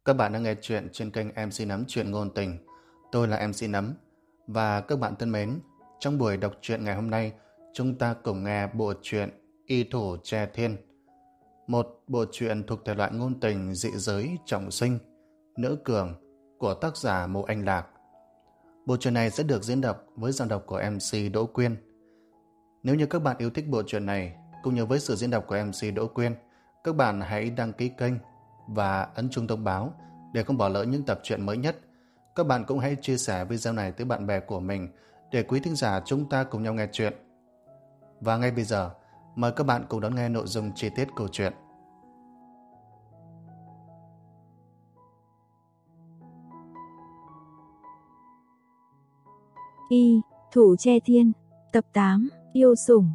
Các bạn đang nghe chuyện trên kênh MC Nấm Chuyện Ngôn Tình. Tôi là MC Nấm. Và các bạn thân mến, trong buổi đọc truyện ngày hôm nay, chúng ta cùng nghe bộ truyện Y Thủ Tre Thiên. Một bộ truyện thuộc thể loại ngôn tình dị giới trọng sinh, nữ cường của tác giả Mộ Anh Lạc. Bộ truyện này sẽ được diễn đọc với giọng đọc của MC Đỗ Quyên. Nếu như các bạn yêu thích bộ truyện này, cũng như với sự diễn đọc của MC Đỗ Quyên, các bạn hãy đăng ký kênh và ấn chuông thông báo để không bỏ lỡ những tập truyện mới nhất. Các bạn cũng hãy chia sẻ video này tới bạn bè của mình để quý thính giả chúng ta cùng nhau nghe chuyện. Và ngay bây giờ, mời các bạn cùng đón nghe nội dung chi tiết câu chuyện. Y Thủ Tre Thiên, tập 8, yêu sủng.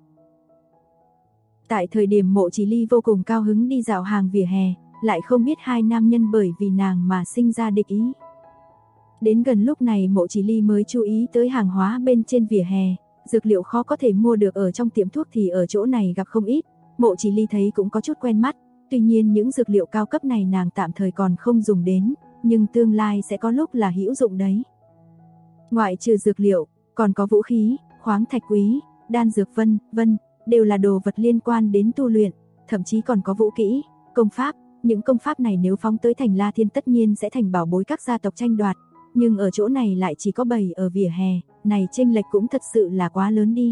Tại thời điểm Mộ Chỉ Ly vô cùng cao hứng đi dạo hàng vỉa hè, lại không biết hai nam nhân bởi vì nàng mà sinh ra địch ý. Đến gần lúc này Mộ Chỉ Ly mới chú ý tới hàng hóa bên trên vỉa hè, dược liệu khó có thể mua được ở trong tiệm thuốc thì ở chỗ này gặp không ít. Mộ Chỉ Ly thấy cũng có chút quen mắt, tuy nhiên những dược liệu cao cấp này nàng tạm thời còn không dùng đến, nhưng tương lai sẽ có lúc là hữu dụng đấy. Ngoại trừ dược liệu, còn có vũ khí, khoáng thạch quý, đan dược vân vân, đều là đồ vật liên quan đến tu luyện, thậm chí còn có vũ kỹ, công pháp. Những công pháp này nếu phóng tới thành La Thiên tất nhiên sẽ thành bảo bối các gia tộc tranh đoạt, nhưng ở chỗ này lại chỉ có bày ở vỉa hè, này chênh lệch cũng thật sự là quá lớn đi.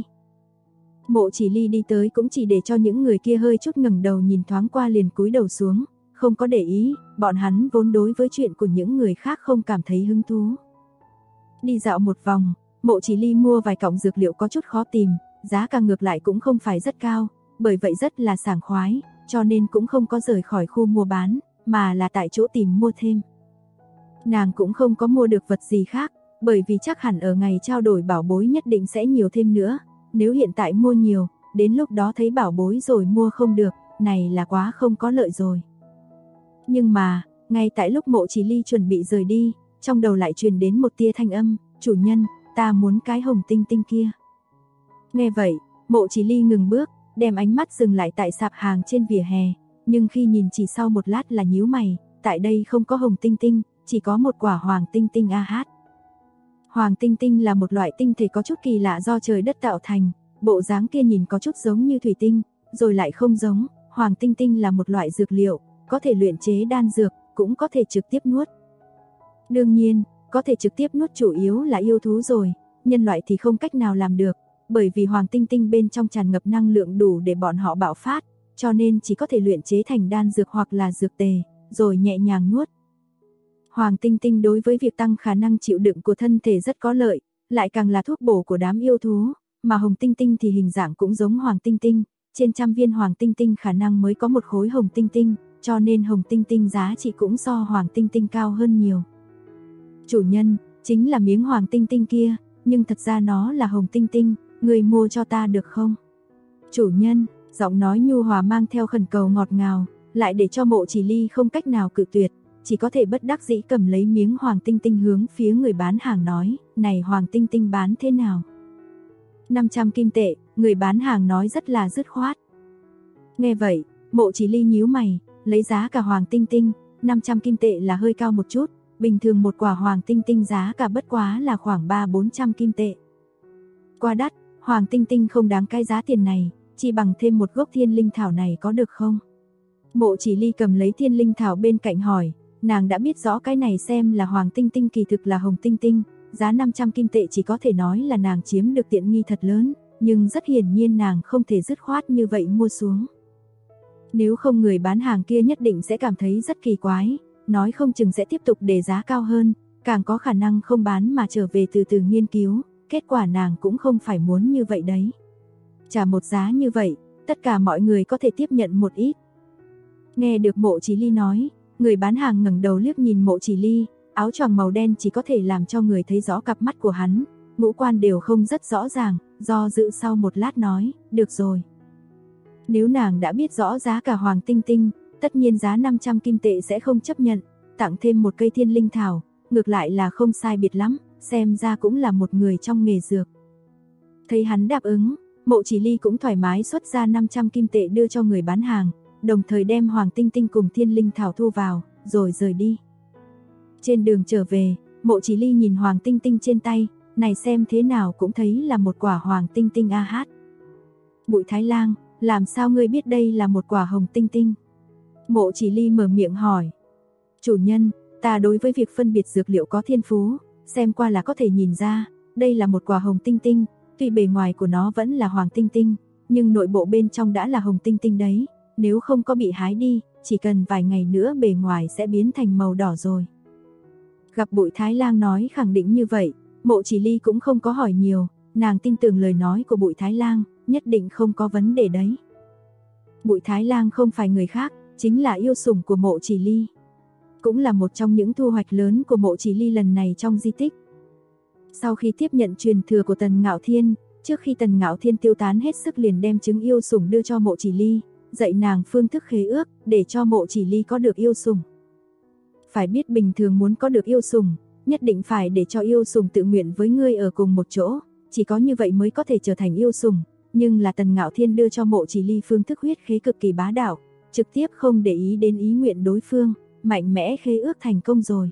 Mộ Chỉ Ly đi tới cũng chỉ để cho những người kia hơi chút ngẩng đầu nhìn thoáng qua liền cúi đầu xuống, không có để ý, bọn hắn vốn đối với chuyện của những người khác không cảm thấy hứng thú. Đi dạo một vòng, Mộ Chỉ Ly mua vài cọng dược liệu có chút khó tìm, giá cả ngược lại cũng không phải rất cao, bởi vậy rất là sảng khoái, cho nên cũng không có rời khỏi khu mua bán, mà là tại chỗ tìm mua thêm. Nàng cũng không có mua được vật gì khác, bởi vì chắc hẳn ở ngày trao đổi bảo bối nhất định sẽ nhiều thêm nữa, nếu hiện tại mua nhiều, đến lúc đó thấy bảo bối rồi mua không được, này là quá không có lợi rồi. Nhưng mà, ngay tại lúc Mộ Chỉ Ly chuẩn bị rời đi, trong đầu lại truyền đến một tia thanh âm, chủ nhân, ta muốn cái hồng tinh tinh kia. Nghe vậy, Mộ Chỉ Ly ngừng bước, đem ánh mắt dừng lại tại sạp hàng trên vỉa hè, nhưng khi nhìn chỉ sau một lát là nhíu mày, tại đây không có hồng tinh tinh, chỉ có một quả hoàng tinh tinh AH. Hoàng tinh tinh là một loại tinh thể có chút kỳ lạ do trời đất tạo thành, bộ dáng kia nhìn có chút giống như thủy tinh, rồi lại không giống. Hoàng tinh tinh là một loại dược liệu, có thể luyện chế đan dược, cũng có thể trực tiếp nuốt. Đương nhiên, có thể trực tiếp nuốt chủ yếu là yêu thú rồi, nhân loại thì không cách nào làm được, bởi vì hoàng tinh tinh bên trong tràn ngập năng lượng đủ để bọn họ bạo phát, cho nên chỉ có thể luyện chế thành đan dược hoặc là dược tề, rồi nhẹ nhàng nuốt. Hoàng tinh tinh đối với việc tăng khả năng chịu đựng của thân thể rất có lợi, lại càng là thuốc bổ của đám yêu thú, mà hồng tinh tinh thì hình dạng cũng giống hoàng tinh tinh, trên trăm viên hoàng tinh tinh khả năng mới có một khối hồng tinh tinh, cho nên hồng tinh tinh giá trị cũng so hoàng tinh tinh cao hơn nhiều. Chủ nhân, chính là miếng hoàng tinh tinh kia, nhưng thật ra nó là hồng tinh tinh, người mua cho ta được không? Chủ nhân, giọng nói nhu hòa mang theo khẩn cầu ngọt ngào, lại để cho Mộ Chỉ Ly không cách nào cự tuyệt, chỉ có thể bất đắc dĩ cầm lấy miếng hoàng tinh tinh hướng phía người bán hàng nói, này hoàng tinh tinh bán thế nào? 500 kim tệ, người bán hàng nói rất là dứt khoát. Nghe vậy, Mộ Chỉ Ly nhíu mày, lấy giá cả hoàng tinh tinh, 500 kim tệ là hơi cao một chút, bình thường một quả hoàng tinh tinh giá cả bất quá là khoảng 300-400 kim tệ. Quá đắt, hoàng tinh tinh không đáng cái giá tiền này, chỉ bằng thêm một gốc thiên linh thảo này có được không? Mộ Chỉ Ly cầm lấy thiên linh thảo bên cạnh hỏi, nàng đã biết rõ cái này xem là hoàng tinh tinh kỳ thực là hồng tinh tinh, giá 500 kim tệ chỉ có thể nói là nàng chiếm được tiện nghi thật lớn, nhưng rất hiển nhiên nàng không thể dứt khoát như vậy mua xuống. Nếu không người bán hàng kia nhất định sẽ cảm thấy rất kỳ quái, nói không chừng sẽ tiếp tục đề giá cao hơn, càng có khả năng không bán mà trở về từ từ nghiên cứu, kết quả nàng cũng không phải muốn như vậy đấy. Trả một giá như vậy, tất cả mọi người có thể tiếp nhận một ít. Nghe được Mộ Chỉ Ly nói, người bán hàng ngẩng đầu liếc nhìn Mộ Chỉ Ly, áo choàng màu đen chỉ có thể làm cho người thấy rõ cặp mắt của hắn, ngũ quan đều không rất rõ ràng, do dự sau một lát nói, được rồi. Nếu nàng đã biết rõ giá cả hoàng tinh tinh, tất nhiên giá 500 kim tệ sẽ không chấp nhận, tặng thêm một cây thiên linh thảo, ngược lại là không sai biệt lắm, xem ra cũng là một người trong nghề dược. Thấy hắn đáp ứng, Mộ Chỉ Ly cũng thoải mái xuất ra 500 kim tệ đưa cho người bán hàng, đồng thời đem hoàng tinh tinh cùng thiên linh thảo thu vào, rồi rời đi. Trên đường trở về, Mộ Chỉ Ly nhìn hoàng tinh tinh trên tay, này xem thế nào cũng thấy là một quả hoàng tinh tinh a hát. Bụi Thái Lang, làm sao ngươi biết đây là một quả hồng tinh tinh? Mộ Chỉ Ly mở miệng hỏi. Chủ nhân, ta đối với việc phân biệt dược liệu có thiên phú, xem qua là có thể nhìn ra, đây là một quả hồng tinh tinh, tuy bề ngoài của nó vẫn là hoàng tinh tinh, nhưng nội bộ bên trong đã là hồng tinh tinh đấy, nếu không có bị hái đi, chỉ cần vài ngày nữa bề ngoài sẽ biến thành màu đỏ rồi. Gặp Bụi Thái Lang nói khẳng định như vậy, Mộ Chỉ Ly cũng không có hỏi nhiều, nàng tin tưởng lời nói của Bụi Thái Lang, nhất định không có vấn đề đấy. Bụi Thái Lang không phải người khác, chính là yêu sủng của Mộ Chỉ Ly. Cũng là một trong những thu hoạch lớn của Mộ Chỉ Ly lần này trong di tích. Sau khi tiếp nhận truyền thừa của Tần Ngạo Thiên, trước khi Tần Ngạo Thiên tiêu tán hết sức liền đem trứng yêu sủng đưa cho Mộ Chỉ Ly, dạy nàng phương thức khế ước để cho Mộ Chỉ Ly có được yêu sủng. Phải biết bình thường muốn có được yêu sủng, nhất định phải để cho yêu sủng tự nguyện với ngươi ở cùng một chỗ, chỉ có như vậy mới có thể trở thành yêu sủng, nhưng là Tần Ngạo Thiên đưa cho Mộ Chỉ Ly phương thức huyết khế cực kỳ bá đạo, trực tiếp không để ý đến ý nguyện đối phương, mạnh mẽ khế ước thành công rồi.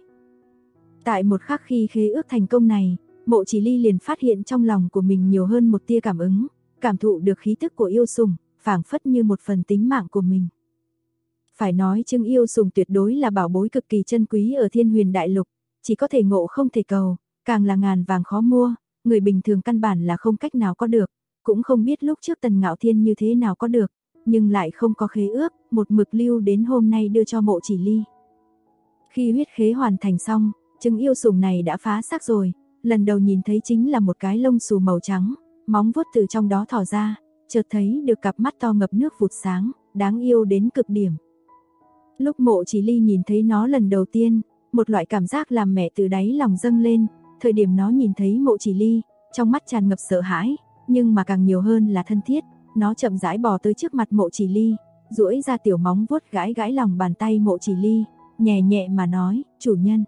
Tại một khắc khi khế ước thành công này, Mộ Chỉ Ly liền phát hiện trong lòng của mình nhiều hơn một tia cảm ứng, cảm thụ được khí tức của yêu sủng, phảng phất như một phần tính mạng của mình. Phải nói trứng yêu sủng tuyệt đối là bảo bối cực kỳ chân quý ở Thiên Huyền Đại Lục, chỉ có thể ngộ không thể cầu, càng là ngàn vàng khó mua, người bình thường căn bản là không cách nào có được, cũng không biết lúc trước Tần Ngạo Thiên như thế nào có được, nhưng lại không có khế ước, một mực lưu đến hôm nay đưa cho Mộ Chỉ Ly. Khi huyết khế hoàn thành xong, trứng yêu sủng này đã phá xác rồi, lần đầu nhìn thấy chính là một cái lông xù màu trắng, móng vuốt từ trong đó thò ra, chợt thấy được cặp mắt to ngập nước vụt sáng, đáng yêu đến cực điểm. Lúc Mộ Chỉ Ly nhìn thấy nó lần đầu tiên, một loại cảm giác làm mẹ từ đáy lòng dâng lên, thời điểm nó nhìn thấy Mộ Chỉ Ly, trong mắt tràn ngập sợ hãi, nhưng mà càng nhiều hơn là thân thiết, nó chậm rãi bò tới trước mặt Mộ Chỉ Ly, duỗi ra tiểu móng vuốt gãi gãi lòng bàn tay Mộ Chỉ Ly, nhẹ nhẹ mà nói, chủ nhân.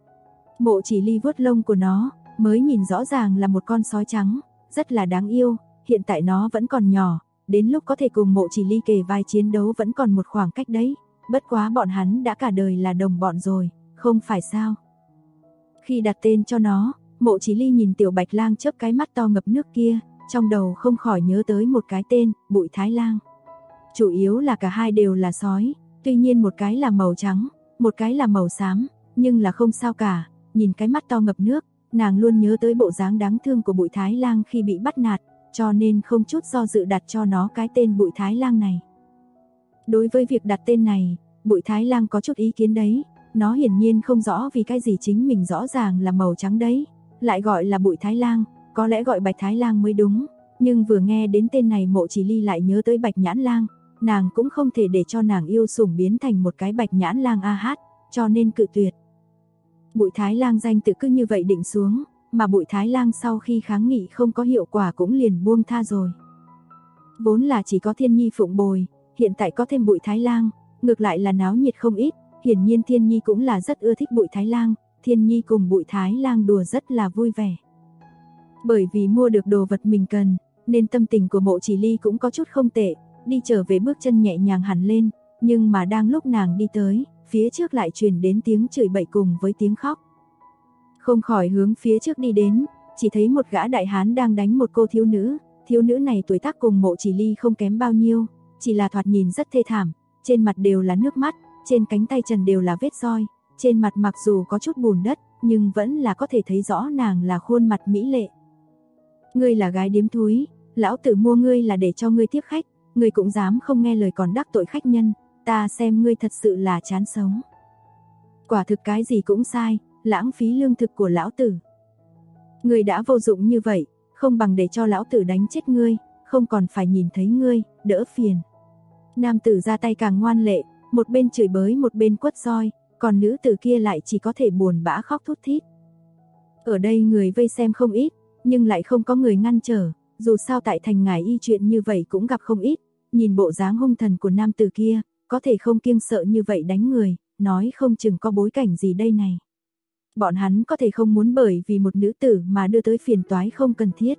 Mộ Chỉ Ly vuốt lông của nó, mới nhìn rõ ràng là một con sói trắng, rất là đáng yêu, hiện tại nó vẫn còn nhỏ, đến lúc có thể cùng Mộ Chỉ Ly kề vai chiến đấu vẫn còn một khoảng cách đấy, bất quá bọn hắn đã cả đời là đồng bọn rồi, không phải sao. Khi đặt tên cho nó, Mộ Chỉ Ly nhìn tiểu bạch lang chớp cái mắt to ngập nước kia, trong đầu không khỏi nhớ tới một cái tên, Bụi Thái Lang. Chủ yếu là cả hai đều là sói, tuy nhiên một cái là màu trắng, một cái là màu xám, nhưng là không sao cả, nhìn cái mắt to ngập nước, nàng luôn nhớ tới bộ dáng đáng thương của Bụi Thái Lang khi bị bắt nạt, cho nên không chút do dự đặt cho nó cái tên Bụi Thái Lang này. Đối với việc đặt tên này, Bụi Thái Lang có chút ý kiến đấy, nó hiển nhiên không rõ vì cái gì chính mình rõ ràng là màu trắng đấy, lại gọi là Bụi Thái Lang, có lẽ gọi Bạch Thái Lang mới đúng, nhưng vừa nghe đến tên này Mộ Chỉ Ly lại nhớ tới Bạch Nhãn Lang, nàng cũng không thể để cho nàng yêu sủng biến thành một cái Bạch Nhãn Lang a hát, cho nên cự tuyệt. Bụi Thái Lang danh tự cứ như vậy định xuống, mà Bụi Thái Lang sau khi kháng nghị không có hiệu quả cũng liền buông tha rồi. Vốn là chỉ có Thiên Nhi phụng bồi, hiện tại có thêm Bụi Thái Lang, ngược lại là náo nhiệt không ít, hiển nhiên Thiên Nhi cũng là rất ưa thích Bụi Thái Lang, Thiên Nhi cùng Bụi Thái Lang đùa rất là vui vẻ. Bởi vì mua được đồ vật mình cần, nên tâm tình của Mộ Chỉ Ly cũng có chút không tệ, đi trở về bước chân nhẹ nhàng hẳn lên, nhưng mà đang lúc nàng đi tới, phía trước lại truyền đến tiếng chửi bậy cùng với tiếng khóc. Không khỏi hướng phía trước đi đến, chỉ thấy một gã đại hán đang đánh một cô thiếu nữ này tuổi tác cùng Mộ Chỉ Ly không kém bao nhiêu, chỉ là thoạt nhìn rất thê thảm, trên mặt đều là nước mắt, trên cánh tay trần đều là vết roi, trên mặt mặc dù có chút bùn đất, nhưng vẫn là có thể thấy rõ nàng là khuôn mặt mỹ lệ. Ngươi là gái điếm thúi, lão tử mua ngươi là để cho ngươi tiếp khách, ngươi cũng dám không nghe lời còn đắc tội khách nhân, ta xem ngươi thật sự là chán sống. Quả thực cái gì cũng sai, lãng phí lương thực của lão tử. Ngươi đã vô dụng như vậy, không bằng để cho lão tử đánh chết ngươi, không còn phải nhìn thấy ngươi, đỡ phiền. Nam tử ra tay càng ngoan lệ, một bên chửi bới một bên quất roi, còn nữ tử kia lại chỉ có thể buồn bã khóc thút thít. Ở đây người vây xem không ít, nhưng lại không có người ngăn trở, dù sao tại thành Ngải Y chuyện như vậy cũng gặp không ít, nhìn bộ dáng hung thần của nam tử kia, có thể không kiêng sợ như vậy đánh người, nói không chừng có bối cảnh gì đây này. Bọn hắn có thể không muốn bởi vì một nữ tử mà đưa tới phiền toái không cần thiết.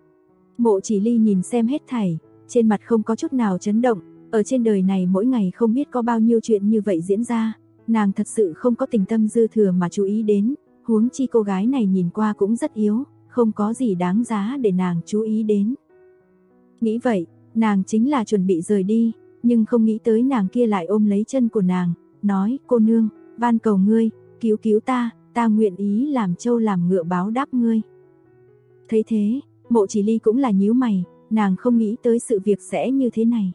Mộ Chỉ Ly nhìn xem hết thảy, trên mặt không có chút nào chấn động, ở trên đời này mỗi ngày không biết có bao nhiêu chuyện như vậy diễn ra, nàng thật sự không có tình tâm dư thừa mà chú ý đến, huống chi cô gái này nhìn qua cũng rất yếu, không có gì đáng giá để nàng chú ý đến. Nghĩ vậy, nàng chính là chuẩn bị rời đi, nhưng không nghĩ tới nàng kia lại ôm lấy chân của nàng, nói: cô nương, van cầu ngươi, cứu cứu ta nguyện ý làm trâu làm ngựa báo đáp ngươi. Thấy thế, Mộ Chỉ Ly cũng là nhíu mày, nàng không nghĩ tới sự việc sẽ như thế này.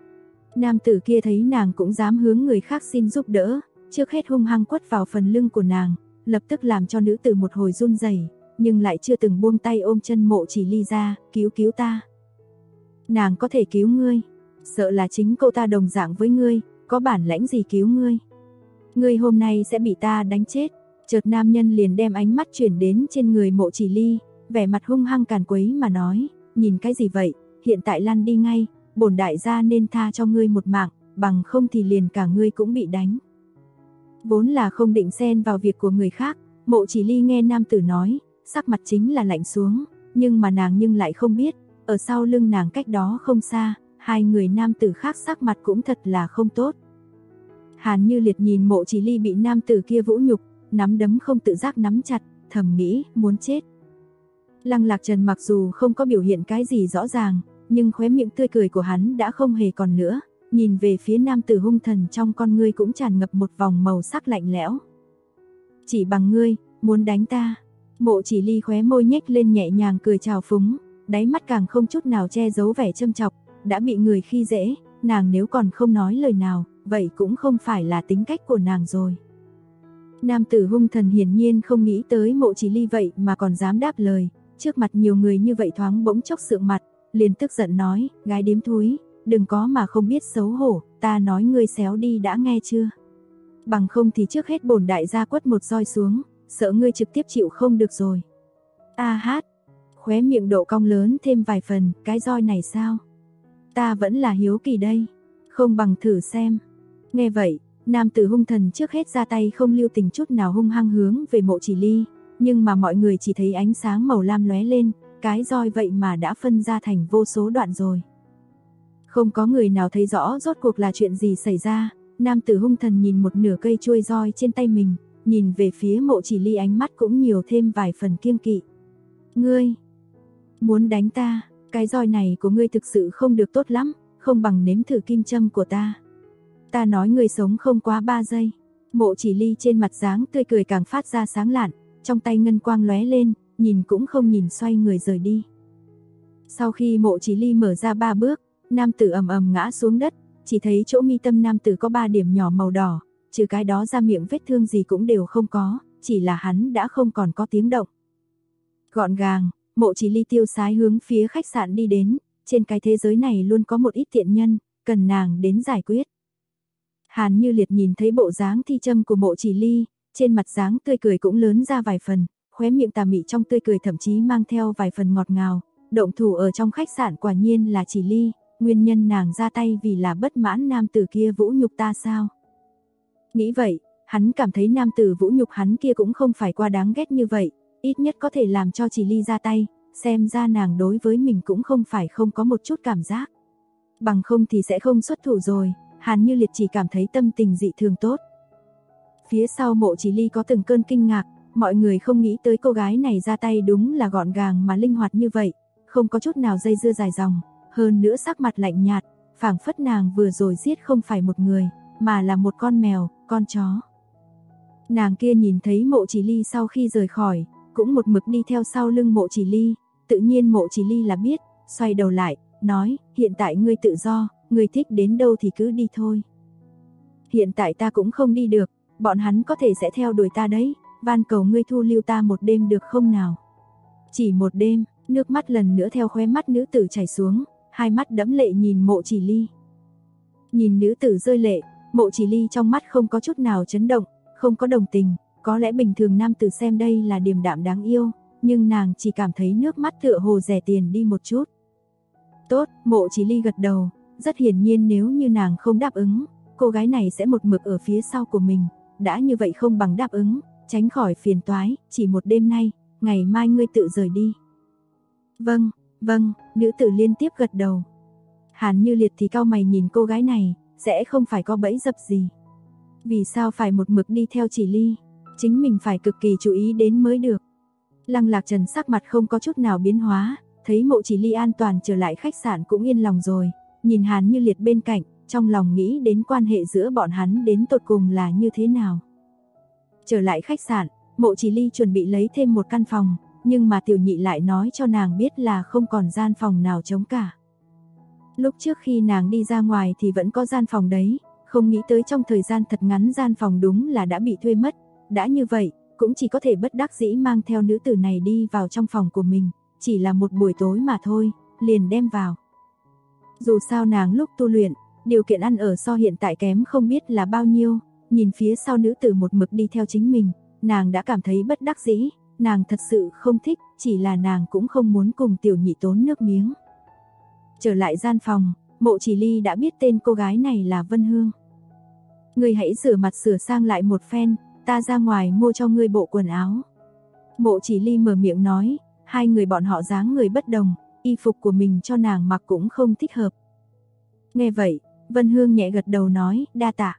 Nam tử kia thấy nàng cũng dám hướng người khác xin giúp đỡ, trước hết hung hăng quất vào phần lưng của nàng, lập tức làm cho nữ tử một hồi run rẩy, nhưng lại chưa từng buông tay ôm chân Mộ Chỉ Ly ra, cứu ta. Nàng có thể cứu ngươi, sợ là chính cô ta đồng dạng với ngươi, có bản lãnh gì cứu ngươi. Ngươi hôm nay sẽ bị ta đánh chết. Chợt nam nhân liền đem ánh mắt chuyển đến trên người Mộ Chỉ Ly, vẻ mặt hung hăng càn quấy mà nói: nhìn cái gì vậy, hiện tại lăn đi ngay, bổn đại gia nên tha cho ngươi một mạng, bằng không thì liền cả ngươi cũng bị đánh. Vốn là không định xen vào việc của người khác, Mộ Chỉ Ly nghe nam tử nói, sắc mặt chính là lạnh xuống, nhưng mà nàng nhưng lại không biết, ở sau lưng nàng cách đó không xa, hai người nam tử khác sắc mặt cũng thật là không tốt. Hàn Như Liệt nhìn Mộ Chỉ Ly bị nam tử kia vũ nhục, nắm đấm không tự giác nắm chặt, thầm nghĩ, muốn chết. Lăng Lạc Trần mặc dù không có biểu hiện cái gì rõ ràng, nhưng khóe miệng tươi cười của hắn đã không hề còn nữa, nhìn về phía nam tử hung thần trong con ngươi cũng tràn ngập một vòng màu sắc lạnh lẽo. Chỉ bằng ngươi, muốn đánh ta? Mộ Chỉ Ly khóe môi nhếch lên nhẹ nhàng cười trào phúng, đáy mắt càng không chút nào che giấu vẻ châm chọc, đã bị người khi dễ, nàng nếu còn không nói lời nào, vậy cũng không phải là tính cách của nàng rồi. Nam tử hung thần hiển nhiên không nghĩ tới Mộ Chỉ Ly vậy mà còn dám đáp lời, trước mặt nhiều người như vậy thoáng bỗng chốc sượng mặt, liền tức giận nói: gái điếm thúi, đừng có mà không biết xấu hổ, ta nói ngươi xéo đi đã nghe chưa? Bằng không thì trước hết bổn đại gia quất một roi xuống, sợ ngươi trực tiếp chịu không được rồi. A hát, khóe miệng độ cong lớn thêm vài phần, cái roi này sao? Ta vẫn là hiếu kỳ đây, không bằng thử xem. Nghe vậy, nam tử hung thần trước hết ra tay không lưu tình chút nào hung hăng hướng về Mộ Chỉ Ly, nhưng mà mọi người chỉ thấy ánh sáng màu lam lóe lên, cái roi vậy mà đã phân ra thành vô số đoạn rồi. Không có người nào thấy rõ rốt cuộc là chuyện gì xảy ra, nam tử hung thần nhìn một nửa cây chuôi roi trên tay mình, nhìn về phía Mộ Chỉ Ly ánh mắt cũng nhiều thêm vài phần kiêng kỵ. Ngươi, muốn đánh ta, cái roi này của ngươi thực sự không được tốt lắm, không bằng nếm thử kim châm của ta. Ta nói ngươi sống không quá 3 giây. Mộ Chỉ Ly trên mặt dáng tươi cười càng phát ra sáng lạn, trong tay ngân quang lóe lên, nhìn cũng không nhìn xoay người rời đi. Sau khi Mộ Chỉ Ly mở ra 3 bước, nam tử ầm ầm ngã xuống đất, chỉ thấy chỗ mi tâm nam tử có 3 điểm nhỏ màu đỏ, trừ cái đó ra miệng vết thương gì cũng đều không có, chỉ là hắn đã không còn có tiếng động. Gọn gàng, Mộ Chỉ Ly tiêu sái hướng phía khách sạn đi đến, trên cái thế giới này luôn có một ít tiện nhân, cần nàng đến giải quyết. Hàn Như Liệt nhìn thấy bộ dáng thi châm của Mộ Chỉ Ly, trên mặt dáng tươi cười cũng lớn ra vài phần, khóe miệng tà mị trong tươi cười thậm chí mang theo vài phần ngọt ngào, động thủ ở trong khách sạn quả nhiên là Chỉ Ly, nguyên nhân nàng ra tay vì là bất mãn nam tử kia vũ nhục ta sao? Nghĩ vậy, hắn cảm thấy nam tử vũ nhục hắn kia cũng không phải quá đáng ghét như vậy, ít nhất có thể làm cho Chỉ Ly ra tay, xem ra nàng đối với mình cũng không phải không có một chút cảm giác. Bằng không thì sẽ không xuất thủ rồi. Hàn Như Liệt chỉ cảm thấy tâm tình dị thường tốt. Phía sau Mộ Chỉ Ly có từng cơn kinh ngạc, mọi người không nghĩ tới cô gái này ra tay đúng là gọn gàng mà linh hoạt như vậy, không có chút nào dây dưa dài dòng, hơn nữa sắc mặt lạnh nhạt, phảng phất nàng vừa rồi giết không phải một người, mà là một con mèo, con chó. Nàng kia nhìn thấy Mộ Chỉ Ly sau khi rời khỏi, cũng một mực đi theo sau lưng Mộ Chỉ Ly, tự nhiên Mộ Chỉ Ly là biết, xoay đầu lại, nói: hiện tại ngươi tự do, ngươi thích đến đâu thì cứ đi thôi. Hiện tại ta cũng không đi được, bọn hắn có thể sẽ theo đuổi ta đấy, van cầu ngươi thu lưu ta một đêm được không nào? Chỉ một đêm, nước mắt lần nữa theo khóe mắt nữ tử chảy xuống, hai mắt đẫm lệ nhìn Mộ Chỉ Ly. Nhìn nữ tử rơi lệ, Mộ Chỉ Ly trong mắt không có chút nào chấn động, không có đồng tình, có lẽ bình thường nam tử xem đây là điềm đạm đáng yêu, nhưng nàng chỉ cảm thấy nước mắt tựa hồ rẻ tiền đi một chút. Tốt, Mộ Chỉ Ly gật đầu, rất hiển nhiên nếu như nàng không đáp ứng, cô gái này sẽ một mực ở phía sau của mình, đã như vậy không bằng đáp ứng, tránh khỏi phiền toái, chỉ một đêm nay, ngày mai ngươi tự rời đi. Vâng, vâng, nữ tử liên tiếp gật đầu. Hàn Như Liệt thì cau mày nhìn cô gái này, sẽ không phải có bẫy dập gì. Vì sao phải một mực đi theo Chỉ Ly? Chính mình phải cực kỳ chú ý đến mới được. Lăng Lạc Trần sắc mặt không có chút nào biến hóa, thấy Mộ Chỉ Ly an toàn trở lại khách sạn cũng yên lòng rồi, nhìn Hàn Như Liệt bên cạnh, trong lòng nghĩ đến quan hệ giữa bọn hắn đến tột cùng là như thế nào. Trở lại khách sạn, Mộ Chỉ Ly chuẩn bị lấy thêm một căn phòng, nhưng mà Tiểu Nhị lại nói cho nàng biết là không còn gian phòng nào trống cả. Lúc trước khi nàng đi ra ngoài thì vẫn có gian phòng đấy, không nghĩ tới trong thời gian thật ngắn gian phòng đúng là đã bị thuê mất, đã như vậy, cũng chỉ có thể bất đắc dĩ mang theo nữ tử này đi vào trong phòng của mình, chỉ là một buổi tối mà thôi, liền đem vào. Dù sao nàng lúc tu luyện, điều kiện ăn ở so hiện tại kém không biết là bao nhiêu, nhìn phía sau nữ tử một mực đi theo chính mình, nàng đã cảm thấy bất đắc dĩ, nàng thật sự không thích, chỉ là nàng cũng không muốn cùng Tiểu Nhị tốn nước miếng. Trở lại gian phòng, Mộ Chỉ Ly đã biết tên cô gái này là Vân Hương. Ngươi hãy rửa mặt sửa sang lại một phen, ta ra ngoài mua cho ngươi bộ quần áo. Mộ Chỉ Ly mở miệng nói, hai người bọn họ dáng người bất đồng, y phục của mình cho nàng mặc cũng không thích hợp. Nghe vậy, Vân Hương nhẹ gật đầu nói, đa tạ.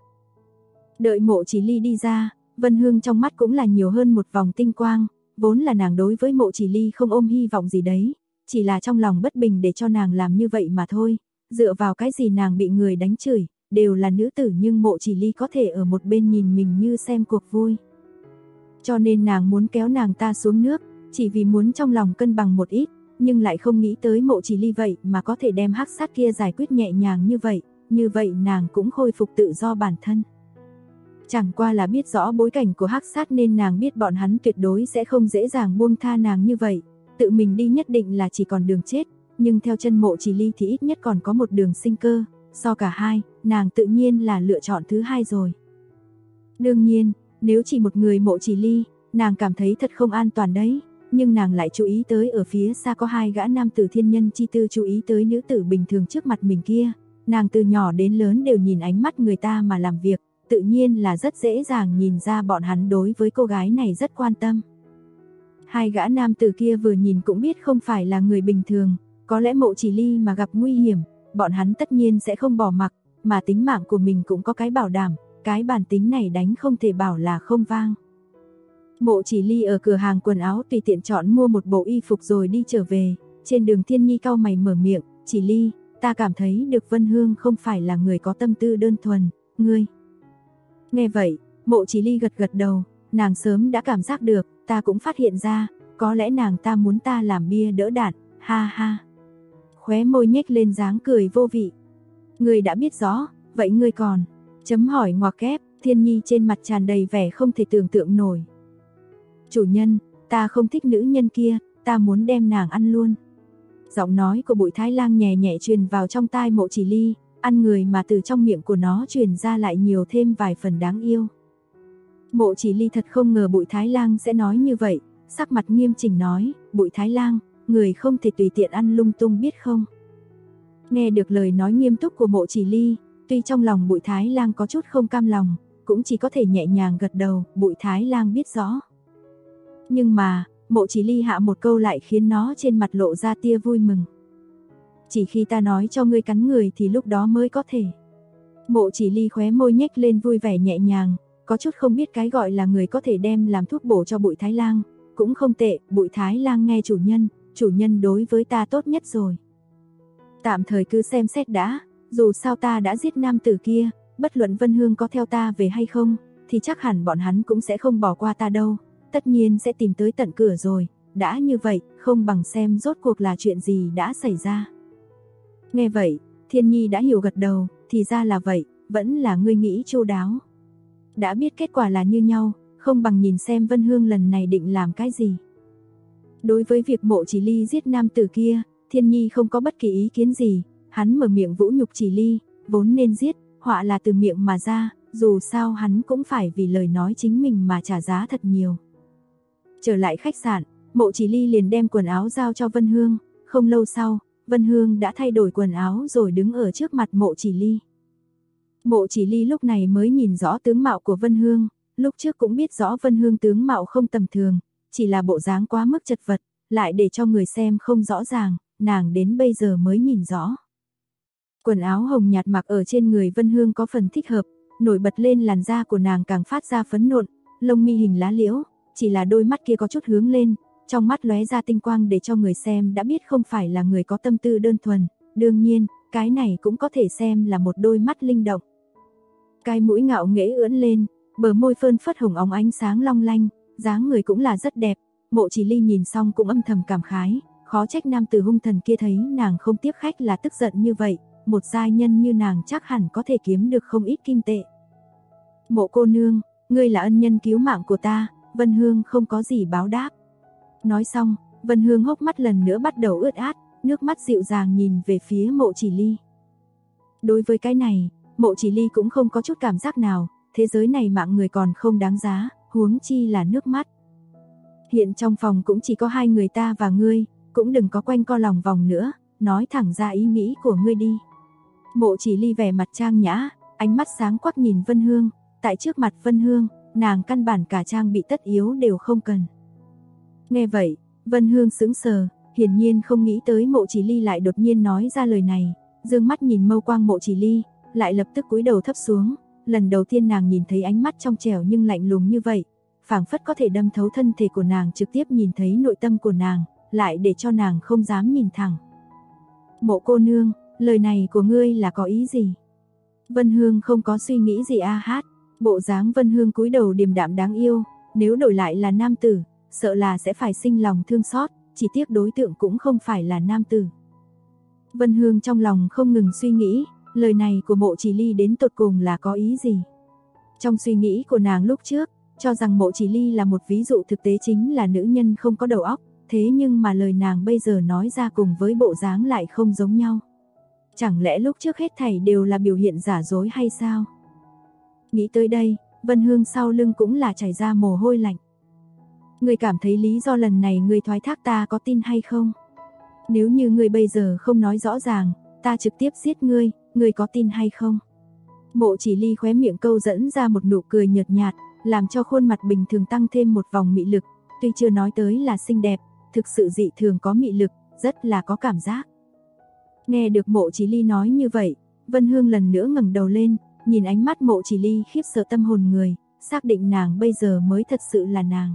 Đợi Mộ Chỉ Ly đi ra, Vân Hương trong mắt cũng là nhiều hơn một vòng tinh quang, vốn là nàng đối với Mộ Chỉ Ly không ôm hy vọng gì đấy, chỉ là trong lòng bất bình để cho nàng làm như vậy mà thôi, dựa vào cái gì nàng bị người đánh chửi, đều là nữ tử nhưng Mộ Chỉ Ly có thể ở một bên nhìn mình như xem cuộc vui. Cho nên nàng muốn kéo nàng ta xuống nước, chỉ vì muốn trong lòng cân bằng một ít, nhưng lại không nghĩ tới Mộ Chỉ Ly vậy mà có thể đem hắc sát kia giải quyết nhẹ nhàng như vậy nàng cũng khôi phục tự do bản thân. Chẳng qua là biết rõ bối cảnh của hắc sát nên nàng biết bọn hắn tuyệt đối sẽ không dễ dàng buông tha nàng như vậy, tự mình đi nhất định là chỉ còn đường chết, nhưng theo chân Mộ Chỉ Ly thì ít nhất còn có một đường sinh cơ, so cả hai, nàng tự nhiên là lựa chọn thứ hai rồi. Đương nhiên, nếu chỉ một người Mộ Chỉ Ly, nàng cảm thấy thật không an toàn đấy, nhưng nàng lại chú ý tới ở phía xa có hai gã nam tử thiên nhân chi tư chú ý tới nữ tử bình thường trước mặt mình kia, nàng từ nhỏ đến lớn đều nhìn ánh mắt người ta mà làm việc, tự nhiên là rất dễ dàng nhìn ra bọn hắn đối với cô gái này rất quan tâm. Hai gã nam tử kia vừa nhìn cũng biết không phải là người bình thường, có lẽ Mộ Chỉ Ly mà gặp nguy hiểm, bọn hắn tất nhiên sẽ không bỏ mặc, mà tính mạng của mình cũng có cái bảo đảm, cái bản tính này đánh không thể bảo là không vang. Mộ Chỉ Ly ở cửa hàng quần áo tùy tiện chọn mua một bộ y phục rồi đi trở về, trên đường Thiên Nhi cau mày mở miệng, Chỉ Ly, ta cảm thấy được Vân Hương không phải là người có tâm tư đơn thuần, ngươi. Nghe vậy, Mộ Chỉ Ly gật gật đầu, nàng sớm đã cảm giác được, ta cũng phát hiện ra, có lẽ nàng ta muốn ta làm bia đỡ đạn, ha ha. Khóe môi nhếch lên dáng cười vô vị. Ngươi đã biết rõ, vậy ngươi còn? Chấm hỏi ngoặc kép, Thiên Nhi trên mặt tràn đầy vẻ không thể tưởng tượng nổi. Chủ nhân, ta không thích nữ nhân kia, ta muốn đem nàng ăn luôn. Giọng nói của Bụi Thái Lang nhẹ nhẹ truyền vào trong tai Mộ Chỉ Ly, ăn người mà từ trong miệng của nó truyền ra lại nhiều thêm vài phần đáng yêu. Mộ Chỉ Ly thật không ngờ Bụi Thái Lang sẽ nói như vậy, sắc mặt nghiêm chỉnh nói, Bụi Thái Lang, người không thể tùy tiện ăn lung tung biết không? Nghe được lời nói nghiêm túc của Mộ Chỉ Ly, tuy trong lòng Bụi Thái Lang có chút không cam lòng, cũng chỉ có thể nhẹ nhàng gật đầu, Bụi Thái Lang biết rõ. Nhưng mà, Mộ Chỉ Ly hạ một câu lại khiến nó trên mặt lộ ra tia vui mừng. Chỉ khi ta nói cho ngươi cắn người thì lúc đó mới có thể. Mộ Chỉ Ly khóe môi nhếch lên vui vẻ nhẹ nhàng, có chút không biết cái gọi là người có thể đem làm thuốc bổ cho Bụi Thái Lang, cũng không tệ, Bụi Thái Lang nghe chủ nhân đối với ta tốt nhất rồi. Tạm thời cứ xem xét đã, dù sao ta đã giết nam tử kia, bất luận Vân Hương có theo ta về hay không, thì chắc hẳn bọn hắn cũng sẽ không bỏ qua ta đâu, tất nhiên sẽ tìm tới tận cửa rồi, đã như vậy, không bằng xem rốt cuộc là chuyện gì đã xảy ra. Nghe vậy, Thiên Nhi đã hiểu gật đầu, thì ra là vậy, vẫn là ngươi nghĩ chu đáo. Đã biết kết quả là như nhau, không bằng nhìn xem Vân Hương lần này định làm cái gì. Đối với việc Mộ Chỉ Ly giết nam tử kia, Thiên Nhi không có bất kỳ ý kiến gì, hắn mở miệng vũ nhục Chỉ Ly, vốn nên giết, họa là từ miệng mà ra, dù sao hắn cũng phải vì lời nói chính mình mà trả giá thật nhiều. Trở lại khách sạn, Mộ Chỉ Ly liền đem quần áo giao cho Vân Hương, không lâu sau, Vân Hương đã thay đổi quần áo rồi đứng ở trước mặt Mộ Chỉ Ly. Mộ Chỉ Ly lúc này mới nhìn rõ tướng mạo của Vân Hương, lúc trước cũng biết rõ Vân Hương tướng mạo không tầm thường, chỉ là bộ dáng quá mức chật vật, lại để cho người xem không rõ ràng, nàng đến bây giờ mới nhìn rõ. Quần áo hồng nhạt mặc ở trên người Vân Hương có phần thích hợp, nổi bật lên làn da của nàng càng phát ra phấn nộn, lông mi hình lá liễu, chỉ là đôi mắt kia có chút hướng lên, trong mắt lóe ra tinh quang để cho người xem đã biết không phải là người có tâm tư đơn thuần, đương nhiên, cái này cũng có thể xem là một đôi mắt linh động. Cái mũi ngạo nghễ ưỡn lên, bờ môi phơn phất hồng óng ánh sáng long lanh, dáng người cũng là rất đẹp. Mộ Chỉ Ly nhìn xong cũng âm thầm cảm khái, khó trách nam tử hung thần kia thấy nàng không tiếp khách là tức giận như vậy, một giai nhân như nàng chắc hẳn có thể kiếm được không ít kim tệ. Mộ cô nương, ngươi là ân nhân cứu mạng của ta, Vân Hương không có gì báo đáp. Nói xong, Vân Hương hốc mắt lần nữa bắt đầu ướt át, nước mắt dịu dàng nhìn về phía Mộ Chỉ Ly. Đối với cái này, Mộ Chỉ Ly cũng không có chút cảm giác nào, thế giới này mạng người còn không đáng giá, huống chi là nước mắt. Hiện trong phòng cũng chỉ có hai người ta và ngươi, cũng đừng có quanh co lòng vòng nữa, nói thẳng ra ý nghĩ của ngươi đi. Mộ Chỉ Ly vẻ mặt trang nhã, ánh mắt sáng quắc nhìn Vân Hương, tại trước mặt Vân Hương, nàng căn bản cả trang bị tất yếu đều không cần. Nghe vậy, Vân Hương sững sờ, hiển nhiên không nghĩ tới Mộ Chỉ Ly lại đột nhiên nói ra lời này, dương mắt nhìn mâu quang Mộ Chỉ Ly, lại lập tức cúi đầu thấp xuống, lần đầu tiên nàng nhìn thấy ánh mắt trong trẻo nhưng lạnh lùng như vậy, phảng phất có thể đâm thấu thân thể của nàng, trực tiếp nhìn thấy nội tâm của nàng, lại để cho nàng không dám nhìn thẳng. Mộ cô nương, lời này của ngươi là có ý gì? Vân Hương không có suy nghĩ gì hát, bộ dáng Vân Hương cúi đầu điềm đạm đáng yêu, nếu đổi lại là nam tử, sợ là sẽ phải sinh lòng thương xót, chỉ tiếc đối tượng cũng không phải là nam tử. Vân Hương trong lòng không ngừng suy nghĩ, lời này của Mộ Chỉ Ly đến tột cùng là có ý gì? Trong suy nghĩ của nàng lúc trước, cho rằng Mộ Chỉ Ly là một ví dụ thực tế chính là nữ nhân không có đầu óc, thế nhưng mà lời nàng bây giờ nói ra cùng với bộ dáng lại không giống nhau. Chẳng lẽ lúc trước hết thảy đều là biểu hiện giả dối hay sao? Nghĩ tới đây, Vân Hương sau lưng cũng là chảy ra mồ hôi lạnh. Ngươi cảm thấy lý do lần này ngươi thoái thác ta có tin hay không? Nếu như ngươi bây giờ không nói rõ ràng, ta trực tiếp giết ngươi, ngươi có tin hay không? Mộ Chỉ Ly khóe miệng câu dẫn ra một nụ cười nhợt nhạt, làm cho khuôn mặt bình thường tăng thêm một vòng mị lực, tuy chưa nói tới là xinh đẹp, thực sự dị thường có mị lực, rất là có cảm giác. Nghe được Mộ Chỉ Ly nói như vậy, Vân Hương lần nữa ngẩng đầu lên, nhìn ánh mắt Mộ Chỉ Ly khiếp sợ tâm hồn người, xác định nàng bây giờ mới thật sự là nàng.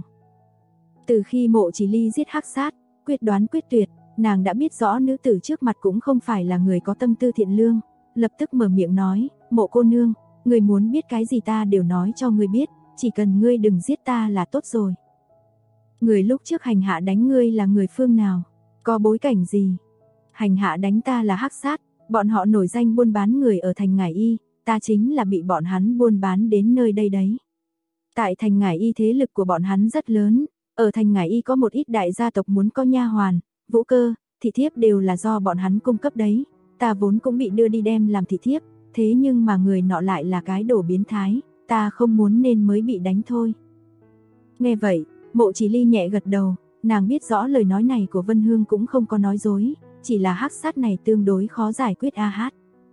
Từ khi Mộ Chỉ Ly giết Hắc Sát, quyết đoán quyết tuyệt, nàng đã biết rõ nữ tử trước mặt cũng không phải là người có tâm tư thiện lương, lập tức mở miệng nói, Mộ cô nương, ngươi muốn biết cái gì ta đều nói cho ngươi biết, chỉ cần ngươi đừng giết ta là tốt rồi. Người lúc trước hành hạ đánh ngươi là người phương nào? Có bối cảnh gì? Hành hạ đánh ta là Hắc Sát, bọn họ nổi danh buôn bán người ở thành Ngải Y, ta chính là bị bọn hắn buôn bán đến nơi đây đấy. Tại thành Ngải Y thế lực của bọn hắn rất lớn, ở thành Ngải Y có một ít đại gia tộc muốn có nha hoàn, vũ cơ, thị thiếp đều là do bọn hắn cung cấp đấy, ta vốn cũng bị đưa đi đem làm thị thiếp, thế nhưng mà người nọ lại là cái đồ biến thái, ta không muốn nên mới bị đánh thôi. Nghe vậy, Mộ Chỉ Ly nhẹ gật đầu, nàng biết rõ lời nói này của Vân Hương cũng không có nói dối, chỉ là Hắc Sát này tương đối khó giải quyết hát.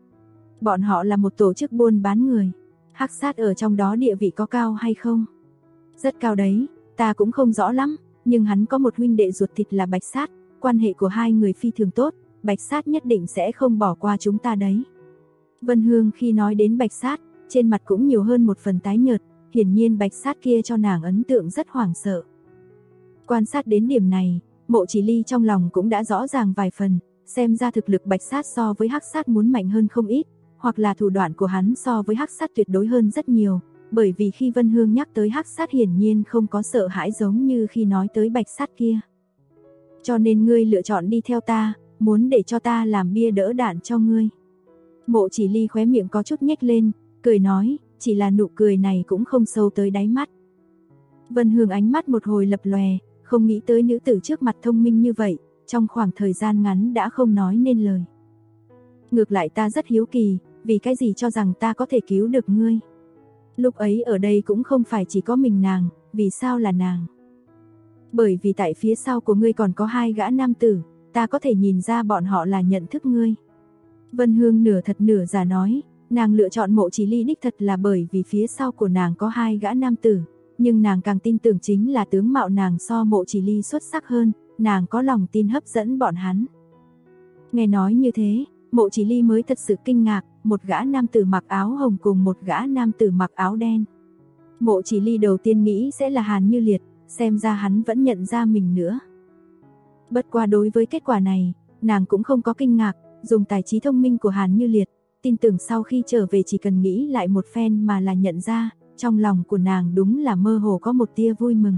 Bọn họ là một tổ chức buôn bán người, Hắc Sát ở trong đó địa vị có cao hay không? Rất cao đấy, ta cũng không rõ lắm, nhưng hắn có một huynh đệ ruột thịt là Bạch Sát, quan hệ của hai người phi thường tốt, Bạch Sát nhất định sẽ không bỏ qua chúng ta đấy. Vân Hương khi nói đến Bạch Sát, trên mặt cũng nhiều hơn một phần tái nhợt, hiển nhiên Bạch Sát kia cho nàng ấn tượng rất hoảng sợ. Quan sát đến điểm này, Mộ Chỉ Ly trong lòng cũng đã rõ ràng vài phần, xem ra thực lực Bạch Sát so với Hắc Sát muốn mạnh hơn không ít, hoặc là thủ đoạn của hắn so với Hắc Sát tuyệt đối hơn rất nhiều, bởi vì khi Vân Hương nhắc tới Hắc Sát hiển nhiên không có sợ hãi giống như khi nói tới Bạch Sát kia. Cho nên ngươi lựa chọn đi theo ta, muốn để cho ta làm bia đỡ đạn cho ngươi. Mộ Chỉ Ly khóe miệng có chút nhếch lên, cười nói, chỉ là nụ cười này cũng không sâu tới đáy mắt. Vân Hương ánh mắt một hồi lập lòe, không nghĩ tới nữ tử trước mặt thông minh như vậy, trong khoảng thời gian ngắn đã không nói nên lời. Ngược lại ta rất hiếu kỳ, vì cái gì cho rằng ta có thể cứu được ngươi? Lúc ấy ở đây cũng không phải chỉ có mình nàng, vì sao là nàng? Bởi vì tại phía sau của ngươi còn có hai gã nam tử, ta có thể nhìn ra bọn họ là nhận thức ngươi. Vân Hương nửa thật nửa giả nói, nàng lựa chọn Mộ Chỉ Ly đích thật là bởi vì phía sau của nàng có hai gã nam tử, nhưng nàng càng tin tưởng chính là tướng mạo nàng so Mộ Chỉ Ly xuất sắc hơn, nàng có lòng tin hấp dẫn bọn hắn. Nghe nói như thế, Mộ Chỉ Ly mới thật sự kinh ngạc, một gã nam tử mặc áo hồng cùng một gã nam tử mặc áo đen. Mộ Chỉ Ly đầu tiên nghĩ sẽ là Hàn Như Liệt, xem ra hắn vẫn nhận ra mình nữa. Bất qua đối với kết quả này, nàng cũng không có kinh ngạc, dùng tài trí thông minh của Hàn Như Liệt, tin tưởng sau khi trở về chỉ cần nghĩ lại một phen mà là nhận ra, trong lòng của nàng đúng là mơ hồ có một tia vui mừng.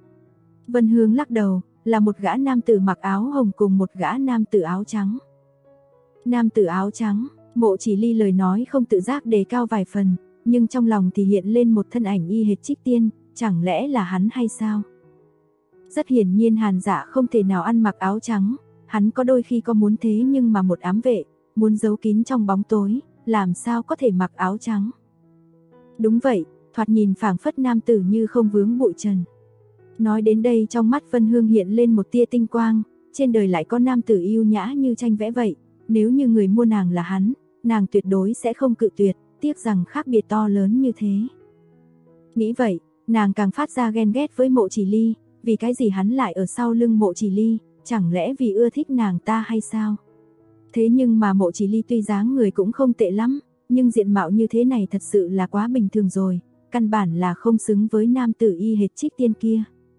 Vân Hương lắc đầu, là một gã nam tử mặc áo hồng cùng một gã nam tử áo trắng. Nam tử áo trắng, Mộ Chỉ Ly lời nói không tự giác đề cao vài phần, nhưng trong lòng thì hiện lên một thân ảnh y hệt Trích Tiên, chẳng lẽ là hắn hay sao? Rất hiển nhiên Hàn Dạ không thể nào ăn mặc áo trắng, hắn có đôi khi có muốn thế nhưng mà một ám vệ, muốn giấu kín trong bóng tối, làm sao có thể mặc áo trắng? Đúng vậy, thoạt nhìn phảng phất nam tử như không vướng bụi trần. Nói đến đây trong mắt Vân Hương hiện lên một tia tinh quang, trên đời lại có nam tử yêu nhã như tranh vẽ vậy, nếu như người mua nàng là hắn, nàng tuyệt đối sẽ không cự tuyệt, tiếc rằng khác biệt to lớn như thế. Nghĩ vậy, nàng càng phát ra ghen ghét với Mộ Chỉ Ly, vì cái gì hắn lại ở sau lưng Mộ Chỉ Ly, chẳng lẽ vì ưa thích nàng ta hay sao? Thế nhưng mà Mộ Chỉ Ly tuy dáng người cũng không tệ lắm, nhưng diện mạo như thế này thật sự là quá bình thường rồi, căn bản là không xứng với nam tử y hệt Trích Tiên kia.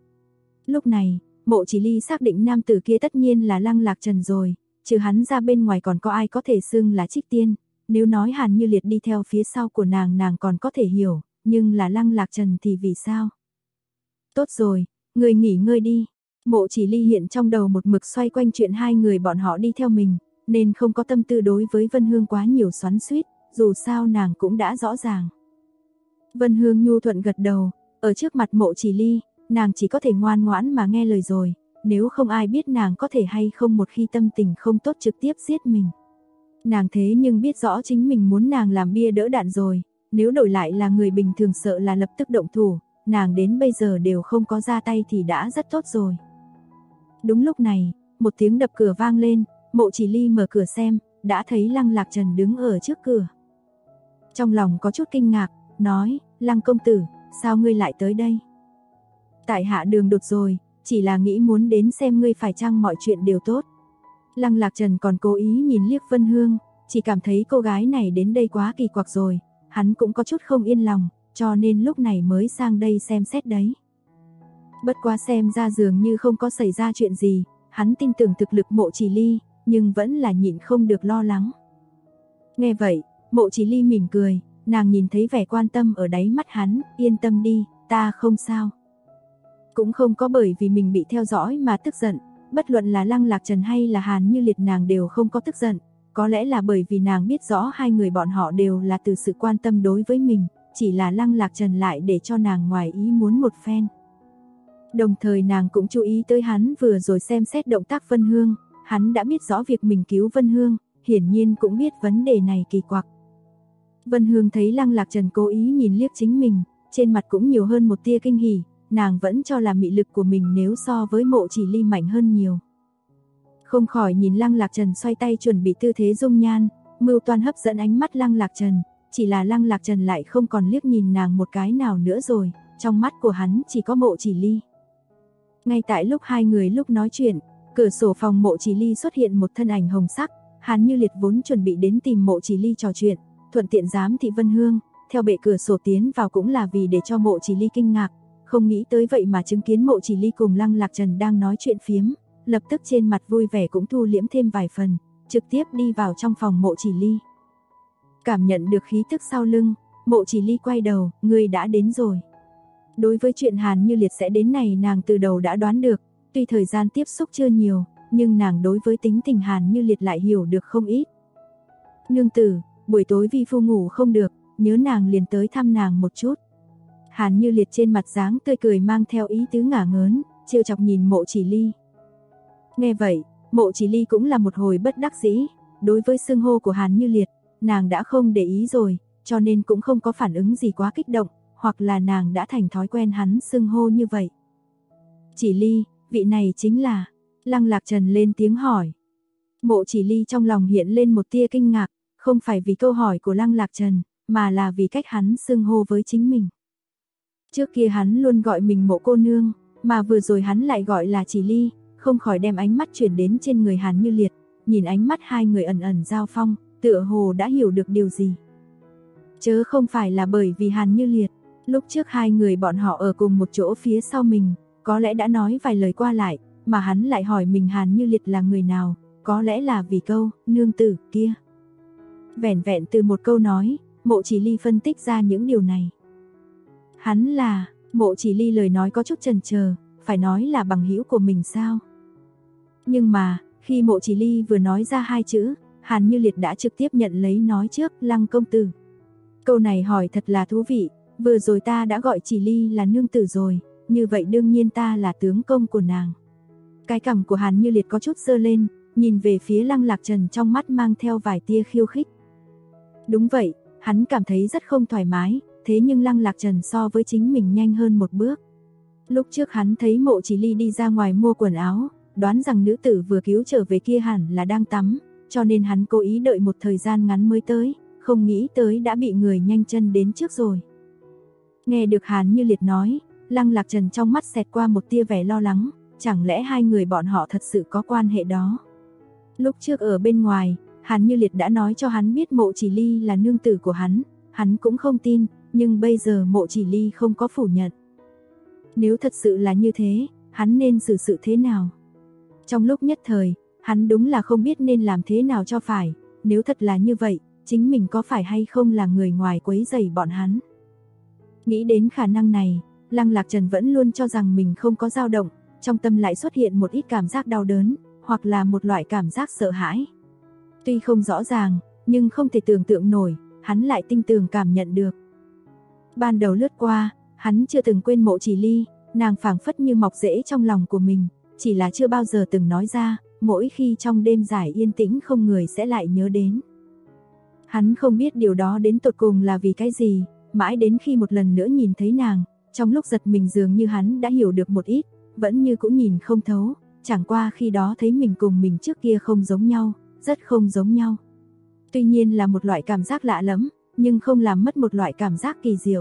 Lúc này, Mộ Chỉ Ly xác định nam tử kia tất nhiên là Lăng Lạc Trần rồi, trừ hắn ra bên ngoài còn có ai có thể xưng là Trích Tiên, nếu nói Hàn Như Liệt đi theo phía sau của nàng còn có thể hiểu, nhưng là Lăng Lạc Trần thì vì sao? Tốt rồi, người nghỉ ngơi đi. Mộ Chỉ Ly hiện trong đầu một mực xoay quanh chuyện hai người bọn họ đi theo mình, nên không có tâm tư đối với Vân Hương quá nhiều xoắn xuýt, dù sao nàng cũng đã rõ ràng. Vân Hương nhu thuận gật đầu, ở trước mặt Mộ Chỉ Ly, nàng chỉ có thể ngoan ngoãn mà nghe lời rồi, nếu không ai biết nàng có thể hay không một khi tâm tình không tốt trực tiếp giết mình. Nàng thế nhưng biết rõ chính mình muốn nàng làm bia đỡ đạn rồi, nếu đổi lại là người bình thường sợ là lập tức động thủ, nàng đến bây giờ đều không có ra tay thì đã rất tốt rồi. Đúng lúc này, một tiếng đập cửa vang lên, Mộ Chỉ Ly mở cửa xem, đã thấy Lăng Lạc Trần đứng ở trước cửa. Trong lòng có chút kinh ngạc, nói, Lăng công tử, sao ngươi lại tới đây? Tại hạ đường đột rồi, chỉ là nghĩ muốn đến xem ngươi phải chăng mọi chuyện đều tốt. Lăng Lạc Trần còn cố ý nhìn liếc Vân Hương, chỉ cảm thấy cô gái này đến đây quá kỳ quặc rồi, hắn cũng có chút không yên lòng, cho nên lúc này mới sang đây xem xét đấy. Bất quá xem ra dường như không có xảy ra chuyện gì, hắn tin tưởng thực lực Mộ Chỉ Ly, nhưng vẫn là nhịn không được lo lắng. Nghe vậy, Mộ Chỉ Ly mỉm cười, nàng nhìn thấy vẻ quan tâm ở đáy mắt hắn, yên tâm đi, ta không sao. Cũng không có bởi vì mình bị theo dõi mà tức giận, bất luận là Lăng Lạc Trần hay là Hàn Như Liệt nàng đều không có tức giận, có lẽ là bởi vì nàng biết rõ hai người bọn họ đều là từ sự quan tâm đối với mình, chỉ là Lăng Lạc Trần lại để cho nàng ngoài ý muốn một phen. Đồng thời nàng cũng chú ý tới hắn vừa rồi xem xét động tác Vân Hương, hắn đã biết rõ việc mình cứu Vân Hương, hiển nhiên cũng biết vấn đề này kỳ quặc. Vân Hương thấy Lăng Lạc Trần cố ý nhìn liếc chính mình, trên mặt cũng nhiều hơn một tia kinh hỉ, nàng vẫn cho là mị lực của mình nếu so với Mộ Chỉ Ly mạnh hơn nhiều. Không khỏi nhìn Lăng Lạc Trần xoay tay chuẩn bị tư thế dung nhan, mưu toan hấp dẫn ánh mắt Lăng Lạc Trần, chỉ là Lăng Lạc Trần lại không còn liếc nhìn nàng một cái nào nữa rồi, trong mắt của hắn chỉ có Mộ Chỉ Ly. Ngay tại lúc hai người lúc nói chuyện, cửa sổ phòng Mộ Chỉ Ly xuất hiện một thân ảnh hồng sắc, Hàn Như Liệt vốn chuẩn bị đến tìm Mộ Chỉ Ly trò chuyện, thuận tiện giám thị Vân Hương, theo bệ cửa sổ tiến vào cũng là vì để cho Mộ Chỉ Ly kinh ngạc, không nghĩ tới vậy mà chứng kiến Mộ Chỉ Ly cùng Lăng Lạc Trần đang nói chuyện phiếm, lập tức trên mặt vui vẻ cũng thu liễm thêm vài phần, trực tiếp đi vào trong phòng Mộ Chỉ Ly. Cảm nhận được khí tức sau lưng, Mộ Chỉ Ly quay đầu, ngươi đã đến rồi. Đối với chuyện Hàn Như Liệt sẽ đến này nàng từ đầu đã đoán được, tuy thời gian tiếp xúc chưa nhiều, nhưng nàng đối với tính tình Hàn Như Liệt lại hiểu được không ít. Nương tử, buổi tối vi phu ngủ không được, nhớ nàng liền tới thăm nàng một chút. Hàn Như Liệt trên mặt dáng tươi cười mang theo ý tứ ngả ngớn, trêu chọc nhìn Mộ Chỉ Ly. Nghe vậy, Mộ Chỉ Ly cũng là một hồi bất đắc dĩ, đối với xưng hô của Hàn Như Liệt, nàng đã không để ý rồi, cho nên cũng không có phản ứng gì quá kích động, hoặc là nàng đã thành thói quen hắn xưng hô như vậy. Chỉ Ly, vị này chính là... Lăng Lạc Trần lên tiếng hỏi. Mộ Chỉ Ly trong lòng hiện lên một tia kinh ngạc, không phải vì câu hỏi của Lăng Lạc Trần, mà là vì cách hắn xưng hô với chính mình. Trước kia hắn luôn gọi mình Mộ cô nương, mà vừa rồi hắn lại gọi là Chỉ Ly, không khỏi đem ánh mắt chuyển đến trên người Hàn Như Liệt, nhìn ánh mắt hai người ẩn ẩn giao phong, tựa hồ đã hiểu được điều gì. Chớ không phải là bởi vì Hàn Như Liệt, lúc trước hai người bọn họ ở cùng một chỗ phía sau mình, có lẽ đã nói vài lời qua lại, mà hắn lại hỏi mình Hàn Như Liệt là người nào, có lẽ là vì câu nương tử kia. Vẻn vẹn từ một câu nói, Mộ Chỉ Ly phân tích ra những điều này. Hắn là, Mộ Chỉ Ly lời nói có chút chần chờ, phải nói là bằng hữu của mình sao? Nhưng mà, khi Mộ Chỉ Ly vừa nói ra hai chữ, Hàn Như Liệt đã trực tiếp nhận lấy nói trước, Lăng công tử. Câu này hỏi thật là thú vị, vừa rồi ta đã gọi Chỉ Ly là nương tử rồi, như vậy đương nhiên ta là tướng công của nàng. Cái cằm của Hàn Như Liệt có chút giơ lên, nhìn về phía Lăng Lạc Trần trong mắt mang theo vài tia khiêu khích. Đúng vậy, hắn cảm thấy rất không thoải mái, thế nhưng Lăng Lạc Trần so với chính mình nhanh hơn một bước. Lúc trước hắn thấy Mộ Chỉ Ly đi ra ngoài mua quần áo, đoán rằng nữ tử vừa cứu trở về kia hẳn là đang tắm, cho nên hắn cố ý đợi một thời gian ngắn mới tới, không nghĩ tới đã bị người nhanh chân đến trước rồi. Nghe được Hàn Như Liệt nói, Lăng Lạc Trần trong mắt xẹt qua một tia vẻ lo lắng, chẳng lẽ hai người bọn họ thật sự có quan hệ đó. Lúc trước ở bên ngoài, Hàn Như Liệt đã nói cho hắn biết Mộ Chỉ Ly là nương tử của hắn cũng không tin, nhưng bây giờ Mộ Chỉ Ly không có phủ nhận. Nếu thật sự là như thế, hắn nên xử sự thế nào? Trong lúc nhất thời, hắn đúng là không biết nên làm thế nào cho phải, nếu thật là như vậy, chính mình có phải hay không là người ngoài quấy rầy bọn hắn. Nghĩ đến khả năng này, Lăng Lạc Trần vẫn luôn cho rằng mình không có dao động, trong tâm lại xuất hiện một ít cảm giác đau đớn, hoặc là một loại cảm giác sợ hãi. Tuy không rõ ràng, nhưng không thể tưởng tượng nổi, hắn lại tinh tường cảm nhận được. Ban đầu lướt qua, hắn chưa từng quên Mộ Chỉ Ly, nàng phảng phất như mọc rễ trong lòng của mình, chỉ là chưa bao giờ từng nói ra, mỗi khi trong đêm dài yên tĩnh không người sẽ lại nhớ đến. Hắn không biết điều đó đến tột cùng là vì cái gì, mãi đến khi một lần nữa nhìn thấy nàng, trong lúc giật mình dường như hắn đã hiểu được một ít, vẫn như cũng nhìn không thấu, chẳng qua khi đó thấy mình cùng mình trước kia không giống nhau, rất không giống nhau. Tuy nhiên là một loại cảm giác lạ lẫm, nhưng không làm mất một loại cảm giác kỳ diệu.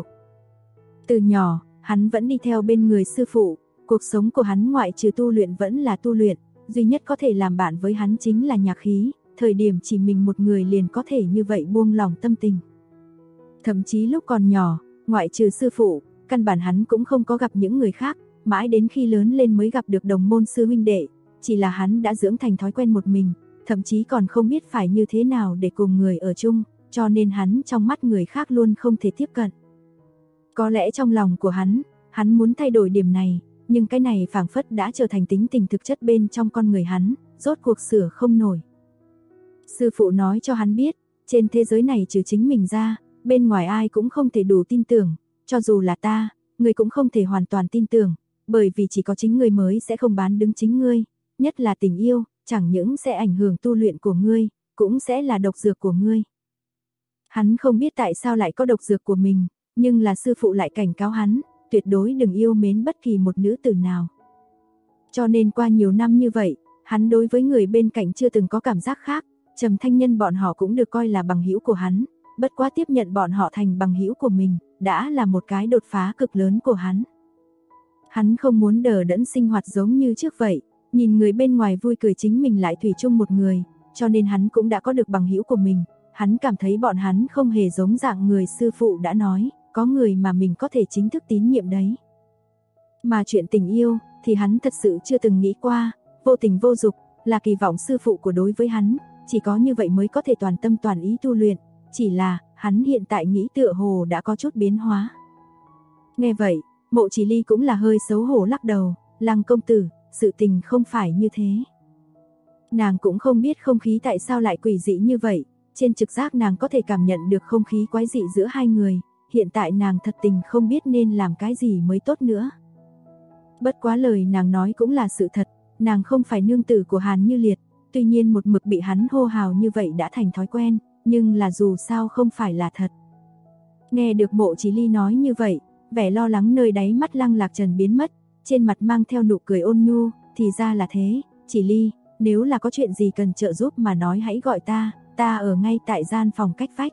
Từ nhỏ, hắn vẫn đi theo bên người sư phụ, cuộc sống của hắn ngoại trừ tu luyện vẫn là tu luyện, duy nhất có thể làm bạn với hắn chính là nhạc khí, thời điểm chỉ mình một người liền có thể như vậy buông lòng tâm tình. Thậm chí lúc còn nhỏ, ngoại trừ sư phụ, căn bản hắn cũng không có gặp những người khác, mãi đến khi lớn lên mới gặp được đồng môn sư huynh đệ, chỉ là hắn đã dưỡng thành thói quen một mình, thậm chí còn không biết phải như thế nào để cùng người ở chung, cho nên hắn trong mắt người khác luôn không thể tiếp cận. Có lẽ trong lòng của hắn muốn thay đổi điểm này, nhưng cái này phảng phất đã trở thành tính tình thực chất bên trong con người hắn, rốt cuộc sửa không nổi. Sư phụ nói cho hắn biết, trên thế giới này trừ chính mình ra, bên ngoài ai cũng không thể đủ tin tưởng, cho dù là ta, người cũng không thể hoàn toàn tin tưởng, bởi vì chỉ có chính ngươi mới sẽ không bán đứng chính ngươi, nhất là tình yêu, chẳng những sẽ ảnh hưởng tu luyện của ngươi, cũng sẽ là độc dược của ngươi. Hắn không biết tại sao lại có độc dược của mình, nhưng là sư phụ lại cảnh cáo hắn, tuyệt đối đừng yêu mến bất kỳ một nữ tử nào. Cho nên qua nhiều năm như vậy, hắn đối với người bên cạnh chưa từng có cảm giác khác, Trầm Thanh Nhân bọn họ cũng được coi là bằng hữu của hắn, bất quá tiếp nhận bọn họ thành bằng hữu của mình, đã là một cái đột phá cực lớn của hắn. Hắn không muốn đờ đẫn sinh hoạt giống như trước vậy, nhìn người bên ngoài vui cười chính mình lại thủy chung một người, cho nên hắn cũng đã có được bằng hữu của mình, hắn cảm thấy bọn hắn không hề giống dạng người sư phụ đã nói, có người mà mình có thể chính thức tín nhiệm đấy. Mà chuyện tình yêu, thì hắn thật sự chưa từng nghĩ qua, vô tình vô dục, là kỳ vọng sư phụ của đối với hắn, chỉ có như vậy mới có thể toàn tâm toàn ý tu luyện, chỉ là, hắn hiện tại nghĩ tựa hồ đã có chút biến hóa. Nghe vậy, Mộ Chỉ Ly cũng là hơi xấu hổ lắc đầu, Lăng công tử, sự tình không phải như thế. Nàng cũng không biết không khí tại sao lại quỷ dị như vậy, trên trực giác nàng có thể cảm nhận được không khí quái dị giữa hai người, hiện tại nàng thật tình không biết nên làm cái gì mới tốt nữa. Bất quá lời nàng nói cũng là sự thật, nàng không phải nương tử của Hàn Như Liệt, tuy nhiên một mực bị hắn hô hào như vậy đã thành thói quen, nhưng là dù sao không phải là thật. Nghe được Mộ Chỉ Ly nói như vậy, vẻ lo lắng nơi đáy mắt Lăng Lạc Trần biến mất, trên mặt mang theo nụ cười ôn nhu, thì ra là thế, Chỉ Ly, nếu là có chuyện gì cần trợ giúp mà nói hãy gọi ta ở ngay tại gian phòng cách vách.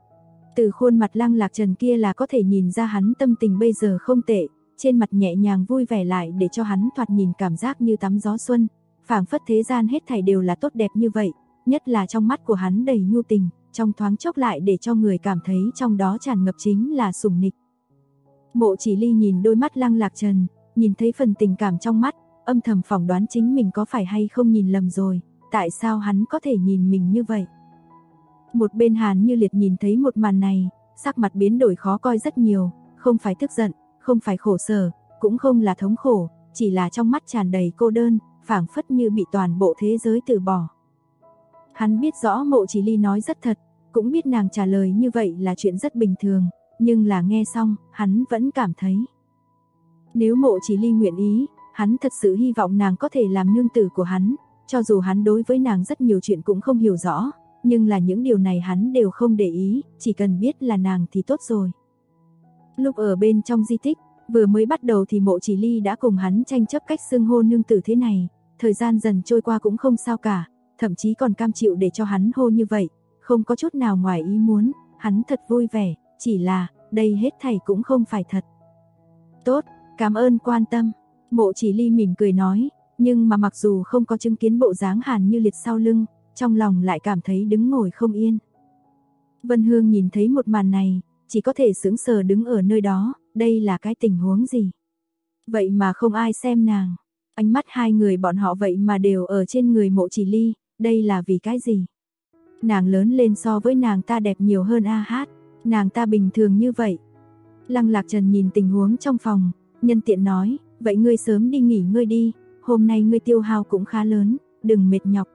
Từ khuôn mặt Lăng Lạc Trần kia là có thể nhìn ra hắn tâm tình bây giờ không tệ, trên mặt nhẹ nhàng vui vẻ lại để cho hắn thoạt nhìn cảm giác như tắm gió xuân, phảng phất thế gian hết thảy đều là tốt đẹp như vậy, nhất là trong mắt của hắn đầy nhu tình, trong thoáng chốc lại để cho người cảm thấy trong đó tràn ngập chính là sủng nịch. Mộ Chỉ Ly nhìn đôi mắt Lăng Lạc Trần, nhìn thấy phần tình cảm trong mắt, âm thầm phỏng đoán chính mình có phải hay không nhìn lầm rồi, tại sao hắn có thể nhìn mình như vậy. Một bên Hàn Như Liệt nhìn thấy một màn này, sắc mặt biến đổi khó coi rất nhiều, không phải tức giận, không phải khổ sở, cũng không là thống khổ, chỉ là trong mắt tràn đầy cô đơn, phảng phất như bị toàn bộ thế giới từ bỏ. Hắn biết rõ Mộ Chỉ Ly nói rất thật, cũng biết nàng trả lời như vậy là chuyện rất bình thường, nhưng là nghe xong, hắn vẫn cảm thấy. Nếu Mộ Chỉ Ly nguyện ý, hắn thật sự hy vọng nàng có thể làm nương tử của hắn, cho dù hắn đối với nàng rất nhiều chuyện cũng không hiểu rõ, nhưng là những điều này hắn đều không để ý, chỉ cần biết là nàng thì tốt rồi. Lúc ở bên trong di tích, vừa mới bắt đầu thì Mộ Chỉ Ly đã cùng hắn tranh chấp cách xưng hô nương tử thế này, thời gian dần trôi qua cũng không sao cả, thậm chí còn cam chịu để cho hắn hô như vậy, không có chút nào ngoài ý muốn, hắn thật vui vẻ, chỉ là, đây hết thảy cũng không phải thật. Tốt, cảm ơn quan tâm, Mộ Chỉ Ly mỉm cười nói, nhưng mà mặc dù không có chứng kiến bộ dáng Hàn Như Liệt sau lưng, trong lòng lại cảm thấy đứng ngồi không yên. Vân Hương nhìn thấy một màn này, chỉ có thể sững sờ đứng ở nơi đó, đây là cái tình huống gì? Vậy mà không ai xem nàng, ánh mắt hai người bọn họ vậy mà đều ở trên người Mộ Chỉ Ly, đây là vì cái gì? Nàng lớn lên so với nàng ta đẹp nhiều hơn a hát, nàng ta bình thường như vậy. Lăng Lạc Trần nhìn tình huống trong phòng, nhân tiện nói, vậy ngươi sớm đi nghỉ ngơi đi, hôm nay ngươi tiêu hao cũng khá lớn, đừng mệt nhọc.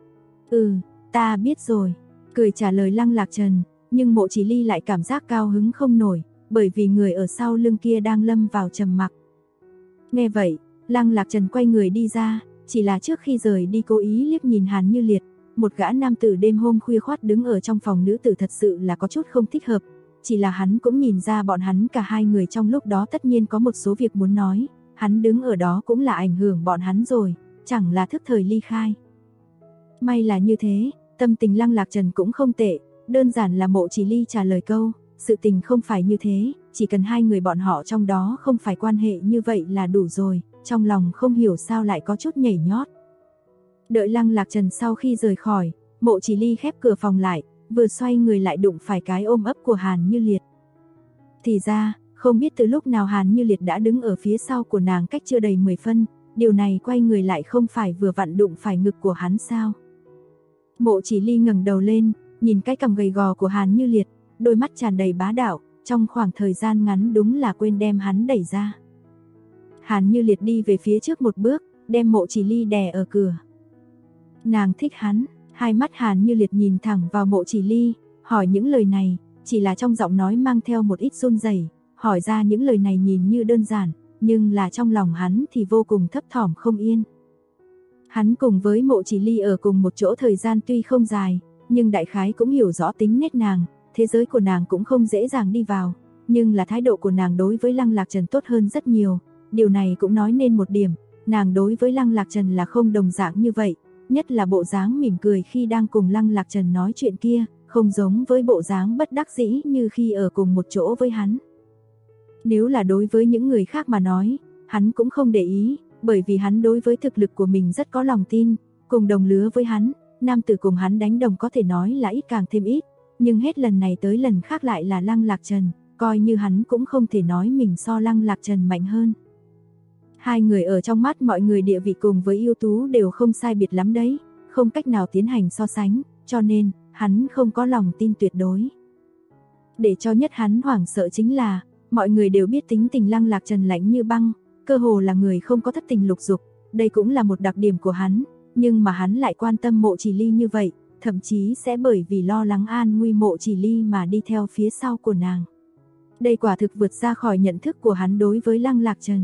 Ta biết rồi, cười trả lời Lăng Lạc Trần, nhưng Mộ Chỉ Ly lại cảm giác cao hứng không nổi, bởi vì người ở sau lưng kia đang lâm vào trầm mặc. Nghe vậy, Lăng Lạc Trần quay người đi ra, chỉ là trước khi rời đi cố ý liếc nhìn Hàn Như Liệt, một gã nam tử đêm hôm khuya khoắt đứng ở trong phòng nữ tử thật sự là có chút không thích hợp, chỉ là hắn cũng nhìn ra bọn hắn cả hai người trong lúc đó tất nhiên có một số việc muốn nói, hắn đứng ở đó cũng là ảnh hưởng bọn hắn rồi, chẳng là thức thời ly khai. May là như thế, tâm tình Lăng Lạc Trần cũng không tệ, đơn giản là Mộ Chỉ Ly trả lời câu, sự tình không phải như thế, chỉ cần hai người bọn họ trong đó không phải quan hệ như vậy là đủ rồi, trong lòng không hiểu sao lại có chút nhảy nhót. Đợi Lăng Lạc Trần sau khi rời khỏi, Mộ Chỉ Ly khép cửa phòng lại, vừa xoay người lại đụng phải cái ôm ấp của Hàn Như Liệt. Thì ra, không biết từ lúc nào Hàn Như Liệt đã đứng ở phía sau của nàng cách chưa đầy 10 phân, điều này quay người lại không phải vừa vặn đụng phải ngực của hắn sao? Mộ Chỉ Ly ngẩng đầu lên, nhìn cái cằm gầy gò của Hàn Như Liệt, đôi mắt tràn đầy bá đạo, trong khoảng thời gian ngắn đúng là quên đem hắn đẩy ra. Hàn Như Liệt đi về phía trước một bước, đem Mộ Chỉ Ly đè ở cửa. Nàng thích hắn, hai mắt Hàn Như Liệt nhìn thẳng vào Mộ Chỉ Ly, hỏi những lời này, chỉ là trong giọng nói mang theo một ít run rẩy, hỏi ra những lời này nhìn như đơn giản, nhưng là trong lòng hắn thì vô cùng thấp thỏm không yên. Hắn cùng với Mộ Chỉ Ly ở cùng một chỗ thời gian tuy không dài, nhưng đại khái cũng hiểu rõ tính nết nàng, thế giới của nàng cũng không dễ dàng đi vào, nhưng là thái độ của nàng đối với Lăng Lạc Trần tốt hơn rất nhiều, điều này cũng nói nên một điểm, nàng đối với Lăng Lạc Trần là không đồng dạng như vậy, nhất là bộ dáng mỉm cười khi đang cùng Lăng Lạc Trần nói chuyện kia, không giống với bộ dáng bất đắc dĩ như khi ở cùng một chỗ với hắn. Nếu là đối với những người khác mà nói, hắn cũng không để ý, bởi vì hắn đối với thực lực của mình rất có lòng tin, cùng đồng lứa với hắn, nam tử cùng hắn đánh đồng có thể nói là ít càng thêm ít, nhưng hết lần này tới lần khác lại là Lăng Lạc Trần, coi như hắn cũng không thể nói mình so Lăng Lạc Trần mạnh hơn. Hai người ở trong mắt mọi người địa vị cùng với ưu tú đều không sai biệt lắm đấy, không cách nào tiến hành so sánh, cho nên, hắn không có lòng tin tuyệt đối. Để cho nhất hắn hoảng sợ chính là, mọi người đều biết tính tình Lăng Lạc Trần lạnh như băng, cơ hồ là người không có thất tình lục dục, đây cũng là một đặc điểm của hắn, nhưng mà hắn lại quan tâm Mộ Chỉ Ly như vậy, thậm chí sẽ bởi vì lo lắng an nguy Mộ Chỉ Ly mà đi theo phía sau của nàng. Đây quả thực vượt ra khỏi nhận thức của hắn đối với Lăng Lạc Trần.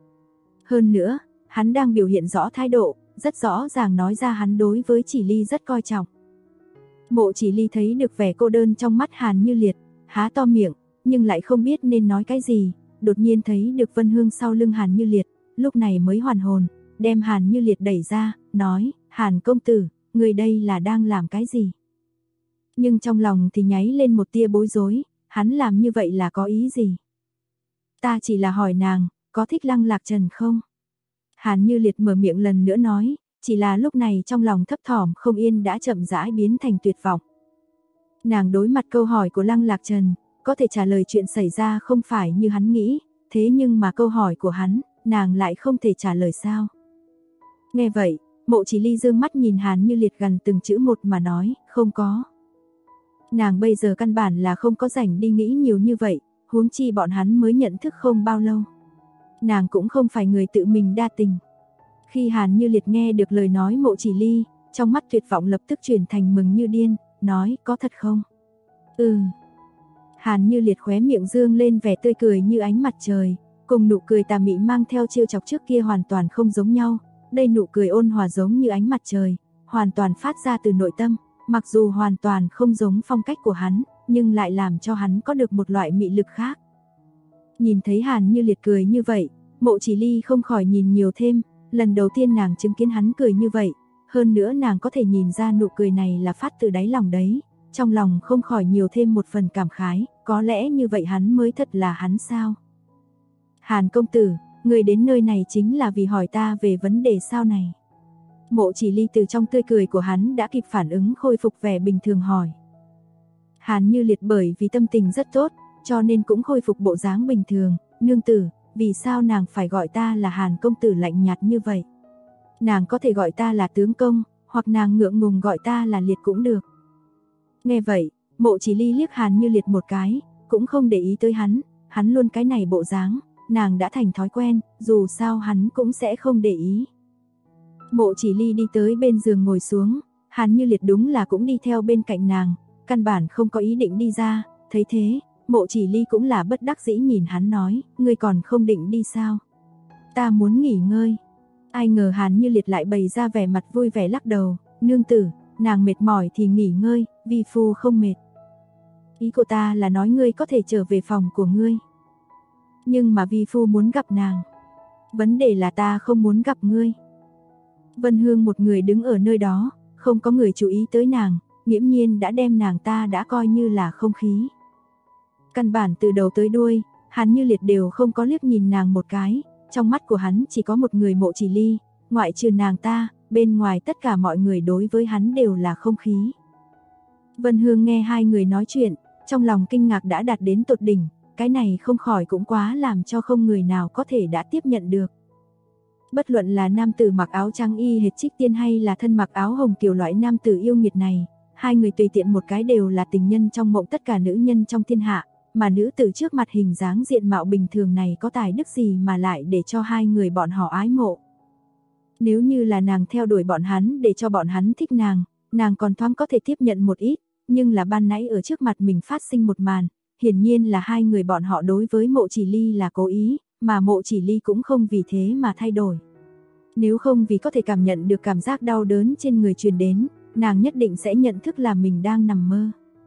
Hơn nữa, hắn đang biểu hiện rõ thái độ, rất rõ ràng nói ra hắn đối với Chỉ Ly rất coi trọng. Mộ Chỉ Ly thấy được vẻ cô đơn trong mắt Hàn Như Liệt, há to miệng, nhưng lại không biết nên nói cái gì, đột nhiên thấy được Vân Hương sau lưng Hàn Như Liệt, lúc này mới hoàn hồn, đem Hàn Như Liệt đẩy ra, nói, Hàn công tử, người đây là đang làm cái gì? Nhưng trong lòng thì nháy lên một tia bối rối, hắn làm như vậy là có ý gì? Ta chỉ là hỏi nàng, có thích Lăng Lạc Trần không? Hàn Như Liệt mở miệng lần nữa nói, chỉ là lúc này trong lòng thấp thỏm không yên đã chậm rãi biến thành tuyệt vọng. Nàng đối mặt câu hỏi của Lăng Lạc Trần, có thể trả lời chuyện xảy ra không phải như hắn nghĩ, thế nhưng mà câu hỏi của hắn, nàng lại không thể trả lời sao? Nghe vậy, Mộ Chỉ Ly dương mắt nhìn Hàn Như Liệt gần từng chữ một mà nói, không có. Nàng bây giờ căn bản là không có rảnh đi nghĩ nhiều như vậy, huống chi bọn hắn mới nhận thức không bao lâu. Nàng cũng không phải người tự mình đa tình. Khi Hàn Như Liệt nghe được lời nói Mộ Chỉ Ly, trong mắt tuyệt vọng lập tức chuyển thành mừng như điên, nói có thật không? Hàn Như Liệt khóe miệng dương lên vẻ tươi cười như ánh mặt trời, cùng nụ cười tà mị mang theo trêu chọc trước kia hoàn toàn không giống nhau. Đây nụ cười ôn hòa giống như ánh mặt trời, hoàn toàn phát ra từ nội tâm, mặc dù hoàn toàn không giống phong cách của hắn, nhưng lại làm cho hắn có được một loại mị lực khác. Nhìn thấy Hàn Như Liệt cười như vậy, Mộ Chỉ Ly không khỏi nhìn nhiều thêm, lần đầu tiên nàng chứng kiến hắn cười như vậy, hơn nữa nàng có thể nhìn ra nụ cười này là phát từ đáy lòng đấy, trong lòng không khỏi nhiều thêm một phần cảm khái, có lẽ như vậy hắn mới thật là hắn sao? Hàn công tử, người đến nơi này chính là vì hỏi ta về vấn đề sao này? Mộ Chỉ Ly từ trong tươi cười của hắn đã kịp phản ứng khôi phục vẻ bình thường hỏi. Hàn Như Liệt bởi vì tâm tình rất tốt, cho nên cũng khôi phục bộ dáng bình thường, nương tử, vì sao nàng phải gọi ta là Hàn công tử lạnh nhạt như vậy? Nàng có thể gọi ta là tướng công, hoặc nàng ngượng ngùng gọi ta là Liệt cũng được. Nghe vậy, Mộ Chỉ Ly liếc Hàn Như Liệt một cái, cũng không để ý tới hắn luôn cái này bộ dáng, nàng đã thành thói quen, dù sao hắn cũng sẽ không để ý. Mộ Chỉ Ly đi tới bên giường ngồi xuống, Hàn Như Liệt đúng là cũng đi theo bên cạnh nàng, căn bản không có ý định đi ra, thấy thế, Mộ Chỉ Ly cũng là bất đắc dĩ nhìn hắn nói, ngươi còn không định đi sao? Ta muốn nghỉ ngơi. Ai ngờ Hàn Như Liệt lại bày ra vẻ mặt vui vẻ lắc đầu, nương tử, nàng mệt mỏi thì nghỉ ngơi, vi phu không mệt. Ý của ta là nói ngươi có thể trở về phòng của ngươi. Nhưng mà vi phu muốn gặp nàng. Vấn đề là ta không muốn gặp ngươi. Vân Hương một người đứng ở nơi đó, không có người chú ý tới nàng, nghiễm nhiên đã đem nàng ta đã coi như là không khí. Căn bản từ đầu tới đuôi, Hàn Như Liệt đều không có liếc nhìn nàng một cái, trong mắt của hắn chỉ có một người Mộ Chỉ Ly, ngoại trừ nàng ta, bên ngoài tất cả mọi người đối với hắn đều là không khí. Vân Hương nghe hai người nói chuyện, trong lòng kinh ngạc đã đạt đến tột đỉnh, cái này không khỏi cũng quá làm cho không người nào có thể đã tiếp nhận được. Bất luận là nam tử mặc áo trắng y hệt Trích Tiên hay là thân mặc áo hồng kiểu loại nam tử yêu nghiệt này, hai người tùy tiện một cái đều là tình nhân trong mộng tất cả nữ nhân trong thiên hạ, mà nữ tử trước mặt hình dáng diện mạo bình thường này có tài đức gì mà lại để cho hai người bọn họ ái mộ. Nếu như là nàng theo đuổi bọn hắn để cho bọn hắn thích nàng còn thoáng có thể tiếp nhận một ít, nhưng là ban nãy ở trước mặt mình phát sinh một màn, hiển nhiên là hai người bọn họ đối với Mộ Chỉ Ly là cố ý, mà Mộ Chỉ Ly cũng không vì thế mà thay đổi. Nếu không vì có thể cảm nhận được cảm giác đau đớn trên người truyền đến, nàng nhất định sẽ nhận thức là mình đang nằm mơ.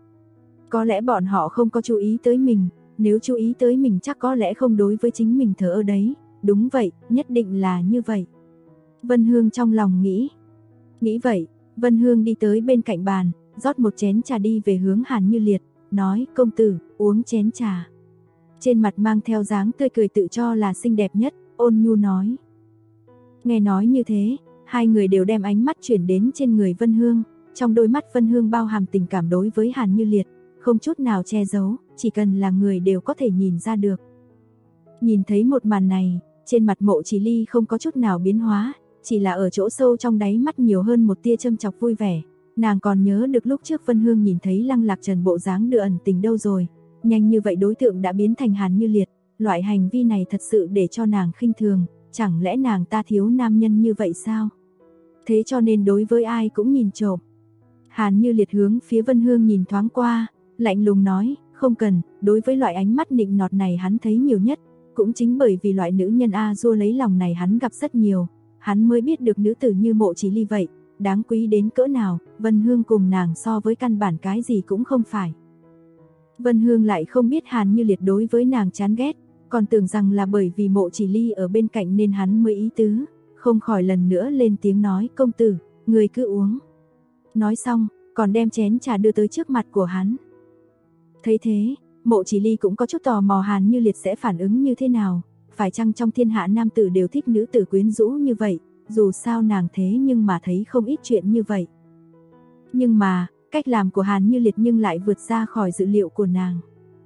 Có lẽ bọn họ không có chú ý tới mình, nếu chú ý tới mình chắc có lẽ không đối với chính mình thờ ơ đấy, đúng vậy, nhất định là như vậy. Vân Hương trong lòng nghĩ. Nghĩ vậy, Vân Hương đi tới bên cạnh bàn, rót một chén trà đi về hướng Hàn Như Liệt, nói, công tử, uống chén trà. Trên mặt mang theo dáng tươi cười tự cho là xinh đẹp nhất, ôn nhu nói. Nghe nói như thế, hai người đều đem ánh mắt chuyển đến trên người Vân Hương, trong đôi mắt Vân Hương bao hàm tình cảm đối với Hàn Như Liệt, không chút nào che giấu, chỉ cần là người đều có thể nhìn ra được. Nhìn thấy một màn này, trên mặt Mộ Chỉ Ly không có chút nào biến hóa, chỉ là ở chỗ sâu trong đáy mắt nhiều hơn một tia châm chọc vui vẻ. Nàng còn nhớ được lúc trước Vân Hương nhìn thấy Lăng Lạc Trần bộ dáng đưa ẩn tình đâu rồi, nhanh như vậy đối tượng đã biến thành Hàn Như Liệt, loại hành vi này thật sự để cho nàng khinh thường, chẳng lẽ nàng ta thiếu nam nhân như vậy sao? Thế cho nên đối với ai cũng nhìn trộm. Hàn Như Liệt hướng phía Vân Hương nhìn thoáng qua, lạnh lùng nói, không cần, đối với loại ánh mắt nịnh nọt này hắn thấy nhiều nhất, cũng chính bởi vì loại nữ nhân A-dua lấy lòng này hắn gặp rất nhiều, hắn mới biết được nữ tử như Mộ Chỉ Ly vậy, đáng quý đến cỡ nào, Vân Hương cùng nàng so với căn bản cái gì cũng không phải. Vân Hương lại không biết Hàn Như Liệt đối với nàng chán ghét, còn tưởng rằng là bởi vì Mộ Chỉ Ly ở bên cạnh nên hắn mới ý tứ, không khỏi lần nữa lên tiếng nói, công tử, người cứ uống. Nói xong, còn đem chén trà đưa tới trước mặt của hắn. Thấy thế, Mộ Chỉ Ly cũng có chút tò mò Hàn Như Liệt sẽ phản ứng như thế nào, phải chăng trong thiên hạ nam tử đều thích nữ tử quyến rũ như vậy, dù sao nàng thế nhưng mà thấy không ít chuyện như vậy. Nhưng mà, cách làm của Hàn Như Liệt nhưng lại vượt ra khỏi dự liệu của nàng.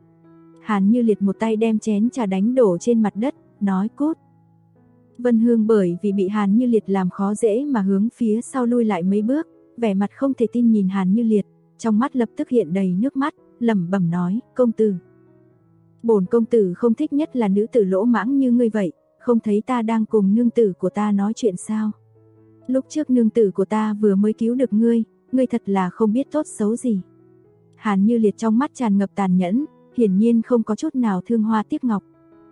Hàn Như Liệt một tay đem chén trà đánh đổ trên mặt đất, nói cút. Vân Hương bởi vì bị Hàn Như Liệt làm khó dễ mà hướng phía sau lui lại mấy bước, vẻ mặt không thể tin nhìn Hàn Như Liệt, trong mắt lập tức hiện đầy nước mắt, lẩm bẩm nói, công tử. Bổn công tử không thích nhất là nữ tử lỗ mãng như ngươi vậy, không thấy ta đang cùng nương tử của ta nói chuyện sao? Lúc trước nương tử của ta vừa mới cứu được ngươi thật là không biết tốt xấu gì. Hàn Như Liệt trong mắt tràn ngập tàn nhẫn, hiển nhiên không có chút nào thương hoa tiếc ngọc.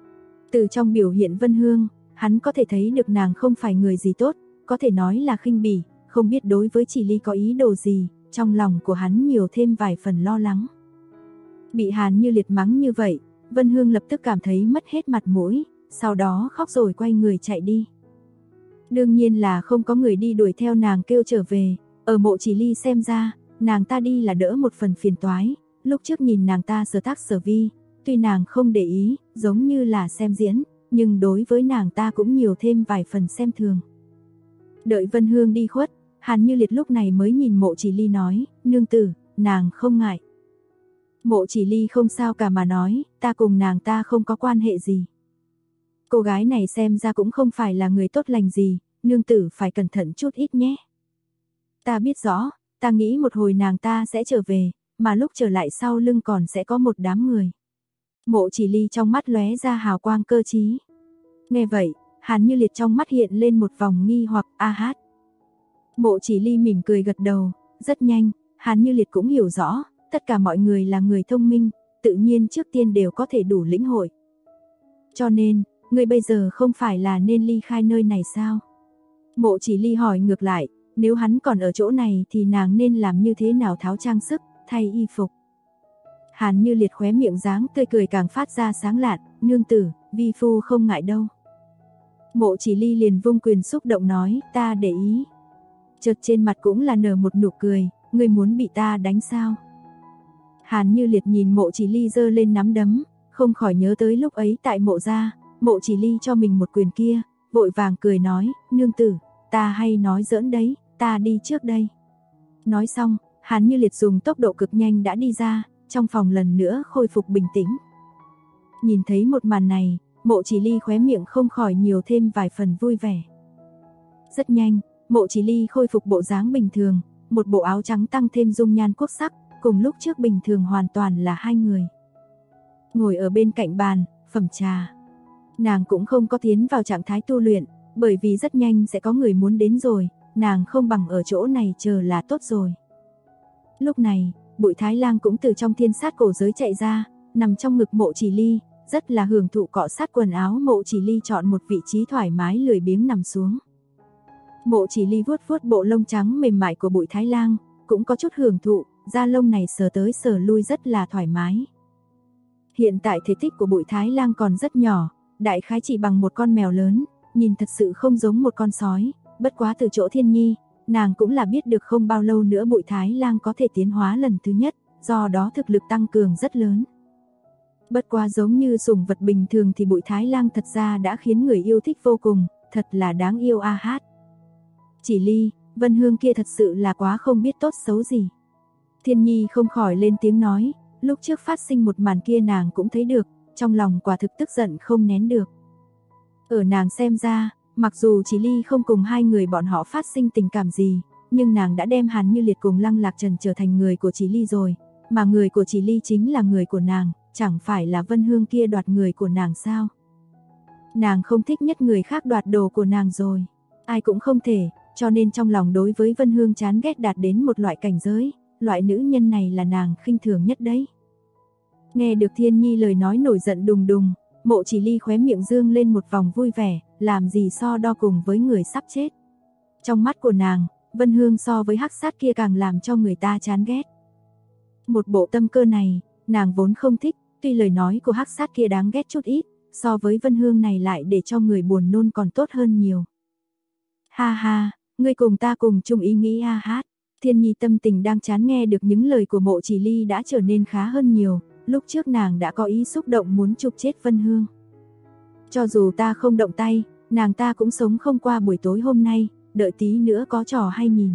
Từ trong biểu hiện Vân Hương, hắn có thể thấy được nàng không phải người gì tốt, có thể nói là khinh bỉ, không biết đối với Chỉ Ly có ý đồ gì, trong lòng của hắn nhiều thêm vài phần lo lắng. Bị Hàn Như Liệt mắng như vậy, Vân Hương lập tức cảm thấy mất hết mặt mũi, sau đó khóc rồi quay người chạy đi. Đương nhiên là không có người đi đuổi theo nàng kêu trở về, ở Mộ Chỉ Ly xem ra, nàng ta đi là đỡ một phần phiền toái, lúc trước nhìn nàng ta sở tác sở vi, tuy nàng không để ý, giống như là xem diễn, nhưng đối với nàng ta cũng nhiều thêm vài phần xem thường. Đợi Vân Hương đi khuất, Hàn Như Liệt lúc này mới nhìn Mộ Chỉ Ly nói, nương tử, nàng không ngại. Mộ Chỉ Ly không sao cả mà nói, ta cùng nàng ta không có quan hệ gì. Cô gái này xem ra cũng không phải là người tốt lành gì, nương tử phải cẩn thận chút ít nhé. Ta biết rõ, ta nghĩ một hồi nàng ta sẽ trở về, mà lúc trở lại sau lưng còn sẽ có một đám người. Mộ Chỉ Ly trong mắt lóe ra hào quang cơ trí. Nghe vậy, Hàn Như Liệt trong mắt hiện lên một vòng nghi hoặc a hát. Mộ Chỉ Ly mỉm cười gật đầu, rất nhanh, Hàn Như Liệt cũng hiểu rõ, tất cả mọi người là người thông minh, tự nhiên trước tiên đều có thể đủ lĩnh hội. Cho nên, ngươi bây giờ không phải là nên ly khai nơi này sao? Mộ Chỉ Ly hỏi ngược lại, nếu hắn còn ở chỗ này thì nàng nên làm như thế nào tháo trang sức, thay y phục. Hàn Như Liệt khóe miệng dáng tươi cười càng phát ra sáng lạn, nương tử, vi phu không ngại đâu. Mộ Chỉ Ly liền vung quyền xúc động nói, ta để ý. Chợt trên mặt cũng là nở một nụ cười, ngươi muốn bị ta đánh sao? Hàn Như Liệt nhìn Mộ Chỉ Ly giơ lên nắm đấm, không khỏi nhớ tới lúc ấy tại mộ gia, Mộ Chỉ Ly cho mình một quyền kia, vội vàng cười nói, nương tử, ta hay nói giỡn đấy, ta đi trước đây. Nói xong, Hàn Như Liệt dùng tốc độ cực nhanh đã đi ra, trong phòng lần nữa khôi phục bình tĩnh. Nhìn thấy một màn này, Mộ Chỉ Ly khóe miệng không khỏi nhiều thêm vài phần vui vẻ. Rất nhanh, Mộ Chỉ Ly khôi phục bộ dáng bình thường, một bộ áo trắng tăng thêm dung nhan quốc sắc, cùng lúc trước bình thường hoàn toàn là hai người. Ngồi ở bên cạnh bàn, phẩm trà. Nàng cũng không có tiến vào trạng thái tu luyện, bởi vì rất nhanh sẽ có người muốn đến rồi, nàng không bằng ở chỗ này chờ là tốt rồi. Lúc này, Bụi Thái Lang cũng từ trong thiên sát cổ giới chạy ra, nằm trong ngực Mộ Chỉ Ly, rất là hưởng thụ cọ sát quần áo. Mộ Chỉ Ly chọn một vị trí thoải mái lười biếng nằm xuống. Mộ Chỉ Ly vuốt vuốt bộ lông trắng mềm mại của Bụi Thái Lang, cũng có chút hưởng thụ, da lông này sờ tới sờ lui rất là thoải mái. Hiện tại thể tích của Bụi Thái Lang còn rất nhỏ, đại khái chỉ bằng một con mèo lớn, nhìn thật sự không giống một con sói, bất quá từ chỗ Thiên Nhi, nàng cũng là biết được không bao lâu nữa Bụi Thái Lang có thể tiến hóa lần thứ nhất, do đó thực lực tăng cường rất lớn. Bất quá giống như sủng vật bình thường thì Bụi Thái Lang thật ra đã khiến người yêu thích vô cùng, thật là đáng yêu a hát. Chỉ Ly, Vân Hương kia thật sự là quá không biết tốt xấu gì. Thiên Nhi không khỏi lên tiếng nói, lúc trước phát sinh một màn kia nàng cũng thấy được, trong lòng quả thực tức giận không nén được. Ở nàng xem ra, mặc dù Chỉ Ly không cùng hai người bọn họ phát sinh tình cảm gì, nhưng nàng đã đem Hàn Như Liệt cùng Lăng Lạc Trần trở thành người của Chỉ Ly rồi, mà người của Chỉ Ly chính là người của nàng, chẳng phải là Vân Hương kia đoạt người của nàng sao? Nàng không thích nhất người khác đoạt đồ của nàng rồi, ai cũng không thể, cho nên trong lòng đối với Vân Hương chán ghét đạt đến một loại cảnh giới, loại nữ nhân này là nàng khinh thường nhất đấy. Nghe được Thiên Nhi lời nói nổi giận đùng đùng, Mộ Chỉ Ly khóe miệng dương lên một vòng vui vẻ, làm gì so đo cùng với người sắp chết. Trong mắt của nàng, Vân Hương so với hắc sát kia càng làm cho người ta chán ghét. Một bộ tâm cơ này, nàng vốn không thích, tuy lời nói của hắc sát kia đáng ghét chút ít, so với Vân Hương này lại để cho người buồn nôn còn tốt hơn nhiều. Ha ha, ngươi cùng ta cùng chung ý nghĩ a hát. Thiên Nhi tâm tình đang chán nghe được những lời của Mộ Chỉ Ly đã trở nên khá hơn nhiều, lúc trước nàng đã có ý xúc động muốn chụp chết Vân Hương. Cho dù ta không động tay, nàng ta cũng sống không qua buổi tối hôm nay, đợi tí nữa có trò hay nhìn.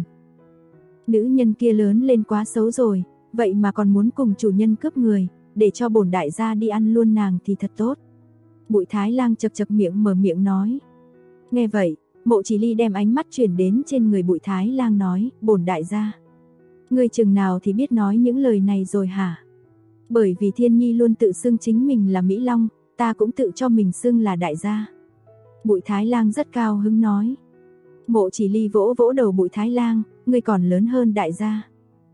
Nữ nhân kia lớn lên quá xấu rồi, vậy mà còn muốn cùng chủ nhân cướp người, để cho bổn đại gia đi ăn luôn nàng thì thật tốt. Bụi Thái Lang chật chật miệng mở miệng nói. Nghe vậy, Mộ Chỉ Ly đem ánh mắt chuyển đến trên người Bụi Thái Lang nói, bổn đại gia. Ngươi chừng nào thì biết nói những lời này rồi hả? Bởi vì Thiên Nhi luôn tự xưng chính mình là Mỹ Long, ta cũng tự cho mình xưng là đại gia. Bụi Thái Lang rất cao hứng nói. Mộ Chỉ Ly vỗ vỗ đầu Bụi Thái Lang, ngươi còn lớn hơn đại gia.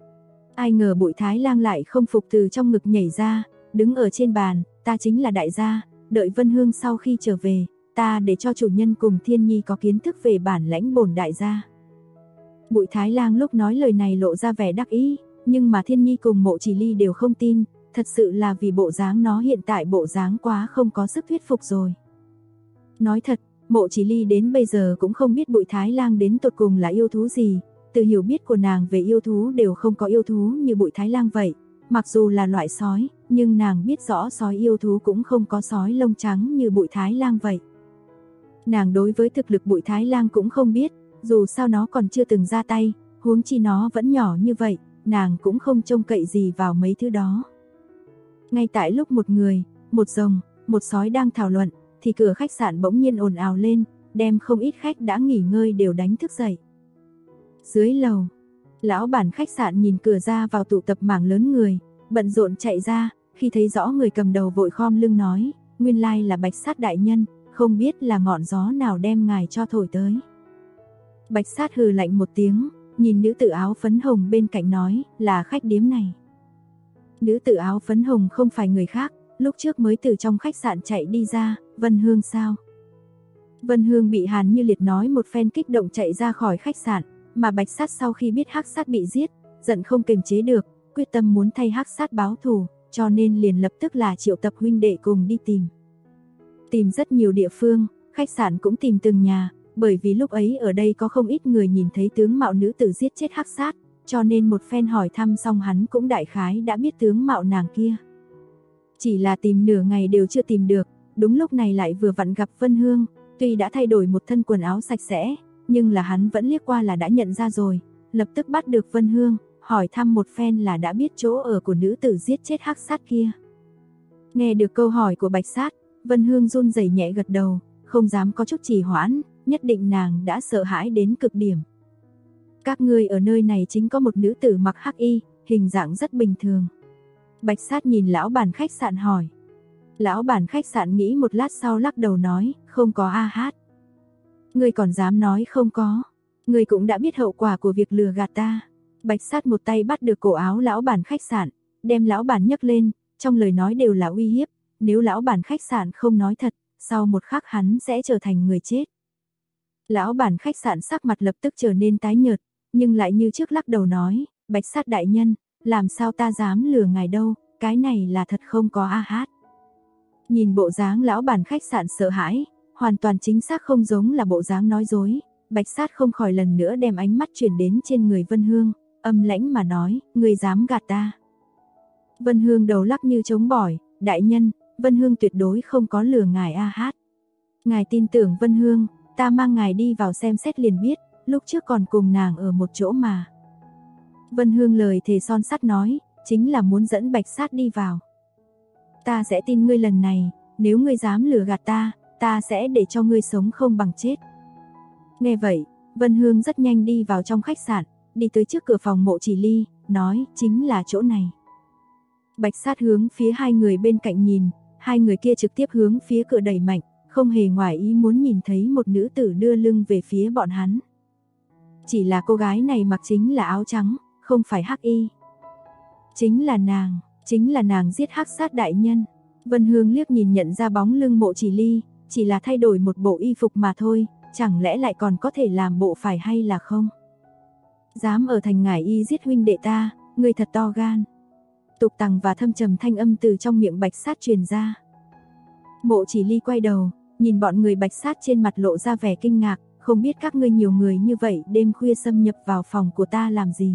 Ai ngờ Bụi Thái Lang lại không phục từ trong ngực nhảy ra, đứng ở trên bàn, ta chính là đại gia, đợi Vân Hương sau khi trở về, ta để cho chủ nhân cùng Thiên Nhi có kiến thức về bản lãnh bổn đại gia. Bụi Thái Lang lúc nói lời này lộ ra vẻ đắc ý, nhưng mà Thiên Nhi cùng Mộ Chỉ Ly đều không tin, thật sự là vì bộ dáng nó hiện tại bộ dáng quá không có sức thuyết phục rồi. Nói thật, Mộ Chỉ Ly đến bây giờ cũng không biết Bụi Thái Lang đến tột cùng là yêu thú gì, từ hiểu biết của nàng về yêu thú đều không có yêu thú như Bụi Thái Lang vậy, mặc dù là loại sói, nhưng nàng biết rõ sói yêu thú cũng không có sói lông trắng như Bụi Thái Lang vậy. Nàng đối với thực lực Bụi Thái Lang cũng không biết, dù sao nó còn chưa từng ra tay, huống chi nó vẫn nhỏ như vậy, nàng cũng không trông cậy gì vào mấy thứ đó. Ngay tại lúc một người, một rồng, một sói đang thảo luận, thì cửa khách sạn bỗng nhiên ồn ào lên, đem không ít khách đã nghỉ ngơi đều đánh thức dậy. Dưới lầu, lão bản khách sạn nhìn cửa ra vào tụ tập mảng lớn người, bận rộn chạy ra, khi thấy rõ người cầm đầu vội khom lưng nói, nguyên lai là Bạch Sát đại nhân, không biết là ngọn gió nào đem ngài cho thổi tới. Bạch Sát hừ lạnh một tiếng, nhìn nữ tử áo phấn hồng bên cạnh nói, là khách điếm này. Nữ tử áo phấn hồng không phải người khác, lúc trước mới từ trong khách sạn chạy đi ra, Vân Hương sao? Vân Hương bị Hàn Như Liệt nói một phen kích động chạy ra khỏi khách sạn, mà Bạch Sát sau khi biết Hắc Sát bị giết, giận không kiềm chế được, quyết tâm muốn thay Hắc Sát báo thù, cho nên liền lập tức là triệu tập huynh đệ cùng đi tìm. Tìm rất nhiều địa phương, khách sạn cũng tìm từng nhà, bởi vì lúc ấy ở đây có không ít người nhìn thấy tướng mạo nữ tử giết chết Hắc Sát, cho nên một phen hỏi thăm xong hắn cũng đại khái đã biết tướng mạo nàng kia. Chỉ là tìm nửa ngày đều chưa tìm được, đúng lúc này lại vừa vặn gặp Vân Hương, tuy đã thay đổi một thân quần áo sạch sẽ, nhưng là hắn vẫn liếc qua là đã nhận ra rồi, lập tức bắt được Vân Hương, hỏi thăm một phen là đã biết chỗ ở của nữ tử giết chết Hắc Sát kia. Nghe được câu hỏi của Bạch Sát, Vân Hương run rẩy nhẹ gật đầu, không dám có chút trì hoãn, nhất định nàng đã sợ hãi đến cực điểm. Các ngươi ở nơi này chính có một nữ tử mặc hắc y, hình dạng rất bình thường. Bạch Sát nhìn lão bản khách sạn hỏi. Lão bản khách sạn nghĩ một lát sau lắc đầu nói, không có a hát. Ngươi còn dám nói không có, ngươi cũng đã biết hậu quả của việc lừa gạt ta. Bạch Sát một tay bắt được cổ áo lão bản khách sạn, đem lão bản nhấc lên, trong lời nói đều là uy hiếp, nếu lão bản khách sạn không nói thật, sau một khắc hắn sẽ trở thành người chết. Lão bản khách sạn sắc mặt lập tức trở nên tái nhợt, nhưng lại như trước lắc đầu nói, Bạch Sát đại nhân, làm sao ta dám lừa ngài đâu, cái này là thật không có a hát. Nhìn bộ dáng lão bản khách sạn sợ hãi, hoàn toàn chính xác không giống là bộ dáng nói dối, Bạch Sát không khỏi lần nữa đem ánh mắt chuyển đến trên người Vân Hương, âm lãnh mà nói, ngươi dám gạt ta. Vân Hương đầu lắc như trống bỏi, đại nhân, Vân Hương tuyệt đối không có lừa ngài a hát. Ngài tin tưởng Vân Hương, ta mang ngài đi vào xem xét liền biết, lúc trước còn cùng nàng ở một chỗ mà. Vân Hương lời thề son sắt nói, chính là muốn dẫn Bạch Sát đi vào. Ta sẽ tin ngươi lần này, nếu ngươi dám lừa gạt ta, ta sẽ để cho ngươi sống không bằng chết. Nghe vậy, Vân Hương rất nhanh đi vào trong khách sạn, đi tới trước cửa phòng Mộ Chỉ Ly, nói, chính là chỗ này. Bạch Sát hướng phía hai người bên cạnh nhìn, hai người kia trực tiếp hướng phía cửa đẩy mạnh, không hề ngoài ý muốn nhìn thấy một nữ tử đưa lưng về phía bọn hắn. Chỉ là cô gái này mặc chính là áo trắng, không phải hắc y. Chính là nàng giết Hắc Sát đại nhân. Vân Hương liếc nhìn nhận ra bóng lưng Mộ Chỉ Ly, chỉ là thay đổi một bộ y phục mà thôi, chẳng lẽ lại còn có thể làm bộ phải hay là không? Dám ở thành Ngải Y giết huynh đệ ta, ngươi thật to gan. Tục tằng và thâm trầm thanh âm từ trong miệng Bạch Sát truyền ra. Mộ Chỉ Ly quay đầu, nhìn bọn người Bạch Sát trên mặt lộ ra vẻ kinh ngạc, không biết các ngươi nhiều người như vậy đêm khuya xâm nhập vào phòng của ta làm gì.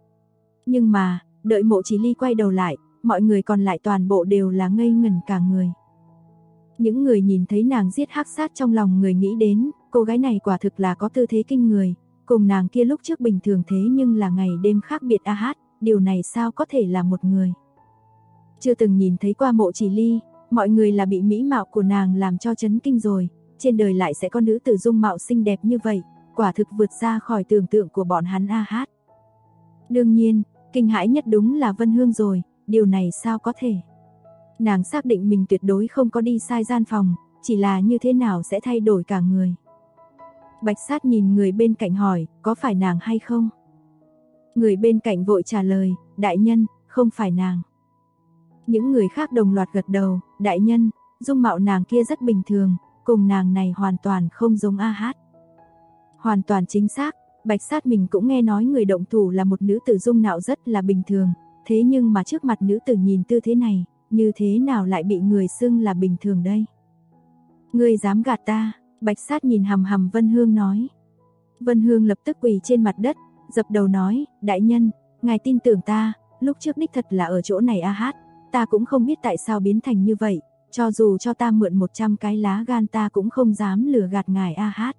Nhưng mà, đợi Mộ Chỉ Ly quay đầu lại, mọi người còn lại toàn bộ đều là ngây ngẩn cả người. Những người nhìn thấy nàng giết hắc sát trong lòng người nghĩ đến, cô gái này quả thực là có tư thế kinh người, cùng nàng kia lúc trước bình thường thế nhưng là ngày đêm khác biệt a hát, điều này sao có thể là một người. Chưa từng nhìn thấy qua Mộ Chỉ Ly, mọi người là bị mỹ mạo của nàng làm cho chấn kinh rồi, trên đời lại sẽ có nữ tử dung mạo xinh đẹp như vậy, quả thực vượt ra khỏi tưởng tượng của bọn hắn a hát. Đương nhiên, kinh hãi nhất đúng là Vân Hương rồi, điều này sao có thể. Nàng xác định mình tuyệt đối không có đi sai gian phòng, chỉ là như thế nào sẽ thay đổi cả người. Bạch Sát nhìn người bên cạnh hỏi, có phải nàng hay không? Người bên cạnh vội trả lời, đại nhân, không phải nàng. Những người khác đồng loạt gật đầu, đại nhân, dung mạo nàng kia rất bình thường, cùng nàng này hoàn toàn không giống a hát. Hoàn toàn chính xác, Bạch Sát mình cũng nghe nói người động thủ là một nữ tử dung mạo rất là bình thường, thế nhưng mà trước mặt nữ tử nhìn tư thế này, như thế nào lại bị người xưng là bình thường đây? Ngươi dám gạt ta? Bạch Sát nhìn hằm hằm Vân Hương nói. Vân Hương lập tức quỳ trên mặt đất, dập đầu nói, đại nhân, ngài tin tưởng ta, lúc trước đích thật là ở chỗ này a hát, ta cũng không biết tại sao biến thành như vậy, cho dù cho ta mượn 100 cái lá gan ta cũng không dám lừa gạt ngài a hát.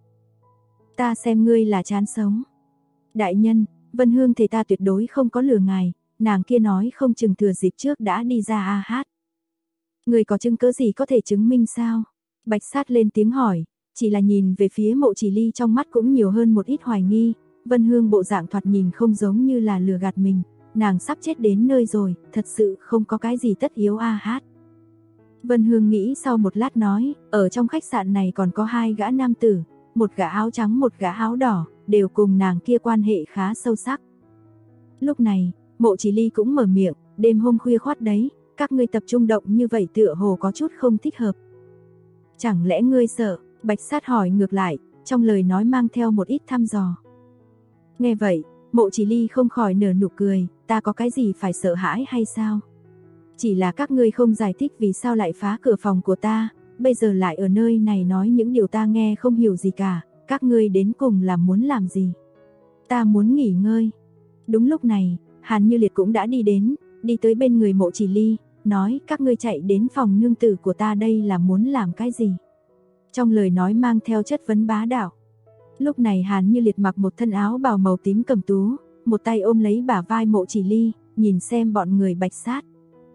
Ta xem ngươi là chán sống. Đại nhân, Vân Hương thề ta tuyệt đối không có lừa ngài, nàng kia nói không chừng thừa dịp trước đã đi ra a hát. Người có chứng cứ gì có thể chứng minh sao? Bạch Sát lên tiếng hỏi, chỉ là nhìn về phía Mộ Chỉ Ly trong mắt cũng nhiều hơn một ít hoài nghi, Vân Hương bộ dạng thoạt nhìn không giống như là lừa gạt mình, nàng sắp chết đến nơi rồi, thật sự không có cái gì tất yếu a hát. Vân Hương nghĩ sau một lát nói, ở trong khách sạn này còn có 2 gã nam tử, một gã áo trắng một gã áo đỏ, đều cùng nàng kia quan hệ khá sâu sắc. Lúc này, Mộ Chỉ Ly cũng mở miệng, đêm hôm khuya khoắt đấy, các ngươi tập trung động như vậy tựa hồ có chút không thích hợp. Chẳng lẽ ngươi sợ? Bạch Sát hỏi ngược lại, trong lời nói mang theo một ít thăm dò. Nghe vậy, Mộ Chỉ Ly không khỏi nở nụ cười, ta có cái gì phải sợ hãi hay sao? Chỉ là các ngươi không giải thích vì sao lại phá cửa phòng của ta, bây giờ lại ở nơi này nói những điều ta nghe không hiểu gì cả, các ngươi đến cùng là muốn làm gì? Ta muốn nghỉ ngơi. Đúng lúc này, Hàn Như Liệt cũng đã đi tới bên người Mộ Chỉ Ly, nói các ngươi chạy đến phòng nương tử của ta đây là muốn làm cái gì? Trong lời nói mang theo chất vấn bá đạo. Lúc này Hàn Như Liệt mặc một thân áo bào màu tím cẩm tú, một tay ôm lấy bả vai Mộ Chỉ Ly, nhìn xem bọn người Bạch Sát.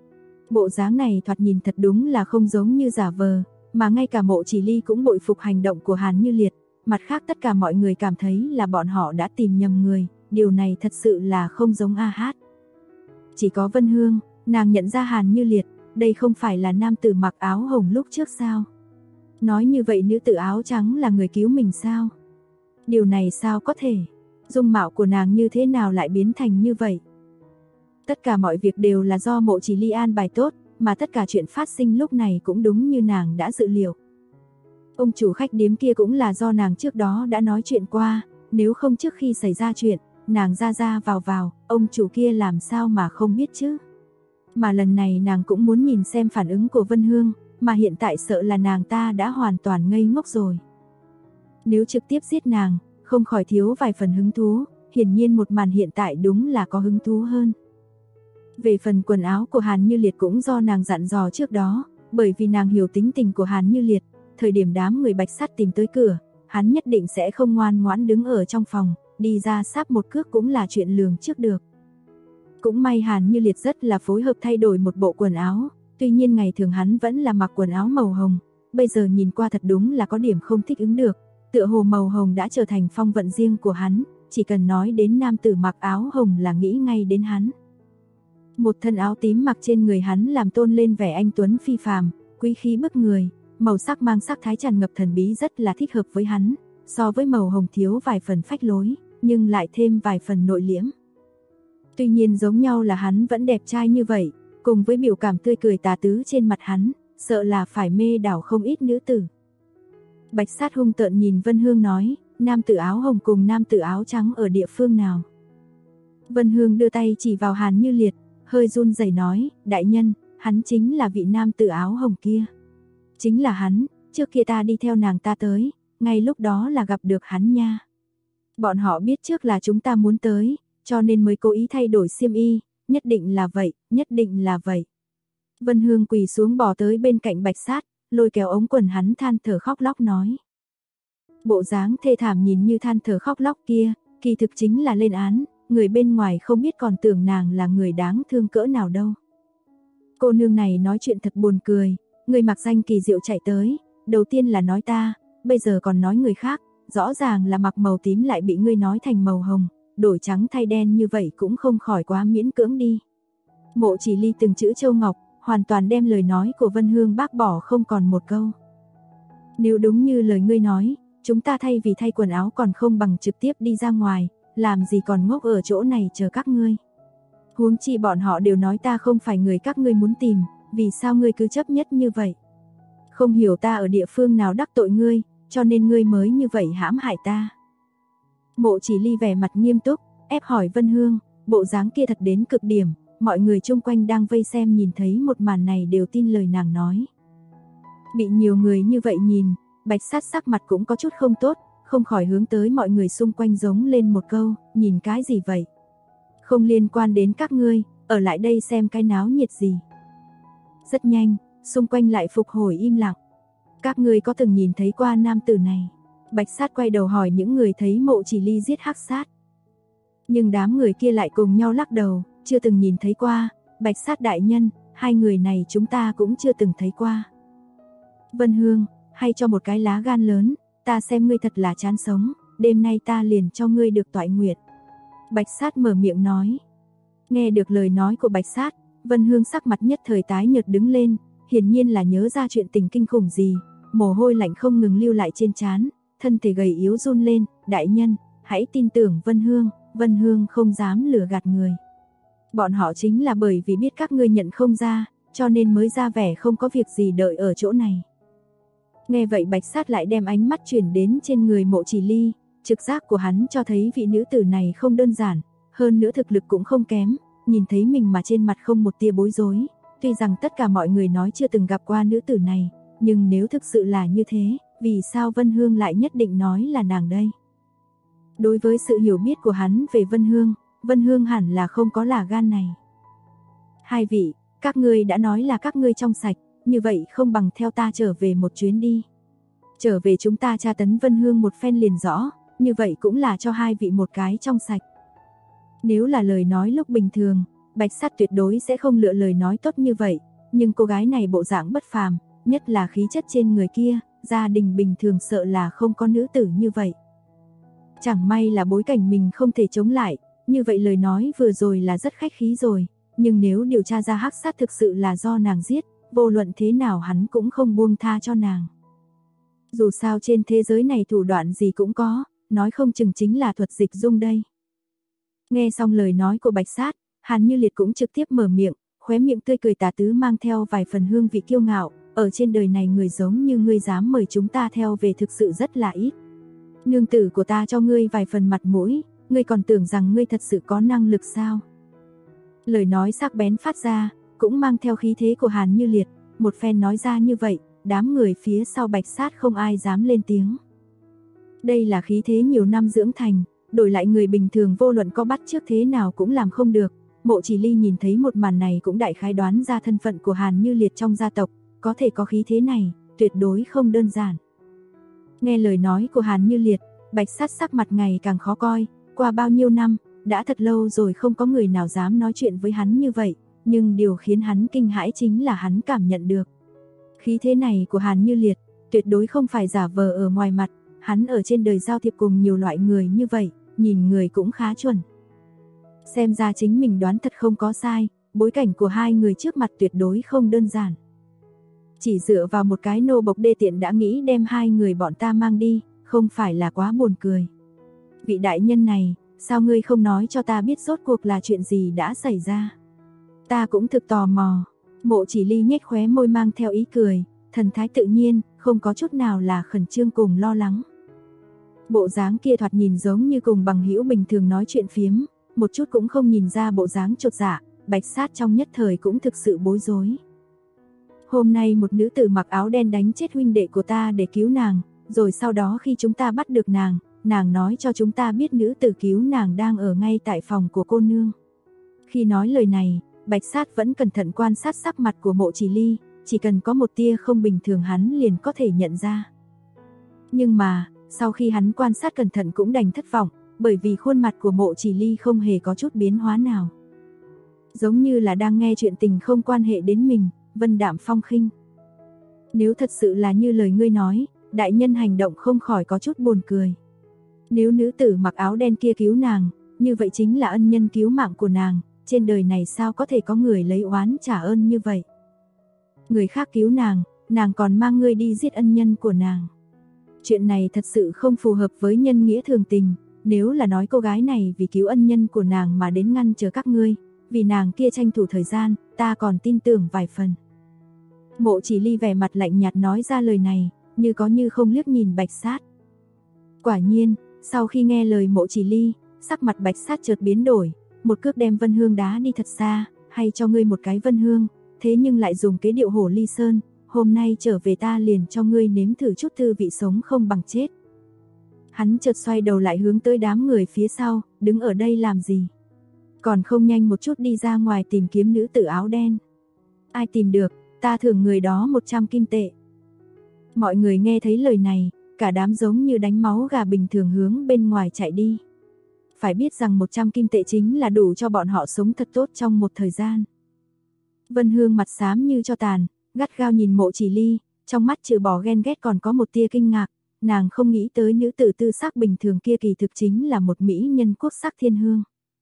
Bộ dáng này thoạt nhìn thật đúng là không giống như giả vờ, mà ngay cả Mộ Chỉ Ly cũng bội phục hành động của Hàn Như Liệt, mặt khác tất cả mọi người cảm thấy là bọn họ đã tìm nhầm người, điều này thật sự là không giống a hát. Chỉ có Vân Hương, nàng nhận ra Hàn Như Liệt, đây không phải là nam tử mặc áo hồng lúc trước sao? Nói như vậy nữ tử áo trắng là người cứu mình sao? Điều này sao có thể? Dung mạo của nàng như thế nào lại biến thành như vậy? Tất cả mọi việc đều là do Mộ Chỉ Ly an bài tốt, mà tất cả chuyện phát sinh lúc này cũng đúng như nàng đã dự liệu. Ông chủ khách điếm kia cũng là do nàng trước đó đã nói chuyện qua, nếu không trước khi xảy ra chuyện, nàng ra vào, ông chủ kia làm sao mà không biết chứ? Mà lần này nàng cũng muốn nhìn xem phản ứng của Vân Hương, mà hiện tại sợ là nàng ta đã hoàn toàn ngây ngốc rồi. Nếu trực tiếp giết nàng, không khỏi thiếu vài phần hứng thú, hiển nhiên một màn hiện tại đúng là có hứng thú hơn. Về phần quần áo của Hàn Như Liệt cũng do nàng dặn dò trước đó, bởi vì nàng hiểu tính tình của Hàn Như Liệt, thời điểm đám người Bạch Sát tìm tới cửa, hắn nhất định sẽ không ngoan ngoãn đứng ở trong phòng, đi ra sáp một cước cũng là chuyện lường trước được. Cũng may Hàn Như Liệt rất là phối hợp thay đổi một bộ quần áo, tuy nhiên ngày thường hắn vẫn là mặc quần áo màu hồng, bây giờ nhìn qua thật đúng là có điểm không thích ứng được, tựa hồ màu hồng đã trở thành phong vận riêng của hắn, chỉ cần nói đến nam tử mặc áo hồng là nghĩ ngay đến hắn. Một thân áo tím mặc trên người hắn làm tôn lên vẻ anh tuấn phi phàm, quý khí bức người, màu sắc mang sắc thái tràn ngập thần bí rất là thích hợp với hắn, so với màu hồng thiếu vài phần phách lối, nhưng lại thêm vài phần nội liễm. Tuy nhiên giống nhau là hắn vẫn đẹp trai như vậy, cùng với biểu cảm tươi cười tà tứ trên mặt hắn, sợ là phải mê đảo không ít nữ tử. Bạch Sát hung tợn nhìn Vân Hương nói, nam tử áo hồng cùng nam tử áo trắng ở địa phương nào? Vân Hương đưa tay chỉ vào Hàn Như Liệt, hơi run rẩy nói, đại nhân, hắn chính là vị nam tử áo hồng kia. Chính là hắn, trước kia ta đi theo nàng ta tới, ngay lúc đó là gặp được hắn nha. Bọn họ biết trước là chúng ta muốn tới, cho nên mới cố ý thay đổi xiêm y, nhất định là vậy, nhất định là vậy. Vân Hương quỳ xuống bỏ tới bên cạnh Bạch Sát, lôi kéo ống quần hắn than thở khóc lóc nói. Bộ dáng thê thảm nhìn như than thở khóc lóc kia, kỳ thực chính là lên án, người bên ngoài không biết còn tưởng nàng là người đáng thương cỡ nào đâu. Cô nương này nói chuyện thật buồn cười, người mặc danh kỳ diệu chạy tới, đầu tiên là nói ta, bây giờ còn nói người khác, rõ ràng là mặc màu tím lại bị ngươi nói thành màu hồng, đổi trắng thay đen như vậy cũng không khỏi quá miễn cưỡng đi. Mộ Chỉ Ly từng chữ châu ngọc, hoàn toàn đem lời nói của Vân Hương bác bỏ không còn một câu. Nếu đúng như lời ngươi nói, chúng ta thay vì thay quần áo còn không bằng trực tiếp đi ra ngoài, làm gì còn ngốc ở chỗ này chờ các ngươi. Huống chi bọn họ đều nói ta không phải người các ngươi muốn tìm, vì sao ngươi cứ chấp nhất như vậy? Không hiểu ta ở địa phương nào đắc tội ngươi, cho nên ngươi mới như vậy hãm hại ta. Mộ Chỉ Ly vẻ mặt nghiêm túc, ép hỏi Vân Hương, bộ dáng kia thật đến cực điểm, mọi người chung quanh đang vây xem nhìn thấy một màn này đều tin lời nàng nói. Bị nhiều người như vậy nhìn, Bạch Sát sắc mặt cũng có chút không tốt, không khỏi hướng tới mọi người xung quanh giống lên một câu, nhìn cái gì vậy? Không liên quan đến các ngươi, ở lại đây xem cái náo nhiệt gì. Rất nhanh, xung quanh lại phục hồi im lặng. Các ngươi có từng nhìn thấy qua nam tử này? Bạch Sát quay đầu hỏi những người thấy Mộ Chỉ Ly giết Hắc Sát. Nhưng đám người kia lại cùng nhau lắc đầu, chưa từng nhìn thấy qua. Bạch Sát đại nhân, hai người này chúng ta cũng chưa từng thấy qua. Vân Hương, hay cho một cái lá gan lớn, ta xem ngươi thật là chán sống, đêm nay ta liền cho ngươi được toại nguyệt. Bạch Sát mở miệng nói. Nghe được lời nói của Bạch Sát, Vân Hương sắc mặt nhất thời tái nhợt đứng lên, hiển nhiên là nhớ ra chuyện tình kinh khủng gì, mồ hôi lạnh không ngừng lưu lại trên trán, thân thể gầy yếu run lên, đại nhân, hãy tin tưởng Vân Hương không dám lừa gạt người. Bọn họ chính là bởi vì biết các ngươi nhận không ra, cho nên mới ra vẻ không có việc gì đợi ở chỗ này. Nghe vậy Bạch Sát lại đem ánh mắt chuyển đến trên người Mộ Chỉ Ly, trực giác của hắn cho thấy vị nữ tử này không đơn giản, hơn nữa thực lực cũng không kém, nhìn thấy mình mà trên mặt không một tia bối rối. Tuy rằng tất cả mọi người nói chưa từng gặp qua nữ tử này, nhưng nếu thực sự là như thế, vì sao Vân Hương lại nhất định nói là nàng đây? Đối với sự hiểu biết của hắn về Vân Hương hẳn là không có là gan này. Hai vị, các ngươi đã nói là các ngươi trong sạch, như vậy không bằng theo ta trở về một chuyến đi. Trở về chúng ta tra tấn Vân Hương một phen liền rõ, như vậy cũng là cho hai vị một cái trong sạch. Nếu là lời nói lúc bình thường, Bạch Sát tuyệt đối sẽ không lựa lời nói tốt như vậy, nhưng cô gái này bộ dạng bất phàm, nhất là khí chất trên người kia, gia đình bình thường sợ là không có nữ tử như vậy. Chẳng may là bối cảnh mình không thể chống lại, như vậy lời nói vừa rồi là rất khách khí rồi, nhưng nếu điều tra ra Hắc Sát thực sự là do nàng giết, vô luận thế nào hắn cũng không buông tha cho nàng. Dù sao trên thế giới này thủ đoạn gì cũng có, nói không chừng chính là thuật dịch dung đây. Nghe xong lời nói của Bạch Sát, Hàn Như Liệt cũng trực tiếp mở miệng, khóe miệng tươi cười tà tứ mang theo vài phần hương vị kiêu ngạo, ở trên đời này người giống như ngươi dám mời chúng ta theo về thực sự rất là ít. Nương tử của ta cho ngươi vài phần mặt mũi, ngươi còn tưởng rằng ngươi thật sự có năng lực sao? Lời nói sắc bén phát ra, cũng mang theo khí thế của Hàn Như Liệt, một phen nói ra như vậy, đám người phía sau Bạch Sát không ai dám lên tiếng. Đây là khí thế nhiều năm dưỡng thành, đổi lại người bình thường vô luận có bắt chước thế nào cũng làm không được. Mộ Chỉ Ly nhìn thấy một màn này cũng đại khái đoán ra thân phận của Hàn Như Liệt trong gia tộc, có thể có khí thế này, tuyệt đối không đơn giản. Nghe lời nói của Hàn Như Liệt, Bạch Sát sắc mặt ngày càng khó coi, qua bao nhiêu năm, đã thật lâu rồi không có người nào dám nói chuyện với hắn như vậy, nhưng điều khiến hắn kinh hãi chính là hắn cảm nhận được. Khí thế này của Hàn Như Liệt, tuyệt đối không phải giả vờ ở ngoài mặt, hắn ở trên đời giao thiệp cùng nhiều loại người như vậy, nhìn người cũng khá chuẩn. Xem ra chính mình đoán thật không có sai, bối cảnh của hai người trước mặt tuyệt đối không đơn giản. Chỉ dựa vào một cái nô bộc đê tiện đã nghĩ đem hai người bọn ta mang đi, không phải là quá buồn cười. Vị đại nhân này, sao ngươi không nói cho ta biết rốt cuộc là chuyện gì đã xảy ra? Ta cũng thực tò mò. Mộ Chỉ Ly nhếch khóe môi mang theo ý cười, thần thái tự nhiên, không có chút nào là khẩn trương cùng lo lắng. Bộ dáng kia thoạt nhìn giống như cùng bằng hữu bình thường nói chuyện phiếm, một chút cũng không nhìn ra bộ dáng chột dạ. Bạch Sát trong nhất thời cũng thực sự bối rối. Hôm nay một nữ tử mặc áo đen đánh chết huynh đệ của ta để cứu nàng, rồi sau đó khi chúng ta bắt được nàng nói cho chúng ta biết nữ tử cứu nàng đang ở ngay tại phòng của cô nương. Khi nói lời này, Bạch Sát vẫn cẩn thận quan sát sắc mặt của Mộ Chỉ Ly, chỉ cần có một tia không bình thường hắn liền có thể nhận ra. Nhưng mà, sau khi hắn quan sát cẩn thận cũng đành thất vọng, bởi vì khuôn mặt của Mộ Chỉ Ly không hề có chút biến hóa nào. Giống như là đang nghe chuyện tình không quan hệ đến mình, vân đạm phong khinh. Nếu thật sự là như lời ngươi nói, đại nhân hành động không khỏi có chút buồn cười. Nếu nữ tử mặc áo đen kia cứu nàng, như vậy chính là ân nhân cứu mạng của nàng, trên đời này sao có thể có người lấy oán trả ơn như vậy. Người khác cứu nàng còn mang ngươi đi giết ân nhân của nàng. Chuyện này thật sự không phù hợp với nhân nghĩa thường tình, nếu là nói cô gái này vì cứu ân nhân của nàng mà đến ngăn chờ các ngươi, vì nàng kia tranh thủ thời gian, ta còn tin tưởng vài phần. Mộ Chỉ Ly vẻ mặt lạnh nhạt nói ra lời này, như có như không liếc nhìn Bạch Sát. Quả nhiên, sau khi nghe lời Mộ Chỉ Ly, sắc mặt Bạch Sát chợt biến đổi, một cước đem Vân Hương đá đi thật xa, hay cho ngươi một cái Vân Hương, thế nhưng lại dùng kế điệu hổ ly sơn, hôm nay trở về ta liền cho ngươi nếm thử chút thư vị sống không bằng chết. Hắn chợt xoay đầu lại hướng tới đám người phía sau, đứng ở đây làm gì? Còn không nhanh một chút đi ra ngoài tìm kiếm nữ tử áo đen. Ai tìm được, ta thưởng người đó 100 kim tệ. Mọi người nghe thấy lời này, cả đám giống như đánh máu gà bình thường hướng bên ngoài chạy đi. Phải biết rằng 100 kim tệ chính là đủ cho bọn họ sống thật tốt trong một thời gian. Vân Hương mặt xám như cho tàn, gắt gao nhìn Mộ Chỉ Ly, trong mắt trừ bỏ ghen ghét còn có một tia kinh ngạc, nàng không nghĩ tới nữ tử tư sắc bình thường kia kỳ thực chính là một mỹ nhân quốc sắc thiên hương.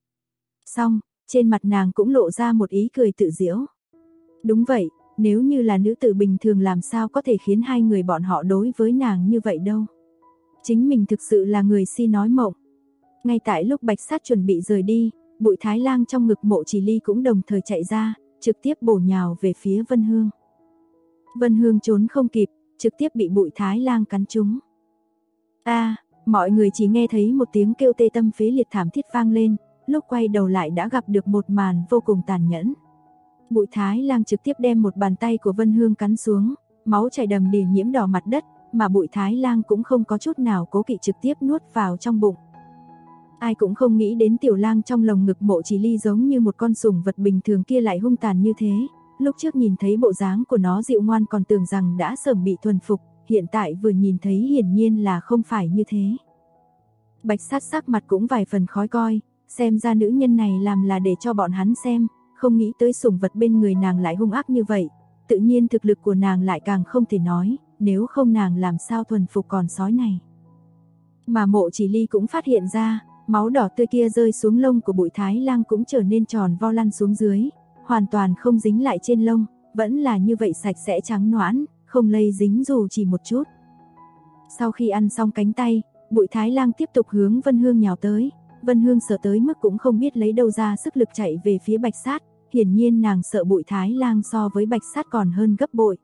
Xong, trên mặt nàng cũng lộ ra một ý cười tự giễu. Đúng vậy, nếu như là nữ tử bình thường làm sao có thể khiến hai người bọn họ đối với nàng như vậy đâu. Chính mình thực sự là người si nói mộng. Ngay tại lúc Bạch Sát chuẩn bị rời đi, Bụi Thái Lang trong ngực Mộ Chỉ Ly cũng đồng thời chạy ra, trực tiếp bổ nhào về phía Vân Hương. Vân Hương trốn không kịp, trực tiếp bị Bụi Thái Lang cắn trúng. Mọi người chỉ nghe thấy một tiếng kêu tê tâm phế liệt thảm thiết vang lên, lúc quay đầu lại đã gặp được một màn vô cùng tàn nhẫn. Bụi Thái Lang trực tiếp đem một bàn tay của Vân Hương cắn xuống, máu chảy đầm đìa nhiễm đỏ mặt đất, mà Bụi Thái Lang cũng không có chút nào cố kỵ trực tiếp nuốt vào trong bụng. Ai cũng không nghĩ đến tiểu lang trong lồng ngực Mộ Chỉ Ly giống như một con sủng vật bình thường kia lại hung tàn như thế, lúc trước nhìn thấy bộ dáng của nó dịu ngoan còn tưởng rằng đã sớm bị thuần phục, hiện tại vừa nhìn thấy hiển nhiên là không phải như thế. Bạch Sát sắc mặt cũng vài phần khó coi, xem ra nữ nhân này làm là để cho bọn hắn xem, không nghĩ tới sủng vật bên người nàng lại hung ác như vậy, tự nhiên thực lực của nàng lại càng không thể nói, nếu không nàng làm sao thuần phục con sói này. Mà Mộ Chỉ Ly cũng phát hiện ra, máu đỏ tươi kia rơi xuống lông của Bụi Thái Lang cũng trở nên tròn vo lăn xuống dưới, hoàn toàn không dính lại trên lông, vẫn là như vậy sạch sẽ trắng nõn, không lây dính dù chỉ một chút. Sau khi ăn xong cánh tay, Bụi Thái Lang tiếp tục hướng Vân Hương nhào tới, Vân Hương sợ tới mức cũng không biết lấy đâu ra sức lực chạy về phía Bạch Sát, hiển nhiên nàng sợ Bụi Thái Lang so với Bạch Sát còn hơn gấp bội.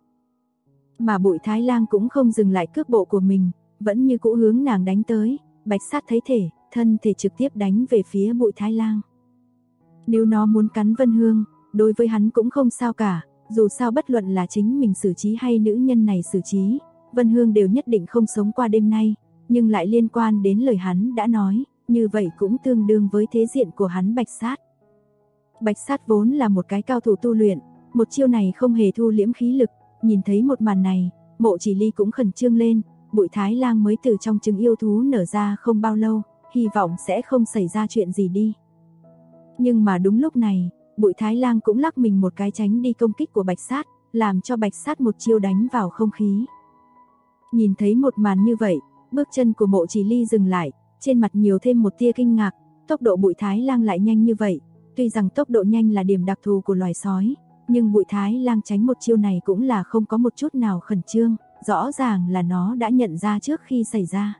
Mà Bụi Thái Lang cũng không dừng lại cước bộ của mình, vẫn như cũ hướng nàng đánh tới, Bạch Sát thấy thể, thân thể trực tiếp đánh về phía Bụi Thái Lang. Nếu nó muốn cắn Vân Hương, đối với hắn cũng không sao cả, dù sao bất luận là chính mình xử trí hay nữ nhân này xử trí, Vân Hương đều nhất định không sống qua đêm nay, nhưng lại liên quan đến lời hắn đã nói, như vậy cũng tương đương với thế diện của hắn Bạch Sát. Bạch Sát vốn là một cái cao thủ tu luyện, một chiêu này không hề thu liễm khí lực, nhìn thấy một màn này, Mộ Chỉ Ly cũng khẩn trương lên, Bụi Thái Lang mới từ trong trứng yêu thú nở ra không bao lâu, hy vọng sẽ không xảy ra chuyện gì đi. Nhưng mà đúng lúc này, Bụi Thái Lang cũng lắc mình một cái tránh đi công kích của Bạch Sát, làm cho Bạch Sát một chiêu đánh vào không khí. Nhìn thấy một màn như vậy, bước chân của Mộ Chỉ Ly dừng lại, trên mặt nhiều thêm một tia kinh ngạc, tốc độ Bụi Thái Lang lại nhanh như vậy, tuy rằng tốc độ nhanh là điểm đặc thù của loài sói, nhưng Bụi Thái Lang tránh một chiêu này cũng là không có một chút nào khẩn trương, rõ ràng là nó đã nhận ra trước khi xảy ra.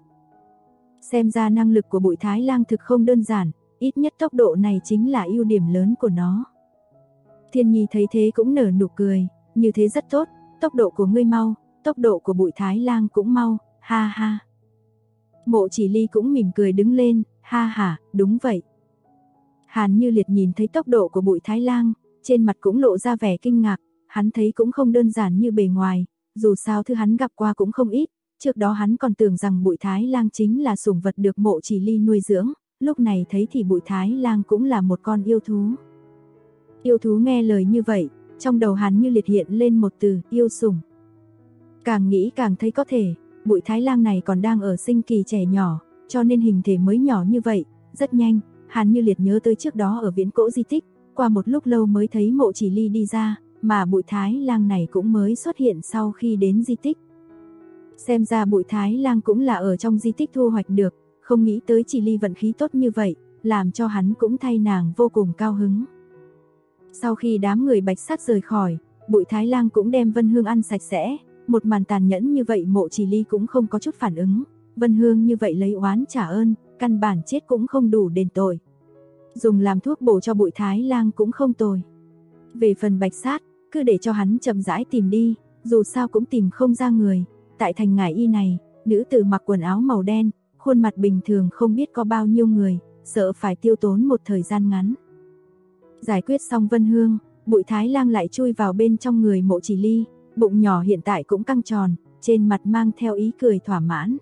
Xem ra năng lực của Bụi Thái Lang thực không đơn giản, ít nhất tốc độ này chính là ưu điểm lớn của nó. Thiên Nhi thấy thế cũng nở nụ cười, như thế rất tốt, tốc độ của ngươi mau, tốc độ của Bụi Thái Lang cũng mau, ha ha. Mộ Chỉ Ly cũng mỉm cười đứng lên, ha ha, đúng vậy. Hàn Như Liệt nhìn thấy tốc độ của Bụi Thái Lang, trên mặt cũng lộ ra vẻ kinh ngạc, hắn thấy cũng không đơn giản như bề ngoài, dù sao thứ hắn gặp qua cũng không ít, trước đó hắn còn tưởng rằng Bụi Thái Lang chính là sủng vật được Mộ Chỉ Ly nuôi dưỡng, lúc này thấy thì Bụi Thái Lang cũng là một con yêu thú. Yêu thú nghe lời như vậy, Trong đầu Hàn Như Liệt hiện lên một từ, yêu sủng. Càng nghĩ càng thấy có thể, Bụi Thái Lang này còn đang ở sinh kỳ trẻ nhỏ, cho nên hình thể mới nhỏ như vậy. Rất nhanh, Hàn Như Liệt nhớ tới trước đó ở viễn cổ di tích, qua một lúc lâu mới thấy Mộ Chỉ Ly đi ra, mà Bụi Thái Lang này cũng mới xuất hiện sau khi đến di tích. Xem ra Bụi Thái Lang cũng là ở trong di tích thu hoạch được, không nghĩ tới Chỉ Ly vận khí tốt như vậy, làm cho hắn cũng thay nàng vô cùng cao hứng. Sau khi đám người Bạch Sát rời khỏi, Bụi Thái Lang cũng đem Vân Hương ăn sạch sẽ, một màn tàn nhẫn như vậy Mộ Chỉ Ly cũng không có chút phản ứng, Vân Hương như vậy lấy oán trả ơn, căn bản chết cũng không đủ đền tội. Dùng làm thuốc bổ cho Bụi Thái Lang cũng không tồi. Về phần Bạch Sát, cứ để cho hắn chậm rãi tìm đi, dù sao cũng tìm không ra người. Tại thành Ngải Y này, nữ tử mặc quần áo màu đen, khuôn mặt bình thường không biết có bao nhiêu người, sợ phải tiêu tốn một thời gian ngắn. Giải quyết xong Vân Hương, Bụi Thái Lang lại chui vào bên trong người Mộ Chỉ Ly, bụng nhỏ hiện tại cũng căng tròn, trên mặt mang theo ý cười thỏa mãn.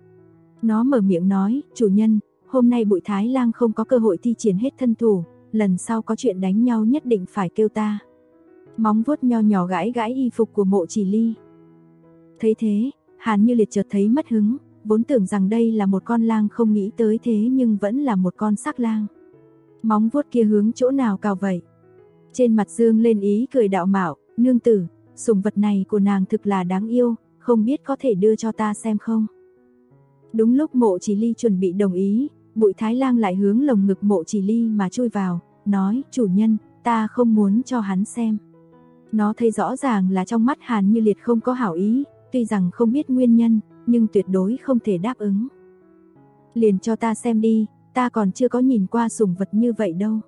Nó mở miệng nói, chủ nhân, hôm nay Bụi Thái Lang không có cơ hội thi triển hết thân thủ, lần sau có chuyện đánh nhau nhất định phải kêu ta. Móng vuốt nho nhỏ gãi gãi y phục của Mộ Chỉ Ly. Thấy thế, Hàn Như Liệt chợt thấy mất hứng, vốn tưởng rằng đây là một con lang không nghĩ tới thế nhưng vẫn là một con sắc lang. Móng vuốt kia hướng chỗ nào cào vậy? Trên mặt dương lên ý cười đạo mạo, nương tử, sủng vật này của nàng thực là đáng yêu, không biết có thể đưa cho ta xem không? Đúng lúc Mộ Chỉ Ly chuẩn bị đồng ý, Bụi Thái Lang lại hướng lồng ngực Mộ Chỉ Ly mà chui vào, nói, chủ nhân, ta không muốn cho hắn xem. Nó thấy rõ ràng là trong mắt Hàn Như Liệt không có hảo ý, tuy rằng không biết nguyên nhân, nhưng tuyệt đối không thể đáp ứng. Liền cho ta xem đi, ta còn chưa có nhìn qua sủng vật như vậy đâu.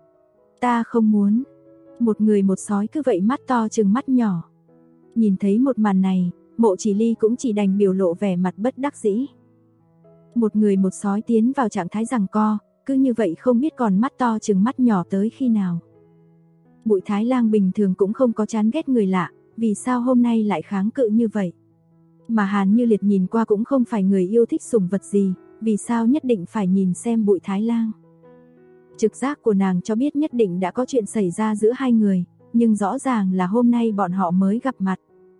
Ta không muốn. Một người một sói cứ vậy mắt to chừng mắt nhỏ. Nhìn thấy một màn này, Mộ Chỉ Ly cũng chỉ đành biểu lộ vẻ mặt bất đắc dĩ. Một người một sói tiến vào trạng thái giằng co, cứ như vậy không biết còn mắt to chừng mắt nhỏ tới khi nào. Bụi Thái Lang bình thường cũng không có chán ghét người lạ, vì sao hôm nay lại kháng cự như vậy? Mà Hàn Như Liệt nhìn qua cũng không phải người yêu thích sủng vật gì, vì sao nhất định phải nhìn xem Bụi Thái Lang? Trực giác của nàng cho biết nhất định đã có chuyện xảy ra giữa hai người, nhưng rõ ràng là hôm nay bọn họ mới gặp mặt.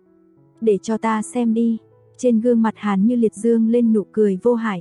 Để cho ta xem đi. Trên gương mặt Hàn Như Liệt dương lên nụ cười vô hại.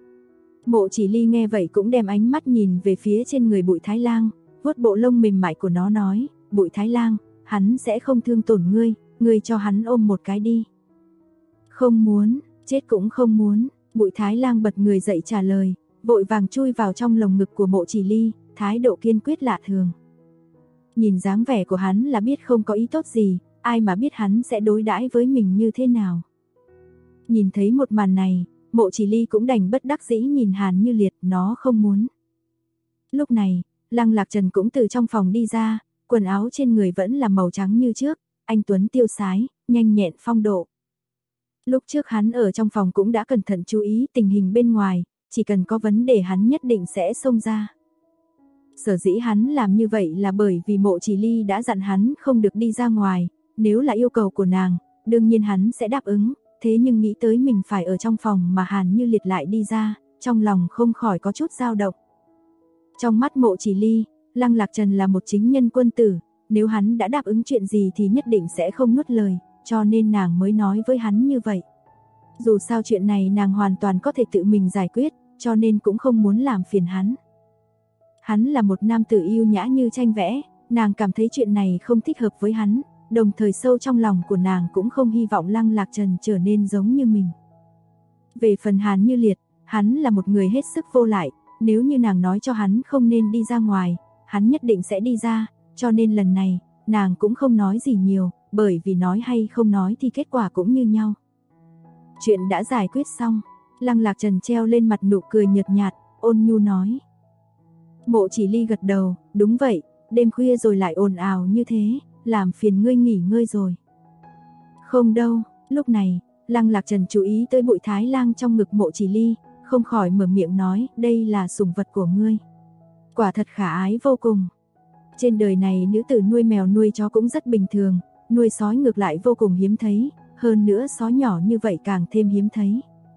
Mộ Chỉ Ly nghe vậy cũng đem ánh mắt nhìn về phía trên người Bụi Thái Lang, vuốt bộ lông mềm mại của nó nói, Bụi Thái Lang, hắn sẽ không thương tổn ngươi, ngươi cho hắn ôm một cái đi. Không muốn, chết cũng không muốn. Bụi Thái Lang bật người dậy trả lời, vội vàng chui vào trong lồng ngực của Mộ Chỉ Ly, thái độ kiên quyết lạ thường. Nhìn dáng vẻ của hắn là biết không có ý tốt gì, ai mà biết hắn sẽ đối đãi với mình như thế nào. Nhìn thấy một màn này, Mộ Chỉ Ly cũng đành bất đắc dĩ nhìn Hàn Như Liệt, nó không muốn. Lúc này, Lăng Lạc Trần cũng từ trong phòng đi ra, quần áo trên người vẫn là màu trắng như trước, anh tuấn tiêu sái, nhanh nhẹn phong độ. Lúc trước hắn ở trong phòng cũng đã cẩn thận chú ý tình hình bên ngoài, chỉ cần có vấn đề hắn nhất định sẽ xông ra. Sở dĩ hắn làm như vậy là bởi vì Mộ Chỉ Ly đã dặn hắn không được đi ra ngoài, nếu là yêu cầu của nàng, đương nhiên hắn sẽ đáp ứng, thế nhưng nghĩ tới mình phải ở trong phòng mà Hàn Như Liệt lại đi ra, trong lòng không khỏi có chút dao động. Trong mắt Mộ Chỉ Ly, Lăng Lạc Trần là một chính nhân quân tử, nếu hắn đã đáp ứng chuyện gì thì nhất định sẽ không nuốt lời, cho nên nàng mới nói với hắn như vậy. Dù sao chuyện này nàng hoàn toàn có thể tự mình giải quyết, cho nên cũng không muốn làm phiền hắn. Hắn là một nam tử yêu nhã như tranh vẽ, nàng cảm thấy chuyện này không thích hợp với hắn, đồng thời sâu trong lòng của nàng cũng không hy vọng Lăng Lạc Trần trở nên giống như mình. Về phần Hàn Như Liệt, hắn là một người hết sức vô lại, nếu như nàng nói cho hắn không nên đi ra ngoài, hắn nhất định sẽ đi ra, cho nên lần này, nàng cũng không nói gì nhiều, bởi vì nói hay không nói thì kết quả cũng như nhau. Chuyện đã giải quyết xong, Lăng Lạc Trần treo lên mặt nụ cười nhợt nhạt, ôn nhu nói. Mộ Chỉ Ly gật đầu, đúng vậy, đêm khuya rồi lại ồn ào như thế, làm phiền ngươi nghỉ ngơi rồi. Không đâu, lúc này, Lăng Lạc Trần chú ý tới Bụi Thái Lang trong ngực Mộ Chỉ Ly, không khỏi mở miệng nói, đây là sủng vật của ngươi. Quả thật khả ái vô cùng. Trên đời này nữ tử nuôi mèo nuôi chó cũng rất bình thường, nuôi sói ngược lại vô cùng hiếm thấy, hơn nữa sói nhỏ như vậy càng thêm hiếm thấy.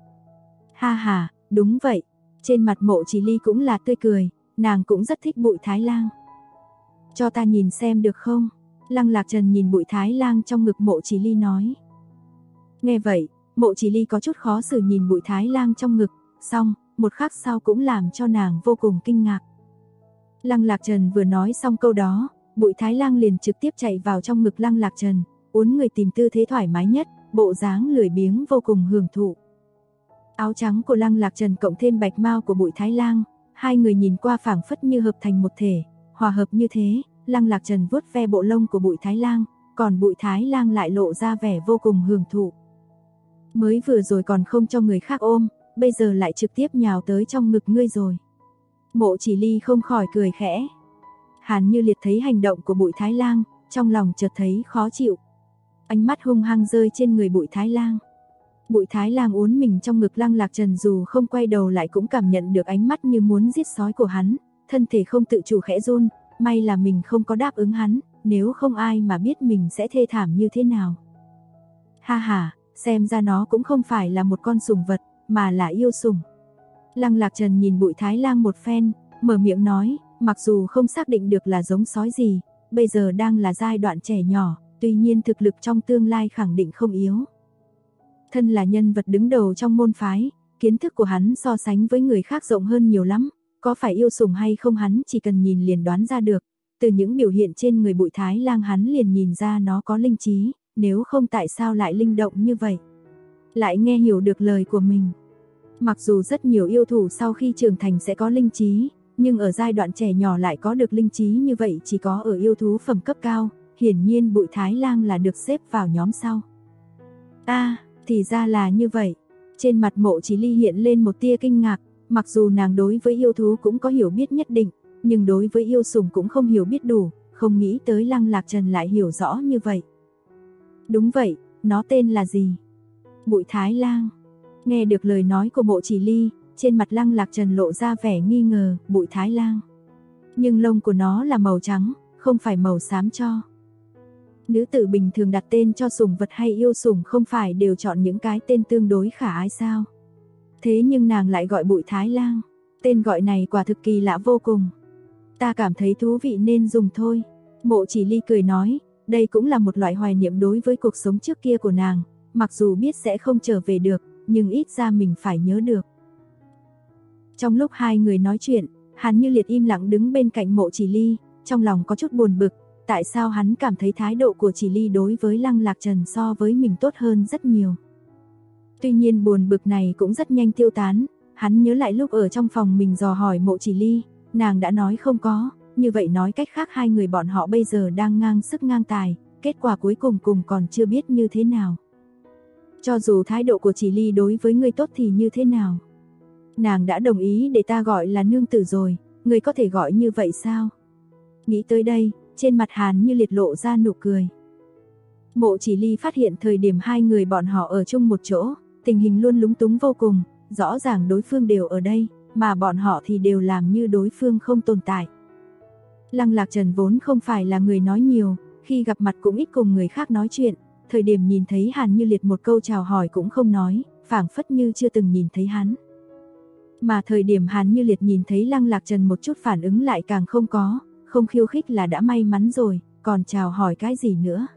Ha ha, đúng vậy. Trên mặt Mộ Chỉ Ly cũng là tươi cười, nàng cũng rất thích Bụi Thái Lang. Cho ta nhìn xem được không? Lăng Lạc Trần nhìn Bụi Thái Lang trong ngực Mộ Chỉ Ly nói. Nghe vậy, Mộ Chỉ Ly có chút khó xử nhìn Bụi Thái Lang trong ngực, xong, một khắc sau cũng làm cho nàng vô cùng kinh ngạc. Lăng Lạc Trần vừa nói xong câu đó, Bụi Thái Lang liền trực tiếp chạy vào trong ngực Lăng Lạc Trần, uốn người tìm tư thế thoải mái nhất, bộ dáng lười biếng vô cùng hưởng thụ. Áo trắng của Lăng Lạc Trần cộng thêm bạch mao của Bụi Thái Lang, hai người nhìn qua phảng phất như hợp thành một thể, hòa hợp như thế. Lăng Lạc Trần vuốt ve bộ lông của Bụi Thái Lang, còn Bụi Thái Lang lại lộ ra vẻ vô cùng hưởng thụ. Mới vừa rồi còn không cho người khác ôm, bây giờ lại trực tiếp nhào tới trong ngực ngươi rồi. Mộ Chỉ Ly không khỏi cười khẽ. Hàn Như Liệt thấy hành động của Bụi Thái Lang, trong lòng chợt thấy khó chịu. Ánh mắt hung hăng rơi trên người Bụi Thái Lang. Bụi Thái Lang uốn mình trong ngực Lăng Lạc Trần, dù không quay đầu lại cũng cảm nhận được ánh mắt như muốn giết sói của hắn, thân thể không tự chủ khẽ run, may là mình không có đáp ứng hắn, nếu không ai mà biết mình sẽ thê thảm như thế nào. Ha ha, xem ra nó cũng không phải là một con sủng vật, mà là yêu sủng. Lăng Lạc Trần nhìn Bụi Thái Lang một phen, mở miệng nói, mặc dù không xác định được là giống sói gì, bây giờ đang là giai đoạn trẻ nhỏ, tuy nhiên thực lực trong tương lai khẳng định không yếu. Thân là nhân vật đứng đầu trong môn phái, kiến thức của hắn so sánh với người khác rộng hơn nhiều lắm, có phải yêu sủng hay không hắn chỉ cần nhìn liền đoán ra được. Từ những biểu hiện trên người Bụi Thái Lang hắn liền nhìn ra nó có linh trí, nếu không tại sao lại linh động như vậy. Lại nghe hiểu được lời của mình. Mặc dù rất nhiều yêu thủ sau khi trưởng thành sẽ có linh trí, nhưng ở giai đoạn trẻ nhỏ lại có được linh trí như vậy chỉ có ở yêu thú phẩm cấp cao, hiển nhiên Bụi Thái Lang là được xếp vào nhóm sau. Thì ra là như vậy. Trên mặt Mộ Chỉ Ly hiện lên một tia kinh ngạc, mặc dù nàng đối với yêu thú cũng có hiểu biết nhất định, nhưng đối với yêu sủng cũng không hiểu biết đủ, không nghĩ tới Lăng Lạc Trần lại hiểu rõ như vậy. Đúng vậy, nó tên là gì? Bụi Thái Lang. Nghe được lời nói của Mộ Chỉ Ly, trên mặt Lăng Lạc Trần lộ ra vẻ nghi ngờ, Bụi Thái Lang. Nhưng lông của nó là màu trắng, không phải màu xám cho. Nữ tử bình thường đặt tên cho sủng vật hay yêu sủng không phải đều chọn những cái tên tương đối khả ái sao? Thế nhưng nàng lại gọi Bụi Thái Lang, tên gọi này quả thực kỳ lạ vô cùng. Ta cảm thấy thú vị nên dùng thôi. Mộ Chỉ Ly cười nói, đây cũng là một loại hoài niệm đối với cuộc sống trước kia của nàng, mặc dù biết sẽ không trở về được, nhưng ít ra mình phải nhớ được. Trong lúc hai người nói chuyện, Hàn Như Liệt im lặng đứng bên cạnh Mộ Chỉ Ly, trong lòng có chút buồn bực, tại sao hắn cảm thấy thái độ của Chỉ Ly đối với Lăng Lạc Trần so với mình tốt hơn rất nhiều. Tuy nhiên buồn bực này cũng rất nhanh tiêu tán, hắn nhớ lại lúc ở trong phòng mình dò hỏi Mộ Chỉ Ly, nàng đã nói không có, như vậy nói cách khác hai người bọn họ bây giờ đang ngang sức ngang tài, kết quả cuối cùng còn chưa biết như thế nào. Cho dù thái độ của Chỉ Ly đối với ngươi tốt thì như thế nào? Nàng đã đồng ý để ta gọi là nương tử rồi, ngươi có thể gọi như vậy sao? Nghĩ tới đây, trên mặt Hàn Như Liệt lộ ra nụ cười. Mộ Chỉ Ly phát hiện thời điểm hai người bọn họ ở chung một chỗ, tình hình luôn lúng túng vô cùng, rõ ràng đối phương đều ở đây, mà bọn họ thì đều làm như đối phương không tồn tại. Lăng Lạc Trần vốn không phải là người nói nhiều, khi gặp mặt cũng ít cùng người khác nói chuyện, thời điểm nhìn thấy Hàn Như Liệt một câu chào hỏi cũng không nói, phảng phất như chưa từng nhìn thấy hắn. Mà thời điểm Hàn Như Liệt nhìn thấy Lăng Lạc Trần một chút phản ứng lại càng không có, không khiêu khích là đã may mắn rồi, còn chào hỏi cái gì nữa.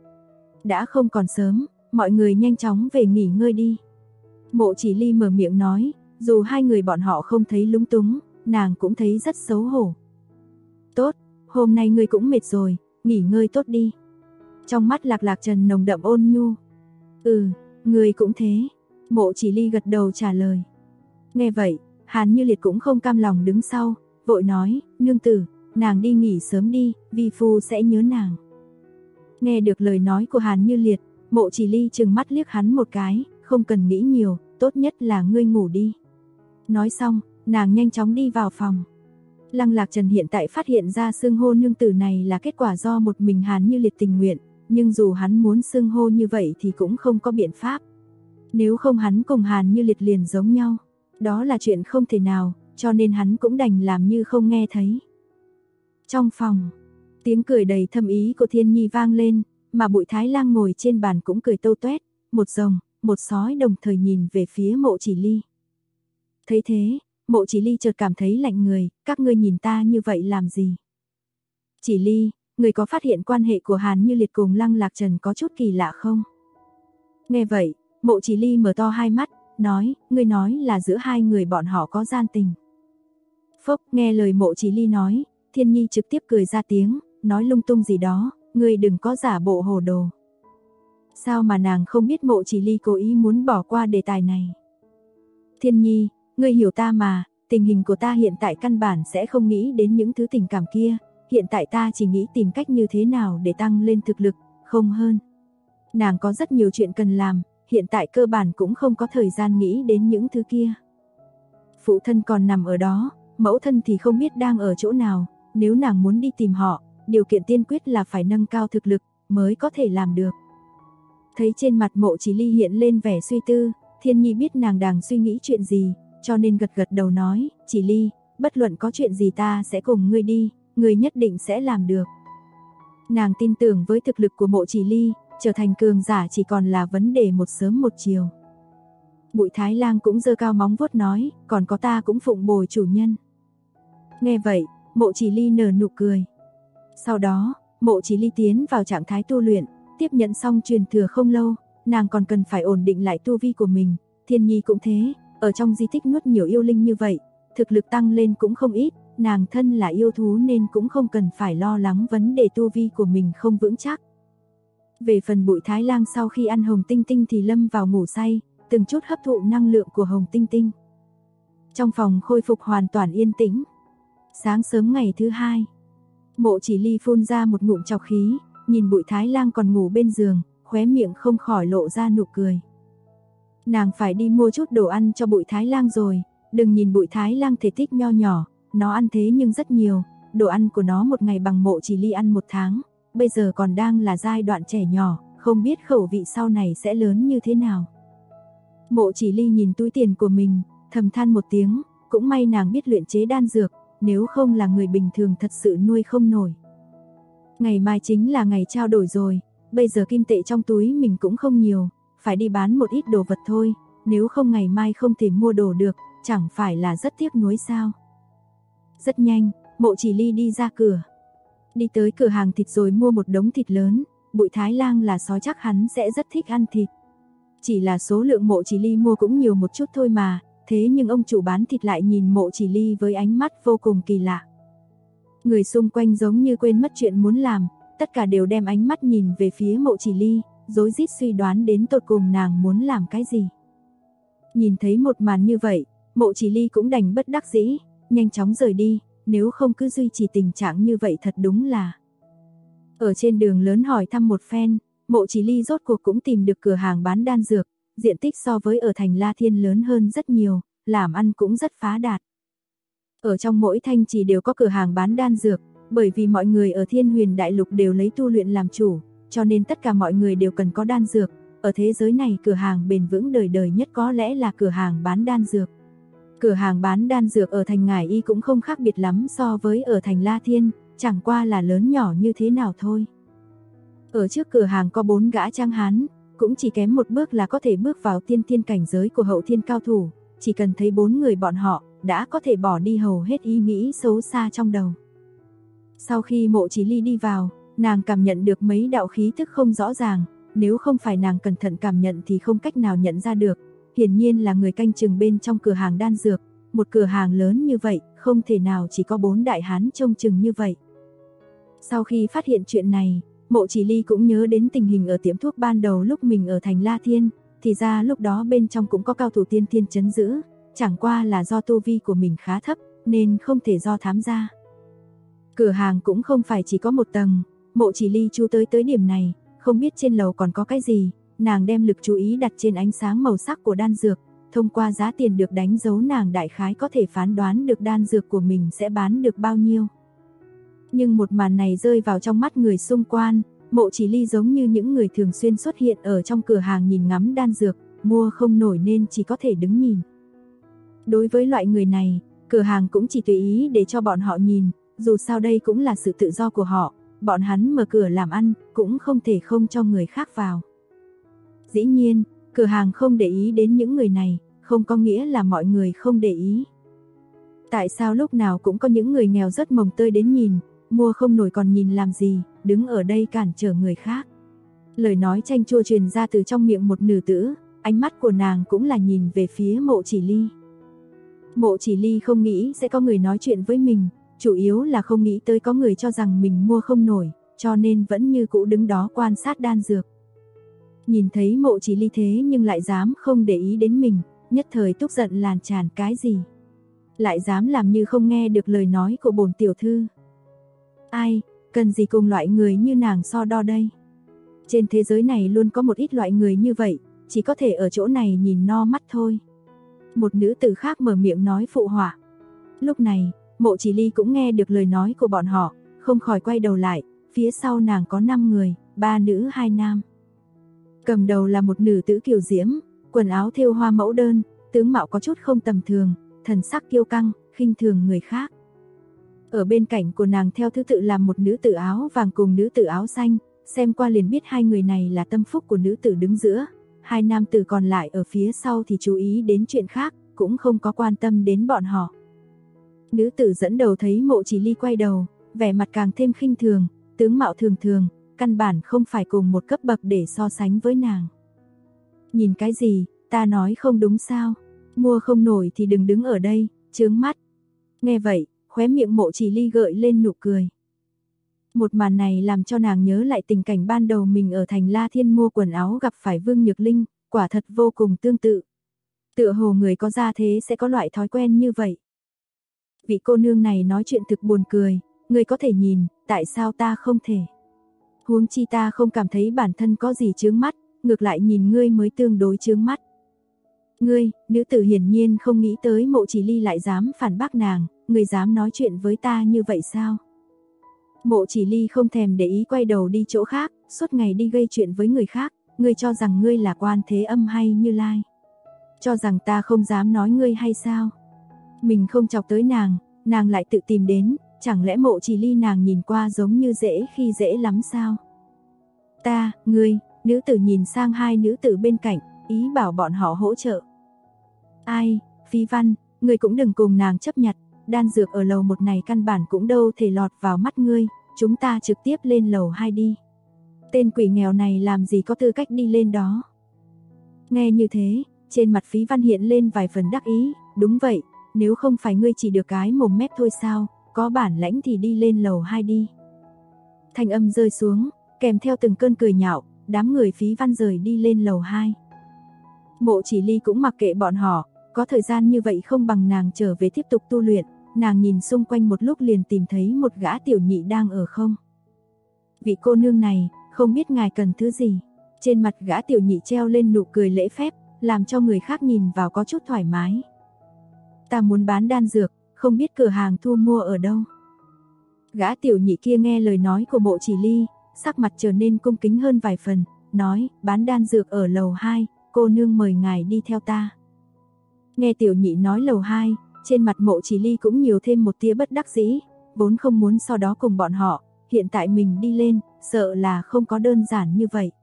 Đã không còn sớm, mọi người nhanh chóng về nghỉ ngơi đi. Mộ Chỉ Ly mở miệng nói, dù hai người bọn họ không thấy lúng túng, nàng cũng thấy rất xấu hổ. Tốt, hôm nay ngươi cũng mệt rồi, nghỉ ngơi tốt đi. Trong mắt Lạc Trần nồng đậm ôn nhu. Ngươi cũng thế. Mộ Chỉ Ly gật đầu trả lời. Nghe vậy, Hàn Như Liệt cũng không cam lòng đứng sau, vội nói, nương tử, nàng đi nghỉ sớm đi, vi phu sẽ nhớ nàng. Nghe được lời nói của Hàn Như Liệt, Mộ Chỉ Ly trừng mắt liếc hắn một cái, không cần nghĩ nhiều, tốt nhất là ngươi ngủ đi. Nói xong, nàng nhanh chóng đi vào phòng. Lăng Lạc Trần hiện tại phát hiện ra xưng hô nương tử này là kết quả do một mình Hàn Như Liệt tình nguyện, nhưng dù hắn muốn xưng hô như vậy thì cũng không có biện pháp. Nếu không hắn cùng Hàn Như Liệt liền giống nhau, đó là chuyện không thể nào, cho nên hắn cũng đành làm như không nghe thấy. Trong phòng, tiếng cười đầy thâm ý của Thiên Nhi vang lên, mà Bụi Thái Lang ngồi trên bàn cũng cười tâu tuét, một rồng, một sói đồng thời nhìn về phía Mộ Chỉ Ly. Thấy thế, Mộ Chỉ Ly chợt cảm thấy lạnh người, các ngươi nhìn ta như vậy làm gì? Chỉ Ly, người có phát hiện quan hệ của Hàn Như Liệt cùng Lăng Lạc Trần có chút kỳ lạ không? Nghe vậy, Mộ Chỉ Ly mở to hai mắt, nói, ngươi nói là giữa hai người bọn họ có gian tình. Phốc, nghe lời Mộ Chỉ Ly nói, Thiên Nhi trực tiếp cười ra tiếng, nói lung tung gì đó, ngươi đừng có giả bộ hồ đồ. Sao mà nàng không biết Mộ Chỉ Ly cố ý muốn bỏ qua đề tài này? Thiên Nhi, ngươi hiểu ta mà, tình hình của ta hiện tại căn bản sẽ không nghĩ đến những thứ tình cảm kia, hiện tại ta chỉ nghĩ tìm cách như thế nào để tăng lên thực lực, không hơn. Nàng có rất nhiều chuyện cần làm, hiện tại cơ bản cũng không có thời gian nghĩ đến những thứ kia. Phụ thân còn nằm ở đó, mẫu thân thì không biết đang ở chỗ nào, nếu nàng muốn đi tìm họ, điều kiện tiên quyết là phải nâng cao thực lực mới có thể làm được. Thấy trên mặt Mộ Chỉ Ly hiện lên vẻ suy tư, Thiên Nhi biết nàng đang suy nghĩ chuyện gì, cho nên gật gật đầu nói, Chỉ Ly, bất luận có chuyện gì ta sẽ cùng ngươi đi, ngươi nhất định sẽ làm được. Nàng tin tưởng với thực lực của Mộ Chỉ Ly, trở thành cường giả chỉ còn là vấn đề một sớm một chiều. Bụi Thái Lang cũng giơ cao móng vuốt nói, còn có ta cũng phụng bồi chủ nhân. Nghe vậy, Mộ Chỉ Ly nở nụ cười. Sau đó, Mộ Chỉ Ly tiến vào trạng thái tu luyện, tiếp nhận xong truyền thừa không lâu, nàng còn cần phải ổn định lại tu vi của mình. Thiên Nhi cũng thế, ở trong di tích nuốt nhiều yêu linh như vậy, thực lực tăng lên cũng không ít, nàng thân là yêu thú nên cũng không cần phải lo lắng vấn đề tu vi của mình không vững chắc. Về phần Bụi Thái Lang sau khi ăn hồng tinh tinh thì lâm vào ngủ say, từng chút hấp thụ năng lượng của hồng tinh tinh. Trong phòng khôi phục hoàn toàn yên tĩnh. Sáng sớm ngày thứ hai, Mộ Chỉ Ly phun ra một ngụm trọc khí, nhìn Bụi Thái Lang còn ngủ bên giường, khóe miệng không khỏi lộ ra nụ cười. Nàng phải đi mua chút đồ ăn cho Bụi Thái Lang rồi, đừng nhìn Bụi Thái Lang thể tích nho nhỏ, nó ăn thế nhưng rất nhiều, đồ ăn của nó một ngày bằng Mộ Chỉ Ly ăn một tháng, bây giờ còn đang là giai đoạn trẻ nhỏ, không biết khẩu vị sau này sẽ lớn như thế nào. Mộ Chỉ Ly nhìn túi tiền của mình, thầm than một tiếng, cũng may nàng biết luyện chế đan dược, nếu không là người bình thường thật sự nuôi không nổi. Ngày mai chính là ngày trao đổi rồi, bây giờ kim tệ trong túi mình cũng không nhiều, phải đi bán một ít đồ vật thôi, nếu không ngày mai không thể mua đồ được, chẳng phải là rất tiếc nuối sao. Rất nhanh, Mộ Chỉ Ly đi ra cửa. Đi tới cửa hàng thịt rồi mua một đống thịt lớn, Bụi Thái Lang là sói chắc hắn sẽ rất thích ăn thịt. Chỉ là số lượng Mộ Chỉ Ly mua cũng nhiều một chút thôi mà, thế nhưng ông chủ bán thịt lại nhìn Mộ Chỉ Ly với ánh mắt vô cùng kỳ lạ. Người xung quanh giống như quên mất chuyện muốn làm, tất cả đều đem ánh mắt nhìn về phía Mộ Chỉ Ly, rối rít suy đoán đến tột cùng nàng muốn làm cái gì. Nhìn thấy một màn như vậy, Mộ Chỉ Ly cũng đành bất đắc dĩ, nhanh chóng rời đi, nếu không cứ duy trì tình trạng như vậy thật đúng là. Ở trên đường lớn hỏi thăm một phen, Mộ Chỉ Ly rốt cuộc cũng tìm được cửa hàng bán đan dược, diện tích so với ở thành La Thiên lớn hơn rất nhiều, làm ăn cũng rất phá đạt. Ở trong mỗi thanh trì đều có cửa hàng bán đan dược, bởi vì mọi người ở Thiên Huyền Đại Lục đều lấy tu luyện làm chủ, cho nên tất cả mọi người đều cần có đan dược. Ở thế giới này cửa hàng bền vững đời đời nhất có lẽ là cửa hàng bán đan dược. Cửa hàng bán đan dược ở thành Ngải Y cũng không khác biệt lắm so với ở thành La Thiên, chẳng qua là lớn nhỏ như thế nào thôi. Ở trước cửa hàng có 4 gã trang hán, cũng chỉ kém một bước là có thể bước vào tiên thiên cảnh giới của hậu thiên cao thủ, chỉ cần thấy 4 người bọn họ, đã có thể bỏ đi hầu hết ý nghĩ xấu xa trong đầu. Sau khi Mộ Chỉ Ly đi vào, nàng cảm nhận được mấy đạo khí tức không rõ ràng, nếu không phải nàng cẩn thận cảm nhận thì không cách nào nhận ra được. Hiển nhiên là người canh chừng bên trong cửa hàng đan dược, một cửa hàng lớn như vậy, không thể nào chỉ có 4 đại hán trông chừng như vậy. Sau khi phát hiện chuyện này, Mộ Chỉ Ly cũng nhớ đến tình hình ở tiệm thuốc ban đầu lúc mình ở thành La Thiên, thì ra lúc đó bên trong cũng có cao thủ tiên thiên trấn giữ, chẳng qua là do tu vi của mình khá thấp, nên không thể do thám ra. Cửa hàng cũng không phải chỉ có một tầng, Mộ Chỉ Ly chú tới điểm này, không biết trên lầu còn có cái gì, nàng đem lực chú ý đặt trên ánh sáng màu sắc của đan dược, thông qua giá tiền được đánh dấu nàng đại khái có thể phán đoán được đan dược của mình sẽ bán được bao nhiêu. Nhưng một màn này rơi vào trong mắt người xung quanh, Mộ Chỉ Ly giống như những người thường xuyên xuất hiện ở trong cửa hàng nhìn ngắm đan dược, mua không nổi nên chỉ có thể đứng nhìn. Đối với loại người này, cửa hàng cũng chỉ tùy ý để cho bọn họ nhìn, dù sao đây cũng là sự tự do của họ, bọn hắn mở cửa làm ăn, cũng không thể không cho người khác vào. Dĩ nhiên, cửa hàng không để ý đến những người này, không có nghĩa là mọi người không để ý. Tại sao lúc nào cũng có những người nghèo rất mồng tơi đến nhìn, mua không nổi còn nhìn làm gì, đứng ở đây cản trở người khác. Lời nói chanh chua truyền ra từ trong miệng một nữ tử, ánh mắt của nàng cũng là nhìn về phía Mộ Chỉ Ly. Mộ Chỉ Ly không nghĩ sẽ có người nói chuyện với mình, chủ yếu là không nghĩ tới có người cho rằng mình mua không nổi, cho nên vẫn như cũ đứng đó quan sát đan dược. Nhìn thấy Mộ Chỉ Ly thế nhưng lại dám không để ý đến mình, nhất thời tức giận làn tràn cái gì. Lại dám làm như không nghe được lời nói của bổn tiểu thư. Ai, cần gì cùng loại người như nàng so đo đây. Trên thế giới này luôn có một ít loại người như vậy, chỉ có thể ở chỗ này nhìn no mắt thôi. Một nữ tử khác mở miệng nói phụ họa. Lúc này, Mộ Chỉ Ly cũng nghe được lời nói của bọn họ, không khỏi quay đầu lại, phía sau nàng có 5 người, 3 nữ 2 nam. Cầm đầu là một nữ tử kiều diễm, quần áo thêu hoa mẫu đơn, tướng mạo có chút không tầm thường, thần sắc kiêu căng, khinh thường người khác. Ở bên cạnh của nàng theo thứ tự là một nữ tử áo vàng cùng nữ tử áo xanh, xem qua liền biết hai người này là tâm phúc của nữ tử đứng giữa. Hai nam tử còn lại ở phía sau thì chú ý đến chuyện khác, cũng không có quan tâm đến bọn họ. Nữ tử dẫn đầu thấy Mộ Chỉ Ly quay đầu, vẻ mặt càng thêm khinh thường, tướng mạo thường thường, căn bản không phải cùng một cấp bậc để so sánh với nàng. Nhìn cái gì, ta nói không đúng sao? Mua không nổi thì đừng đứng ở đây, chướng mắt. Nghe vậy, khóe miệng Mộ Chỉ Ly gợi lên nụ cười. Một màn này làm cho nàng nhớ lại tình cảnh ban đầu mình ở thành La Thiên mua quần áo gặp phải Vương Nhược Linh, quả thật vô cùng tương tự. Tựa hồ người có gia thế sẽ có loại thói quen như vậy. Vị cô nương này nói chuyện thực buồn cười, người có thể nhìn, tại sao ta không thể? Huống chi ta không cảm thấy bản thân có gì chướng mắt, ngược lại nhìn ngươi mới tương đối chướng mắt. Ngươi, nữ tử hiển nhiên không nghĩ tới Mộ Chỉ Ly lại dám phản bác nàng, ngươi dám nói chuyện với ta như vậy sao? Mộ Chỉ Ly không thèm để ý quay đầu đi chỗ khác, suốt ngày đi gây chuyện với người khác, ngươi cho rằng ngươi là Quan Thế Âm hay Như Lai? Cho rằng ta không dám nói ngươi hay sao? Mình không chọc tới nàng lại tự tìm đến, chẳng lẽ Mộ Chỉ Ly nàng nhìn qua giống như dễ khi dễ lắm sao? Ta, ngươi, nữ tử nhìn sang hai nữ tử bên cạnh, ý bảo bọn họ hỗ trợ. Ai, Phí Văn, ngươi cũng đừng cùng nàng chấp nhặt, đan dược ở lầu 1 này căn bản cũng đâu thể lọt vào mắt ngươi, chúng ta trực tiếp lên lầu 2 đi. Tên quỷ nghèo này làm gì có tư cách đi lên đó. Nghe như thế, trên mặt Phí Văn hiện lên vài phần đắc ý, đúng vậy, nếu không phải ngươi chỉ được cái mồm mép thôi sao, có bản lãnh thì đi lên lầu 2 đi. Thanh âm rơi xuống, kèm theo từng cơn cười nhạo, đám người Phí Văn rời đi lên lầu 2. Mộ Chỉ Ly cũng mặc kệ bọn họ, có thời gian như vậy không bằng nàng trở về tiếp tục tu luyện, nàng nhìn xung quanh một lúc liền tìm thấy một gã tiểu nhị đang ở không. Vị cô nương này, không biết ngài cần thứ gì. Trên mặt gã tiểu nhị treo lên nụ cười lễ phép, làm cho người khác nhìn vào có chút thoải mái. Ta muốn bán đan dược, không biết cửa hàng thu mua ở đâu. Gã tiểu nhị kia nghe lời nói của Mộ Chỉ Ly, sắc mặt trở nên cung kính hơn vài phần, nói, bán đan dược ở lầu 2, cô nương mời ngài đi theo ta. Nghe tiểu nhị nói lầu 2, trên mặt Mộ Chỉ Ly cũng nhiều thêm một tia bất đắc dĩ, vốn không muốn sau đó cùng bọn họ, hiện tại mình đi lên, sợ là không có đơn giản như vậy.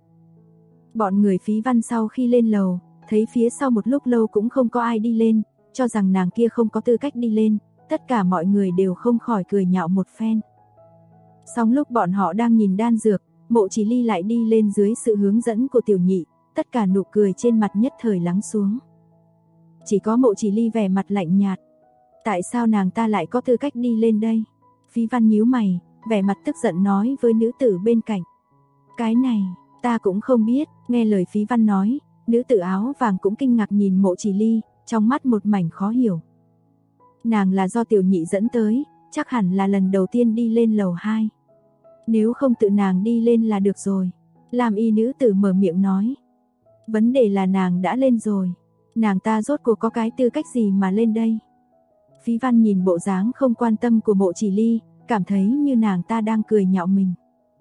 Bọn người Phí Văn sau khi lên lầu, thấy phía sau một lúc lâu cũng không có ai đi lên, cho rằng nàng kia không có tư cách đi lên, tất cả mọi người đều không khỏi cười nhạo một phen. Song lúc bọn họ đang nhìn đan dược, Mộ Chỉ Ly lại đi lên dưới sự hướng dẫn của tiểu nhị, tất cả nụ cười trên mặt nhất thời lắng xuống. Chỉ có Mộ Chỉ Ly vẻ mặt lạnh nhạt. Tại sao nàng ta lại có tư cách đi lên đây? Phí Văn nhíu mày, vẻ mặt tức giận nói với nữ tử bên cạnh. Cái này, ta cũng không biết, nghe lời Phí Văn nói, nữ tử áo vàng cũng kinh ngạc nhìn Mộ Chỉ Ly, trong mắt một mảnh khó hiểu. Nàng là do tiểu nhị dẫn tới, chắc hẳn là lần đầu tiên đi lên lầu 2. Nếu không tự nàng đi lên là được rồi. Lam y nữ tử mở miệng nói. Vấn đề là nàng đã lên rồi. Nàng ta rốt cuộc có cái tư cách gì mà lên đây? Phí Văn nhìn bộ dáng không quan tâm của Mộ Chỉ Ly, cảm thấy như nàng ta đang cười nhạo mình.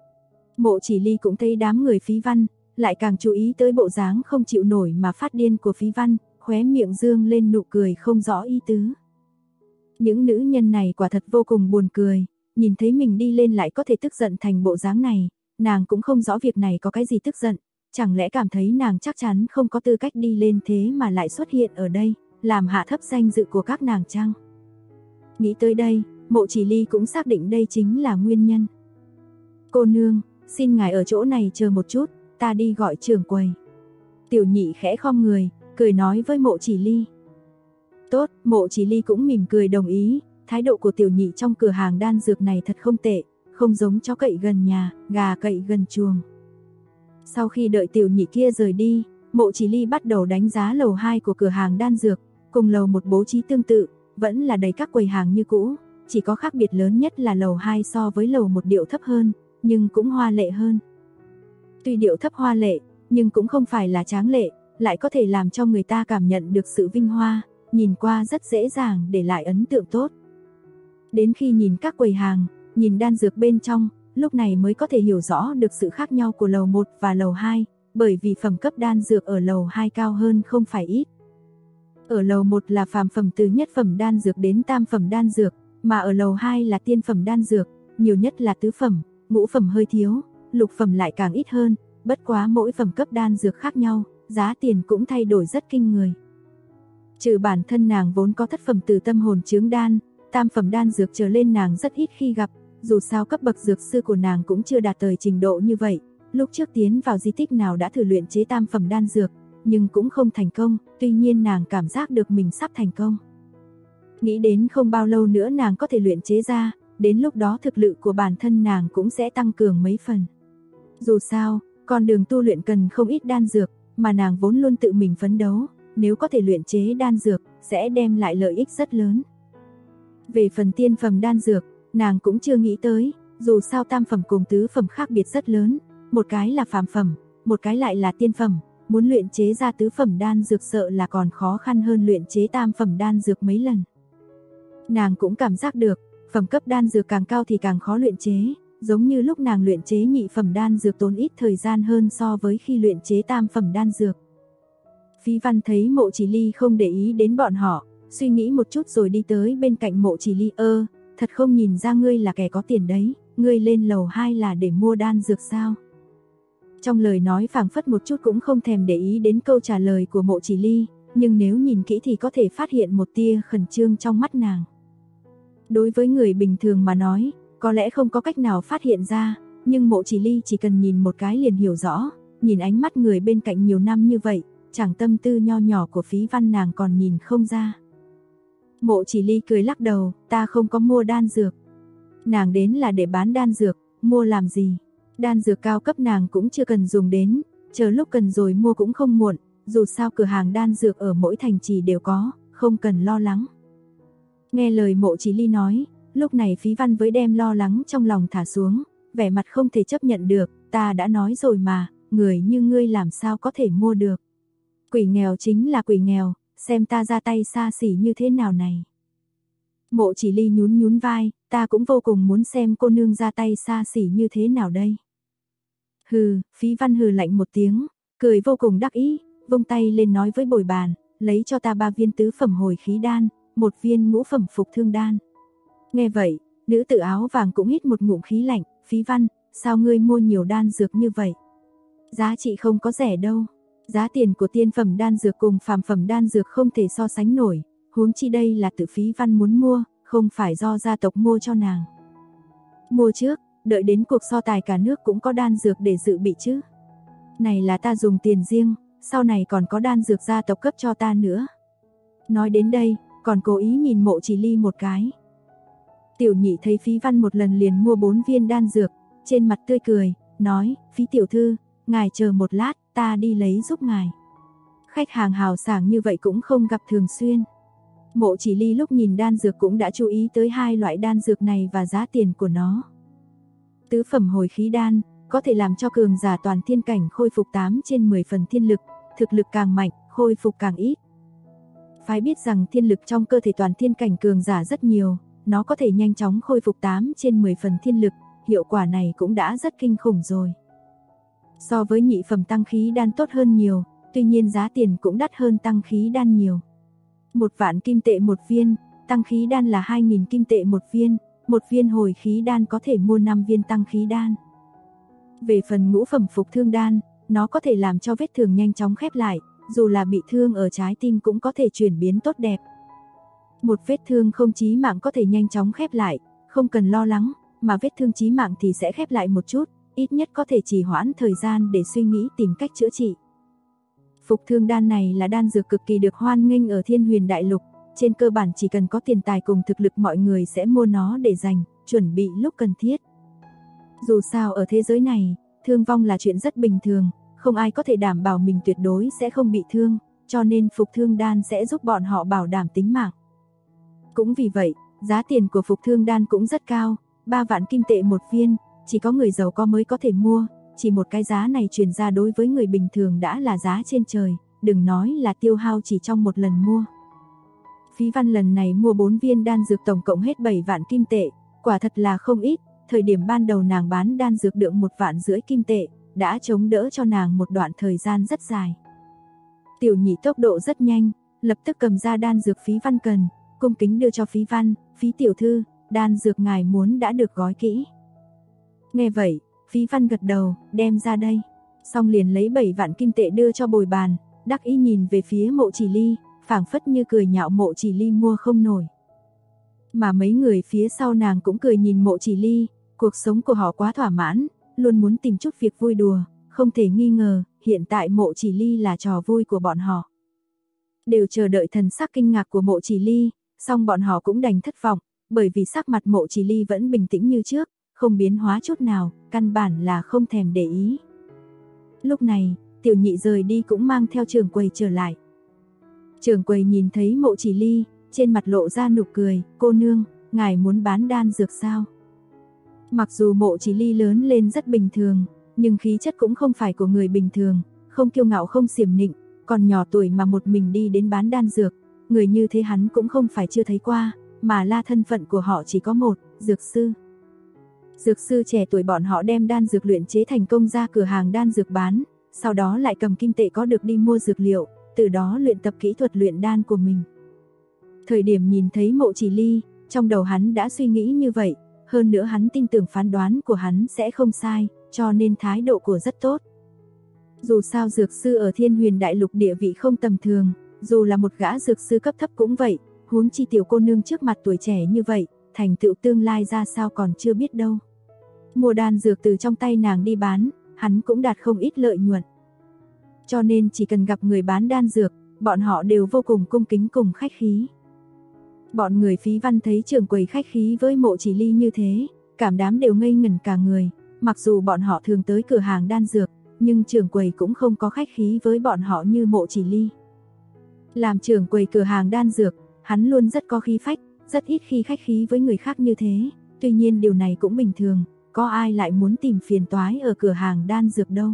Mộ Chỉ Ly cũng thấy đám người Phí Văn, lại càng chú ý tới bộ dáng không chịu nổi mà phát điên của Phí Văn, khóe miệng dương lên nụ cười không rõ ý tứ. Những nữ nhân này quả thật vô cùng buồn cười, nhìn thấy mình đi lên lại có thể tức giận thành bộ dáng này, nàng cũng không rõ việc này có cái gì tức giận, chẳng lẽ cảm thấy nàng chắc chắn không có tư cách đi lên thế mà lại xuất hiện ở đây, làm hạ thấp danh dự của các nàng chăng? Nghĩ tới đây, Mộ Chỉ Ly cũng xác định đây chính là nguyên nhân. Cô nương, xin ngài ở chỗ này chờ một chút, ta đi gọi trưởng quầy. Tiểu Nhị khẽ khom người, cười nói với Mộ Chỉ Ly. Tốt, Mộ Chỉ Ly cũng mỉm cười đồng ý, thái độ của Tiểu Nhị trong cửa hàng đan dược này thật không tệ, không giống chó cậy gần nhà, gà cậy gần chuồng. Sau khi đợi Tiểu Nhị kia rời đi, Mộ Chỉ Ly bắt đầu đánh giá lầu 2 của cửa hàng đan dược, cùng lầu 1 bố trí tương tự, vẫn là đầy các quầy hàng như cũ, chỉ có khác biệt lớn nhất là lầu 2 so với lầu 1 điệu thấp hơn, nhưng cũng hoa lệ hơn. Tuy điệu thấp hoa lệ, nhưng cũng không phải là tráng lệ, lại có thể làm cho người ta cảm nhận được sự vinh hoa, nhìn qua rất dễ dàng để lại ấn tượng tốt. Đến khi nhìn các quầy hàng, nhìn đan dược bên trong, lúc này mới có thể hiểu rõ được sự khác nhau của lầu 1 và lầu 2, bởi vì phẩm cấp đan dược ở lầu 2 cao hơn không phải ít. Ở lầu 1 là phàm phẩm từ nhất phẩm đan dược đến tam phẩm đan dược, mà ở lầu 2 là tiên phẩm đan dược, nhiều nhất là tứ phẩm, ngũ phẩm hơi thiếu, lục phẩm lại càng ít hơn, bất quá mỗi phẩm cấp đan dược khác nhau, giá tiền cũng thay đổi rất kinh người. Trừ bản thân nàng vốn có thất phẩm từ tâm hồn chướng đan, tam phẩm đan dược trở lên nàng rất ít khi gặp, dù sao cấp bậc dược sư của nàng cũng chưa đạt tới trình độ như vậy. Lúc trước tiến vào di tích nào đã thử luyện chế tam phẩm đan dược, nhưng cũng không thành công, tuy nhiên nàng cảm giác được mình sắp thành công. Nghĩ đến không bao lâu nữa nàng có thể luyện chế ra, đến lúc đó thực lực của bản thân nàng cũng sẽ tăng cường mấy phần. Dù sao, con đường tu luyện cần không ít đan dược, mà nàng vốn luôn tự mình phấn đấu, nếu có thể luyện chế đan dược, sẽ đem lại lợi ích rất lớn. Về phần tiên phẩm đan dược, nàng cũng chưa nghĩ tới, dù sao tam phẩm cùng tứ phẩm khác biệt rất lớn, một cái là phàm phẩm, một cái lại là tiên phẩm, muốn luyện chế ra tứ phẩm đan dược sợ là còn khó khăn hơn luyện chế tam phẩm đan dược mấy lần. Nàng cũng cảm giác được, phẩm cấp đan dược càng cao thì càng khó luyện chế, giống như lúc nàng luyện chế nhị phẩm đan dược tốn ít thời gian hơn so với khi luyện chế tam phẩm đan dược. Phí Văn thấy Mộ Chỉ Ly không để ý đến bọn họ, suy nghĩ một chút rồi đi tới bên cạnh Mộ Chỉ Ly. Thật không nhìn ra ngươi là kẻ có tiền đấy, ngươi lên lầu 2 là để mua đan dược sao? Trong lời nói phảng phất một chút cũng không thèm để ý đến câu trả lời của Mộ Chỉ Ly, nhưng nếu nhìn kỹ thì có thể phát hiện một tia khẩn trương trong mắt nàng. Đối với người bình thường mà nói, có lẽ không có cách nào phát hiện ra, nhưng Mộ Chỉ Ly chỉ cần nhìn một cái liền hiểu rõ, nhìn ánh mắt người bên cạnh nhiều năm như vậy, chẳng tâm tư nho nhỏ của Phí Văn nàng còn nhìn không ra. Mộ Chỉ Ly cười lắc đầu, ta không có mua đan dược. Nàng đến là để bán đan dược, mua làm gì? Đan dược cao cấp nàng cũng chưa cần dùng đến, chờ lúc cần rồi mua cũng không muộn, dù sao cửa hàng đan dược ở mỗi thành trì đều có, không cần lo lắng. Nghe lời Mộ Chỉ Ly nói, lúc này Phí Văn với đem lo lắng trong lòng thả xuống, vẻ mặt không thể chấp nhận được, ta đã nói rồi mà, người như ngươi làm sao có thể mua được. Quỷ nghèo chính là quỷ nghèo, xem ta ra tay xa xỉ như thế nào này. Mộ Chỉ Ly nhún nhún vai, ta cũng vô cùng muốn xem cô nương ra tay xa xỉ như thế nào đây. Hừ, Phí Văn hừ lạnh một tiếng, cười vô cùng đắc ý, vung tay lên nói với bồi bàn, lấy cho ta 3 viên tứ phẩm hồi khí đan, 1 viên ngũ phẩm phục thương đan. Nghe vậy, nữ tử áo vàng cũng hít một ngụm khí lạnh, Phí Văn, sao ngươi mua nhiều đan dược như vậy? Giá trị không có rẻ đâu. Giá tiền của tiên phẩm đan dược cùng phàm phẩm đan dược không thể so sánh nổi, huống chi đây là tự Phí Văn muốn mua, không phải do gia tộc mua cho nàng. Mua trước, đợi đến cuộc so tài cả nước cũng có đan dược để dự bị chứ. Này là ta dùng tiền riêng, sau này còn có đan dược gia tộc cấp cho ta nữa. Nói đến đây, còn cố ý nhìn Mộ Chỉ Ly một cái. Tiểu Nhị thấy Phí Văn một lần liền mua 4 viên đan dược, trên mặt tươi cười, nói, Phí tiểu thư, ngài chờ một lát, ta đi lấy giúp ngài. Khách hàng hào sảng như vậy cũng không gặp thường xuyên. Mộ Chỉ Ly lúc nhìn đan dược cũng đã chú ý tới hai loại đan dược này và giá tiền của nó. Tứ phẩm hồi khí đan, có thể làm cho cường giả toàn thiên cảnh khôi phục 8 trên 10 phần thiên lực, thực lực càng mạnh, khôi phục càng ít. Phải biết rằng thiên lực trong cơ thể toàn thiên cảnh cường giả rất nhiều, nó có thể nhanh chóng khôi phục 8 trên 10 phần thiên lực, hiệu quả này cũng đã rất kinh khủng rồi. So với nhị phẩm tăng khí đan tốt hơn nhiều, tuy nhiên giá tiền cũng đắt hơn tăng khí đan nhiều. 1 vạn kim tệ một viên, tăng khí đan là 2.000 kim tệ một viên hồi khí đan có thể mua 5 viên tăng khí đan. Về phần ngũ phẩm phục thương đan, nó có thể làm cho vết thương nhanh chóng khép lại, dù là bị thương ở trái tim cũng có thể chuyển biến tốt đẹp. Một vết thương không chí mạng có thể nhanh chóng khép lại, không cần lo lắng, mà vết thương chí mạng thì sẽ khép lại một chút, ít nhất có thể trì hoãn thời gian để suy nghĩ tìm cách chữa trị. Phục thương đan này là đan dược cực kỳ được hoan nghênh ở Thiên Huyền Đại Lục, trên cơ bản chỉ cần có tiền tài cùng thực lực mọi người sẽ mua nó để dành, chuẩn bị lúc cần thiết. Dù sao ở thế giới này, thương vong là chuyện rất bình thường, không ai có thể đảm bảo mình tuyệt đối sẽ không bị thương, cho nên phục thương đan sẽ giúp bọn họ bảo đảm tính mạng. Cũng vì vậy, giá tiền của phục thương đan cũng rất cao, 3 vạn kim tệ một viên, chỉ có người giàu có mới có thể mua, chỉ một cái giá này truyền ra đối với người bình thường đã là giá trên trời, đừng nói là tiêu hao chỉ trong một lần mua. Phí Văn lần này mua 4 viên đan dược tổng cộng hết 7 vạn kim tệ, quả thật là không ít, thời điểm ban đầu nàng bán đan dược được 1,5 vạn kim tệ, đã chống đỡ cho nàng một đoạn thời gian rất dài. Tiểu Nhị tốc độ rất nhanh, lập tức cầm ra đan dược Phí Văn cần, cung kính đưa cho Phí Văn, "Phí tiểu thư, đan dược ngài muốn đã được gói kỹ." Nghe vậy, Phí Văn gật đầu, đem ra đây, xong liền lấy 7 vạn kim tệ đưa cho bồi bàn, đắc ý nhìn về phía Mộ Chỉ Ly, phảng phất như cười nhạo Mộ Chỉ Ly mua không nổi. Mà mấy người phía sau nàng cũng cười nhìn Mộ Chỉ Ly, cuộc sống của họ quá thỏa mãn, luôn muốn tìm chút việc vui đùa, không thể nghi ngờ, hiện tại Mộ Chỉ Ly là trò vui của bọn họ. Đều chờ đợi thần sắc kinh ngạc của Mộ Chỉ Ly, song bọn họ cũng đành thất vọng, bởi vì sắc mặt Mộ Chỉ Ly vẫn bình tĩnh như trước, không biến hóa chút nào, căn bản là không thèm để ý. Lúc này, Tiểu Nhị rời đi cũng mang theo trưởng quầy trở lại. Trưởng quầy nhìn thấy Mộ Chỉ Ly, trên mặt lộ ra nụ cười, "Cô nương, ngài muốn bán đan dược sao?" Mặc dù Mộ Chỉ Ly lớn lên rất bình thường, nhưng khí chất cũng không phải của người bình thường, không kiêu ngạo không xiểm nịnh, còn nhỏ tuổi mà một mình đi đến bán đan dược, người như thế hắn cũng không phải chưa thấy qua, mà là thân phận của họ chỉ có một, dược sư. Dược sư trẻ tuổi bọn họ đem đan dược luyện chế thành công ra cửa hàng đan dược bán, sau đó lại cầm kim tệ có được đi mua dược liệu, từ đó luyện tập kỹ thuật luyện đan của mình. Thời điểm nhìn thấy Mộ Chỉ Ly, trong đầu hắn đã suy nghĩ như vậy, hơn nữa hắn tin tưởng phán đoán của hắn sẽ không sai, cho nên thái độ của rất tốt. Dù sao dược sư ở Thiên Huyền Đại Lục địa vị không tầm thường, dù là một gã dược sư cấp thấp cũng vậy, huống chi tiểu cô nương trước mặt tuổi trẻ như vậy, thành tựu tương lai ra sao còn chưa biết đâu. Mua đan dược từ trong tay nàng đi bán, hắn cũng đạt không ít lợi nhuận. Cho nên chỉ cần gặp người bán đan dược, bọn họ đều vô cùng cung kính cùng khách khí. Bọn người Phí Văn thấy trưởng quầy khách khí với Mộ Chỉ Ly như thế, cảm đám đều ngây ngẩn cả người, mặc dù bọn họ thường tới cửa hàng đan dược, nhưng trưởng quầy cũng không có khách khí với bọn họ như Mộ Chỉ Ly. Làm trưởng quầy cửa hàng đan dược, hắn luôn rất có khí phách, rất ít khi khách khí với người khác như thế, tuy nhiên điều này cũng bình thường, có ai lại muốn tìm phiền toái ở cửa hàng đan dược đâu.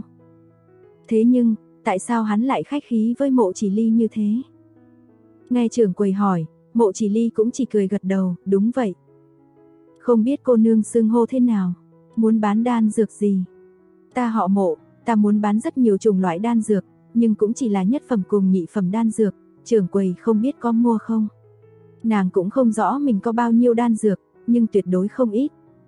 Thế nhưng, tại sao hắn lại khách khí với Mộ Chỉ Ly như thế? Nghe trưởng quầy hỏi, Mộ Chỉ Ly cũng chỉ cười gật đầu, đúng vậy. Không biết cô nương xưng hô thế nào, muốn bán đan dược gì? Ta họ Mộ, ta muốn bán rất nhiều chủng loại đan dược, nhưng cũng chỉ là nhất phẩm cùng nhị phẩm đan dược, trưởng quầy không biết có mua không? Nàng cũng không rõ mình có bao nhiêu đan dược, nhưng tuyệt đối không ít.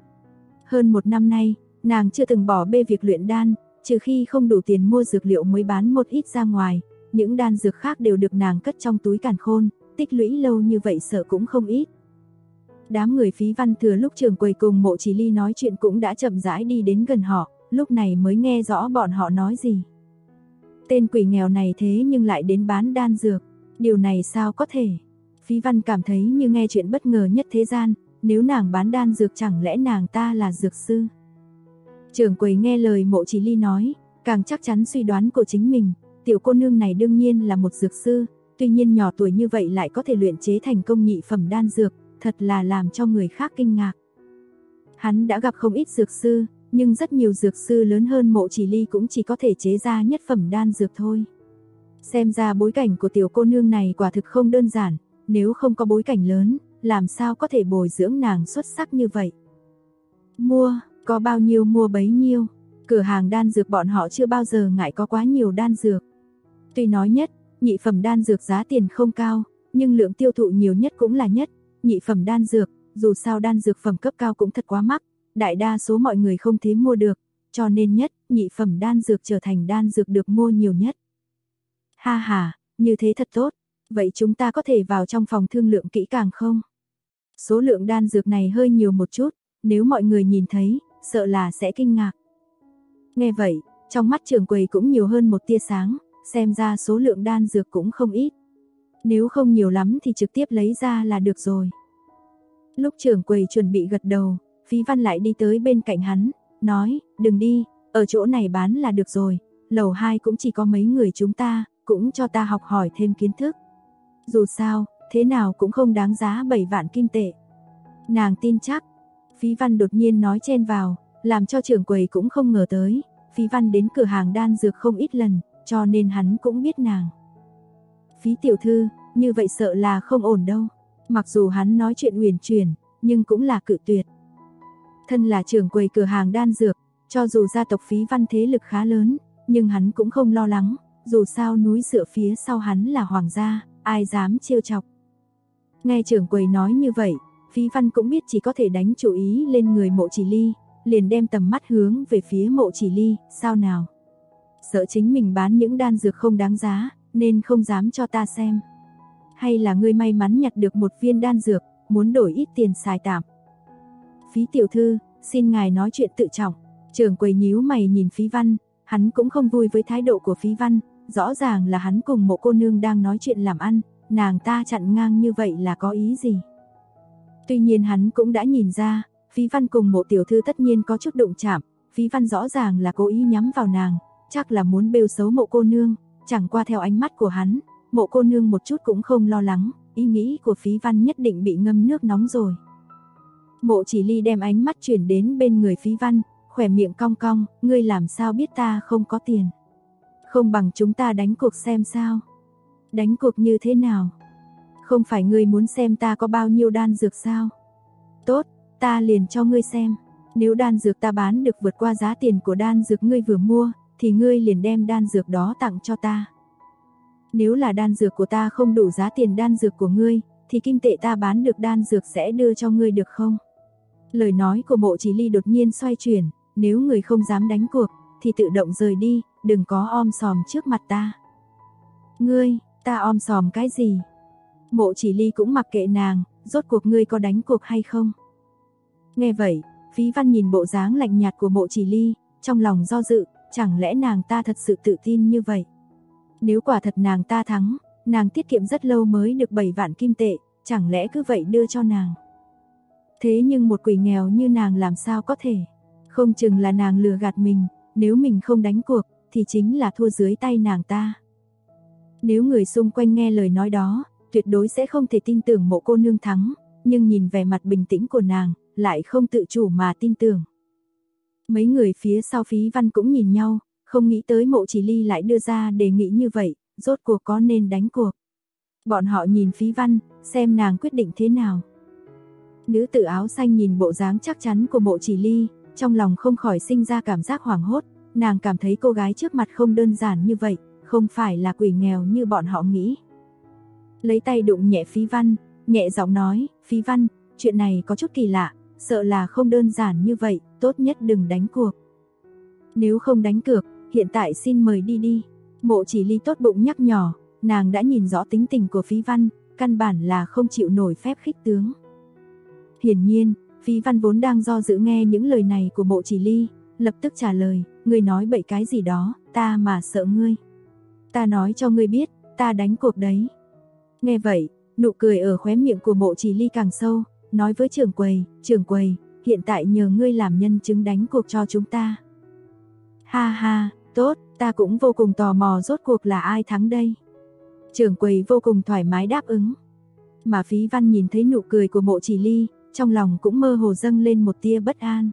Hơn 1 năm nay, nàng chưa từng bỏ bê việc luyện đan, trừ khi không đủ tiền mua dược liệu mới bán một ít ra ngoài, những đan dược khác đều được nàng cất trong túi càn khôn, tích lũy lâu như vậy sợ cũng không ít. Đám người Phí Văn thừa lúc trưởng quầy cùng Mộ Chỉ Ly nói chuyện cũng đã chậm rãi đi đến gần họ, lúc này mới nghe rõ bọn họ nói gì. Tên quỷ nghèo này thế nhưng lại đến bán đan dược, điều này sao có thể? Phí Văn cảm thấy như nghe chuyện bất ngờ nhất thế gian, nếu nàng bán đan dược chẳng lẽ nàng ta là dược sư? Trưởng quầy nghe lời Mộ Chỉ Ly nói, càng chắc chắn suy đoán của chính mình, tiểu cô nương này đương nhiên là một dược sư, tuy nhiên nhỏ tuổi như vậy lại có thể luyện chế thành công nhị phẩm đan dược, thật là làm cho người khác kinh ngạc. Hắn đã gặp không ít dược sư, nhưng rất nhiều dược sư lớn hơn Mộ Chỉ Ly cũng chỉ có thể chế ra nhất phẩm đan dược thôi. Xem ra bối cảnh của tiểu cô nương này quả thực không đơn giản, nếu không có bối cảnh lớn, làm sao có thể bồi dưỡng nàng xuất sắc như vậy. Mua, có bao nhiêu mua bấy nhiêu, cửa hàng đan dược bọn họ chưa bao giờ ngại có quá nhiều đan dược. Tuy nói nhất, nhị phẩm đan dược giá tiền không cao, nhưng lượng tiêu thụ nhiều nhất cũng là nhất, nhị phẩm đan dược, dù sao đan dược phẩm cấp cao cũng thật quá mắc, đại đa số mọi người không thể mua được, cho nên nhất, nhị phẩm đan dược trở thành đan dược được mua nhiều nhất. Ha ha, như thế thật tốt. Vậy chúng ta có thể vào trong phòng thương lượng kỹ càng không? Số lượng đan dược này hơi nhiều một chút, nếu mọi người nhìn thấy, sợ là sẽ kinh ngạc. Nghe vậy, trong mắt trưởng quầy cũng nhiều hơn một tia sáng, xem ra số lượng đan dược cũng không ít. Nếu không nhiều lắm thì trực tiếp lấy ra là được rồi. Lúc trưởng quầy chuẩn bị gật đầu, Phí Văn lại đi tới bên cạnh hắn, nói, đừng đi, ở chỗ này bán là được rồi, lầu 2 cũng chỉ có mấy người chúng ta, cũng cho ta học hỏi thêm kiến thức. Dù sao, thế nào cũng không đáng giá 7 vạn kim tệ. Nàng tin chắc. Phí Văn đột nhiên nói chen vào, làm cho trưởng quầy cũng không ngờ tới. Phí Văn đến cửa hàng đan dược không ít lần, cho nên hắn cũng biết nàng. Phí tiểu thư, như vậy sợ là không ổn đâu. Mặc dù hắn nói chuyện uyển chuyển, nhưng cũng là cự tuyệt. Thân là trưởng quầy cửa hàng đan dược, cho dù gia tộc Phí Văn thế lực khá lớn, nhưng hắn cũng không lo lắng, dù sao núi dựa phía sau hắn là hoàng gia, ai dám trêu chọc. Nghe trưởng quầy nói như vậy, Phí Văn cũng biết chỉ có thể đánh chủ ý lên người Mộ Chỉ Ly, liền đem tầm mắt hướng về phía Mộ Chỉ Ly, sao nào? Sợ chính mình bán những đan dược không đáng giá, nên không dám cho ta xem. Hay là ngươi may mắn nhặt được một viên đan dược, muốn đổi ít tiền xài tạm. Phí tiểu thư, xin ngài nói chuyện tự trọng. Trưởng quầy nhíu mày nhìn Phí Văn, hắn cũng không vui với thái độ của Phí Văn, rõ ràng là hắn cùng Mộ cô nương đang nói chuyện làm ăn, nàng ta chặn ngang như vậy là có ý gì? Tuy nhiên hắn cũng đã nhìn ra, Phí Văn cùng Mộ tiểu thư tất nhiên có chút đụng chạm, Phí Văn rõ ràng là cố ý nhắm vào nàng, chắc là muốn bêu xấu Mộ cô nương, chẳng qua theo ánh mắt của hắn, Mộ cô nương một chút cũng không lo lắng, ý nghĩ của Phí Văn nhất định bị ngâm nước nóng rồi. Mộ Chỉ Ly đem ánh mắt chuyển đến bên người Phí Văn, khỏe miệng cong cong, ngươi làm sao biết ta không có tiền? Không bằng chúng ta đánh cuộc xem sao? Đánh cuộc như thế nào? Không phải ngươi muốn xem ta có bao nhiêu đan dược sao? Tốt, ta liền cho ngươi xem. Nếu đan dược ta bán được vượt qua giá tiền của đan dược ngươi vừa mua, thì ngươi liền đem đan dược đó tặng cho ta. Nếu là đan dược của ta không đủ giá tiền đan dược của ngươi, thì kim tệ ta bán được đan dược sẽ đưa cho ngươi được không? Lời nói của Mộ Chỉ Ly đột nhiên xoay chuyển, nếu người không dám đánh cuộc, thì tự động rời đi, đừng có om sòm trước mặt ta. Ngươi, ta om sòm cái gì? Mộ Chỉ Ly cũng mặc kệ nàng, rốt cuộc ngươi có đánh cuộc hay không? Nghe vậy, Phí Văn nhìn bộ dáng lạnh nhạt của Mộ Chỉ Ly, trong lòng do dự, chẳng lẽ nàng ta thật sự tự tin như vậy? Nếu quả thật nàng ta thắng, nàng tiết kiệm rất lâu mới được 7 vạn kim tệ, chẳng lẽ cứ vậy đưa cho nàng? Thế nhưng một quỷ nghèo như nàng làm sao có thể? Không chừng là nàng lừa gạt mình, nếu mình không đánh cuộc, thì chính là thua dưới tay nàng ta. Nếu người xung quanh nghe lời nói đó, tuyệt đối sẽ không thể tin tưởng Mộ cô nương thắng, nhưng nhìn vẻ mặt bình tĩnh của nàng, lại không tự chủ mà tin tưởng. Mấy người phía sau Phí Văn cũng nhìn nhau, không nghĩ tới Mộ Chỉ Ly lại đưa ra đề nghị như vậy, rốt cuộc có nên đánh cuộc. Bọn họ nhìn Phí Văn, xem nàng quyết định thế nào. Nữ tử áo xanh nhìn bộ dáng chắc chắn của Mộ Chỉ Ly, trong lòng không khỏi sinh ra cảm giác hoảng hốt, nàng cảm thấy cô gái trước mặt không đơn giản như vậy, không phải là quỷ nghèo như bọn họ nghĩ. Lấy tay đụng nhẹ Phí Văn, nhẹ giọng nói, Phí Văn, chuyện này có chút kỳ lạ, sợ là không đơn giản như vậy, tốt nhất đừng đánh cuộc. Nếu không đánh cược, hiện tại xin mời đi đi. Mộ Chỉ Ly tốt bụng nhắc nhỏ, nàng đã nhìn rõ tính tình của Phí Văn, căn bản là không chịu nổi phép khích tướng. Hiển nhiên, Phí Văn vốn đang do dự nghe những lời này của Mộ Chỉ Ly, lập tức trả lời, ngươi nói bậy cái gì đó, ta mà sợ ngươi. Ta nói cho ngươi biết, ta đánh cuộc đấy. Nghe vậy, nụ cười ở khóe miệng của Mộ Chỉ Ly càng sâu, nói với trưởng quầy, hiện tại nhờ ngươi làm nhân chứng đánh cuộc cho chúng ta. Ha ha, tốt, ta cũng vô cùng tò mò rốt cuộc là ai thắng đây. Trưởng quầy vô cùng thoải mái đáp ứng. Mà Phí Văn nhìn thấy nụ cười của Mộ Chỉ Ly, trong lòng cũng mơ hồ dâng lên một tia bất an.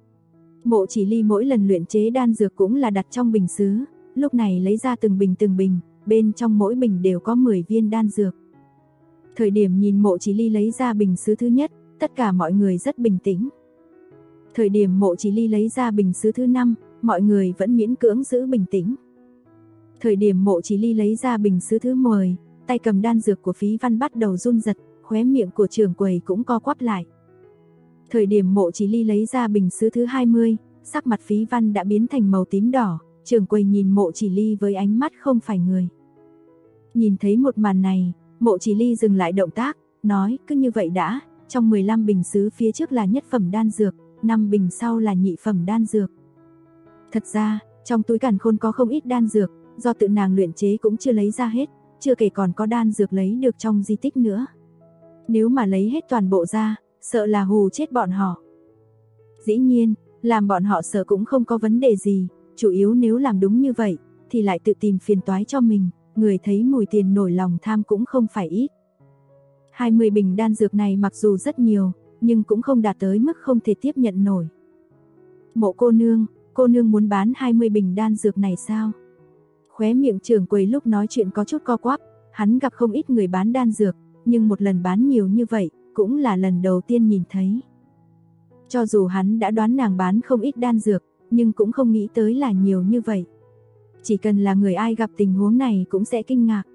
Mộ Chỉ Ly mỗi lần luyện chế đan dược cũng là đặt trong bình sứ, lúc này lấy ra từng bình, bên trong mỗi bình đều có 10 viên đan dược. Thời điểm nhìn Mộ Chỉ Ly lấy ra bình sứ thứ nhất, tất cả mọi người rất bình tĩnh. Thời điểm Mộ Chỉ Ly lấy ra bình sứ thứ 5, mọi người vẫn miễn cưỡng giữ bình tĩnh. Thời điểm Mộ Chỉ Ly lấy ra bình sứ thứ 10, tay cầm đan dược của Phí Văn bắt đầu run rẩy, khóe miệng của trưởng quầy cũng co quắp lại. Thời điểm Mộ Chỉ Ly lấy ra bình sứ thứ 20, sắc mặt Phí Văn đã biến thành màu tím đỏ, trưởng quầy nhìn Mộ Chỉ Ly với ánh mắt không phải người. Nhìn thấy một màn này, Mộ Chỉ Ly dừng lại động tác, nói cứ như vậy đã, trong 15 bình sứ phía trước là nhất phẩm đan dược, 5 bình sau là nhị phẩm đan dược. Thật ra, trong túi càn khôn có không ít đan dược, do tự nàng luyện chế cũng chưa lấy ra hết, chưa kể còn có đan dược lấy được trong di tích nữa. Nếu mà lấy hết toàn bộ ra, sợ là hù chết bọn họ. Dĩ nhiên, làm bọn họ sợ cũng không có vấn đề gì, chủ yếu nếu làm đúng như vậy, thì lại tự tìm phiền toái cho mình, người thấy mùi tiền nổi lòng tham cũng không phải ít. 20 bình đan dược này mặc dù rất nhiều, nhưng cũng không đạt tới mức không thể tiếp nhận nổi. Mộ cô nương muốn bán 20 bình đan dược này sao? Khóe miệng trưởng quầy lúc nói chuyện có chút co quắp, hắn gặp không ít người bán đan dược, nhưng một lần bán nhiều như vậy, cũng là lần đầu tiên nhìn thấy. Cho dù hắn đã đoán nàng bán không ít đan dược, nhưng cũng không nghĩ tới là nhiều như vậy. Chỉ cần là người ai gặp tình huống này cũng sẽ kinh ngạc.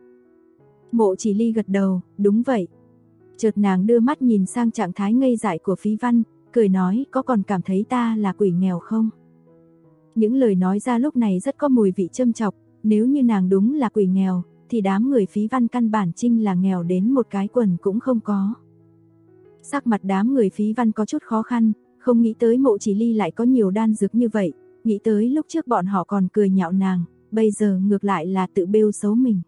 Mộ Chỉ Ly gật đầu, đúng vậy. Chợt nàng đưa mắt nhìn sang trạng thái ngây dại của Phí Văn, cười nói có còn cảm thấy ta là quỷ nghèo không? Những lời nói ra lúc này rất có mùi vị châm chọc, nếu như nàng đúng là quỷ nghèo, thì đám người Phí Văn căn bản chinh là nghèo đến một cái quần cũng không có. Sắc mặt đám người Phí Văn có chút khó khăn, không nghĩ tới Mộ Chỉ Ly lại có nhiều đan dược như vậy, nghĩ tới lúc trước bọn họ còn cười nhạo nàng, bây giờ ngược lại là tự bêu xấu mình.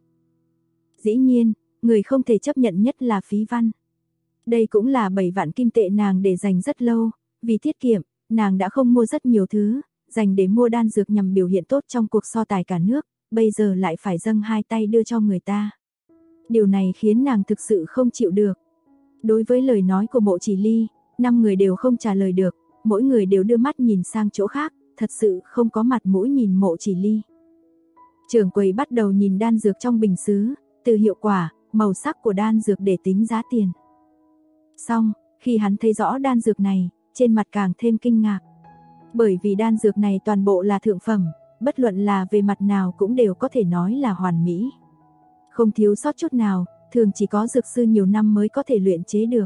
Dĩ nhiên, người không thể chấp nhận nhất là Phí Văn. Đây cũng là 7 vạn kim tệ nàng để dành rất lâu, vì tiết kiệm, nàng đã không mua rất nhiều thứ, dành để mua đan dược nhằm biểu hiện tốt trong cuộc so tài cả nước, bây giờ lại phải dâng hai tay đưa cho người ta. Điều này khiến nàng thực sự không chịu được. Đối với lời nói của Mộ Chỉ Ly, 5 người đều không trả lời được, mỗi người đều đưa mắt nhìn sang chỗ khác, thật sự không có mặt mũi nhìn Mộ Chỉ Ly. Trưởng quầy bắt đầu nhìn đan dược trong bình sứ, từ hiệu quả, màu sắc của đan dược để tính giá tiền. Xong, khi hắn thấy rõ đan dược này, trên mặt càng thêm kinh ngạc. Bởi vì đan dược này toàn bộ là thượng phẩm, bất luận là về mặt nào cũng đều có thể nói là hoàn mỹ. Không thiếu sót chút nào, thường chỉ có dược sư nhiều năm mới có thể luyện chế được.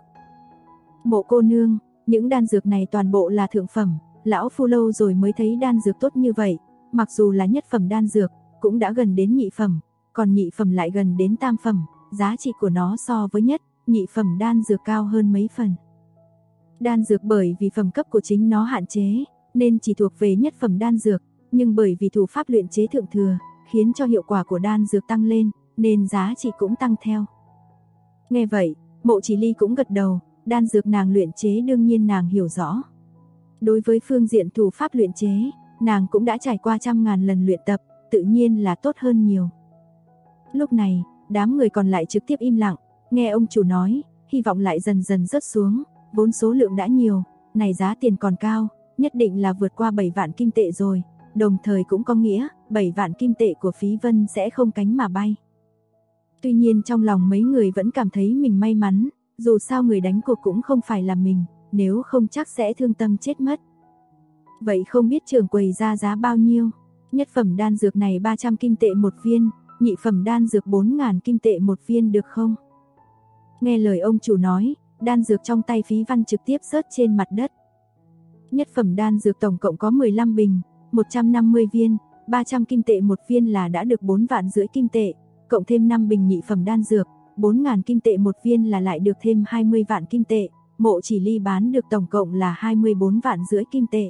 Mộ cô nương, những đan dược này toàn bộ là thượng phẩm, lão phu lâu rồi mới thấy đan dược tốt như vậy, mặc dù là nhất phẩm đan dược, cũng đã gần đến nhị phẩm, còn nhị phẩm lại gần đến tam phẩm, giá trị của nó so với nhất, nhị phẩm đan dược cao hơn mấy phần. Đan dược bởi vì phẩm cấp của chính nó hạn chế, nên chỉ thuộc về nhất phẩm đan dược, nhưng bởi vì thủ pháp luyện chế thượng thừa, khiến cho hiệu quả của đan dược tăng lên, nên giá trị cũng tăng theo. Nghe vậy, Mộ Chỉ Ly cũng gật đầu, đan dược nàng luyện chế đương nhiên nàng hiểu rõ. Đối với phương diện thủ pháp luyện chế, nàng cũng đã trải qua trăm ngàn lần luyện tập, tự nhiên là tốt hơn nhiều. Lúc này, đám người còn lại trực tiếp im lặng, nghe ông chủ nói, hy vọng lại dần dần rớt xuống, vốn số lượng đã nhiều, này giá tiền còn cao, nhất định là vượt qua 7 vạn kim tệ rồi, đồng thời cũng có nghĩa, 7 vạn kim tệ của Phí Vân sẽ không cánh mà bay. Tuy nhiên trong lòng mấy người vẫn cảm thấy mình may mắn, dù sao người đánh cuộc cũng không phải là mình, nếu không chắc sẽ thương tâm chết mất. Vậy không biết trưởng quầy ra giá bao nhiêu? Nhất phẩm đan dược này 300 kim tệ một viên, nhị phẩm đan dược 4.000 kim tệ một viên được không? Nghe lời ông chủ nói, đan dược trong tay Phí Văn trực tiếp rớt trên mặt đất. Nhất phẩm đan dược tổng cộng có 15 bình, 150 viên, 300 kim tệ một viên là đã được 4 vạn rưỡi kim tệ, cộng thêm 5 bình nhị phẩm đan dược, 4.000 kim tệ một viên là lại được thêm 20 vạn kim tệ, Mộ Chỉ Ly bán được tổng cộng là 24 vạn rưỡi kim tệ.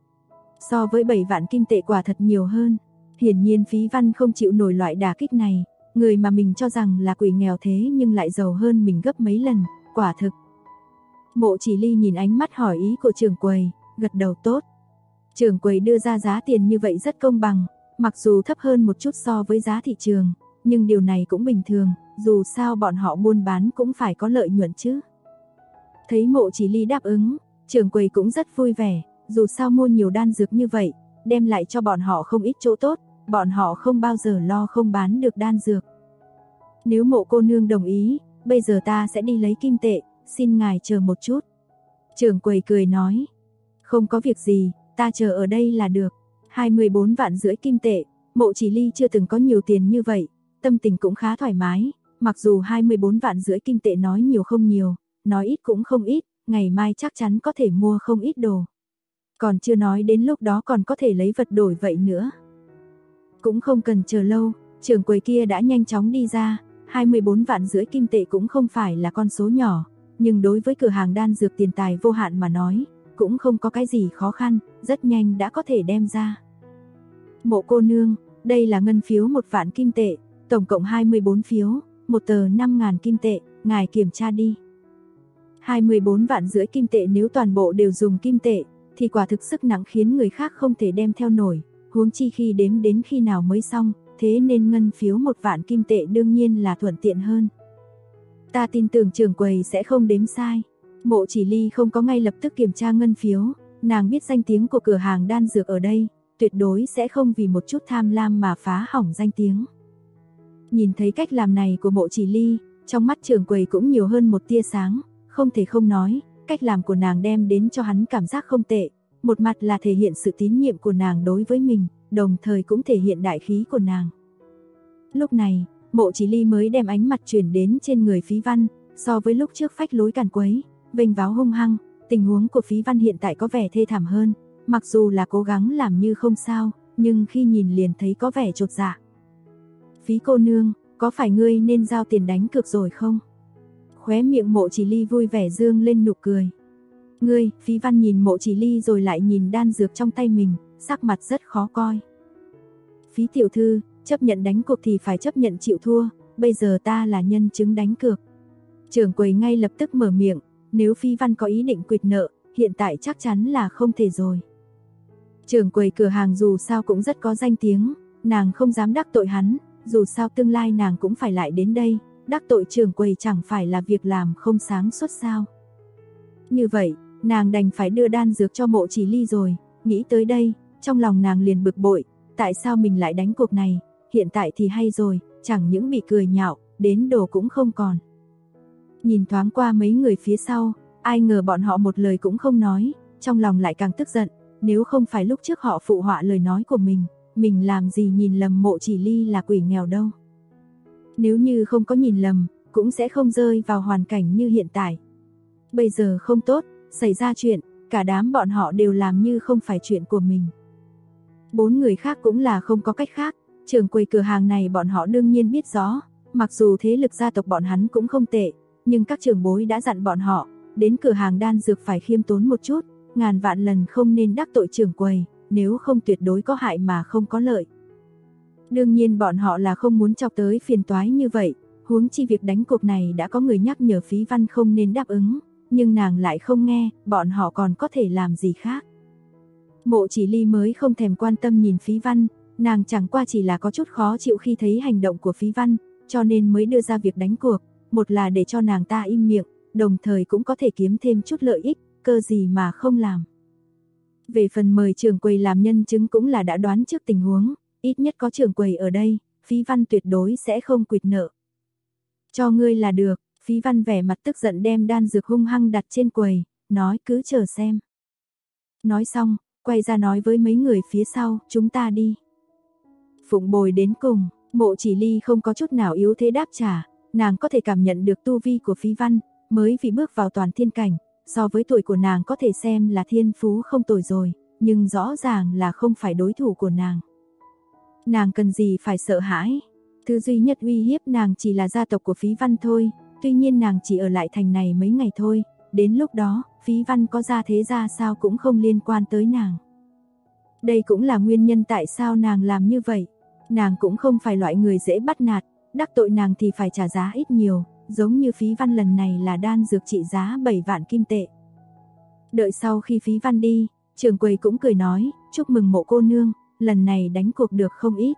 So với 7 vạn kim tệ quả thật nhiều hơn, hiển nhiên Phí Văn không chịu nổi loại đả kích này, người mà mình cho rằng là quỷ nghèo thế nhưng lại giàu hơn mình gấp mấy lần, quả thực. Mộ Chỉ Ly nhìn ánh mắt hỏi ý của trưởng quầy, gật đầu tốt. Trưởng quầy đưa ra giá tiền như vậy rất công bằng, mặc dù thấp hơn một chút so với giá thị trường, nhưng điều này cũng bình thường, dù sao bọn họ buôn bán cũng phải có lợi nhuận chứ. Thấy Mộ Chỉ Ly đáp ứng, trưởng quầy cũng rất vui vẻ, dù sao mua nhiều đan dược như vậy, đem lại cho bọn họ không ít chỗ tốt, bọn họ không bao giờ lo không bán được đan dược. Nếu Mộ cô nương đồng ý, bây giờ ta sẽ đi lấy kim tệ, xin ngài chờ một chút. Trưởng quầy cười nói, không có việc gì, ta chờ ở đây là được. 24 vạn rưỡi kim tệ, Mộ Chỉ Ly chưa từng có nhiều tiền như vậy, tâm tình cũng khá thoải mái, mặc dù 24 vạn rưỡi kim tệ nói nhiều không nhiều, nói ít cũng không ít, ngày mai chắc chắn có thể mua không ít đồ. Còn chưa nói đến lúc đó còn có thể lấy vật đổi vậy nữa. Cũng không cần chờ lâu, trưởng quầy kia đã nhanh chóng đi ra, 24,5 vạn kim tệ cũng không phải là con số nhỏ, nhưng đối với cửa hàng đan dược tiền tài vô hạn mà nói, cũng không có cái gì khó khăn, rất nhanh đã có thể đem ra. Mộ cô nương, đây là ngân phiếu 1 vạn kim tệ, tổng cộng 24 phiếu, một tờ 5.000 kim tệ, ngài kiểm tra đi. 24,5 vạn kim tệ nếu toàn bộ đều dùng kim tệ, thì quả thực sức nặng khiến người khác không thể đem theo nổi, huống chi khi đếm đến khi nào mới xong, thế nên ngân phiếu 1 vạn kim tệ đương nhiên là thuận tiện hơn. Ta tin tưởng trưởng quầy sẽ không đếm sai. Mộ Chỉ Ly không có ngay lập tức kiểm tra ngân phiếu, nàng biết danh tiếng của cửa hàng đan dược ở đây, tuyệt đối sẽ không vì một chút tham lam mà phá hỏng danh tiếng. Nhìn thấy cách làm này của Mộ Chỉ Ly, trong mắt trưởng quầy cũng nhiều hơn một tia sáng, không thể không nói, cách làm của nàng đem đến cho hắn cảm giác không tệ, một mặt là thể hiện sự tín nhiệm của nàng đối với mình, đồng thời cũng thể hiện đại khí của nàng. Lúc này, Mộ Chỉ Ly mới đem ánh mặt chuyển đến trên người Phí Văn, so với lúc trước phách lối càn quấy, vênh váo hung hăng, tình huống của Phí Văn hiện tại có vẻ thê thảm hơn, mặc dù là cố gắng làm như không sao, nhưng khi nhìn liền thấy có vẻ chột dạ. Phí cô nương, có phải ngươi nên giao tiền đánh cược rồi không? Khóe miệng Mộ Chỉ Ly vui vẻ dương lên nụ cười. Ngươi, Phí Văn nhìn Mộ Chỉ Ly rồi lại nhìn đan dược trong tay mình, sắc mặt rất khó coi. Phí tiểu thư, chấp nhận đánh cuộc thì phải chấp nhận chịu thua, bây giờ ta là nhân chứng đánh cược. Trưởng quầy ngay lập tức mở miệng, nếu Phí Văn có ý định quỵt nợ, hiện tại chắc chắn là không thể rồi. Trưởng quầy cửa hàng dù sao cũng rất có danh tiếng, nàng không dám đắc tội hắn, dù sao tương lai nàng cũng phải lại đến đây, đắc tội trưởng quầy chẳng phải là việc làm không sáng suốt sao. Như vậy, nàng đành phải đưa đan dược cho Mộ Chỉ Ly rồi, nghĩ tới đây, trong lòng nàng liền bực bội, tại sao mình lại đánh cuộc này, hiện tại thì hay rồi, chẳng những bị cười nhạo, đến đồ cũng không còn. Nhìn thoáng qua mấy người phía sau, ai ngờ bọn họ một lời cũng không nói, trong lòng lại càng tức giận, nếu không phải lúc trước họ phụ họa lời nói của mình làm gì nhìn lầm Mộ Chỉ Ly là quỷ nghèo đâu. Nếu như không có nhìn lầm, cũng sẽ không rơi vào hoàn cảnh như hiện tại. Bây giờ không tốt, xảy ra chuyện, cả đám bọn họ đều làm như không phải chuyện của mình. 4 người khác cũng là không có cách khác, trưởng quầy cửa hàng này bọn họ đương nhiên biết rõ, mặc dù thế lực gia tộc bọn hắn cũng không tệ, nhưng các trưởng bối đã dặn bọn họ, đến cửa hàng đan dược phải khiêm tốn một chút, ngàn vạn lần không nên đắc tội trưởng quầy, nếu không tuyệt đối có hại mà không có lợi. Đương nhiên bọn họ là không muốn chọc tới phiền toái như vậy, huống chi việc đánh cuộc này đã có người nhắc nhở Phí Văn không nên đáp ứng, nhưng nàng lại không nghe, bọn họ còn có thể làm gì khác. Mộ Chỉ Ly mới không thèm quan tâm nhìn Phí Văn, nàng chẳng qua chỉ là có chút khó chịu khi thấy hành động của Phí Văn, cho nên mới đưa ra việc đánh cuộc, một là để cho nàng ta im miệng, đồng thời cũng có thể kiếm thêm chút lợi ích, cơ gì mà không làm. Về phần mời trưởng quầy làm nhân chứng cũng là đã đoán trước tình huống, ít nhất có trưởng quầy ở đây, Phí Văn tuyệt đối sẽ không quỵt nợ. Cho ngươi là được, Phí Văn vẻ mặt tức giận đem đan dược hung hăng đặt trên quầy, nói cứ chờ xem. Nói xong, quay ra nói với mấy người phía sau, chúng ta đi. Phụng bồi đến cùng, Mộ Chỉ Ly không có chút nào yếu thế đáp trả, nàng có thể cảm nhận được tu vi của Phí Văn, mới vì bước vào toàn thiên cảnh, so với tuổi của nàng có thể xem là thiên phú không tồi rồi, nhưng rõ ràng là không phải đối thủ của nàng. Nàng cần gì phải sợ hãi, thứ duy nhất uy hiếp nàng chỉ là gia tộc của Phí Văn thôi, tuy nhiên nàng chỉ ở lại thành này mấy ngày thôi, đến lúc đó, Phí Văn có ra thế ra sao cũng không liên quan tới nàng. Đây cũng là nguyên nhân tại sao nàng làm như vậy, nàng cũng không phải loại người dễ bắt nạt, đắc tội nàng thì phải trả giá ít nhiều, giống như Phí Văn lần này là đan dược trị giá 7 vạn kim tệ. Đợi sau khi Phí Văn đi, trưởng quầy cũng cười nói, chúc mừng Mộ cô nương, lần này đánh cuộc được không ít.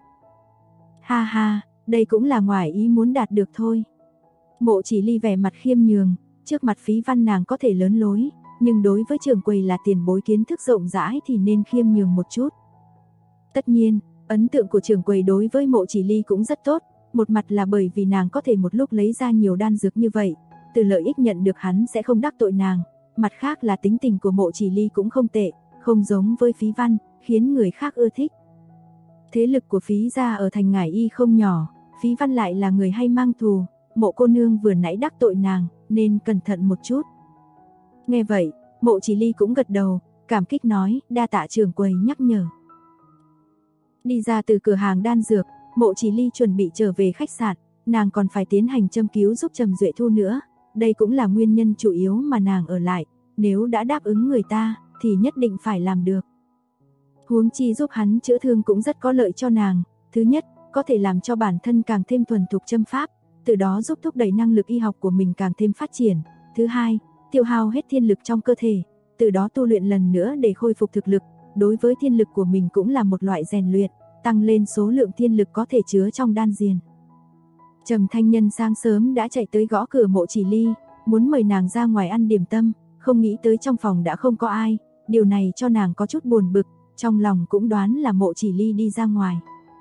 Ha ha, đây cũng là ngoài ý muốn đạt được thôi. Mộ Chỉ Ly vẻ mặt khiêm nhường, trước mặt Phí Văn nàng có thể lớn lối, nhưng đối với trưởng quầy là tiền bối kiến thức rộng rãi thì nên khiêm nhường một chút. Tất nhiên, ấn tượng của trưởng quầy đối với Mộ Chỉ Ly cũng rất tốt, một mặt là bởi vì nàng có thể một lúc lấy ra nhiều đan dược như vậy, từ lợi ích nhận được hắn sẽ không đắc tội nàng, mặt khác là tính tình của Mộ Chỉ Ly cũng không tệ, không giống với Phí Văn, khiến người khác ưa thích. Thế lực của Phí gia ở thành Ngải Y không nhỏ, Phí Văn lại là người hay mang thù, Mộ cô nương vừa nãy đắc tội nàng, nên cẩn thận một chút. Nghe vậy, Mộ Chỉ Ly cũng gật đầu, cảm kích nói, đa tạ trưởng quầy nhắc nhở. Đi ra từ cửa hàng đan dược, Mộ Chỉ Ly chuẩn bị trở về khách sạn, nàng còn phải tiến hành châm cứu giúp Trầm Duệ Thu nữa, đây cũng là nguyên nhân chủ yếu mà nàng ở lại, nếu đã đáp ứng người ta, thì nhất định phải làm được. Huống chi giúp hắn chữa thương cũng rất có lợi cho nàng, thứ nhất, có thể làm cho bản thân càng thêm thuần thục châm pháp, từ đó giúp thúc đẩy năng lực y học của mình càng thêm phát triển, thứ hai, tiêu hao hết thiên lực trong cơ thể, từ đó tu luyện lần nữa để khôi phục thực lực, đối với thiên lực của mình cũng là một loại rèn luyện, tăng lên số lượng thiên lực có thể chứa trong đan điền. Trầm Thanh Nhân sáng sớm đã chạy tới gõ cửa Mộ Chỉ Ly, muốn mời nàng ra ngoài ăn điểm tâm, không nghĩ tới trong phòng đã không có ai, điều này cho nàng có chút buồn bực, trong lòng cũng đoán là Mộ Chỉ Ly đi ra ngoài.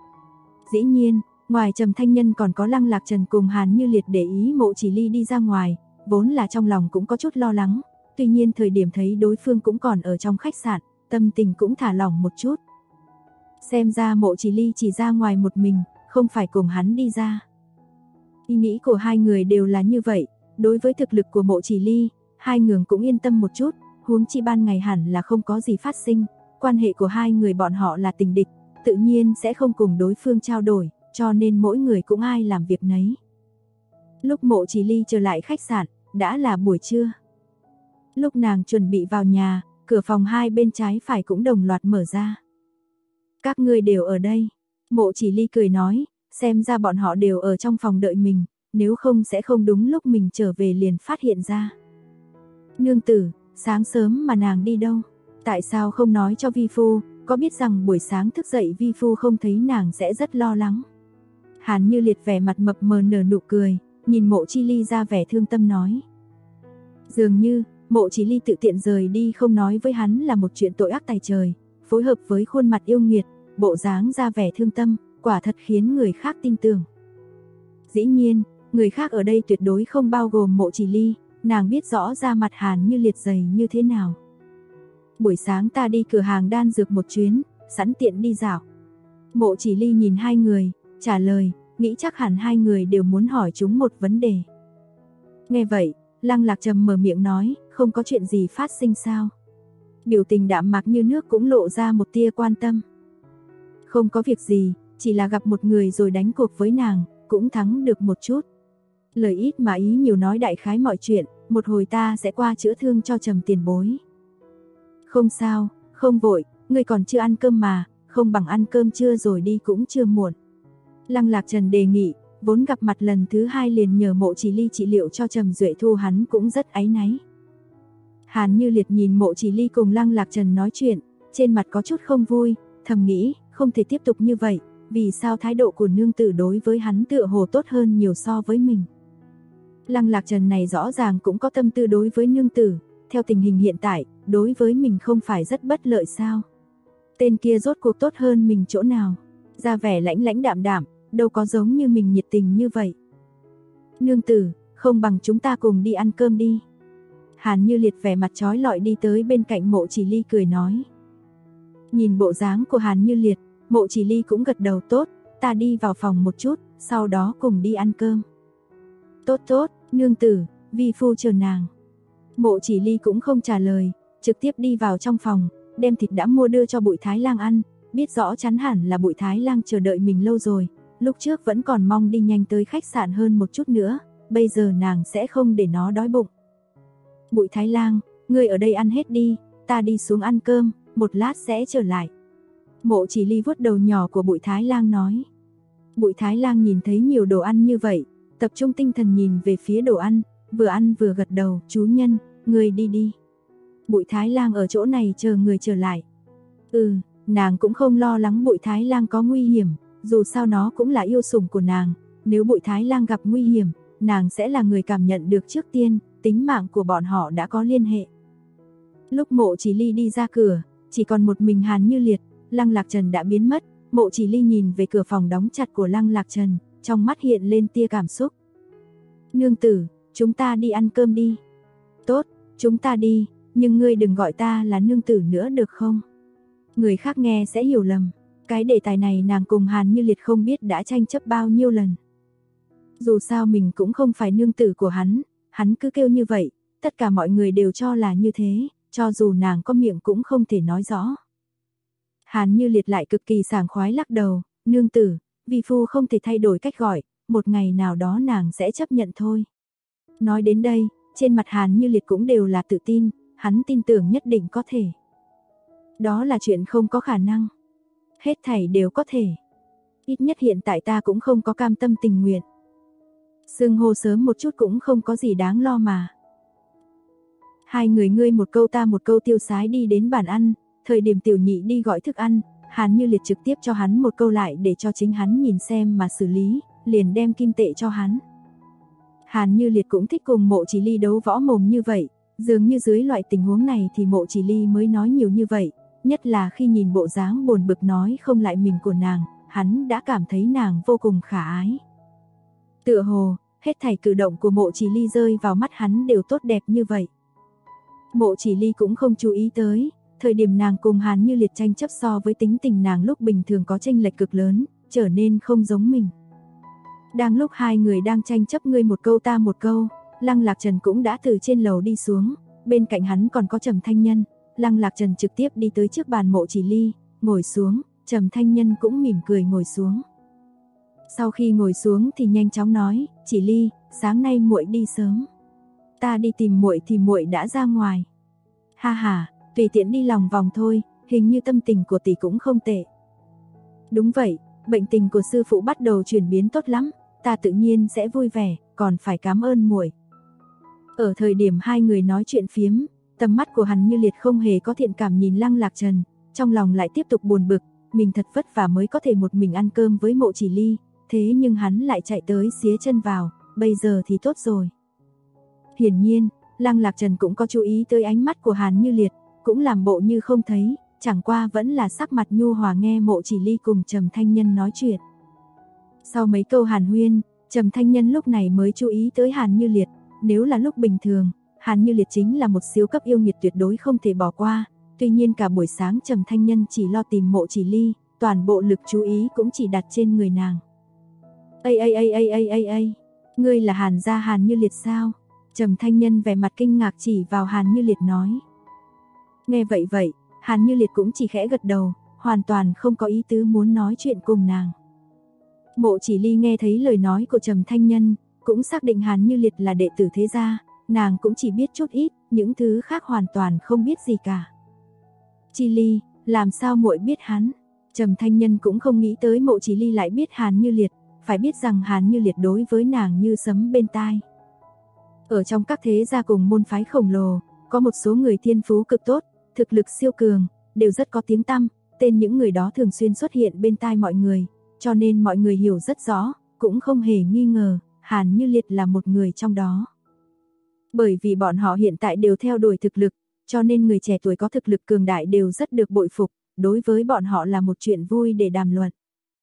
Dĩ nhiên, ngoài Trầm Thanh Nhân còn có Lăng Lạc Trần cùng Hàn Như Liệt để ý Mộ Chỉ Ly đi ra ngoài, vốn là trong lòng cũng có chút lo lắng, tuy nhiên thời điểm thấy đối phương cũng còn ở trong khách sạn, tâm tình cũng thả lỏng một chút. Xem ra Mộ Chỉ Ly chỉ ra ngoài một mình, không phải cùng hắn đi ra. Ý nghĩ của hai người đều là như vậy, đối với thực lực của Mộ Chỉ Ly, hai người cũng yên tâm một chút, huống chi ban ngày hẳn là không có gì phát sinh, quan hệ của hai người bọn họ là tình địch, tự nhiên sẽ không cùng đối phương trao đổi, cho nên mỗi người cũng ai làm việc nấy. Lúc Mộ Chỉ Ly trở lại khách sạn, đã là buổi trưa. Lúc nàng chuẩn bị vào nhà, cửa phòng hai bên trái phải cũng đồng loạt mở ra. Các ngươi đều ở đây. Mộ Chỉ Ly cười nói, xem ra bọn họ đều ở trong phòng đợi mình, nếu không sẽ không đúng lúc mình trở về liền phát hiện ra. Nương tử, sáng sớm mà nàng đi đâu? Tại sao không nói cho vi phu, có biết rằng buổi sáng thức dậy vi phu không thấy nàng sẽ rất lo lắng. Hàn Như Liệt vẻ mặt mập mờ nở nụ cười, nhìn Mộ Chỉ Ly ra vẻ thương tâm nói. Dường như, Mộ Chỉ Ly tự tiện rời đi không nói với hắn là một chuyện tội ác tày trời, phối hợp với khuôn mặt yêu nghiệt, bộ dáng ra vẻ thương tâm, quả thật khiến người khác tin tưởng. Dĩ nhiên, người khác ở đây tuyệt đối không bao gồm Mộ Chỉ Ly, nàng biết rõ ra mặt Hàn Như Liệt dày như thế nào. Buổi sáng ta đi cửa hàng đan dược một chuyến, sẵn tiện đi dạo. Mộ Chỉ Ly nhìn hai người, trả lời, nghĩ chắc hẳn hai người đều muốn hỏi chúng một vấn đề. Nghe vậy, Lăng Lạc Trầm mở miệng nói, không có chuyện gì phát sinh sao? Biểu tình đạm mạc như nước cũng lộ ra một tia quan tâm. Không có việc gì, chỉ là gặp một người rồi đánh cuộc với nàng, cũng thắng được một chút. Lời ít mà ý nhiều nói đại khái mọi chuyện, một hồi ta sẽ qua chữa thương cho Trầm tiền bối. Không sao, không vội, ngươi còn chưa ăn cơm mà, không bằng ăn cơm trưa rồi đi cũng chưa muộn. Lăng Lạc Trần đề nghị, vốn gặp mặt lần thứ hai liền nhờ Mộ Chỉ Ly trị liệu cho Trầm Duệ Thu hắn cũng rất áy náy. Hàn Như Liệt nhìn Mộ Chỉ Ly cùng Lăng Lạc Trần nói chuyện, trên mặt có chút không vui, thầm nghĩ, không thể tiếp tục như vậy, vì sao thái độ của nương tử đối với hắn tựa hồ tốt hơn nhiều so với mình. Lăng Lạc Trần này rõ ràng cũng có tâm tư đối với nương tử, theo tình hình hiện tại, đối với mình không phải rất bất lợi sao. Tên kia rốt cuộc tốt hơn mình chỗ nào, ra vẻ lãnh lãnh đạm đạm, đâu có giống như mình nhiệt tình như vậy. Nương tử, không bằng chúng ta cùng đi ăn cơm đi. Hàn Như Liệt vẻ mặt chói lọi đi tới bên cạnh Mộ Chỉ Ly cười nói. Nhìn bộ dáng của Hàn Như Liệt, Mộ Chỉ Ly cũng gật đầu tốt, ta đi vào phòng một chút, sau đó cùng đi ăn cơm. Tốt tốt, nương tử, vi phu chờ nàng. Mộ Chỉ Ly cũng không trả lời, trực tiếp đi vào trong phòng, đem thịt đã mua đưa cho Bụi Thái Lang ăn, biết rõ chắn hẳn là Bụi Thái Lang chờ đợi mình lâu rồi, lúc trước vẫn còn mong đi nhanh tới khách sạn hơn một chút nữa, bây giờ nàng sẽ không để nó đói bụng. Bụi Thái Lang, ngươi ở đây ăn hết đi, ta đi xuống ăn cơm, một lát sẽ trở lại. Mộ Chỉ Ly vuốt đầu nhỏ của Bụi Thái Lang nói. Bụi Thái Lang nhìn thấy nhiều đồ ăn như vậy, tập trung tinh thần nhìn về phía đồ ăn vừa gật đầu, chú nhân, ngươi đi đi. Bụi Thái Lang ở chỗ này chờ người trở lại. Nàng cũng không lo lắng Bụi Thái Lang có nguy hiểm, dù sao nó cũng là yêu sủng của nàng, nếu Bụi Thái Lang gặp nguy hiểm, nàng sẽ là người cảm nhận được trước tiên, tính mạng của bọn họ đã có liên hệ. Lúc Mộ Chỉ Ly đi ra cửa, chỉ còn một mình Hàn Như Liệt, Lăng Lạc Trần đã biến mất, Mộ Chỉ Ly nhìn về cửa phòng đóng chặt của Lăng Lạc Trần, trong mắt hiện lên tia cảm xúc. Nương tử, chúng ta đi ăn cơm đi. Tốt, chúng ta đi, nhưng ngươi đừng gọi ta là nương tử nữa được không? Người khác nghe sẽ hiểu lầm, cái đề tài này nàng cùng Hàn Như Liệt không biết đã tranh chấp bao nhiêu lần. Dù sao mình cũng không phải nương tử của hắn cứ kêu như vậy, tất cả mọi người đều cho là như thế, cho dù nàng có miệng cũng không thể nói rõ. Hàn Như Liệt lại cực kỳ sảng khoái lắc đầu, nương tử, vi phu không thể thay đổi cách gọi, một ngày nào đó nàng sẽ chấp nhận thôi. Nói đến đây, trên mặt Hàn Như Liệt cũng đều là tự tin, hắn tin tưởng nhất định có thể. Đó là chuyện không có khả năng. Hết thảy đều có thể. Ít nhất hiện tại ta cũng không có cam tâm tình nguyện. Xưng hô sớm một chút cũng không có gì đáng lo mà. Hai người ngươi một câu ta một câu tiêu sái đi đến bàn ăn, thời điểm Tiểu Nhị đi gọi thức ăn, Hàn Như Liệt trực tiếp cho hắn một câu lại để cho chính hắn nhìn xem mà xử lý, liền đem kim tệ cho hắn. Hàn Như Liệt cũng thích cùng Mộ Chỉ Ly đấu võ mồm như vậy, dường như dưới loại tình huống này thì Mộ Chỉ Ly mới nói nhiều như vậy, nhất là khi nhìn bộ dáng buồn bực nói không lại mình của nàng, hắn đã cảm thấy nàng vô cùng khả ái. Tựa hồ, hết thảy cử động của Mộ Chỉ Ly rơi vào mắt hắn đều tốt đẹp như vậy. Mộ Chỉ Ly cũng không chú ý tới, thời điểm nàng cùng Hàn Như Liệt tranh chấp so với tính tình nàng lúc bình thường có chênh lệch cực lớn, trở nên không giống mình. Đang lúc hai người đang tranh chấp ngươi một câu ta một câu, Lăng Lạc Trần cũng đã từ trên lầu đi xuống, bên cạnh hắn còn có Trầm Thanh Nhân, Lăng Lạc Trần trực tiếp đi tới trước bàn Mộ Chỉ Ly, ngồi xuống, Trầm Thanh Nhân cũng mỉm cười ngồi xuống. Sau khi ngồi xuống thì nhanh chóng nói, "Chỉ Ly, sáng nay muội đi sớm. Ta đi tìm muội thì muội đã ra ngoài." "Ha ha, tùy tiện đi lòng vòng thôi, hình như tâm tình của tỷ cũng không tệ." "Đúng vậy, bệnh tình của sư phụ bắt đầu chuyển biến tốt lắm, ta tự nhiên sẽ vui vẻ, còn phải cảm ơn muội." Ở thời điểm hai người nói chuyện phiếm, tầm mắt của Hàn Như Liệt không hề có thiện cảm nhìn Lăng Lạc Trần, trong lòng lại tiếp tục buồn bực, mình thật vất vả mới có thể một mình ăn cơm với Mộ Chỉ Ly, thế nhưng hắn lại chạy tới xía chân vào, bây giờ thì tốt rồi. Hiển nhiên, Lăng Lạc Trần cũng có chú ý tới ánh mắt của Hàn Như Liệt, cũng làm bộ như không thấy, chẳng qua vẫn là sắc mặt nhu hòa nghe Mộ Chỉ Ly cùng Trầm Thanh Nhân nói chuyện. Sau mấy câu hàn huyên, Trầm Thanh Nhân lúc này mới chú ý tới Hàn Như Liệt, nếu là lúc bình thường, Hàn Như Liệt chính là một siêu cấp yêu nghiệt tuyệt đối không thể bỏ qua, tuy nhiên cả buổi sáng Trầm Thanh Nhân chỉ lo tìm Mộ Chỉ Ly, toàn bộ lực chú ý cũng chỉ đặt trên người nàng. Ây, ngươi là Hàn gia Hàn Như Liệt sao?" Trầm Thanh Nhân vẻ mặt kinh ngạc chỉ vào Hàn Như Liệt nói. Nghe vậy, Hàn Như Liệt cũng chỉ khẽ gật đầu, hoàn toàn không có ý tứ muốn nói chuyện cùng nàng. Mộ Chỉ Ly nghe thấy lời nói của Trầm Thanh Nhân, cũng xác định Hàn Như Liệt là đệ tử thế gia, nàng cũng chỉ biết chút ít, những thứ khác hoàn toàn không biết gì cả. "Chi Ly, làm sao muội biết hắn?" Trầm Thanh Nhân cũng không nghĩ tới Mộ Chỉ Ly lại biết Hàn Như Liệt, phải biết rằng Hàn Như Liệt đối với nàng như sấm bên tai. Ở trong các thế gia cùng môn phái khổng lồ, có một số người thiên phú cực tốt, thực lực siêu cường, đều rất có tiếng tăm, tên những người đó thường xuyên xuất hiện bên tai mọi người, cho nên mọi người hiểu rất rõ, cũng không hề nghi ngờ, Hàn Như Liệt là một người trong đó. Bởi vì bọn họ hiện tại đều theo đuổi thực lực, cho nên người trẻ tuổi có thực lực cường đại đều rất được bội phục, đối với bọn họ là một chuyện vui để đàm luận.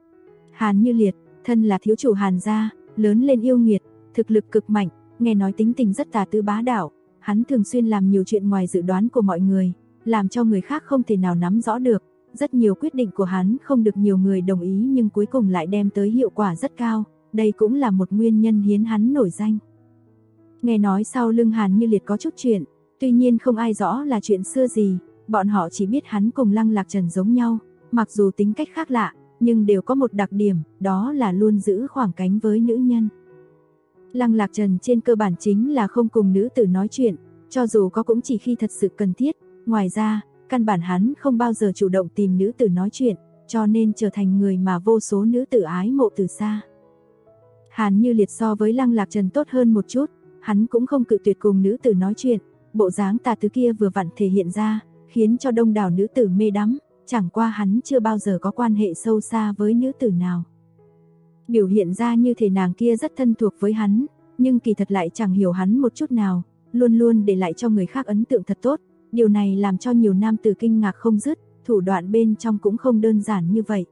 Hàn Như Liệt, thân là thiếu chủ Hàn gia, lớn lên yêu nghiệt, thực lực cực mạnh, nghe nói tính tình rất tà tư bá đạo, hắn thường xuyên làm nhiều chuyện ngoài dự đoán của mọi người, làm cho người khác không thể nào nắm rõ được, rất nhiều quyết định của hắn không được nhiều người đồng ý nhưng cuối cùng lại đem tới hiệu quả rất cao, đây cũng là một nguyên nhân khiến hắn nổi danh. Nghe nói sau lưng Hàn Như Liệt có chút chuyện, tuy nhiên không ai rõ là chuyện xưa gì, bọn họ chỉ biết hắn cùng Lăng Lạc Trần giống nhau, mặc dù tính cách khác lạ, nhưng đều có một đặc điểm, đó là luôn giữ khoảng cách với nữ nhân. Lăng Lạc Trần trên cơ bản chính là không cùng nữ tử nói chuyện, cho dù có cũng chỉ khi thật sự cần thiết, ngoài ra, căn bản hắn không bao giờ chủ động tìm nữ tử nói chuyện, cho nên trở thành người mà vô số nữ tử ái mộ từ xa. Hàn Như Liệt so với Lăng Lạc Trần tốt hơn một chút, hắn cũng không cự tuyệt cùng nữ tử nói chuyện, bộ dáng tà tứ kia vừa vặn thể hiện ra, khiến cho đông đảo nữ tử mê đắm, chẳng qua hắn chưa bao giờ có quan hệ sâu xa với nữ tử nào. Biểu hiện ra như thể nàng kia rất thân thuộc với hắn, nhưng kỳ thật lại chẳng hiểu hắn một chút nào, luôn luôn để lại cho người khác ấn tượng thật tốt, điều này làm cho nhiều nam tử kinh ngạc không dứt, thủ đoạn bên trong cũng không đơn giản như vậy.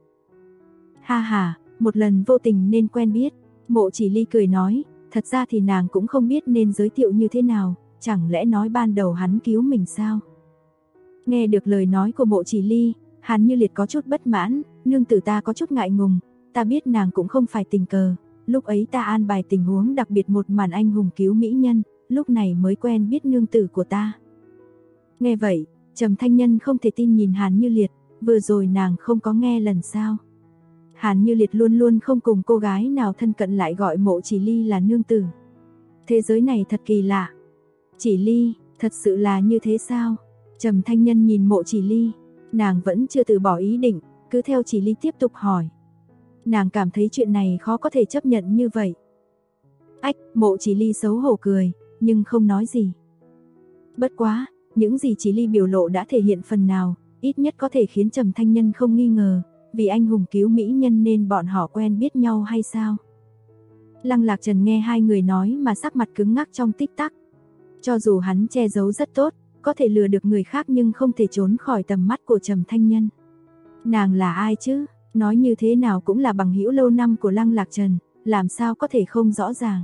Ha ha, một lần vô tình nên quen biết, Mộ Chỉ Ly cười nói, thật ra thì nàng cũng không biết nên giới thiệu như thế nào, chẳng lẽ nói ban đầu hắn cứu mình sao? Nghe được lời nói của Mộ Chỉ Ly, Hàn Như Liệt có chút bất mãn, nương tử ta có chút ngại ngùng, ta biết nàng cũng không phải tình cờ, lúc ấy ta an bài tình huống đặc biệt một màn anh hùng cứu mỹ nhân, lúc này mới quen biết nương tử của ta. Nghe vậy, Trầm Thanh Nhân không thể tin nhìn Hàn Như Liệt, vừa rồi nàng không có nghe lần sao? Hàn Như Liệt luôn luôn không cùng cô gái nào thân cận lại gọi Mộ Chỉ Ly là nương tử. Thế giới này thật kỳ lạ. Chỉ Ly, thật sự là như thế sao? Trầm Thanh Nhân nhìn Mộ Chỉ Ly, nàng vẫn chưa từ bỏ ý định, cứ theo Chỉ Ly tiếp tục hỏi. Nàng cảm thấy chuyện này khó có thể chấp nhận như vậy. Ách, Mộ Chỉ Ly xấu hổ cười, nhưng không nói gì. Bất quá, những gì Chỉ Ly biểu lộ đã thể hiện phần nào, ít nhất có thể khiến Trầm Thanh Nhân không nghi ngờ, vì anh hùng cứu mỹ nhân nên bọn họ quen biết nhau hay sao? Lăng Lạc Trần nghe hai người nói mà sắc mặt cứng ngắc trong tích tắc. Cho dù hắn che giấu rất tốt, có thể lừa được người khác nhưng không thể trốn khỏi tầm mắt của Trầm Thanh Nhân. Nàng là ai chứ? Nói như thế nào cũng là bằng hữu lâu năm của Lăng Lạc Trần, làm sao có thể không rõ ràng.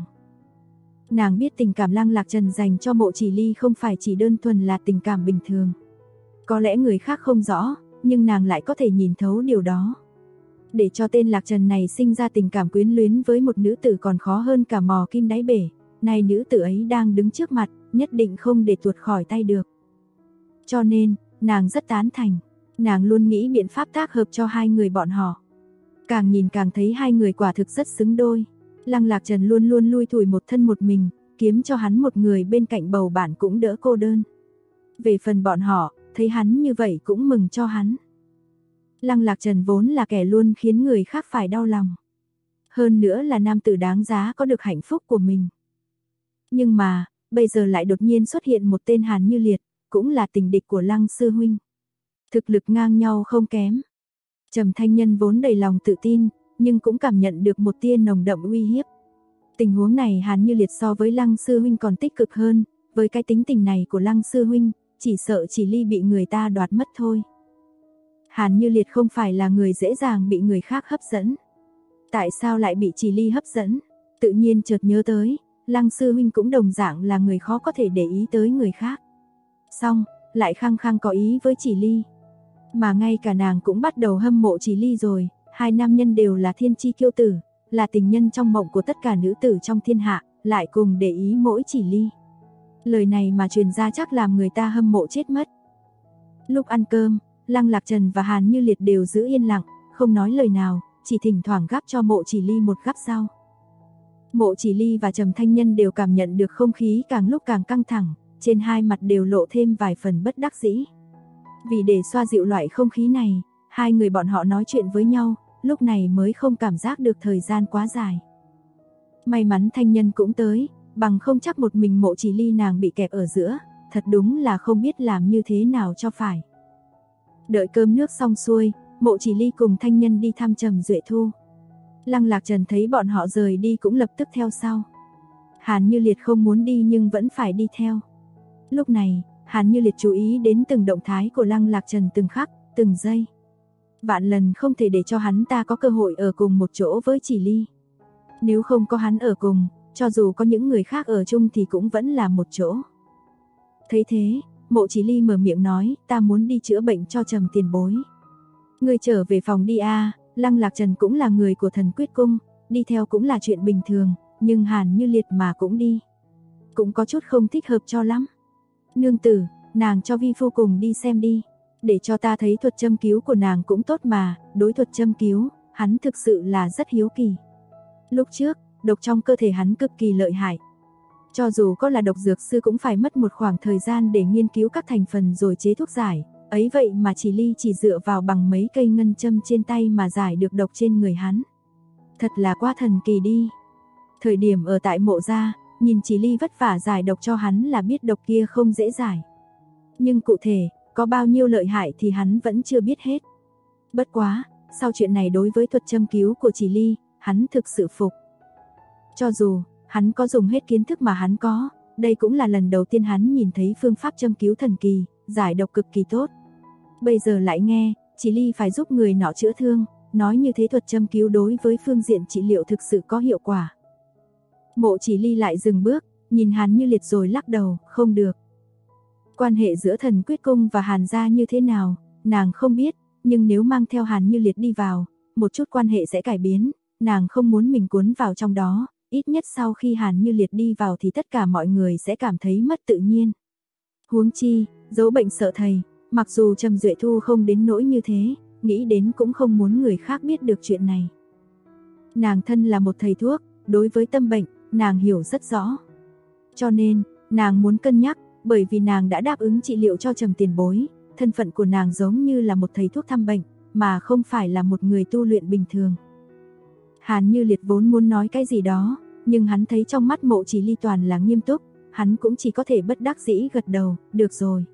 Nàng biết tình cảm Lăng Lạc Trần dành cho Mộ Chỉ Ly không phải chỉ đơn thuần là tình cảm bình thường. Có lẽ người khác không rõ, nhưng nàng lại có thể nhìn thấu điều đó. Để cho tên Lạc Trần này sinh ra tình cảm quyến luyến với một nữ tử còn khó hơn cả mò kim đáy bể. Nay nữ tử ấy đang đứng trước mặt, nhất định không để tuột khỏi tay được. Cho nên, nàng rất tán thành. Nàng luôn nghĩ biện pháp tác hợp cho hai người bọn họ. Càng nhìn càng thấy hai người quả thực rất xứng đôi. Lăng Lạc Trần luôn luôn lui thủi một thân một mình, kiếm cho hắn một người bên cạnh bầu bạn cũng đỡ cô đơn. Về phần bọn họ, thấy hắn như vậy cũng mừng cho hắn. Lăng Lạc Trần vốn là kẻ luôn khiến người khác phải đau lòng. Hơn nữa là nam tử đáng giá có được hạnh phúc của mình. Nhưng mà, bây giờ lại đột nhiên xuất hiện một tên Hàn Như Liệt, cũng là tình địch của Lăng sư huynh. Thực lực ngang nhau không kém. Trầm Thanh Nhân vốn đầy lòng tự tin, nhưng cũng cảm nhận được một tia nồng đậm uy hiếp. Tình huống này Hàn Như Liệt so với Lăng sư huynh còn tích cực hơn, với cái tính tình này của Lăng sư huynh, chỉ sợ Chỉ Ly bị người ta đoạt mất thôi. Hàn Như Liệt không phải là người dễ dàng bị người khác hấp dẫn. Tại sao lại bị Chỉ Ly hấp dẫn? Tự nhiên chợt nhớ tới, Lăng sư huynh cũng đồng dạng là người khó có thể để ý tới người khác. Xong, lại khăng khăng có ý với Chỉ Ly. Mà ngay cả nàng cũng bắt đầu hâm mộ Chỉ Ly rồi, hai nam nhân đều là thiên chi kiêu tử, là tình nhân trong mộng của tất cả nữ tử trong thiên hạ, lại cùng để ý mỗi Chỉ Ly. Lời này mà truyền ra chắc làm người ta hâm mộ chết mất. Lúc ăn cơm, Lăng Lạc Trần và Hàn Như Liệt đều giữ yên lặng, không nói lời nào, chỉ thỉnh thoảng gắp cho Mộ Chỉ Ly một gắp rau. Mộ Chỉ Ly và Trầm Thanh Nhân đều cảm nhận được không khí càng lúc càng căng thẳng, trên hai mặt đều lộ thêm vài phần bất đắc dĩ. Vì để xoa dịu loại không khí này, hai người bọn họ nói chuyện với nhau, lúc này mới không cảm giác được thời gian quá dài. May mắn Thanh Nhân cũng tới, bằng không chắc một mình Mộ Chỉ Ly nàng bị kẹp ở giữa, thật đúng là không biết làm như thế nào cho phải. Đợi cơm nước xong xuôi, Mộ Chỉ Ly cùng Thanh Nhân đi thăm Trầm Duệ Thu. Lăng Lạc Trần thấy bọn họ rời đi cũng lập tức theo sau. Hàn Như Liệt không muốn đi nhưng vẫn phải đi theo. Lúc này, Hàn Như Liệt chú ý đến từng động thái của Lăng Lạc Trần từng khắc, từng giây. Vạn lần không thể để cho hắn ta có cơ hội ở cùng một chỗ với Chỉ Ly. Nếu không có hắn ở cùng, cho dù có những người khác ở chung thì cũng vẫn là một chỗ. Thấy thế, Mộ Chỉ Ly mở miệng nói, ta muốn đi chữa bệnh cho Trầm tiền bối. Ngươi trở về phòng đi a. Lăng Lạc Trần cũng là người của Thần Quyết Cung, đi theo cũng là chuyện bình thường, nhưng Hàn Như Liệt mà cũng đi. Cũng có chút không thích hợp cho lắm. Nương tử, nàng cho vi phu cùng đi xem đi, để cho ta thấy thuật châm cứu của nàng cũng tốt mà, đối thuật châm cứu, hắn thực sự là rất hiếu kỳ. Lúc trước, độc trong cơ thể hắn cực kỳ lợi hại. Cho dù có là độc dược sư cũng phải mất một khoảng thời gian để nghiên cứu các thành phần rồi chế thuốc giải, ấy vậy mà Chỉ Ly chỉ dựa vào bằng mấy cây ngân châm trên tay mà giải được độc trên người hắn. Thật là quá thần kỳ đi. Thời điểm ở tại Mộ gia, nhìn Chỉ Ly vất vả giải độc cho hắn là biết độc kia không dễ giải. Nhưng cụ thể, có bao nhiêu lợi hại thì hắn vẫn chưa biết hết. Bất quá, sau chuyện này đối với thuật châm cứu của Chỉ Ly, hắn thực sự phục. Cho dù, hắn có dùng hết kiến thức mà hắn có, đây cũng là lần đầu tiên hắn nhìn thấy phương pháp châm cứu thần kỳ, giải độc cực kỳ tốt. Bây giờ lại nghe, Chỉ Ly phải giúp người nọ chữa thương, nói như thế thuật châm cứu đối với phương diện trị liệu thực sự có hiệu quả. Mộ Chỉ Ly lại dừng bước, nhìn Hàn Như Liệt rồi lắc đầu, không được. Quan hệ giữa Thần Quyết Cung và Hàn gia như thế nào, nàng không biết, nhưng nếu mang theo Hàn Như Liệt đi vào, một chút quan hệ sẽ cải biến, nàng không muốn mình cuốn vào trong đó, ít nhất sau khi Hàn Như Liệt đi vào thì tất cả mọi người sẽ cảm thấy mất tự nhiên. Huống chi, giấu bệnh sợ thầy, mặc dù Trầm Duệ Thu không đến nỗi như thế, nghĩ đến cũng không muốn người khác biết được chuyện này. Nàng thân là một thầy thuốc, đối với tâm bệnh, nàng hiểu rất rõ. Cho nên, nàng muốn cân nhắc, bởi vì nàng đã đáp ứng trị liệu cho Trầm tiền bối, thân phận của nàng giống như là một thầy thuốc thăm bệnh, mà không phải là một người tu luyện bình thường. Hàn Như Liệt vốn muốn nói cái gì đó, nhưng hắn thấy trong mắt Mộ Chỉ Ly toàn là nghiêm túc, hắn cũng chỉ có thể bất đắc dĩ gật đầu, được rồi.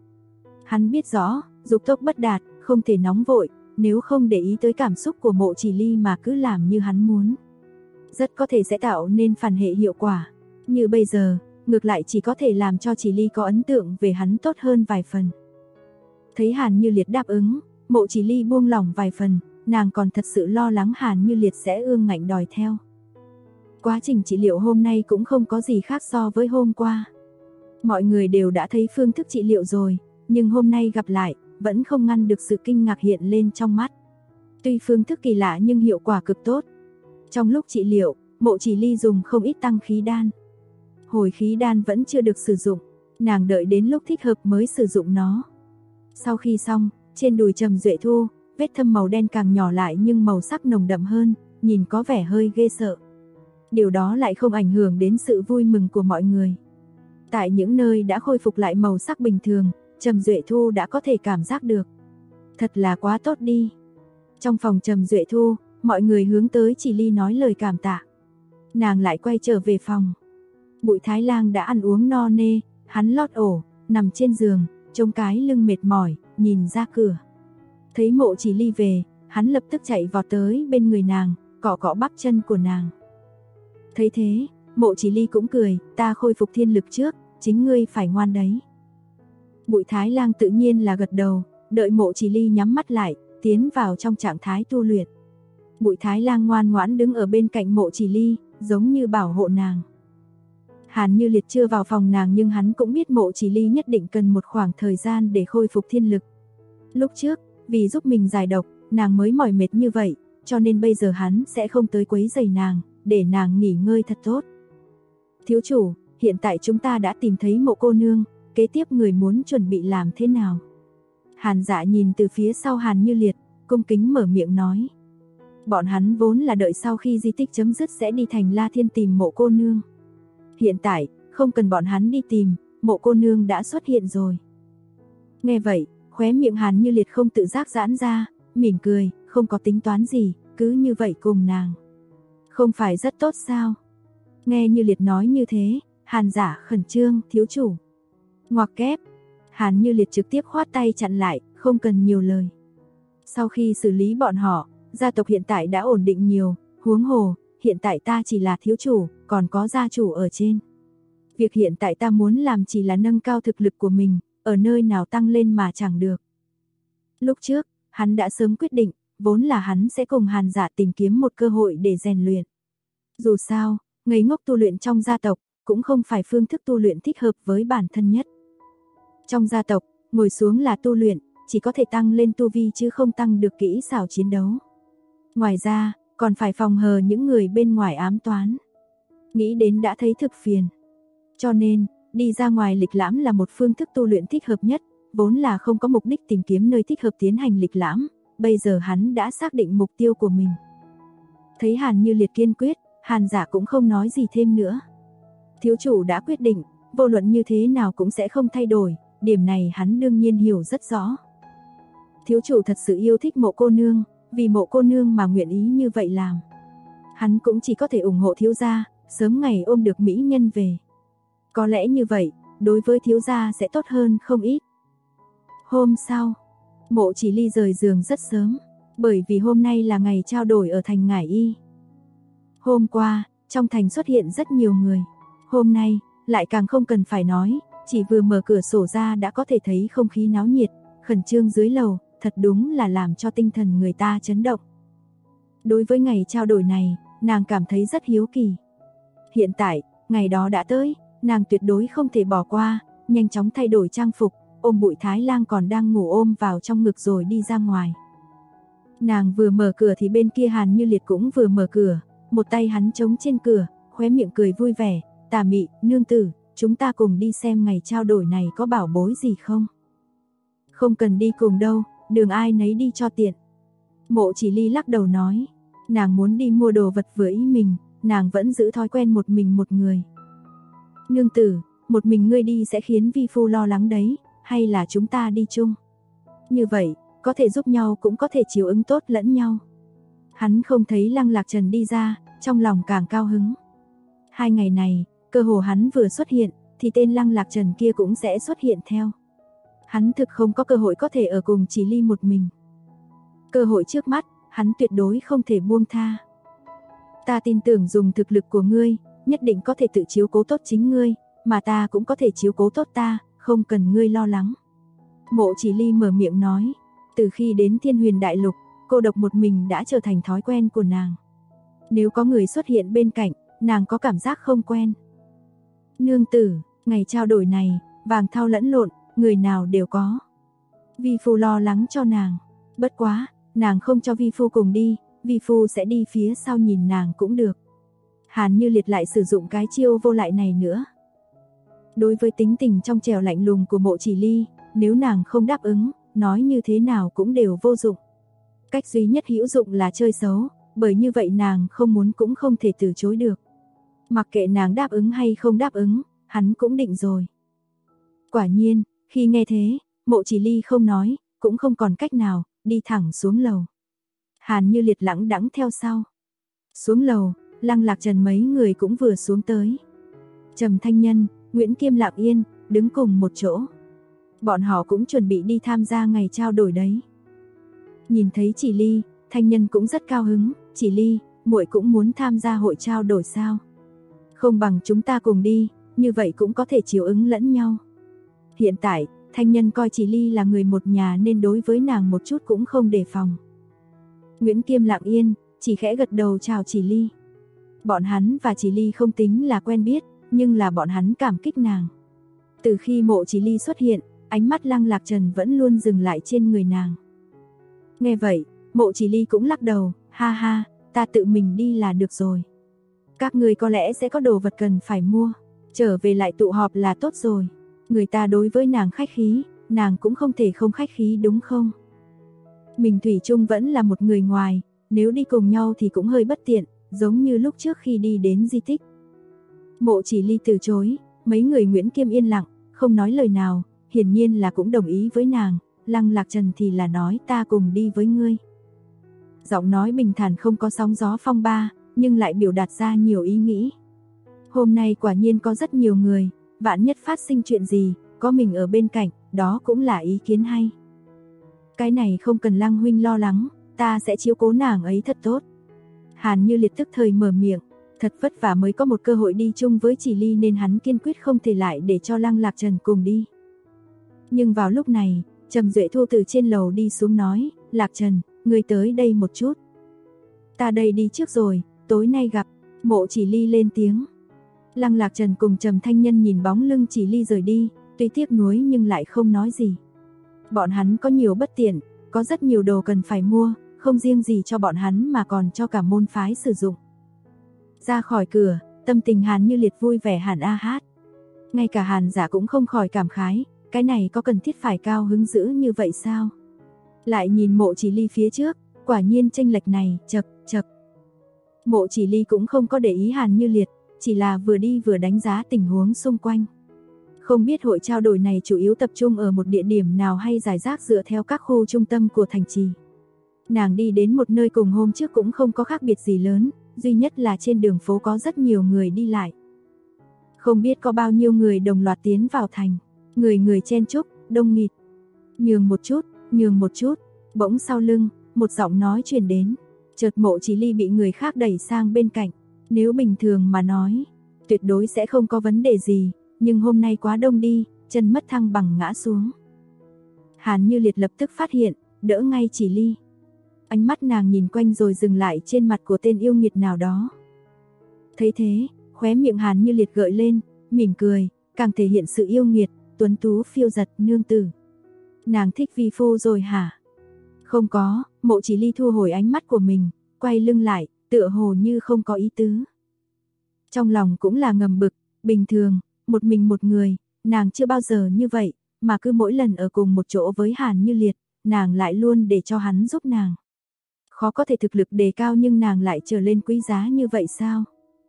Hắn biết rõ, dục tốc bất đạt, không thể nóng vội, nếu không để ý tới cảm xúc của Mộ Chỉ Ly mà cứ làm như hắn muốn, rất có thể sẽ tạo nên phản hệ hiệu quả. Như bây giờ, ngược lại chỉ có thể làm cho Chỉ Ly có ấn tượng về hắn tốt hơn vài phần. Thấy Hàn Như Liệt đáp ứng, Mộ Chỉ Ly buông lỏng vài phần, nàng còn thật sự lo lắng Hàn Như Liệt sẽ ương ngạnh đòi theo. Quá trình trị liệu hôm nay cũng không có gì khác so với hôm qua. Mọi người đều đã thấy phương thức trị liệu rồi, nhưng hôm nay gặp lại, vẫn không ngăn được sự kinh ngạc hiện lên trong mắt. Tuy phương thức kỳ lạ nhưng hiệu quả cực tốt. Trong lúc trị liệu, Mộ Chỉ Ly dùng không ít tăng khí đan. Hồi khí đan vẫn chưa được sử dụng, nàng đợi đến lúc thích hợp mới sử dụng nó. Sau khi xong, trên đùi Trầm Duệ Thu, vết thâm màu đen càng nhỏ lại nhưng màu sắc nồng đậm hơn, nhìn có vẻ hơi ghê sợ. Điều đó lại không ảnh hưởng đến sự vui mừng của mọi người. Tại những nơi đã khôi phục lại màu sắc bình thường, Trầm Duệ Thu đã có thể cảm giác được. Thật là quá tốt đi. Trong phòng Trầm Duệ Thu, mọi người hướng tới Chỉ Ly nói lời cảm tạ. Nàng lại quay trở về phòng. Bụi Thái Lang đã ăn uống no nê, hắn lót ổ, nằm trên giường, trông cái lưng mệt mỏi, nhìn ra cửa. Thấy Mộ Chỉ Ly về, hắn lập tức chạy vọt tới bên người nàng, cọ cọ bắp chân của nàng. Thấy thế, Mộ Chỉ Ly cũng cười, ta khôi phục thiên lực trước, chính ngươi phải ngoan đấy. Bụi Thái Lang tự nhiên là gật đầu, đợi Mộ Chỉ Ly nhắm mắt lại, tiến vào trong trạng thái tu luyện. Bụi Thái Lang ngoan ngoãn đứng ở bên cạnh Mộ Chỉ Ly, giống như bảo hộ nàng. Hàn Như Liệt chưa vào phòng nàng nhưng hắn cũng biết Mộ Chỉ Ly nhất định cần một khoảng thời gian để khôi phục thiên lực. Lúc trước, vì giúp mình giải độc, nàng mới mỏi mệt như vậy, cho nên bây giờ hắn sẽ không tới quấy rầy nàng, để nàng nghỉ ngơi thật tốt. Thiếu chủ, hiện tại chúng ta đã tìm thấy Mộ cô nương, kế tiếp người muốn chuẩn bị làm thế nào? Hàn Dạ nhìn từ phía sau Hàn Như Liệt, cung kính mở miệng nói. Bọn hắn vốn là đợi sau khi di tích chấm dứt sẽ đi thành La Thiên tìm Mộ cô nương. Hiện tại, không cần bọn hắn đi tìm, Mộ cô nương đã xuất hiện rồi. Nghe vậy, khóe miệng Hàn Như Liệt không tự giác giãn ra, mỉm cười, không có tính toán gì, cứ như vậy cùng nàng. Không phải rất tốt sao? Nghe Như Liệt nói như thế, Hàn Dạ khẩn trương, thiếu chủ. Ngoặc kép, Hàn Như Liệt trực tiếp khoát tay chặn lại, không cần nhiều lời. Sau khi xử lý bọn họ, gia tộc hiện tại đã ổn định nhiều, huống hồ, hiện tại ta chỉ là thiếu chủ, còn có gia chủ ở trên. Việc hiện tại ta muốn làm chỉ là nâng cao thực lực của mình, ở nơi nào tăng lên mà chẳng được. Lúc trước, hắn đã sớm quyết định, vốn là hắn sẽ cùng Hàn Dạ tìm kiếm một cơ hội để rèn luyện. Dù sao, ngây ngốc tu luyện trong gia tộc, cũng không phải phương thức tu luyện thích hợp với bản thân nhất. Trong gia tộc, ngồi xuống là tu luyện, chỉ có thể tăng lên tu vi chứ không tăng được kỹ xảo chiến đấu. Ngoài ra, còn phải phòng hờ những người bên ngoài ám toán. Nghĩ đến đã thấy thực phiền. Cho nên, đi ra ngoài lịch lãm là một phương thức tu luyện thích hợp nhất, vốn là không có mục đích tìm kiếm nơi thích hợp tiến hành lịch lãm, bây giờ hắn đã xác định mục tiêu của mình. Thấy Hàn Như Liệt kiên quyết, Hàn Dạ cũng không nói gì thêm nữa. Thiếu chủ đã quyết định, vô luận như thế nào cũng sẽ không thay đổi, điểm này hắn đương nhiên hiểu rất rõ. Thiếu chủ thật sự yêu thích Mộ cô nương, vì Mộ cô nương mà nguyện ý như vậy làm. Hắn cũng chỉ có thể ủng hộ thiếu gia, sớm ngày ôm được mỹ nhân về. Có lẽ như vậy, đối với thiếu gia sẽ tốt hơn không ít. Hôm sau, Mộ Chỉ Ly rời giường rất sớm, bởi vì hôm nay là ngày trao đổi ở thành Ngải Y. Hôm qua, trong thành xuất hiện rất nhiều người. Hôm nay, lại càng không cần phải nói, chỉ vừa mở cửa sổ ra đã có thể thấy không khí náo nhiệt, khẩn trương dưới lầu, thật đúng là làm cho tinh thần người ta chấn động. Đối với ngày trao đổi này, nàng cảm thấy rất hiếu kỳ. Hiện tại, ngày đó đã tới, nàng tuyệt đối không thể bỏ qua, nhanh chóng thay đổi trang phục, ôm Bụi Thái Lang còn đang ngủ ôm vào trong ngực rồi đi ra ngoài. Nàng vừa mở cửa thì bên kia Hàn Như Liệt cũng vừa mở cửa, một tay hắn chống trên cửa, khóe miệng cười vui vẻ, Tà Mị, nương tử, chúng ta cùng đi xem ngày trao đổi này có bảo bối gì không? Không cần đi cùng đâu, đường ai nấy đi cho tiện, Mộ Chỉ Ly lắc đầu nói, nàng muốn đi mua đồ vật vừa ý mình, nàng vẫn giữ thói quen một mình một người. Nương tử, một mình ngươi đi sẽ khiến vi phu lo lắng đấy, hay là chúng ta đi chung? Như vậy, có thể giúp nhau cũng có thể chiều ứng tốt lẫn nhau. Hắn không thấy Lăng Lạc Trần đi ra, trong lòng càng cao hứng. 2 ngày này, cơ hồ hắn vừa xuất hiện, thì tên Lăng Lạc Trần kia cũng sẽ xuất hiện theo. Hắn thực không có cơ hội có thể ở cùng Chỉ Ly một mình. Cơ hội trước mắt, hắn tuyệt đối không thể buông tha. Ta tin tưởng dùng thực lực của ngươi, nhất định có thể tự chiếu cố tốt chính ngươi, mà ta cũng có thể chiếu cố tốt ta, không cần ngươi lo lắng. Mộ Chỉ Ly mở miệng nói, từ khi đến Thiên Huyền Đại Lục, cô độc một mình đã trở thành thói quen của nàng. Nếu có người xuất hiện bên cạnh, nàng có cảm giác không quen. Nương tử, ngày trao đổi này, vàng thau lẫn lộn, người nào đều có. Vi phu lo lắng cho nàng, bất quá, nàng không cho vi phu cùng đi, vi phu sẽ đi phía sau nhìn nàng cũng được. Hàn Như Liệt lại sử dụng cái chiêu vô lại này nữa. Đối với tính tình trong trẻo lạnh lùng của Mộ Chỉ Ly, nếu nàng không đáp ứng, nói như thế nào cũng đều vô dụng. Cách duy nhất hữu dụng là chơi xấu, bởi như vậy nàng không muốn cũng không thể từ chối được. Mặc kệ nàng đáp ứng hay không đáp ứng, hắn cũng định rồi. Quả nhiên, khi nghe thế, Mộ Chỉ Ly không nói, cũng không còn cách nào, đi thẳng xuống lầu. Hàn Như Liệt lẳng đẵng theo sau. Xuống lầu, Lăng Lạc Trần mấy người cũng vừa xuống tới. Trầm Thanh Nhân, Nguyễn Kiêm lặng yên, đứng cùng một chỗ. Bọn họ cũng chuẩn bị đi tham gia ngày trao đổi đấy. Nhìn thấy Chỉ Ly, Thanh Nhân cũng rất cao hứng, Chỉ Ly, muội cũng muốn tham gia hội trao đổi sao? Không bằng chúng ta cùng đi, như vậy cũng có thể chiều ứng lẫn nhau. Hiện tại, Thanh Nhân coi Chỉ Ly là người một nhà nên đối với nàng một chút cũng không đề phòng. Nguyễn Kiêm lặng yên, chỉ khẽ gật đầu chào Chỉ Ly. Bọn hắn và Chỉ Ly không tính là quen biết, nhưng là bọn hắn cảm kích nàng. Từ khi Mộ Chỉ Ly xuất hiện, ánh mắt Lăng Lạc Trần vẫn luôn dừng lại trên người nàng. Nghe vậy, Mộ Chỉ Ly cũng lắc đầu, ha ha, ta tự mình đi là được rồi. Các người có lẽ sẽ có đồ vật cần phải mua, trở về lại tụ họp là tốt rồi. Người ta đối với nàng khách khí, nàng cũng không thể không khách khí đúng không? Mình thủy chung vẫn là một người ngoài, nếu đi cùng nhau thì cũng hơi bất tiện, giống như lúc trước khi đi đến di tích. Mộ Chỉ Ly từ chối, mấy người Nguyễn Kiêm yên lặng, không nói lời nào, hiển nhiên là cũng đồng ý với nàng. Lăng Lạc Trần thì là nói ta cùng đi với ngươi. Giọng nói bình thản không có sóng gió phong ba, nhưng lại biểu đạt ra nhiều ý nghĩ. Hôm nay quả nhiên có rất nhiều người, vạn nhất phát sinh chuyện gì, có mình ở bên cạnh, đó cũng là ý kiến hay. Cái này không cần Lăng huynh lo lắng, ta sẽ chiếu cố nàng ấy thật tốt. Hàn Như Liệt tức thời mở miệng, thật vất vả mới có một cơ hội đi chung với Chỉ Ly nên hắn kiên quyết không thể lại để cho Lăng Lạc Trần cùng đi. Nhưng vào lúc này, Trầm Duệ Thu từ trên lầu đi xuống nói, Lạc Trần, ngươi tới đây một chút. Ta đây đi trước rồi, tối nay gặp. Mộ Chỉ Ly lên tiếng. Lăng Lạc Trần cùng Trầm Thanh Nhân nhìn bóng lưng Chỉ Ly rời đi, tuy tiếc nuối nhưng lại không nói gì. Bọn hắn có nhiều bất tiện, có rất nhiều đồ cần phải mua, không riêng gì cho bọn hắn mà còn cho cả môn phái sử dụng. Ra khỏi cửa, tâm tình Hàn Như Liệt vui vẻ hẳn a hát. Ngay cả Hàn Giả cũng không khỏi cảm khái, cái này có cần thiết phải cao hứng dữ như vậy sao? Lại nhìn Mộ Chỉ Ly phía trước, quả nhiên chênh lệch này, chậc, chậc. Mộ Chỉ Ly cũng không có để ý Hàn Như Liệt, chỉ là vừa đi vừa đánh giá tình huống xung quanh. Không biết hội trao đổi này chủ yếu tập trung ở một địa điểm nào hay rải rác dựa theo các khu trung tâm của thành trì. Nàng đi đến một nơi cùng hôm trước cũng không có khác biệt gì lớn, duy nhất là trên đường phố có rất nhiều người đi lại. Không biết có bao nhiêu người đồng loạt tiến vào thành, người người chen chúc, đông nghịt. Nhường một chút, bỗng sau lưng, một giọng nói truyền đến. Chợt Mộ Chỉ Ly bị người khác đẩy sang bên cạnh. Nếu bình thường mà nói, tuyệt đối sẽ không có vấn đề gì, nhưng hôm nay quá đông đi, chân mất thăng bằng ngã xuống. Hàn Như Liệt lập tức phát hiện, đỡ ngay Chỉ Ly. Ánh mắt nàng nhìn quanh rồi dừng lại trên mặt của tên yêu nghiệt nào đó. Thấy thế, khóe miệng Hàn Như Liệt gợi lên, mỉm cười, càng thể hiện sự yêu nghiệt, tuấn tú phiêu giật nương tử. Nàng thích vi phu rồi hả? Không có, Mộ Chỉ Ly thu hồi ánh mắt của mình, quay lưng lại, tựa hồ như không có ý tứ. Trong lòng cũng là ngầm bực, bình thường, một mình một người, nàng chưa bao giờ như vậy, mà cứ mỗi lần ở cùng một chỗ với Hàn Như Liệt, nàng lại luôn để cho hắn giúp nàng. khó có thể thực lực đề cao nhưng nàng lại trở lên quý giá như vậy sao?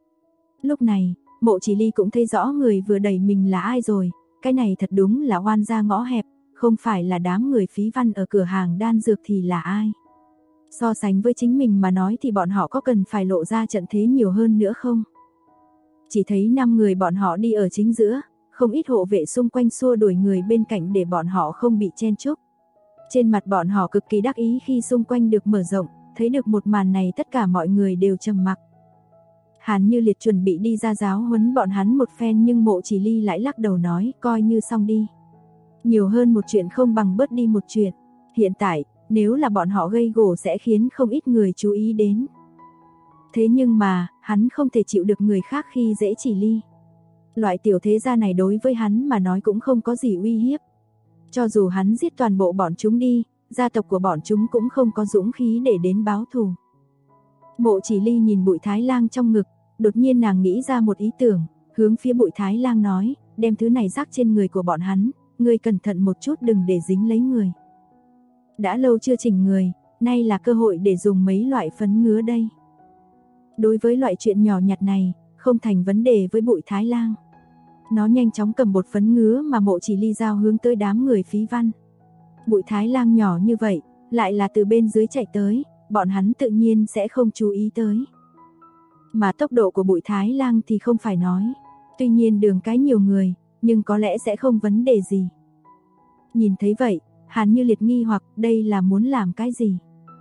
Lúc này, Mộ Chỉ Ly cũng thấy rõ người vừa đẩy mình là ai rồi, cái này thật đúng là oan gia ngõ hẹp, không phải là đám người phí văn ở cửa hàng đan dược thì là ai? So sánh với chính mình mà nói thì bọn họ có cần phải lộ ra trận thế nhiều hơn nữa không? Chỉ thấy 5 người bọn họ đi ở chính giữa, không ít hộ vệ xung quanh xua đuổi người bên cạnh để bọn họ không bị chen chúc. Trên mặt bọn họ cực kỳ đắc ý khi xung quanh được mở rộng, thấy được một màn này tất cả mọi người đều trầm mặc. Hàn Như Liệt chuẩn bị đi ra giáo huấn bọn hắn một phen nhưng Mộ Chỉ Ly lại lắc đầu nói coi như xong đi. Nhiều hơn một chuyện không bằng bớt đi một chuyện. Hiện tại, nếu là bọn họ gây gổ sẽ khiến không ít người chú ý đến. Thế nhưng mà, hắn không thể chịu được người khác khi dễ Chỉ Ly. Loại tiểu thế gia này đối với hắn mà nói cũng không có gì uy hiếp. Cho dù hắn giết toàn bộ bọn chúng đi, gia tộc của bọn chúng cũng không có dũng khí để đến báo thù. Mộ Chỉ Ly nhìn Bụi Thái Lang trong ngực, đột nhiên nàng nghĩ ra một ý tưởng, hướng phía Bụi Thái Lang nói, đem thứ này rắc trên người của bọn hắn, ngươi cẩn thận một chút đừng để dính lấy người. Đã lâu chưa chỉnh người, nay là cơ hội để dùng mấy loại phấn ngứa đây. Đối với loại chuyện nhỏ nhặt này, không thành vấn đề với Bụi Thái Lang. Nó nhanh chóng cầm bột phấn ngứa mà Mộ Chỉ Ly giao hướng tới đám người phí văn. Bụi Thái Lang nhỏ như vậy, lại là từ bên dưới chạy tới, bọn hắn tự nhiên sẽ không chú ý tới. Mà tốc độ của Bụi Thái Lang thì không phải nói. Tuy nhiên đường cái nhiều người, nhưng có lẽ sẽ không vấn đề gì. Nhìn thấy vậy, Hàn Như Liệt nghi hoặc đây là muốn làm cái gì.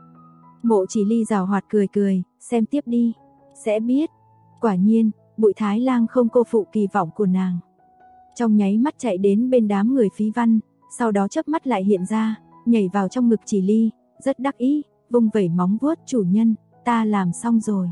Mộ Chỉ Ly giảo hoạt cười cười, xem tiếp đi, sẽ biết. Quả nhiên, Bụi Thái Lang không cô phụ kỳ vọng của nàng. Trong nháy mắt chạy đến bên đám người phí văn, sau đó chớp mắt lại hiện ra, nhảy vào trong ngực Chỉ Ly, rất đắc ý, vung vẩy móng vuốt chủ nhân, ta làm xong rồi.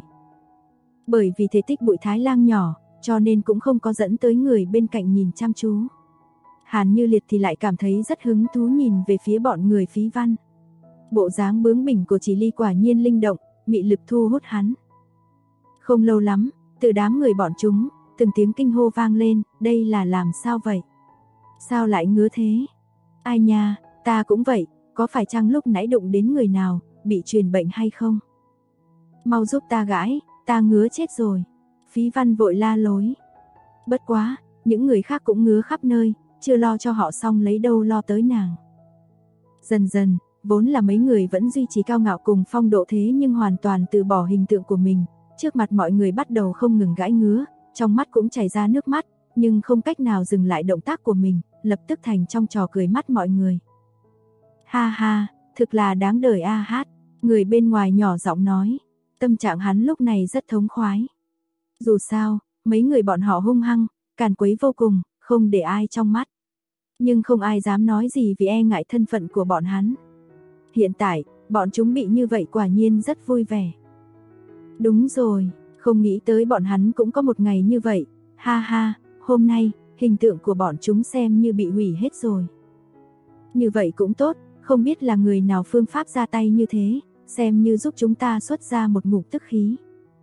Bởi vì thể tích Bụi Thái Lang nhỏ, cho nên cũng không có dẫn tới người bên cạnh nhìn chăm chú. Hàn Như Liệt thì lại cảm thấy rất hứng thú nhìn về phía bọn người phí văn. Bộ dáng bướng bỉnh của Chỉ Ly quả nhiên linh động, mị lực thu hút hắn. Không lâu lắm, từ đám người bọn chúng, từng tiếng kinh hô vang lên, đây là làm sao vậy? Sao lại ngứa thế? Ai nha, ta cũng vậy, có phải chăng lúc nãy đụng đến người nào, bị truyền bệnh hay không? Mau giúp ta gãi, ta ngứa chết rồi. Phí văn vội la lối. Bất quá, những người khác cũng ngứa khắp nơi, chưa lo cho họ xong lấy đâu lo tới nàng. Dần dần, vốn là mấy người vẫn duy trì cao ngạo cùng phong độ thế nhưng hoàn toàn từ bỏ hình tượng của mình. Trước mặt mọi người bắt đầu không ngừng gãi ngứa, trong mắt cũng chảy ra nước mắt, nhưng không cách nào dừng lại động tác của mình, lập tức thành trong trò cười mắt mọi người. Ha ha, thực là đáng đời a hát, người bên ngoài nhỏ giọng nói, tâm trạng hắn lúc này rất thống khoái. Dù sao, mấy người bọn họ hung hăng, càn quấy vô cùng, không để ai trong mắt. Nhưng không ai dám nói gì vì e ngại thân phận của bọn hắn. Hiện tại, bọn chúng bị như vậy quả nhiên rất vui vẻ. Đúng rồi, không nghĩ tới bọn hắn cũng có một ngày như vậy, ha ha, hôm nay, hình tượng của bọn chúng xem như bị hủy hết rồi. Như vậy cũng tốt, không biết là người nào phương pháp ra tay như thế, xem như giúp chúng ta xuất ra một ngụm tức khí.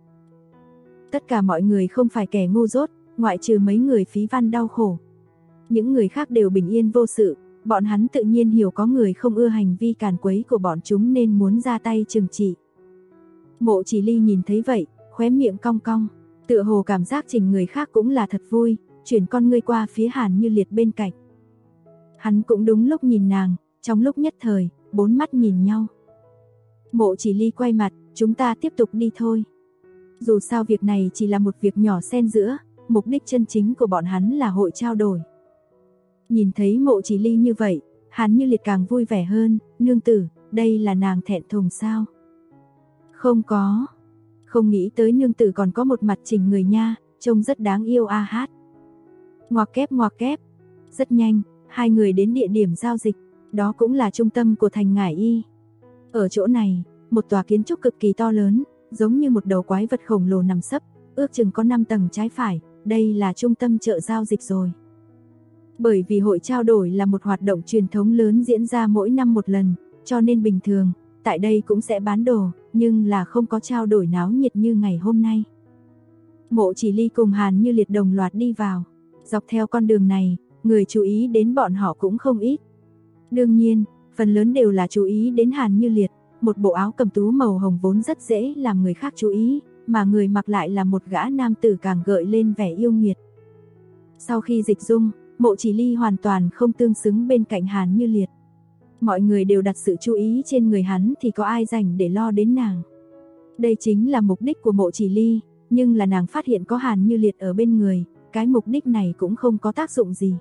Tất cả mọi người không phải kẻ ngu dốt, ngoại trừ mấy người phí văn đau khổ. Những người khác đều bình yên vô sự, bọn hắn tự nhiên hiểu có người không ưa hành vi càn quấy của bọn chúng nên muốn ra tay trừng trị. Mộ Chỉ Ly nhìn thấy vậy, khóe miệng cong cong, tựa hồ cảm giác chỉnh người khác cũng là thật vui, chuyển con ngươi qua phía Hàn Như Liệt bên cạnh. Hắn cũng đúng lúc nhìn nàng, trong lúc nhất thời, bốn mắt nhìn nhau. Mộ Chỉ Ly quay mặt, chúng ta tiếp tục đi thôi. Dù sao việc này chỉ là một việc nhỏ xen giữa, mục đích chân chính của bọn hắn là hội trao đổi. Nhìn thấy Mộ Chỉ Ly như vậy, Hàn Như Liệt càng vui vẻ hơn, nương tử, đây là nàng thẹn thùng sao? Không có, không nghĩ tới nương tử còn có một mặt chỉnh người nha, trông rất đáng yêu a hát. Ngoặc kép, rất nhanh, hai người đến địa điểm giao dịch, đó cũng là trung tâm của thành Ngải Y. Ở chỗ này, một tòa kiến trúc cực kỳ to lớn, giống như một đầu quái vật khổng lồ nằm sấp, ước chừng có 5 tầng trái phải, đây là trung tâm chợ giao dịch rồi. Bởi vì hội trao đổi là một hoạt động truyền thống lớn diễn ra mỗi năm một lần, cho nên bình thường, tại đây cũng sẽ bán đồ, nhưng là không có trao đổi náo nhiệt như ngày hôm nay. Mộ Chỉ Ly cùng Hàn Như Liệt đồng loạt đi vào, dọc theo con đường này, người chú ý đến bọn họ cũng không ít. Đương nhiên, phần lớn đều là chú ý đến Hàn Như Liệt, một bộ áo cầm tú màu hồng vốn rất dễ làm người khác chú ý, mà người mặc lại là một gã nam tử càng gợi lên vẻ yêu nghiệt. Sau khi dịch dung, Mộ Chỉ Ly hoàn toàn không tương xứng bên cạnh Hàn Như Liệt. Mọi người đều đặt sự chú ý trên người hắn thì có ai rảnh để lo đến nàng. Đây chính là mục đích của Mộ Chỉ Ly, nhưng là nàng phát hiện có Hàn Như Liệt ở bên người, cái mục đích này cũng không có tác dụng gì.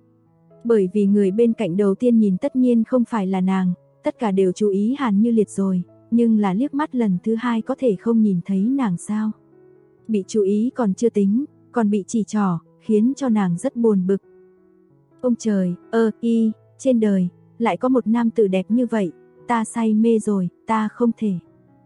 Bởi vì người bên cạnh đầu tiên nhìn tất nhiên không phải là nàng, tất cả đều chú ý Hàn Như Liệt rồi, nhưng là liếc mắt lần thứ hai có thể không nhìn thấy nàng sao. Bị chú ý còn chưa tính, còn bị chỉ trỏ, khiến cho nàng rất buồn bực. Ông trời, trên đời, lại có một nam tử đẹp như vậy, ta say mê rồi, ta không thể.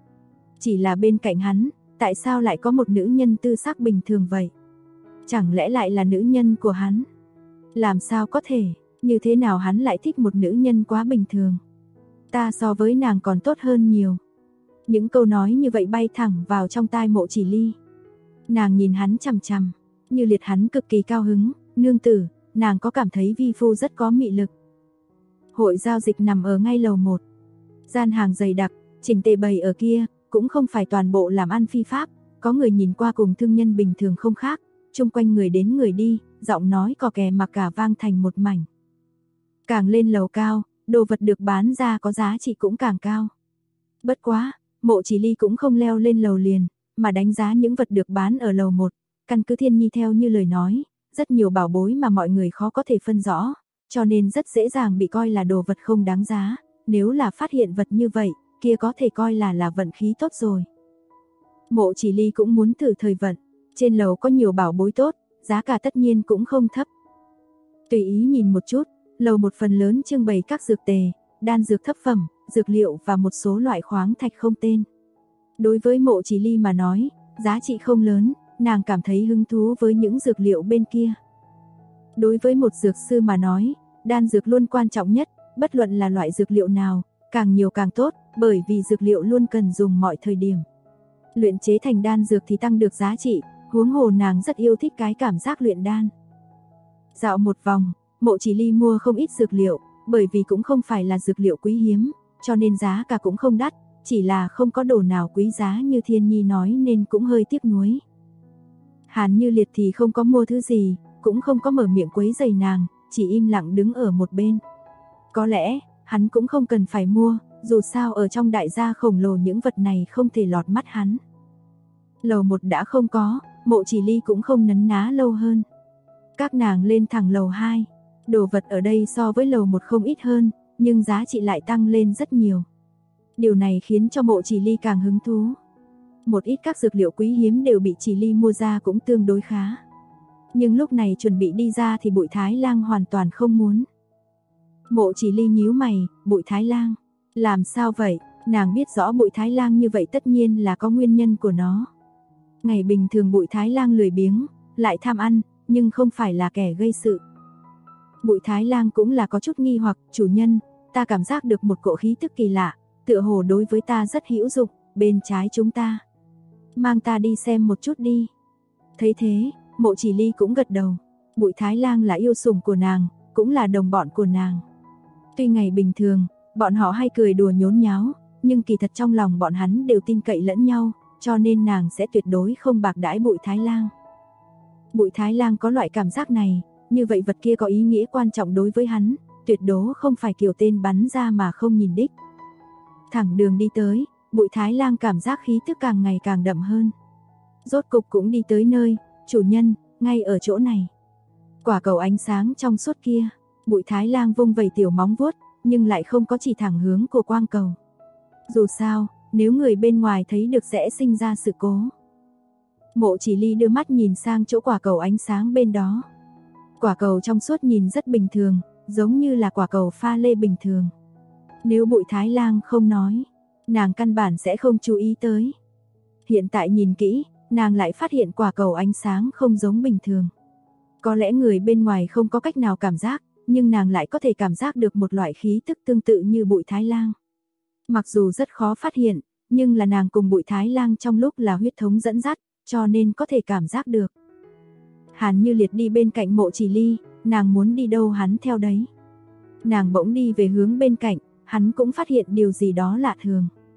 Chỉ là bên cạnh hắn, tại sao lại có một nữ nhân tư sắc bình thường vậy? Chẳng lẽ lại là nữ nhân của hắn? Làm sao có thể, như thế nào hắn lại thích một nữ nhân quá bình thường? Ta so với nàng còn tốt hơn nhiều. Những câu nói như vậy bay thẳng vào trong tai Mộ Chỉ Ly. Nàng nhìn hắn chằm chằm, Như Liệt hắn cực kỳ cao hứng, nương tử, nàng có cảm thấy vi phu rất có mị lực. Hội giao dịch nằm ở ngay lầu 1. Gian hàng dày đặc, chỉnh tề bày ở kia, cũng không phải toàn bộ làm ăn phi pháp, có người nhìn qua cùng thương nhân bình thường không khác, chung quanh người đến người đi, giọng nói cò kè mặc cả vang thành một mảnh. Càng lên lầu cao, đồ vật được bán ra có giá trị cũng càng cao. Bất quá, Mộ Chỉ Ly cũng không leo lên lầu liền, mà đánh giá những vật được bán ở lầu 1, căn cứ Thiên Nhi theo như lời nói, rất nhiều bảo bối mà mọi người khó có thể phân rõ, cho nên rất dễ dàng bị coi là đồ vật không đáng giá, nếu là phát hiện vật như vậy, kia có thể coi là vận khí tốt rồi. Mộ Chỉ Ly cũng muốn thử thời vận, trên lầu có nhiều bảo bối tốt, giá cả tất nhiên cũng không thấp. Tùy ý nhìn một chút, lầu 1 phần lớn trưng bày các dược tề, đan dược thấp phẩm, dược liệu và một số loại khoáng thạch không tên. Đối với Mộ Chỉ Ly mà nói, giá trị không lớn, nàng cảm thấy hứng thú với những dược liệu bên kia. Đối với một dược sư mà nói, đan dược luôn quan trọng nhất, bất luận là loại dược liệu nào, càng nhiều càng tốt, bởi vì dược liệu luôn cần dùng mọi thời điểm. Luyện chế thành đan dược thì tăng được giá trị, huống hồ nàng rất yêu thích cái cảm giác luyện đan. Dạo một vòng, Mộ Chỉ Ly mua không ít dược liệu, bởi vì cũng không phải là dược liệu quý hiếm, cho nên giá cả cũng không đắt, chỉ là không có đồ nào quý giá như Thiên Nhi nói nên cũng hơi tiếc nuối. Hàn Như Liệt thì không có mua thứ gì, cũng không có mở miệng quấy rầy nàng, chỉ im lặng đứng ở một bên. Có lẽ, hắn cũng không cần phải mua, dù sao ở trong đại gia khổng lồ những vật này không thể lọt mắt hắn. Lầu 1 đã không có, Mộ Chỉ Ly cũng không nấn ná lâu hơn. Các nàng lên thẳng lầu 2, đồ vật ở đây so với lầu 1 không ít hơn, nhưng giá trị lại tăng lên rất nhiều. Điều này khiến cho Mộ Chỉ Ly càng hứng thú. Một ít các dược liệu quý hiếm đều bị Chỉ Ly mua ra cũng tương đối khá. Nhưng lúc này chuẩn bị đi ra thì Bụi Thái Lang hoàn toàn không muốn. Mộ Chỉ Ly nhíu mày, Bụi Thái Lang, làm sao vậy? Nàng biết rõ Bụi Thái Lang như vậy tất nhiên là có nguyên nhân của nó. Ngày bình thường Bụi Thái Lang lười biếng, lại tham ăn, nhưng không phải là kẻ gây sự. Bụi Thái Lang cũng là có chút nghi hoặc, chủ nhân, ta cảm giác được một cỗ khí tức kỳ lạ, tựa hồ đối với ta rất hữu dụng, bên trái chúng ta. Mang ta đi xem một chút đi. Thấy thế, Mộ Chỉ Ly cũng gật đầu. Bụi Thái Lang là yêu sủng của nàng, cũng là đồng bọn của nàng. Tuy ngày bình thường, bọn họ hay cười đùa nhốn nháo, nhưng kỳ thật trong lòng bọn hắn đều tin cậy lẫn nhau, cho nên nàng sẽ tuyệt đối không bạc đãi Bụi Thái Lang. Bụi Thái Lang có loại cảm giác này, như vậy vật kia có ý nghĩa quan trọng đối với hắn, tuyệt đối không phải kiểu tên bắn ra mà không nhìn đích. Thẳng đường đi tới, Bụi Thái Lang cảm giác khí tức càng ngày càng đậm hơn. Rốt cục cũng đi tới nơi, chủ nhân, ngay ở chỗ này. Quả cầu ánh sáng trong suốt kia, Bụi Thái Lang vung vẩy tiểu móng vuốt, nhưng lại không có chỉ thẳng hướng của quang cầu. Dù sao, nếu người bên ngoài thấy được sẽ sinh ra sự cố. Mộ Chỉ Ly đưa mắt nhìn sang chỗ quả cầu ánh sáng bên đó. Quả cầu trong suốt nhìn rất bình thường, giống như là quả cầu pha lê bình thường. Nếu Bụi Thái Lang không nói, nàng căn bản sẽ không chú ý tới. Hiện tại nhìn kỹ, nàng lại phát hiện quả cầu ánh sáng không giống bình thường. Có lẽ người bên ngoài không có cách nào cảm giác, nhưng nàng lại có thể cảm giác được một loại khí tức tương tự như Bụi Thái Lang. Mặc dù rất khó phát hiện, nhưng là nàng cùng Bụi Thái Lang trong lúc là huyết thống dẫn dắt, cho nên có thể cảm giác được. Hàn Như Liệt đi bên cạnh Mộ Chỉ Ly, nàng muốn đi đâu hắn theo đấy. Nàng bỗng đi về hướng bên cạnh, hắn cũng phát hiện điều gì đó lạ thường.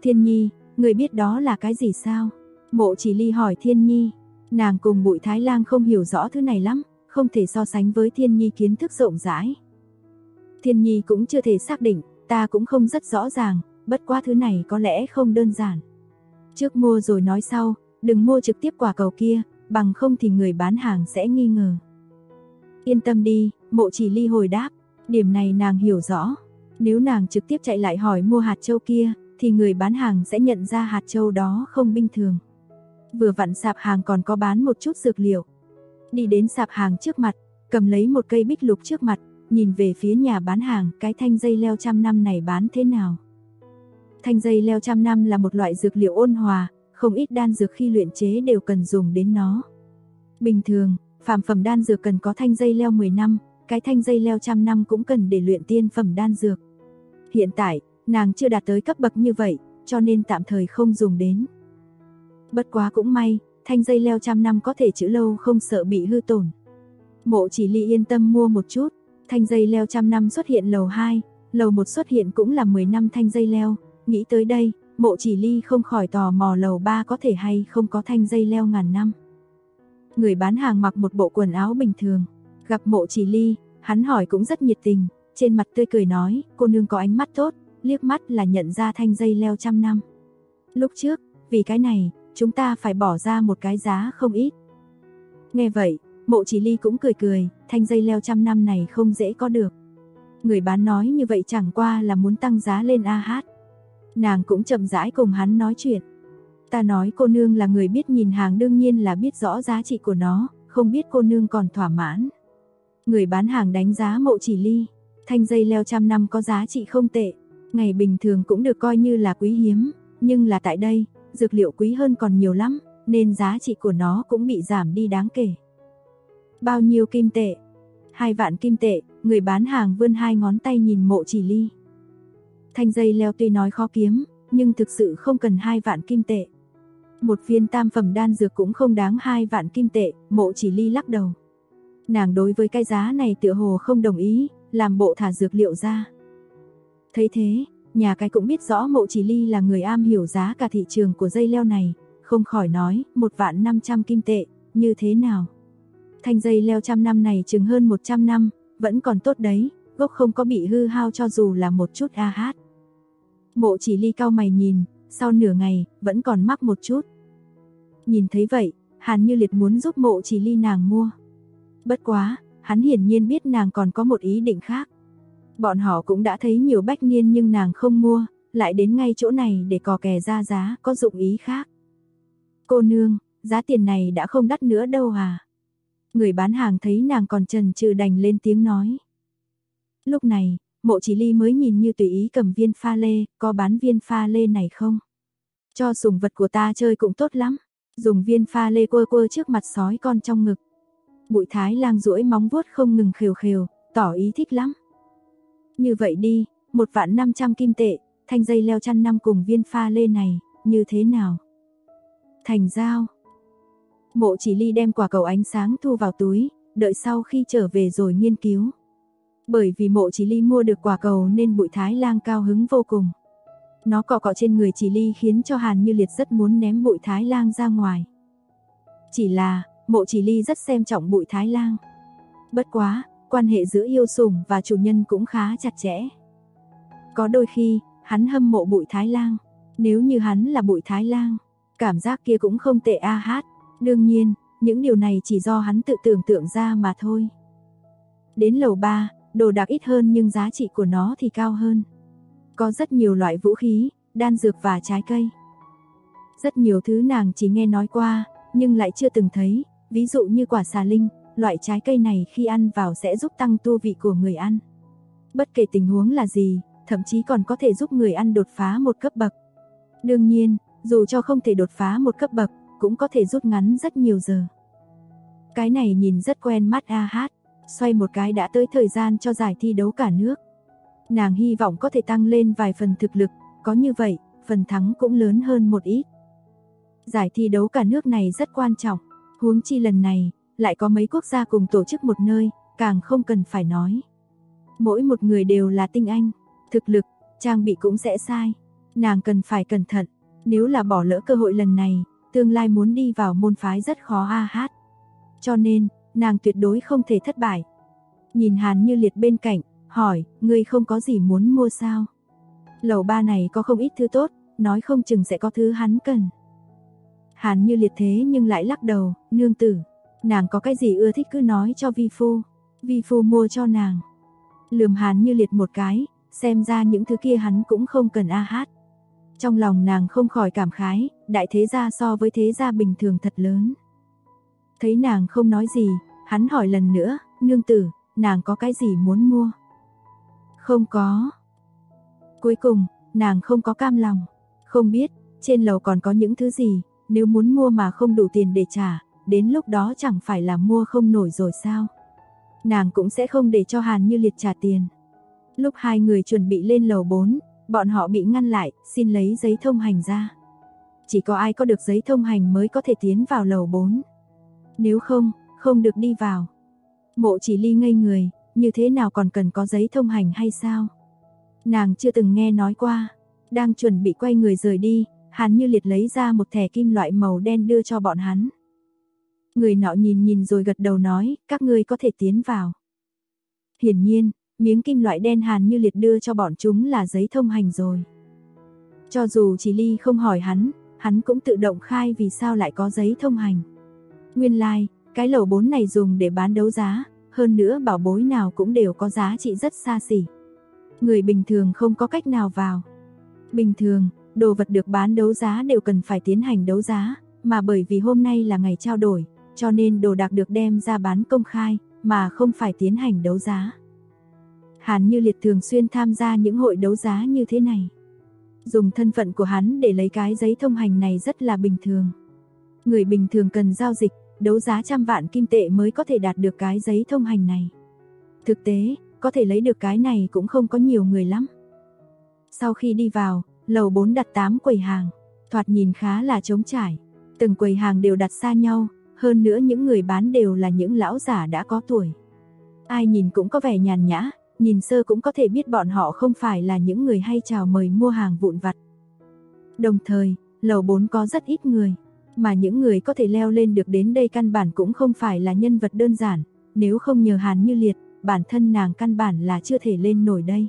Thiên Nhi, người biết đó là cái gì sao? Mộ Chỉ Ly hỏi Thiên Nhi. Nàng cùng Bụi Thái Lang không hiểu rõ thứ này lắm, không thể so sánh với Thiên Nhi kiến thức rộng rãi. Thiên Nhi cũng chưa thể xác định, ta cũng không rất rõ ràng, bất quá thứ này có lẽ không đơn giản. Trước mua rồi nói sau, đừng mua trực tiếp quả cầu kia, bằng không thì người bán hàng sẽ nghi ngờ. Yên tâm đi, Mộ Chỉ Ly hồi đáp, điểm này nàng hiểu rõ. Nếu nàng trực tiếp chạy lại hỏi mua hạt châu kia, thì người bán hàng sẽ nhận ra hạt châu đó không bình thường. Vừa vặn sạp hàng còn có bán một chút dược liệu. Đi đến sạp hàng trước mặt, cầm lấy một cây bích lục trước mặt, nhìn về phía nhà bán hàng, cái thanh dây leo 100 năm này bán thế nào? Thanh dây leo 100 năm là một loại dược liệu ôn hòa, không ít đan dược khi luyện chế đều cần dùng đến nó. Bình thường, phàm phẩm đan dược cần có thanh dây leo 10 năm, cái thanh dây leo 100 năm cũng cần để luyện tiên phẩm đan dược. Hiện tại, nàng chưa đạt tới cấp bậc như vậy, cho nên tạm thời không dùng đến. Bất quá cũng may, thanh dây leo 100 năm có thể trữ lâu không sợ bị hư tổn. Mộ Chỉ Ly yên tâm mua một chút, thanh dây leo 100 năm xuất hiện lầu 2, lầu 1 xuất hiện cũng là 10 năm thanh dây leo, nghĩ tới đây, Mộ Chỉ Ly không khỏi tò mò lầu 3 có thể hay không có thanh dây leo ngàn năm. Người bán hàng mặc một bộ quần áo bình thường, gặp Mộ Chỉ Ly, hắn hỏi cũng rất nhiệt tình, trên mặt tươi cười nói, cô nương có ánh mắt tốt, liếc mắt là nhận ra thanh dây leo 100 năm. Lúc trước, vì cái này, chúng ta phải bỏ ra một cái giá không ít. Nghe vậy, Mộ Chỉ Ly cũng cười cười, thanh dây leo 100 năm này không dễ có được. Người bán nói như vậy chẳng qua là muốn tăng giá lên a hát. Nàng cũng chậm rãi cùng hắn nói chuyện. Ta nói cô nương là người biết nhìn hàng đương nhiên là biết rõ giá trị của nó, không biết cô nương còn thỏa mãn. Người bán hàng đánh giá Mộ Chỉ Ly, thanh dây leo 100 năm có giá trị không tệ, ngày bình thường cũng được coi như là quý hiếm, nhưng là tại đây, dược liệu quý hơn còn nhiều lắm, nên giá trị của nó cũng bị giảm đi đáng kể. Bao nhiêu kim tệ? 2 vạn kim tệ, người bán hàng vươn 2 ngón tay nhìn Mộ Chỉ Ly. Thanh dây leo tuy nói khó kiếm, nhưng thực sự không cần 2 vạn kim tệ. Một viên tam phẩm đan dược cũng không đáng 2 vạn kim tệ, Mộ Chỉ Ly lắc đầu. Nàng đối với cái giá này tựa hồ không đồng ý, làm bộ thả dược liệu ra. Thấy thế, nhà cái cũng biết rõ Mộ Chỉ Ly là người am hiểu giá cả thị trường của dây leo này, không khỏi nói, 1.500.000 kim tệ, như thế nào? Thanh dây leo 100 năm này chừng hơn 100 năm, vẫn còn tốt đấy, gốc không có bị hư hao cho dù là một chút a hát. Mộ Chỉ Ly cau mày nhìn, sau nửa ngày, vẫn còn mắc một chút. Nhìn thấy vậy, Hàn Như Liệt muốn giúp Mộ Chỉ Ly nàng mua. Bất quá, hắn hiển nhiên biết nàng còn có một ý định khác. Bọn họ cũng đã thấy nhiều bách niên nhưng nàng không mua, lại đến ngay chỗ này để cò kè ra giá, có dụng ý khác. Cô nương, giá tiền này đã không đắt nữa đâu à? Người bán hàng thấy nàng còn chần chừ đành lên tiếng nói. Lúc này, Mộ Chỉ Ly mới nhìn như tùy ý cầm viên pha lê, có bán viên pha lê này không? Cho sủng vật của ta chơi cũng tốt lắm. Dùng viên pha lê quơ quơ trước mặt sói con trong ngực. Bụi Thái Lang duỗi móng vuốt không ngừng khều khều, tỏ ý thích lắm. Như vậy đi, 1.500.000 kim tệ, thanh dây leo 100 năm cùng viên pha lê này, như thế nào? Thành giao. Mộ Chỉ Ly đem quả cầu ánh sáng thu vào túi, đợi sau khi trở về rồi nghiên cứu. Bởi vì Mộ Chỉ Ly mua được quả cầu nên Bụi Thái Lang cao hứng vô cùng. Nó cọ cọ trên người Chỉ Ly khiến cho Hàn Như Liệt rất muốn ném Bụi Thái Lang ra ngoài. Chỉ là, Mộ Chỉ Ly rất xem trọng Bụi Thái Lang. Bất quá, quan hệ giữa yêu sủng và chủ nhân cũng khá chặt chẽ. Có đôi khi, hắn hâm mộ Bụi Thái Lang. Nếu như hắn là Bụi Thái Lang, cảm giác kia cũng không tệ a hát. Đương nhiên, những điều này chỉ do hắn tự tưởng tượng ra mà thôi. Đến lầu 3, đồ đạc ít hơn nhưng giá trị của nó thì cao hơn. Có rất nhiều loại vũ khí, đan dược và trái cây. Rất nhiều thứ nàng chỉ nghe nói qua, nhưng lại chưa từng thấy, ví dụ như quả xà linh, loại trái cây này khi ăn vào sẽ giúp tăng tu vị của người ăn. Bất kể tình huống là gì, thậm chí còn có thể giúp người ăn đột phá một cấp bậc. Đương nhiên, dù cho không thể đột phá một cấp bậc, cũng có thể rút ngắn rất nhiều giờ. Cái này nhìn rất quen mắt a hát, xoay một cái đã tới thời gian cho giải thi đấu cả nước. Nàng hy vọng có thể tăng lên vài phần thực lực, có như vậy, phần thắng cũng lớn hơn một ít. Giải thi đấu cả nước này rất quan trọng, huống chi lần này, lại có mấy quốc gia cùng tổ chức một nơi, càng không cần phải nói. Mỗi một người đều là tinh anh, thực lực, trang bị cũng sẽ sai. Nàng cần phải cẩn thận, nếu là bỏ lỡ cơ hội lần này, tương lai muốn đi vào môn phái rất khó a hát. Cho nên, nàng tuyệt đối không thể thất bại. Nhìn Hàn Như Liệt bên cạnh, hỏi, ngươi không có gì muốn mua sao? Lầu ba này có không ít thứ tốt, nói không chừng sẽ có thứ hắn cần. Hàn Như Liệt thế nhưng lại lắc đầu, nương tử, nàng có cái gì ưa thích cứ nói cho vi phu mua cho nàng. Lườm Hàn Như Liệt một cái, xem ra những thứ kia hắn cũng không cần a hát. Trong lòng nàng không khỏi cảm khái, đại thế gia so với thế gia bình thường thật lớn. Thấy nàng không nói gì, hắn hỏi lần nữa, nương tử, nàng có cái gì muốn mua? Không có. Cuối cùng, nàng không có cam lòng, không biết, trên lầu còn có những thứ gì, nếu muốn mua mà không đủ tiền để trả, đến lúc đó chẳng phải là mua không nổi rồi sao? Nàng cũng sẽ không để cho Hàn Như Liệt trả tiền. Lúc hai người chuẩn bị lên lầu 4, bọn họ bị ngăn lại, xin lấy giấy thông hành ra. Chỉ có ai có được giấy thông hành mới có thể tiến vào lầu 4. Nếu không, không được đi vào. Mộ Chỉ Ly ngây người, như thế nào còn cần có giấy thông hành hay sao? Nàng chưa từng nghe nói qua. Đang chuẩn bị quay người rời đi, Hàn Như Liệt lấy ra một thẻ kim loại màu đen đưa cho bọn hắn. Người nọ nhìn rồi gật đầu nói, các ngươi có thể tiến vào. Hiển nhiên, miếng kim loại đen Hàn Như Liệt đưa cho bọn chúng là giấy thông hành rồi. Cho dù Chỉ Ly không hỏi hắn cũng tự động khai vì sao lại có giấy thông hành. Nguyên lai, cái lầu 4 này dùng để bán đấu giá, hơn nữa bảo bối nào cũng đều có giá trị rất xa xỉ. Người bình thường không có cách nào vào. Bình thường, đồ vật được bán đấu giá đều cần phải tiến hành đấu giá, mà bởi vì hôm nay là ngày trao đổi, cho nên đồ đạc được đem ra bán công khai, mà không phải tiến hành đấu giá. Hàn Như Liệt thường xuyên tham gia những hội đấu giá như thế này. Dùng thân phận của hắn để lấy cái giấy thông hành này rất là bình thường. Người bình thường cần giao dịch, đấu giá trăm vạn kim tệ mới có thể đạt được cái giấy thông hành này. Thực tế, có thể lấy được cái này cũng không có nhiều người lắm. Sau khi đi vào, lầu 4 đặt 8 quầy hàng, thoạt nhìn khá là trống trải. Từng quầy hàng đều đặt xa nhau, hơn nữa những người bán đều là những lão giả đã có tuổi. Ai nhìn cũng có vẻ nhàn nhã, nhìn sơ cũng có thể biết bọn họ không phải là những người hay chào mời mua hàng vụn vặt. Đồng thời, lầu 4 có rất ít người, mà những người có thể leo lên được đến đây căn bản cũng không phải là nhân vật đơn giản, nếu không nhờ Hàn Như Liệt, bản thân nàng căn bản là chưa thể lên nổi đây.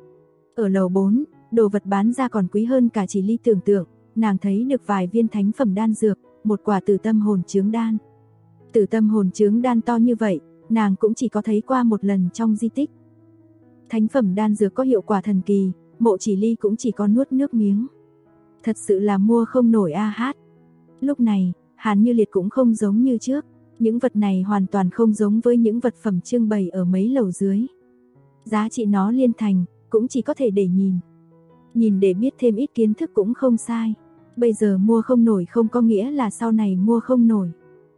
Ở lầu 4, đồ vật bán ra còn quý hơn cả Chỉ Ly tưởng tượng, nàng thấy được vài viên thánh phẩm đan dược, một quả tử tâm hồn chướng đan. Tử tâm hồn chướng đan to như vậy, nàng cũng chỉ có thấy qua một lần trong di tích. Thánh phẩm đan dược có hiệu quả thần kỳ, Mộ Chỉ Ly cũng chỉ có nuốt nước miếng. Thật sự là mua không nổi a hát. Lúc này, Hàn Như Liệt cũng không giống như trước, những vật này hoàn toàn không giống với những vật phẩm trưng bày ở mấy lầu dưới. Giá trị nó liên thành, cũng chỉ có thể để nhìn. Nhìn để biết thêm ít kiến thức cũng không sai. Bây giờ mua không nổi không có nghĩa là sau này mua không nổi.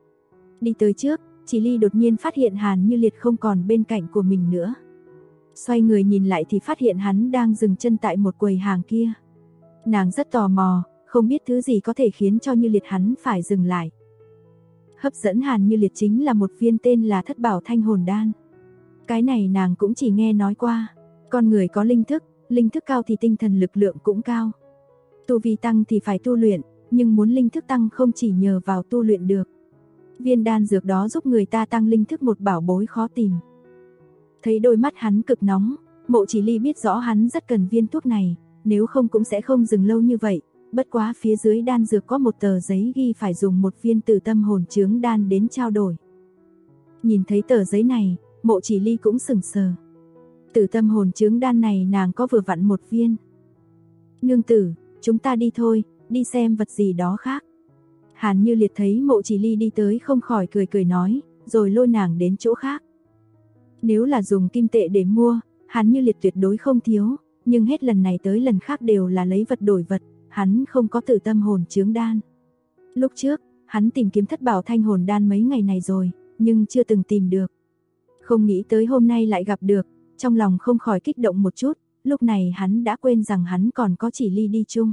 Đi tới trước, Chỉ Ly đột nhiên phát hiện Hàn Như Liệt không còn bên cạnh của mình nữa. Xoay người nhìn lại thì phát hiện hắn đang dừng chân tại một quầy hàng kia. Nàng rất tò mò, không biết thứ gì có thể khiến cho Như Liệt hắn phải dừng lại. Hấp dẫn Hàn Như Liệt chính là một viên tên là Thất Bảo Thanh Hồn Đan. Cái này nàng cũng chỉ nghe nói qua. Con người có linh thức cao thì tinh thần lực lượng cũng cao. Tu vi tăng thì phải tu luyện, nhưng muốn linh thức tăng không chỉ nhờ vào tu luyện được. Viên đan dược đó giúp người ta tăng linh thức một bảo bối khó tìm. Thấy đôi mắt hắn cực nóng, Mộ Chỉ Ly biết rõ hắn rất cần viên thuốc này, nếu không cũng sẽ không dừng lâu như vậy. Bất quá phía dưới đan dược có một tờ giấy ghi phải dùng một viên tử tâm hồn chướng đan đến trao đổi. Nhìn thấy tờ giấy này, Mộ Chỉ Ly cũng sững sờ. Tử tâm hồn chướng đan này nàng có vừa vặn một viên. Nương tử, chúng ta đi thôi, đi xem vật gì đó khác. Hàn Như Liệt thấy Mộ Chỉ Ly đi tới không khỏi cười nói, rồi lôi nàng đến chỗ khác. Nếu là dùng kim tệ để mua, Hàn Như Liệt tuyệt đối không thiếu, nhưng hết lần này tới lần khác đều là lấy vật đổi vật, hắn không có tử tâm hồn chướng đan. Lúc trước, hắn tìm kiếm Thất Bảo Thanh Hồn Đan mấy ngày này rồi, nhưng chưa từng tìm được. Không nghĩ tới hôm nay lại gặp được, trong lòng không khỏi kích động một chút, lúc này hắn đã quên rằng hắn còn có Chỉ Ly đi chung.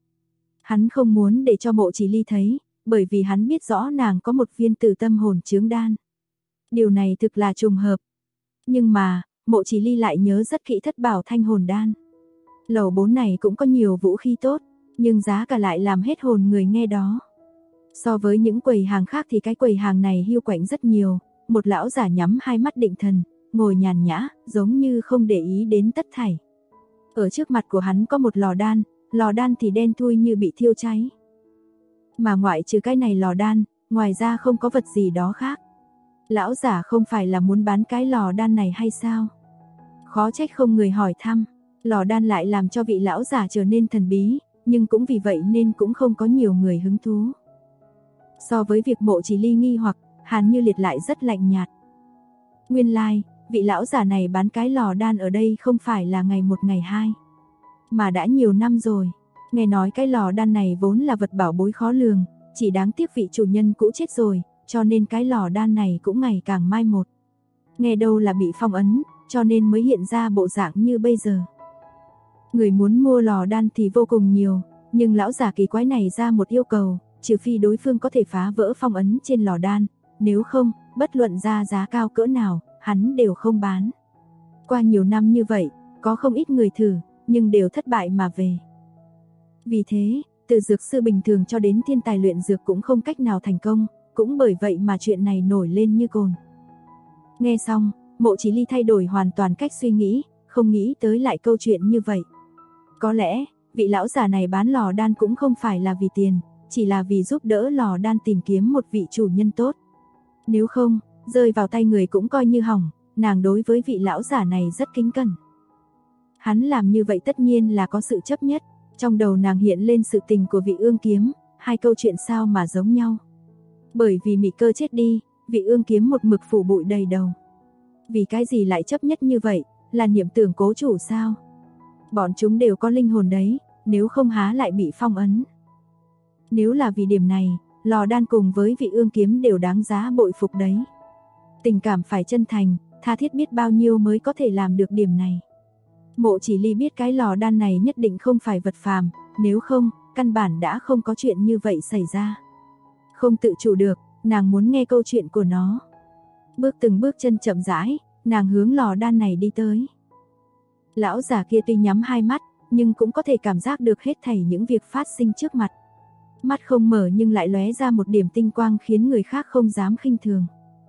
Hắn không muốn để cho Mộ Chỉ Ly thấy, bởi vì hắn biết rõ nàng có một viên tử tâm hồn chướng đan. Điều này thực là trùng hợp. Nhưng mà, Mộ Chỉ Ly lại nhớ rất kỹ Thất Bảo Thanh Hồn Đan. Lầu 4 này cũng có nhiều vũ khí tốt, nhưng giá cả lại làm hết hồn người nghe đó. So với những quầy hàng khác thì cái quầy hàng này hiu quạnh rất nhiều, một lão giả nhắm hai mắt định thần, ngồi nhàn nhã, giống như không để ý đến tất thảy. Ở trước mặt của hắn có một lò đan thì đen thui như bị thiêu cháy. Mà ngoại trừ cái này lò đan, ngoài ra không có vật gì đó khác. Lão giả không phải là muốn bán cái lò đan này hay sao? Khó trách không người hỏi thăm, lò đan lại làm cho vị lão giả trở nên thần bí, nhưng cũng vì vậy nên cũng không có nhiều người hứng thú. So với việc Mộ Chỉ Ly nghi hoặc, Hàn Như Liệt lại rất lạnh nhạt. Nguyên lai, vị lão giả này bán cái lò đan ở đây không phải là ngày một ngày hai, mà đã nhiều năm rồi. Nghe nói cái lò đan này vốn là vật bảo bối khó lường, chỉ đáng tiếc vị chủ nhân cũ chết rồi, cho nên cái lò đan này cũng ngày càng mai một. Nghe đâu là bị phong ấn, cho nên mới hiện ra bộ dạng như bây giờ. Người muốn mua lò đan thì vô cùng nhiều, nhưng lão giả kỳ quái này ra một yêu cầu, trừ phi đối phương có thể phá vỡ phong ấn trên lò đan, nếu không, bất luận ra giá cao cỡ nào, hắn đều không bán. Qua nhiều năm như vậy, có không ít người thử, nhưng đều thất bại mà về. Vì thế, từ dược sư bình thường cho đến thiên tài luyện dược cũng không cách nào thành công, cũng bởi vậy mà chuyện này nổi lên như cồn. Nghe xong, Mộ Chỉ Ly thay đổi hoàn toàn cách suy nghĩ, không nghĩ tới lại câu chuyện như vậy. Có lẽ, vị lão già này bán lò đan cũng không phải là vì tiền, chỉ là vì giúp đỡ lò đan tìm kiếm một vị chủ nhân tốt. Nếu không, rơi vào tay người cũng coi như hỏng, nàng đối với vị lão giả này rất kính cẩn. Hắn làm như vậy tất nhiên là có sự chấp nhất, trong đầu nàng hiện lên sự tình của vị ương kiếm, hai câu chuyện sao mà giống nhau. Bởi vì Mị Cơ chết đi, vị ương kiếm một mực phủ bụi đầy đầu. Vì cái gì lại chấp nhất như vậy, là niệm tưởng cố chủ sao? Bọn chúng đều có linh hồn đấy, nếu không há lại bị phong ấn. Nếu là vì điểm này, lò đan cùng với vị ương kiếm đều đáng giá bội phục đấy. Tình cảm phải chân thành, tha thiết biết bao nhiêu mới có thể làm được điểm này. Mộ Chỉ Ly biết cái lò đan này nhất định không phải vật phàm, nếu không, căn bản đã không có chuyện như vậy xảy ra. Không tự chủ được, nàng muốn nghe câu chuyện của nó. Bước từng bước chân chậm rãi, nàng hướng lò đan này đi tới. Lão già kia tuy nhắm hai mắt, nhưng cũng có thể cảm giác được hết thảy những việc phát sinh trước mặt. Mắt không mở nhưng lại lóe ra một điểm tinh quang khiến người khác không dám khinh thường.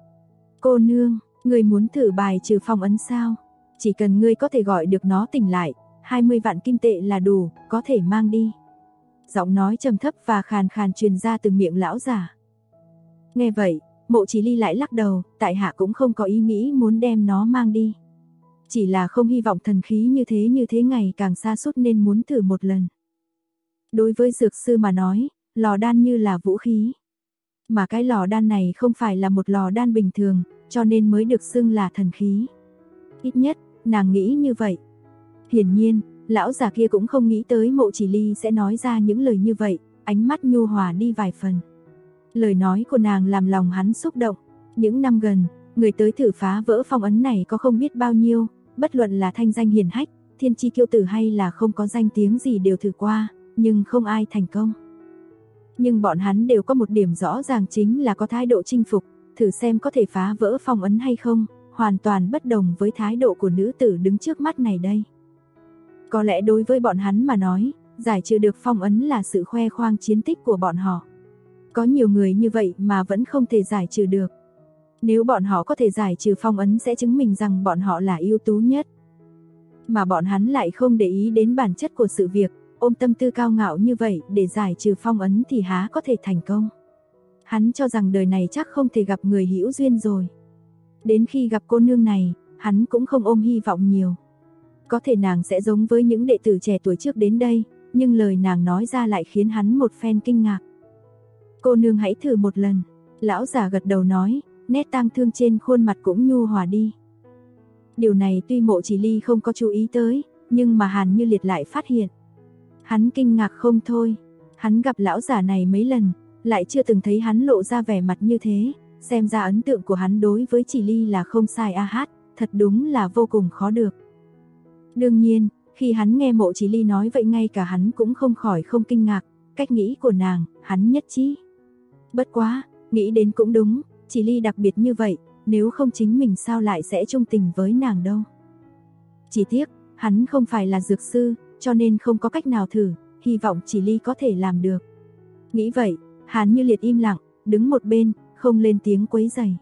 Cô nương, người muốn thử bài trừ phong ấn sao? Chỉ cần ngươi có thể gọi được nó tỉnh lại, 20 vạn kim tệ là đủ, có thể mang đi. Giọng nói trầm thấp và khàn khàn truyền ra từ miệng lão già. Nghe vậy, Mộ Chỉ Ly lại lắc đầu, tại hạ cũng không có ý nghĩ muốn đem nó mang đi. Chỉ là không hy vọng thần khí như thế ngày càng xa sút nên muốn thử một lần. Đối với dược sư mà nói, lò đan như là vũ khí. Mà cái lò đan này không phải là một lò đan bình thường, cho nên mới được xưng là thần khí. Ít nhất, nàng nghĩ như vậy. Hiển nhiên, lão già kia cũng không nghĩ tới Mộ Chỉ Ly sẽ nói ra những lời như vậy, ánh mắt nhu hòa đi vài phần. Lời nói của nàng làm lòng hắn xúc động. Những năm gần, người tới thử phá vỡ phong ấn này có không biết bao nhiêu, bất luận là thanh danh hiển hách, thiên chi kiêu tử hay là không có danh tiếng gì đều thử qua, nhưng không ai thành công. Nhưng bọn hắn đều có một điểm rõ ràng chính là có thái độ chinh phục, thử xem có thể phá vỡ phong ấn hay không, hoàn toàn bất đồng với thái độ của nữ tử đứng trước mắt này đây. Có lẽ đối với bọn hắn mà nói, giải trừ được phong ấn là sự khoe khoang chiến tích của bọn họ. Có nhiều người như vậy mà vẫn không thể giải trừ được. Nếu bọn họ có thể giải trừ phong ấn sẽ chứng minh rằng bọn họ là ưu tú nhất. Mà bọn hắn lại không để ý đến bản chất của sự việc, ôm tâm tư cao ngạo như vậy để giải trừ phong ấn thì há có thể thành công. Hắn cho rằng đời này chắc không thể gặp người hữu duyên rồi. Đến khi gặp cô nương này, hắn cũng không ôm hy vọng nhiều. Có thể nàng sẽ giống với những đệ tử trẻ tuổi trước đến đây, nhưng lời nàng nói ra lại khiến hắn một phen kinh ngạc. Cô nương hãy thử một lần, lão già gật đầu nói, nét tang thương trên khuôn mặt cũng nhu hòa đi. Điều này tuy Mộ Chỉ Ly không có chú ý tới, nhưng mà Hàn Như Liệt lại phát hiện. Hắn kinh ngạc không thôi, hắn gặp lão già này mấy lần, lại chưa từng thấy hắn lộ ra vẻ mặt như thế, xem ra ấn tượng của hắn đối với Chỉ Ly là không sai a hát, thật đúng là vô cùng khó được. Đương nhiên, khi hắn nghe Mộ Chỉ Ly nói vậy ngay cả hắn cũng không khỏi không kinh ngạc, cách nghĩ của nàng, hắn nhất trí. Bất quá, nghĩ đến cũng đúng, Chỉ Ly đặc biệt như vậy, nếu không chính mình sao lại sẽ trung tình với nàng đâu. Chỉ tiếc, hắn không phải là dược sư, cho nên không có cách nào thử, hy vọng Chỉ Ly có thể làm được. Nghĩ vậy, Hàn Như Liệt im lặng, đứng một bên, không lên tiếng quấy rầy.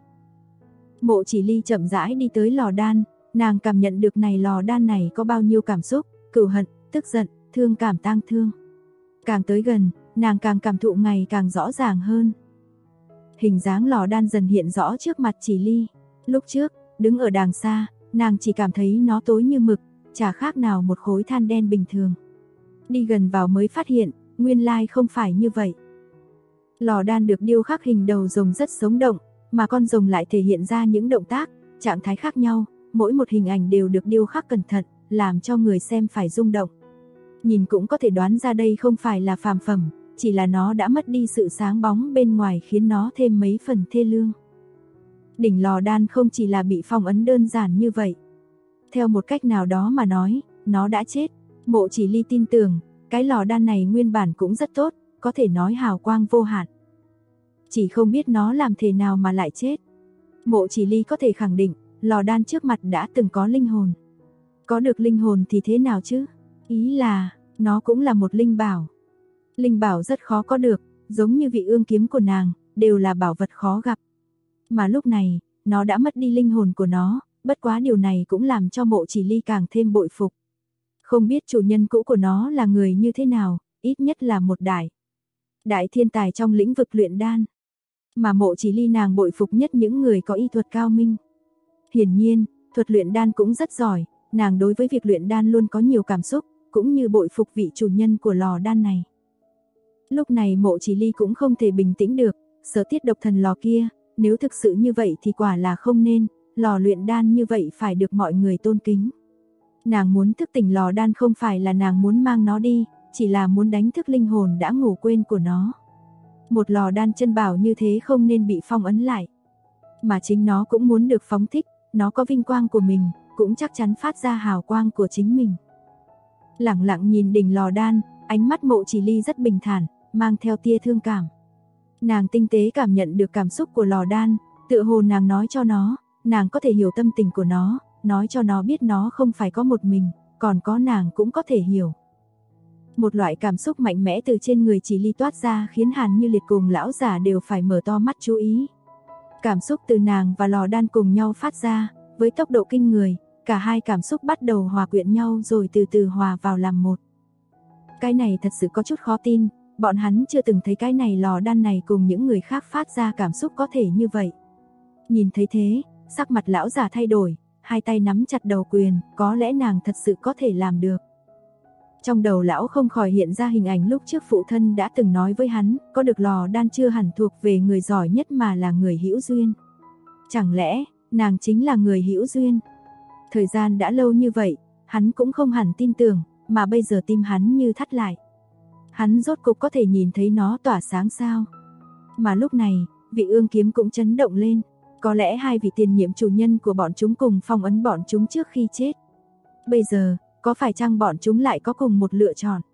Mộ Chỉ Ly chậm rãi đi tới lò đan, nàng cảm nhận được này lò đan này có bao nhiêu cảm xúc, cừu hận, tức giận, thương cảm, tang thương. Càng tới gần, nàng càng cảm thụ ngày càng rõ ràng hơn. Hình dáng lò đan dần hiện rõ trước mặt Chỉ Ly. Lúc trước, đứng ở đàng xa, nàng chỉ cảm thấy nó tối như mực, chả khác nào một khối than đen bình thường. Đi gần vào mới phát hiện, nguyên lai không phải như vậy. Lò đan được điêu khắc hình đầu rồng rất sống động, mà con rồng lại thể hiện ra những động tác, trạng thái khác nhau, mỗi một hình ảnh đều được điêu khắc cẩn thận, làm cho người xem phải rung động. Nhìn cũng có thể đoán ra đây không phải là phàm phẩm, chỉ là nó đã mất đi sự sáng bóng bên ngoài khiến nó thêm mấy phần thê lương. Đỉnh lò đan không chỉ là bị phong ấn đơn giản như vậy. Theo một cách nào đó mà nói, nó đã chết. Mộ Chỉ Ly tin tưởng, cái lò đan này nguyên bản cũng rất tốt, có thể nói hào quang vô hạn. Chỉ không biết nó làm thế nào mà lại chết. Mộ Chỉ Ly có thể khẳng định, lò đan trước mặt đã từng có linh hồn. Có được linh hồn thì thế nào chứ? Ý là, nó cũng là một linh bảo. Linh bảo rất khó có được, giống như vị ương kiếm của nàng, đều là bảo vật khó gặp. Mà lúc này, nó đã mất đi linh hồn của nó, bất quá điều này cũng làm cho Mộ Chỉ Ly càng thêm bội phục. Không biết chủ nhân cũ của nó là người như thế nào, ít nhất là một đại thiên tài trong lĩnh vực luyện đan. Mà Mộ Chỉ Ly nàng bội phục nhất những người có y thuật cao minh. Hiển nhiên, thuật luyện đan cũng rất giỏi, nàng đối với việc luyện đan luôn có nhiều cảm xúc, cũng như bội phục vị chủ nhân của lò đan này. Lúc này Mộ Chỉ Ly cũng không thể bình tĩnh được, Sở Tiết độc thần lò kia, nếu thực sự như vậy thì quả là không nên, lò luyện đan như vậy phải được mọi người tôn kính. Nàng muốn thức tỉnh lò đan không phải là nàng muốn mang nó đi, chỉ là muốn đánh thức linh hồn đã ngủ quên của nó. Một lò đan chân bảo như thế không nên bị phong ấn lại. Mà chính nó cũng muốn được phóng thích, nó có vinh quang của mình, cũng chắc chắn phát ra hào quang của chính mình. Lặng lặng nhìn đỉnh lò đan, ánh mắt Mộ Chỉ Ly rất bình thản, mang theo tia thương cảm. Nàng tinh tế cảm nhận được cảm xúc của lò đan, tựa hồ nàng nói cho nó, nàng có thể hiểu tâm tình của nó, nói cho nó biết nó không phải có một mình, còn có nàng cũng có thể hiểu. Một loại cảm xúc mạnh mẽ từ trên người Chỉ Ly toát ra khiến Hàn Như Liệt cùng lão giả đều phải mở to mắt chú ý. Cảm xúc từ nàng và lò đan cùng nhau phát ra, với tốc độ kinh người, cả hai cảm xúc bắt đầu hòa quyện nhau rồi từ từ hòa vào làm một. Cái này thật sự có chút khó tin, bọn hắn chưa từng thấy cái này lò đan này cùng những người khác phát ra cảm xúc có thể như vậy. Nhìn thấy thế, sắc mặt lão giả thay đổi, hai tay nắm chặt đầu quyền, có lẽ nàng thật sự có thể làm được. Trong đầu lão không khỏi hiện ra hình ảnh lúc trước phụ thân đã từng nói với hắn, có được lò đan chưa hẳn thuộc về người giỏi nhất mà là người hữu duyên. Chẳng lẽ, nàng chính là người hữu duyên? Thời gian đã lâu như vậy, hắn cũng không hẳn tin tưởng, mà bây giờ tim hắn như thắt lại. Hắn rốt cục có thể nhìn thấy nó tỏa sáng sao? Mà lúc này, vị ương kiếm cũng chấn động lên. Có lẽ hai vị tiền nhiệm chủ nhân của bọn chúng cùng phong ấn bọn chúng trước khi chết. Bây giờ, có phải chăng bọn chúng lại có cùng một lựa chọn?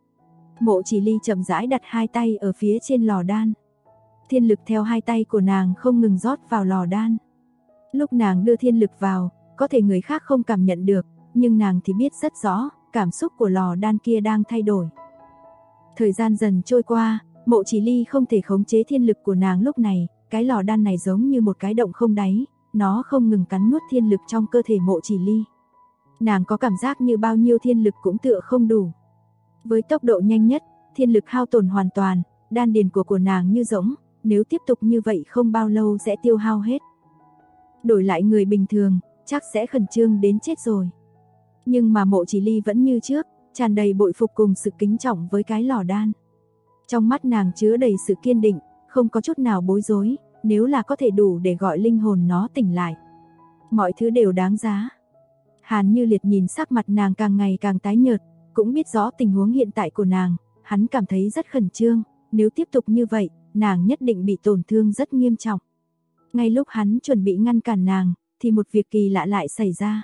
Mộ Chỉ Ly chậm rãi đặt hai tay ở phía trên lò đan. Thiên lực theo hai tay của nàng không ngừng rót vào lò đan. Lúc nàng đưa thiên lực vào, có thể người khác không cảm nhận được, nhưng nàng thì biết rất rõ, cảm xúc của lò đan kia đang thay đổi. Thời gian dần trôi qua, Mộ Chỉ Ly không thể khống chế thiên lực của nàng lúc này, cái lò đan này giống như một cái động không đáy, nó không ngừng cắn nuốt thiên lực trong cơ thể Mộ Chỉ Ly. Nàng có cảm giác như bao nhiêu thiên lực cũng tựa không đủ. Với tốc độ nhanh nhất, thiên lực hao tổn hoàn toàn, đan điền của nàng như rỗng, nếu tiếp tục như vậy không bao lâu sẽ tiêu hao hết. Đổi lại người bình thường, chắc sẽ khẩn trương đến chết rồi. Nhưng mà Mộ Chỉ Ly vẫn như trước, tràn đầy bội phục cùng sự kính trọng với cái lò đan. Trong mắt nàng chứa đầy sự kiên định, không có chút nào bối rối, nếu là có thể đủ để gọi linh hồn nó tỉnh lại. Mọi thứ đều đáng giá. Hàn Như Liệt nhìn sắc mặt nàng càng ngày càng tái nhợt, cũng biết rõ tình huống hiện tại của nàng, hắn cảm thấy rất khẩn trương, nếu tiếp tục như vậy, nàng nhất định bị tổn thương rất nghiêm trọng. Ngay lúc hắn chuẩn bị ngăn cản nàng, thì một việc kỳ lạ lại xảy ra.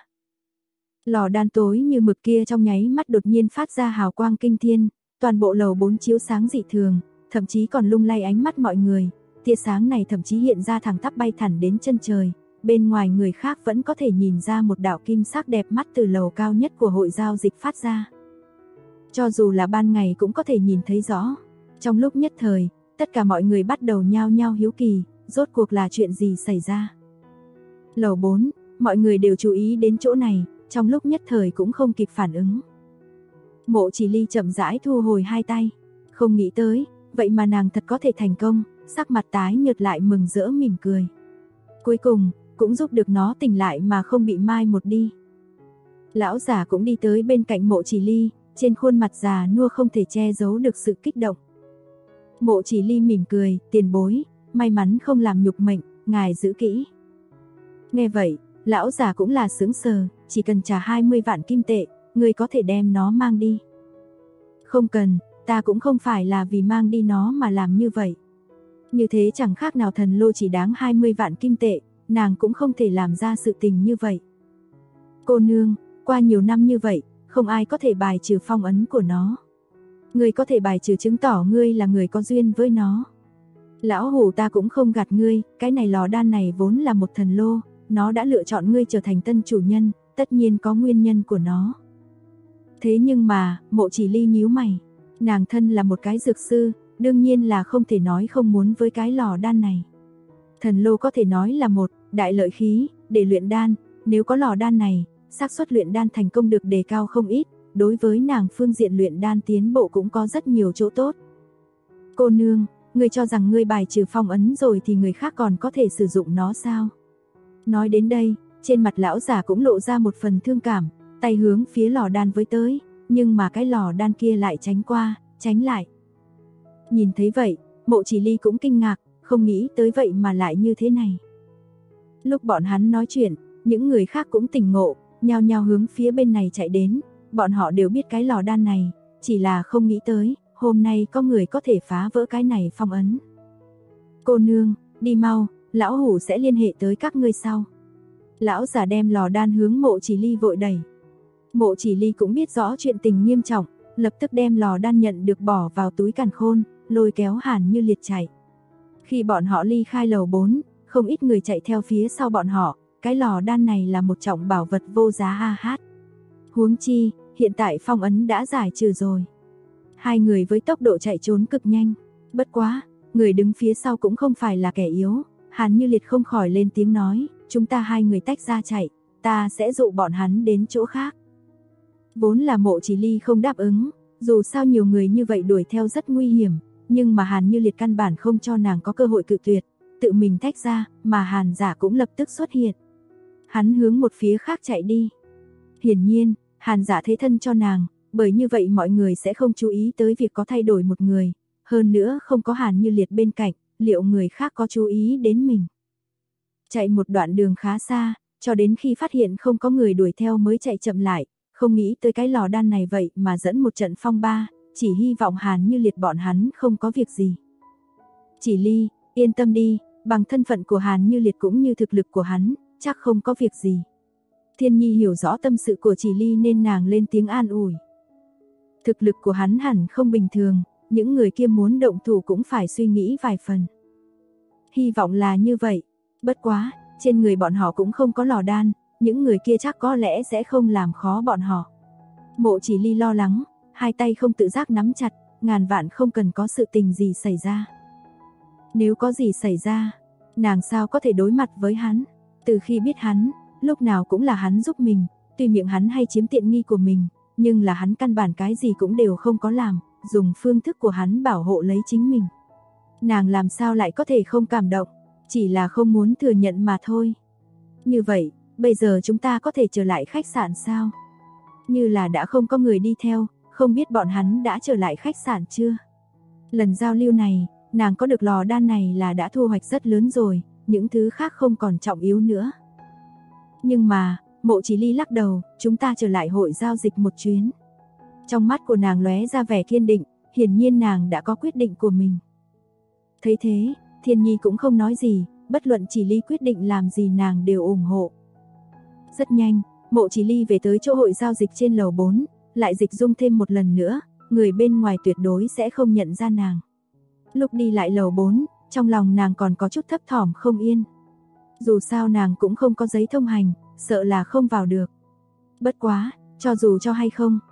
Lò đan tối như mực kia trong nháy mắt đột nhiên phát ra hào quang kinh thiên, toàn bộ lầu 4 chiếu sáng dị thường, thậm chí còn lung lay ánh mắt mọi người, tia sáng này thậm chí hiện ra thẳng tắp bay thẳng đến chân trời, bên ngoài người khác vẫn có thể nhìn ra một đạo kim sắc đẹp mắt từ lầu cao nhất của hội giao dịch phát ra. cho dù là ban ngày cũng có thể nhìn thấy rõ. Trong lúc nhất thời, tất cả mọi người bắt đầu nhao nhao hiếu kỳ, rốt cuộc là chuyện gì xảy ra. Lầu 4, mọi người đều chú ý đến chỗ này, trong lúc nhất thời cũng không kịp phản ứng. Mộ Chỉ Ly chậm rãi thu hồi hai tay, không nghĩ tới, vậy mà nàng thật có thể thành công, sắc mặt tái nhợt lại mừng rỡ mỉm cười. Cuối cùng, cũng giúp được nó tỉnh lại mà không bị mai một đi. Lão già cũng đi tới bên cạnh Mộ Chỉ Ly, trên khuôn mặt già nua không thể che giấu được sự kích động. Mộ Chỉ Ly mỉm cười, tiền bối, may mắn không làm nhục mệnh, ngài giữ kỹ. Nghe vậy, lão già cũng là sướng sờ, chỉ cần trả 20 vạn kim tệ, người có thể đem nó mang đi. Không cần, ta cũng không phải là vì mang đi nó mà làm như vậy. Như thế chẳng khác nào thần lô chỉ đáng 20 vạn kim tệ, nàng cũng không thể làm ra sự tình như vậy. Cô nương, qua nhiều năm như vậy, không ai có thể bài trừ phong ấn của nó. Ngươi có thể bài trừ chứng tỏ ngươi là người có duyên với nó. Lão hủ ta cũng không gạt ngươi, cái này lò đan này vốn là một thần lô, nó đã lựa chọn ngươi trở thành tân chủ nhân, tất nhiên có nguyên nhân của nó. Thế nhưng mà, Mộ Chỉ Ly nhíu mày, nàng thân là một cái dược sư, đương nhiên là không thể nói không muốn với cái lò đan này. Thần lô có thể nói là một đại lợi khí để luyện đan, nếu có lò đan này, xác suất luyện đan thành công được đề cao không ít, đối với nàng phương diện luyện đan tiến bộ cũng có rất nhiều chỗ tốt. Cô nương, ngươi cho rằng ngươi bài trừ phong ấn rồi thì người khác còn có thể sử dụng nó sao? Nói đến đây, trên mặt lão già cũng lộ ra một phần thương cảm, tay hướng phía lò đan với tới, nhưng mà cái lò đan kia lại tránh qua, tránh lại. Nhìn thấy vậy, Mộ Chỉ Ly cũng kinh ngạc, không nghĩ tới vậy mà lại như thế này. Lúc bọn hắn nói chuyện, những người khác cũng tỉnh ngộ, nhao nhao hướng phía bên này chạy đến, bọn họ đều biết cái lò đan này, chỉ là không nghĩ tới, hôm nay có người có thể phá vỡ cái này phong ấn. Cô nương, đi mau, lão hủ sẽ liên hệ tới các ngươi sau. Lão già đem lò đan hướng Mộ Chỉ Ly vội đẩy. Mộ Chỉ Ly cũng biết rõ chuyện tình nghiêm trọng, lập tức đem lò đan nhận được bỏ vào túi càn khôn, lôi kéo Hàn Như Liệt chạy. Khi bọn họ ly khai lầu 4, không ít người chạy theo phía sau bọn họ, cái lò đan này là một trọng bảo vật vô giá ha hát. Huống chi, hiện tại phong ấn đã giải trừ rồi. Hai người với tốc độ chạy trốn cực nhanh, bất quá, người đứng phía sau cũng không phải là kẻ yếu, Hàn Như Liệt không khỏi lên tiếng nói, chúng ta hai người tách ra chạy, ta sẽ dụ bọn hắn đến chỗ khác. Vốn là Mộ Chỉ Ly không đáp ứng, dù sao nhiều người như vậy đuổi theo rất nguy hiểm, nhưng mà Hàn Như Liệt căn bản không cho nàng có cơ hội cự tuyệt, tự mình tách ra, mà Hàn Giả cũng lập tức xuất hiện. Hắn hướng một phía khác chạy đi. Hiển nhiên, Hàn Giả thế thân cho nàng, bởi như vậy mọi người sẽ không chú ý tới việc có thay đổi một người, hơn nữa không có Hàn Như Liệt bên cạnh, liệu người khác có chú ý đến mình. Chạy một đoạn đường khá xa, cho đến khi phát hiện không có người đuổi theo mới chạy chậm lại, không nghĩ tới cái lò đan này vậy mà dẫn một trận phong ba, chỉ hy vọng Hàn Như Liệt bọn hắn không có việc gì. Chỉ Ly, yên tâm đi, bằng thân phận của Hàn Như Liệt cũng như thực lực của hắn, chắc không có việc gì. Thiên Nhi hiểu rõ tâm sự của Chỉ Ly nên nàng lên tiếng an ủi. Thực lực của hắn hẳn không bình thường, những người kia muốn động thủ cũng phải suy nghĩ vài phần. Hy vọng là như vậy, bất quá, trên người bọn họ cũng không có lò đan, những người kia chắc có lẽ sẽ không làm khó bọn họ. Mộ Chỉ Ly lo lắng, hai tay không tự giác nắm chặt, ngàn vạn không cần có sự tình gì xảy ra. Nếu có gì xảy ra, nàng sao có thể đối mặt với hắn? Từ khi biết hắn, lúc nào cũng là hắn giúp mình, tuy miệng hắn hay chiếm tiện nghi của mình, nhưng là hắn căn bản cái gì cũng đều không có làm, dùng phương thức của hắn bảo hộ lấy chính mình. Nàng làm sao lại có thể không cảm động, chỉ là không muốn thừa nhận mà thôi. Như vậy, bây giờ chúng ta có thể trở lại khách sạn sao? Như là đã không có người đi theo, không biết bọn hắn đã trở lại khách sạn chưa? Lần giao lưu này, nàng có được lò đan này là đã thu hoạch rất lớn rồi, những thứ khác không còn trọng yếu nữa. Nhưng mà, Mộ Chỉ Ly lắc đầu, chúng ta trở lại hội giao dịch một chuyến. Trong mắt của nàng lóe ra vẻ kiên định, hiển nhiên nàng đã có quyết định của mình. Thấy thế, Thiên Nhi cũng không nói gì, bất luận Chỉ Ly quyết định làm gì nàng đều ủng hộ. Rất nhanh, Mộ Chỉ Ly về tới chỗ hội giao dịch trên lầu 4, lại dịch dung thêm một lần nữa, người bên ngoài tuyệt đối sẽ không nhận ra nàng. Lúc đi lại lầu 4, trong lòng nàng còn có chút thấp thỏm không yên. Dù sao nàng cũng không có giấy thông hành, sợ là không vào được. Bất quá, cho dù cho hay không,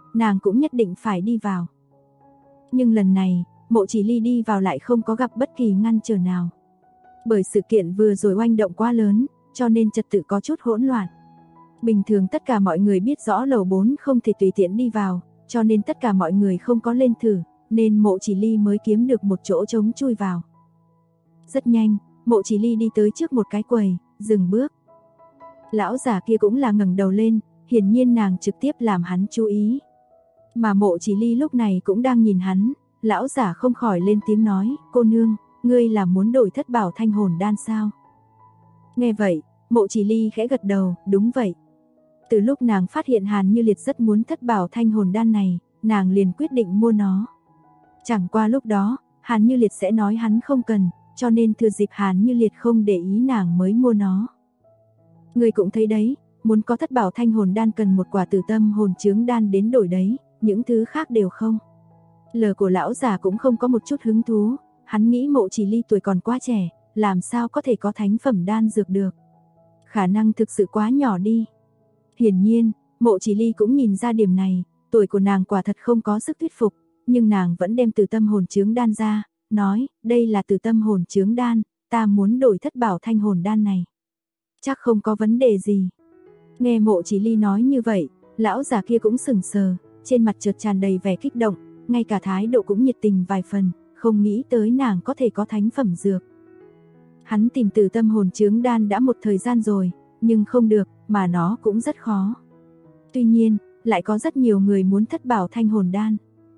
nàng cũng nhất định phải đi vào. Nhưng lần này, Mộ Chỉ Ly đi vào lại không có gặp bất kỳ ngăn trở nào. Bởi sự kiện vừa rồi oanh động quá lớn, cho nên trật tự có chút hỗn loạn. Bình thường tất cả mọi người biết rõ lầu 4 không thể tùy tiện đi vào, cho nên tất cả mọi người không có lên thử, nên Mộ Chỉ Ly mới kiếm được một chỗ trống chui vào. Rất nhanh, Mộ Chỉ Ly đi tới trước một cái quầy, dừng bước. Lão già kia cũng là ngẩng đầu lên, hiển nhiên nàng trực tiếp làm hắn chú ý. Mà Mộ Chỉ Ly lúc này cũng đang nhìn hắn, lão giả không khỏi lên tiếng nói, cô nương, ngươi là muốn đổi thất bảo thanh hồn đan sao? Nghe vậy, Mộ Chỉ Ly khẽ gật đầu, đúng vậy. Từ lúc nàng phát hiện Hàn Như Liệt rất muốn thất bảo thanh hồn đan này, nàng liền quyết định mua nó. Chẳng qua lúc đó, Hàn Như Liệt sẽ nói hắn không cần, cho nên thừa dịp Hàn Như Liệt không để ý nàng mới mua nó. Ngươi cũng thấy đấy, muốn có thất bảo thanh hồn đan cần một quả tử tâm hồn chướng đan đến đổi đấy, những thứ khác đều không. Lời của lão già cũng không có một chút hứng thú, hắn nghĩ Mộ Chỉ Ly tuổi còn quá trẻ, làm sao có thể có thánh phẩm đan dược được. Khả năng thực sự quá nhỏ đi. Hiển nhiên, Mộ Chỉ Ly cũng nhìn ra điểm này, tuổi của nàng quả thật không có sức thuyết phục, nhưng nàng vẫn đem tử tâm hồn chướng đan ra, nói, đây là tử tâm hồn chướng đan, ta muốn đổi thất bảo thanh hồn đan này. Chắc không có vấn đề gì. Nghe Mộ Chỉ Ly nói như vậy, lão già kia cũng sững sờ, trên mặt chợt tràn đầy vẻ kích động, ngay cả thái độ cũng nhiệt tình vài phần, không nghĩ tới nàng có thể có thánh phẩm dược. Hắn tìm tử tâm hồn chướng đan đã một thời gian rồi, nhưng không được, mà nó cũng rất khó. Tuy nhiên, lại có rất nhiều người muốn thất bảo thanh hồn đan.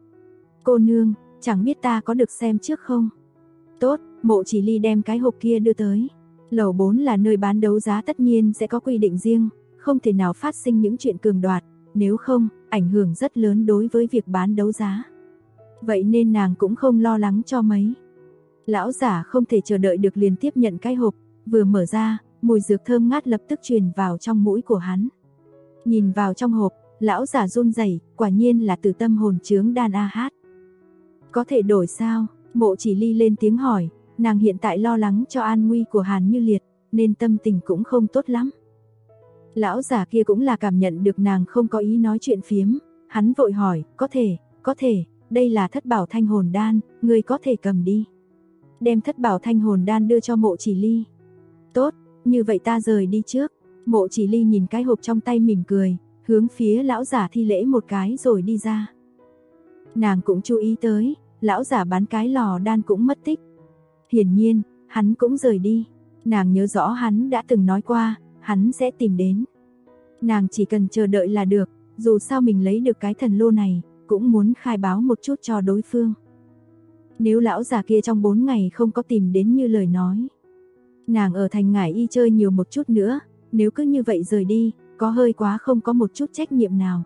Cô nương, chẳng biết ta có được xem trước không? Tốt, Mộ Chỉ Ly đem cái hộp kia đưa tới. Lầu 4 là nơi bán đấu giá, tất nhiên sẽ có quy định riêng, không thể nào phát sinh những chuyện cường đoạt, nếu không, ảnh hưởng rất lớn đối với việc bán đấu giá. Vậy nên nàng cũng không lo lắng cho mấy. Lão giả không thể chờ đợi được liền tiếp nhận cái hộp, vừa mở ra, mùi dược thơm ngát lập tức truyền vào trong mũi của hắn. Nhìn vào trong hộp, lão giả run rẩy, quả nhiên là tử tâm hồn chướng đan AH. Có thể đổi sao? Mộ Chỉ Ly lên tiếng hỏi, nàng hiện tại lo lắng cho an nguy của Hàn Như Liệt, nên tâm tình cũng không tốt lắm. Lão giả kia cũng là cảm nhận được nàng không có ý nói chuyện phiếm, hắn vội hỏi, có thể, đây là thất bảo thanh hồn đan, ngươi có thể cầm đi. Đem thất bảo thanh hồn đan đưa cho Mộ Chỉ Ly. Tốt, như vậy ta rời đi trước. Mộ Chỉ Ly nhìn cái hộp trong tay mỉm cười, hướng phía lão giả thi lễ một cái rồi đi ra. Nàng cũng chú ý tới, lão giả bán cái lò đan cũng mất tích. Hiển nhiên, hắn cũng rời đi. Nàng nhớ rõ hắn đã từng nói qua, hắn sẽ tìm đến. Nàng chỉ cần chờ đợi là được, dù sao mình lấy được cái thần lô này, cũng muốn khai báo một chút cho đối phương. Nếu lão già kia trong 4 ngày không có tìm đến như lời nói, nàng ở thành Ngải Y chơi nhiều một chút nữa, nếu cứ như vậy rời đi, có hơi quá không có một chút trách nhiệm nào.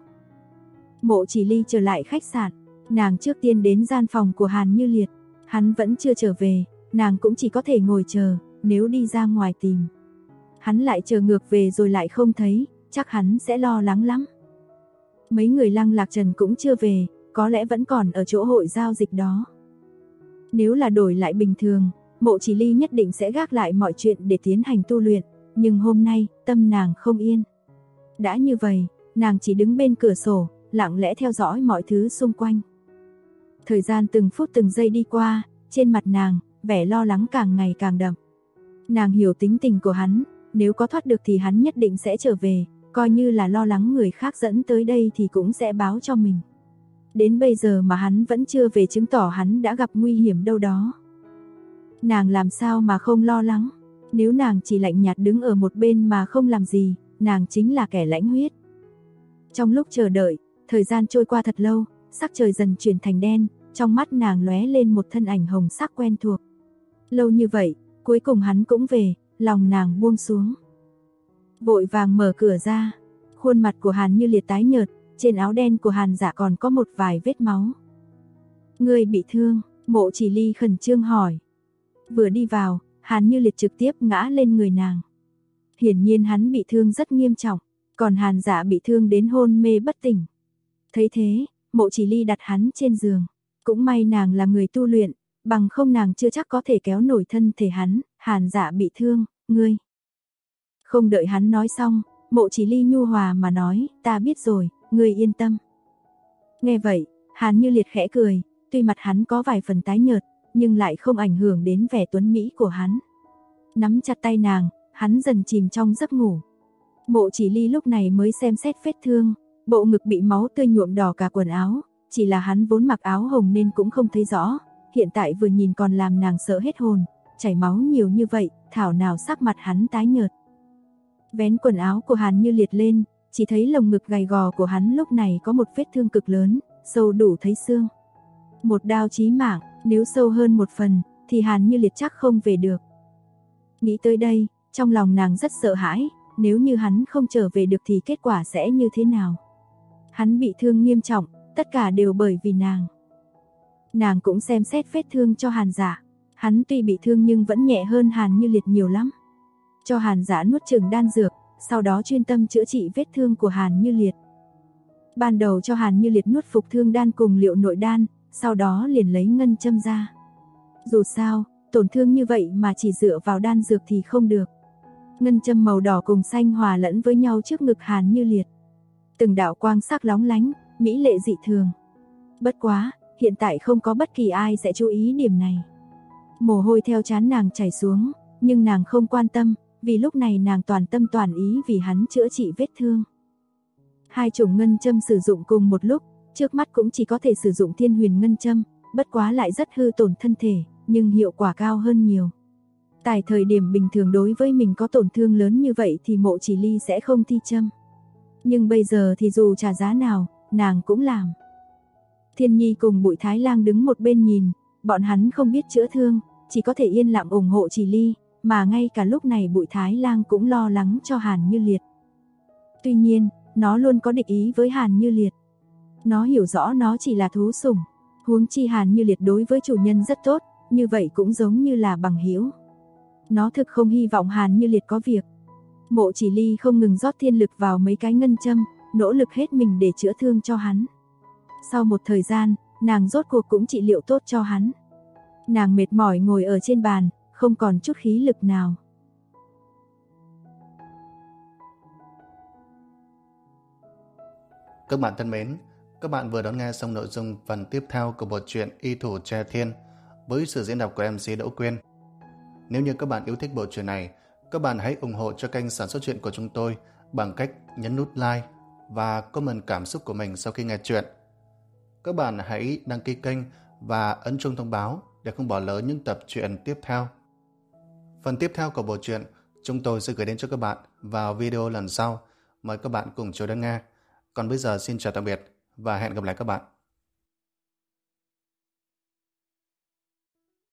Mộ Chỉ Ly trở lại khách sạn, nàng trước tiên đến gian phòng của Hàn Như Liệt, hắn vẫn chưa trở về, nàng cũng chỉ có thể ngồi chờ, nếu đi ra ngoài tìm. Hắn lại chờ ngược về rồi lại không thấy, chắc hắn sẽ lo lắng lắm. Mấy người Lăng Lạc Trần cũng chưa về, có lẽ vẫn còn ở chỗ hội giao dịch đó. Nếu là đổi lại bình thường, Mộ Chỉ Ly nhất định sẽ gác lại mọi chuyện để tiến hành tu luyện, nhưng hôm nay, tâm nàng không yên. Đã như vậy, nàng chỉ đứng bên cửa sổ, lặng lẽ theo dõi mọi thứ xung quanh. Thời gian từng phút từng giây đi qua, trên mặt nàng, vẻ lo lắng càng ngày càng đậm. Nàng hiểu tính tình của hắn, nếu có thoát được thì hắn nhất định sẽ trở về, coi như là lo lắng người khác dẫn tới đây thì cũng sẽ báo cho mình. Đến bây giờ mà hắn vẫn chưa về chứng tỏ hắn đã gặp nguy hiểm đâu đó. Nàng làm sao mà không lo lắng, nếu nàng chỉ lạnh nhạt đứng ở một bên mà không làm gì, nàng chính là kẻ lãnh huyết. Trong lúc chờ đợi, thời gian trôi qua thật lâu, sắc trời dần chuyển thành đen, trong mắt nàng lóe lên một thân ảnh hồng sắc quen thuộc. Lâu như vậy, cuối cùng hắn cũng về, lòng nàng buông xuống. Vội vàng mở cửa ra, khuôn mặt của Hàn Như Liệt tái nhợt, trên áo đen của Hàn Dạ còn có một vài vết máu. Ngươi bị thương? Mộ Chỉ Ly khẩn trương hỏi. Vừa đi vào, Hàn Như Liệt trực tiếp ngã lên người nàng. Hiển nhiên hắn bị thương rất nghiêm trọng, còn Hàn Dạ bị thương đến hôn mê bất tỉnh. Thấy thế, Mộ Chỉ Ly đặt hắn trên giường. Cũng may nàng là người tu luyện, bằng không nàng chưa chắc có thể kéo nổi thân thể hắn. Hàn Dạ bị thương, ngươi. Không đợi hắn nói xong, Mộ Chỉ Ly nhu hòa mà nói, ta biết rồi, ngươi yên tâm. Nghe vậy, Hàn Như Liệt khẽ cười, tuy mặt hắn có vài phần tái nhợt, nhưng lại không ảnh hưởng đến vẻ tuấn mỹ của hắn. Nắm chặt tay nàng, hắn dần chìm trong giấc ngủ. Mộ Chỉ Ly lúc này mới xem xét vết thương, bộ ngực bị máu tươi nhuộm đỏ cả quần áo, chỉ là hắn vốn mặc áo hồng nên cũng không thấy rõ, hiện tại vừa nhìn còn làm nàng sợ hết hồn, chảy máu nhiều như vậy, thảo nào sắc mặt hắn tái nhợt. Vén quần áo của Hàn Như Liệt lên, chỉ thấy lồng ngực gầy gò của hắn lúc này có một vết thương cực lớn, sâu đủ thấy xương. Một đao chí mạng, nếu sâu hơn một phần, thì Hàn Như Liệt chắc không về được. Nghĩ tới đây, trong lòng nàng rất sợ hãi, nếu như hắn không trở về được thì kết quả sẽ như thế nào? Hắn bị thương nghiêm trọng, tất cả đều bởi vì nàng. Nàng cũng xem xét vết thương cho Hàn Dạ. Hắn tuy bị thương nhưng vẫn nhẹ hơn Hàn Như Liệt nhiều lắm. Cho Hàn Dạ nuốt chừng đan dược, sau đó chuyên tâm chữa trị vết thương của Hàn Như Liệt. Ban đầu cho Hàn Như Liệt nuốt phục thương đan cùng liệu nội đan, sau đó liền lấy ngân châm ra. Dù sao, tổn thương như vậy mà chỉ dựa vào đan dược thì không được. Ngân châm màu đỏ cùng xanh hòa lẫn với nhau trước ngực Hàn Như Liệt. Từng đạo quang sắc lóng lánh, mỹ lệ dị thường. Bất quá, hiện tại không có bất kỳ ai sẽ chú ý điểm này. Mồ hôi theo trán nàng chảy xuống, nhưng nàng không quan tâm, vì lúc này nàng toàn tâm toàn ý vì hắn chữa trị vết thương. Hai chủng ngân châm sử dụng cùng một lúc, trước mắt cũng chỉ có thể sử dụng Thiên Huyền ngân châm, bất quá lại rất hư tổn thân thể, nhưng hiệu quả cao hơn nhiều. Tại thời điểm bình thường đối với mình có tổn thương lớn như vậy thì Mộ Chỉ Ly sẽ không thi châm. Nhưng bây giờ thì dù trả giá nào, nàng cũng làm. Thiên Nhi cùng Bụi Thái Lang đứng một bên nhìn, bọn hắn không biết chữa thương, chỉ có thể yên lặng ủng hộ Chỉ Ly, mà ngay cả lúc này Bụi Thái Lang cũng lo lắng cho Hàn Như Liệt. Tuy nhiên, nó luôn có địch ý với Hàn Như Liệt. Nó hiểu rõ nó chỉ là thú sủng, huống chi Hàn Như Liệt đối với chủ nhân rất tốt, như vậy cũng giống như là bằng hữu. Nó thực không hy vọng Hàn Như Liệt có việc. Mộ Chỉ Ly không ngừng rót thiên lực vào mấy cái ngân châm, nỗ lực hết mình để chữa thương cho hắn. Sau một thời gian, nàng rốt cuộc cũng trị liệu tốt cho hắn. Nàng mệt mỏi ngồi ở trên bàn, không còn chút khí lực nào. Các bạn thân mến, các bạn vừa đón nghe xong nội dung phần tiếp theo của bộ truyện Y Thủ Tre Thiên với sự diễn đọc của MC Đỗ Quyên. Nếu như các bạn yêu thích bộ truyện này, các bạn hãy ủng hộ cho kênh sản xuất truyện của chúng tôi bằng cách nhấn nút like và comment cảm xúc của mình sau khi nghe truyện. Các bạn hãy đăng ký kênh và ấn chuông thông báo để không bỏ lỡ những tập truyện tiếp theo. Phần tiếp theo của bộ truyện chúng tôi sẽ gửi đến cho các bạn vào video lần sau. Mời các bạn cùng chờ đón nghe. Còn bây giờ xin chào tạm biệt và hẹn gặp lại các bạn.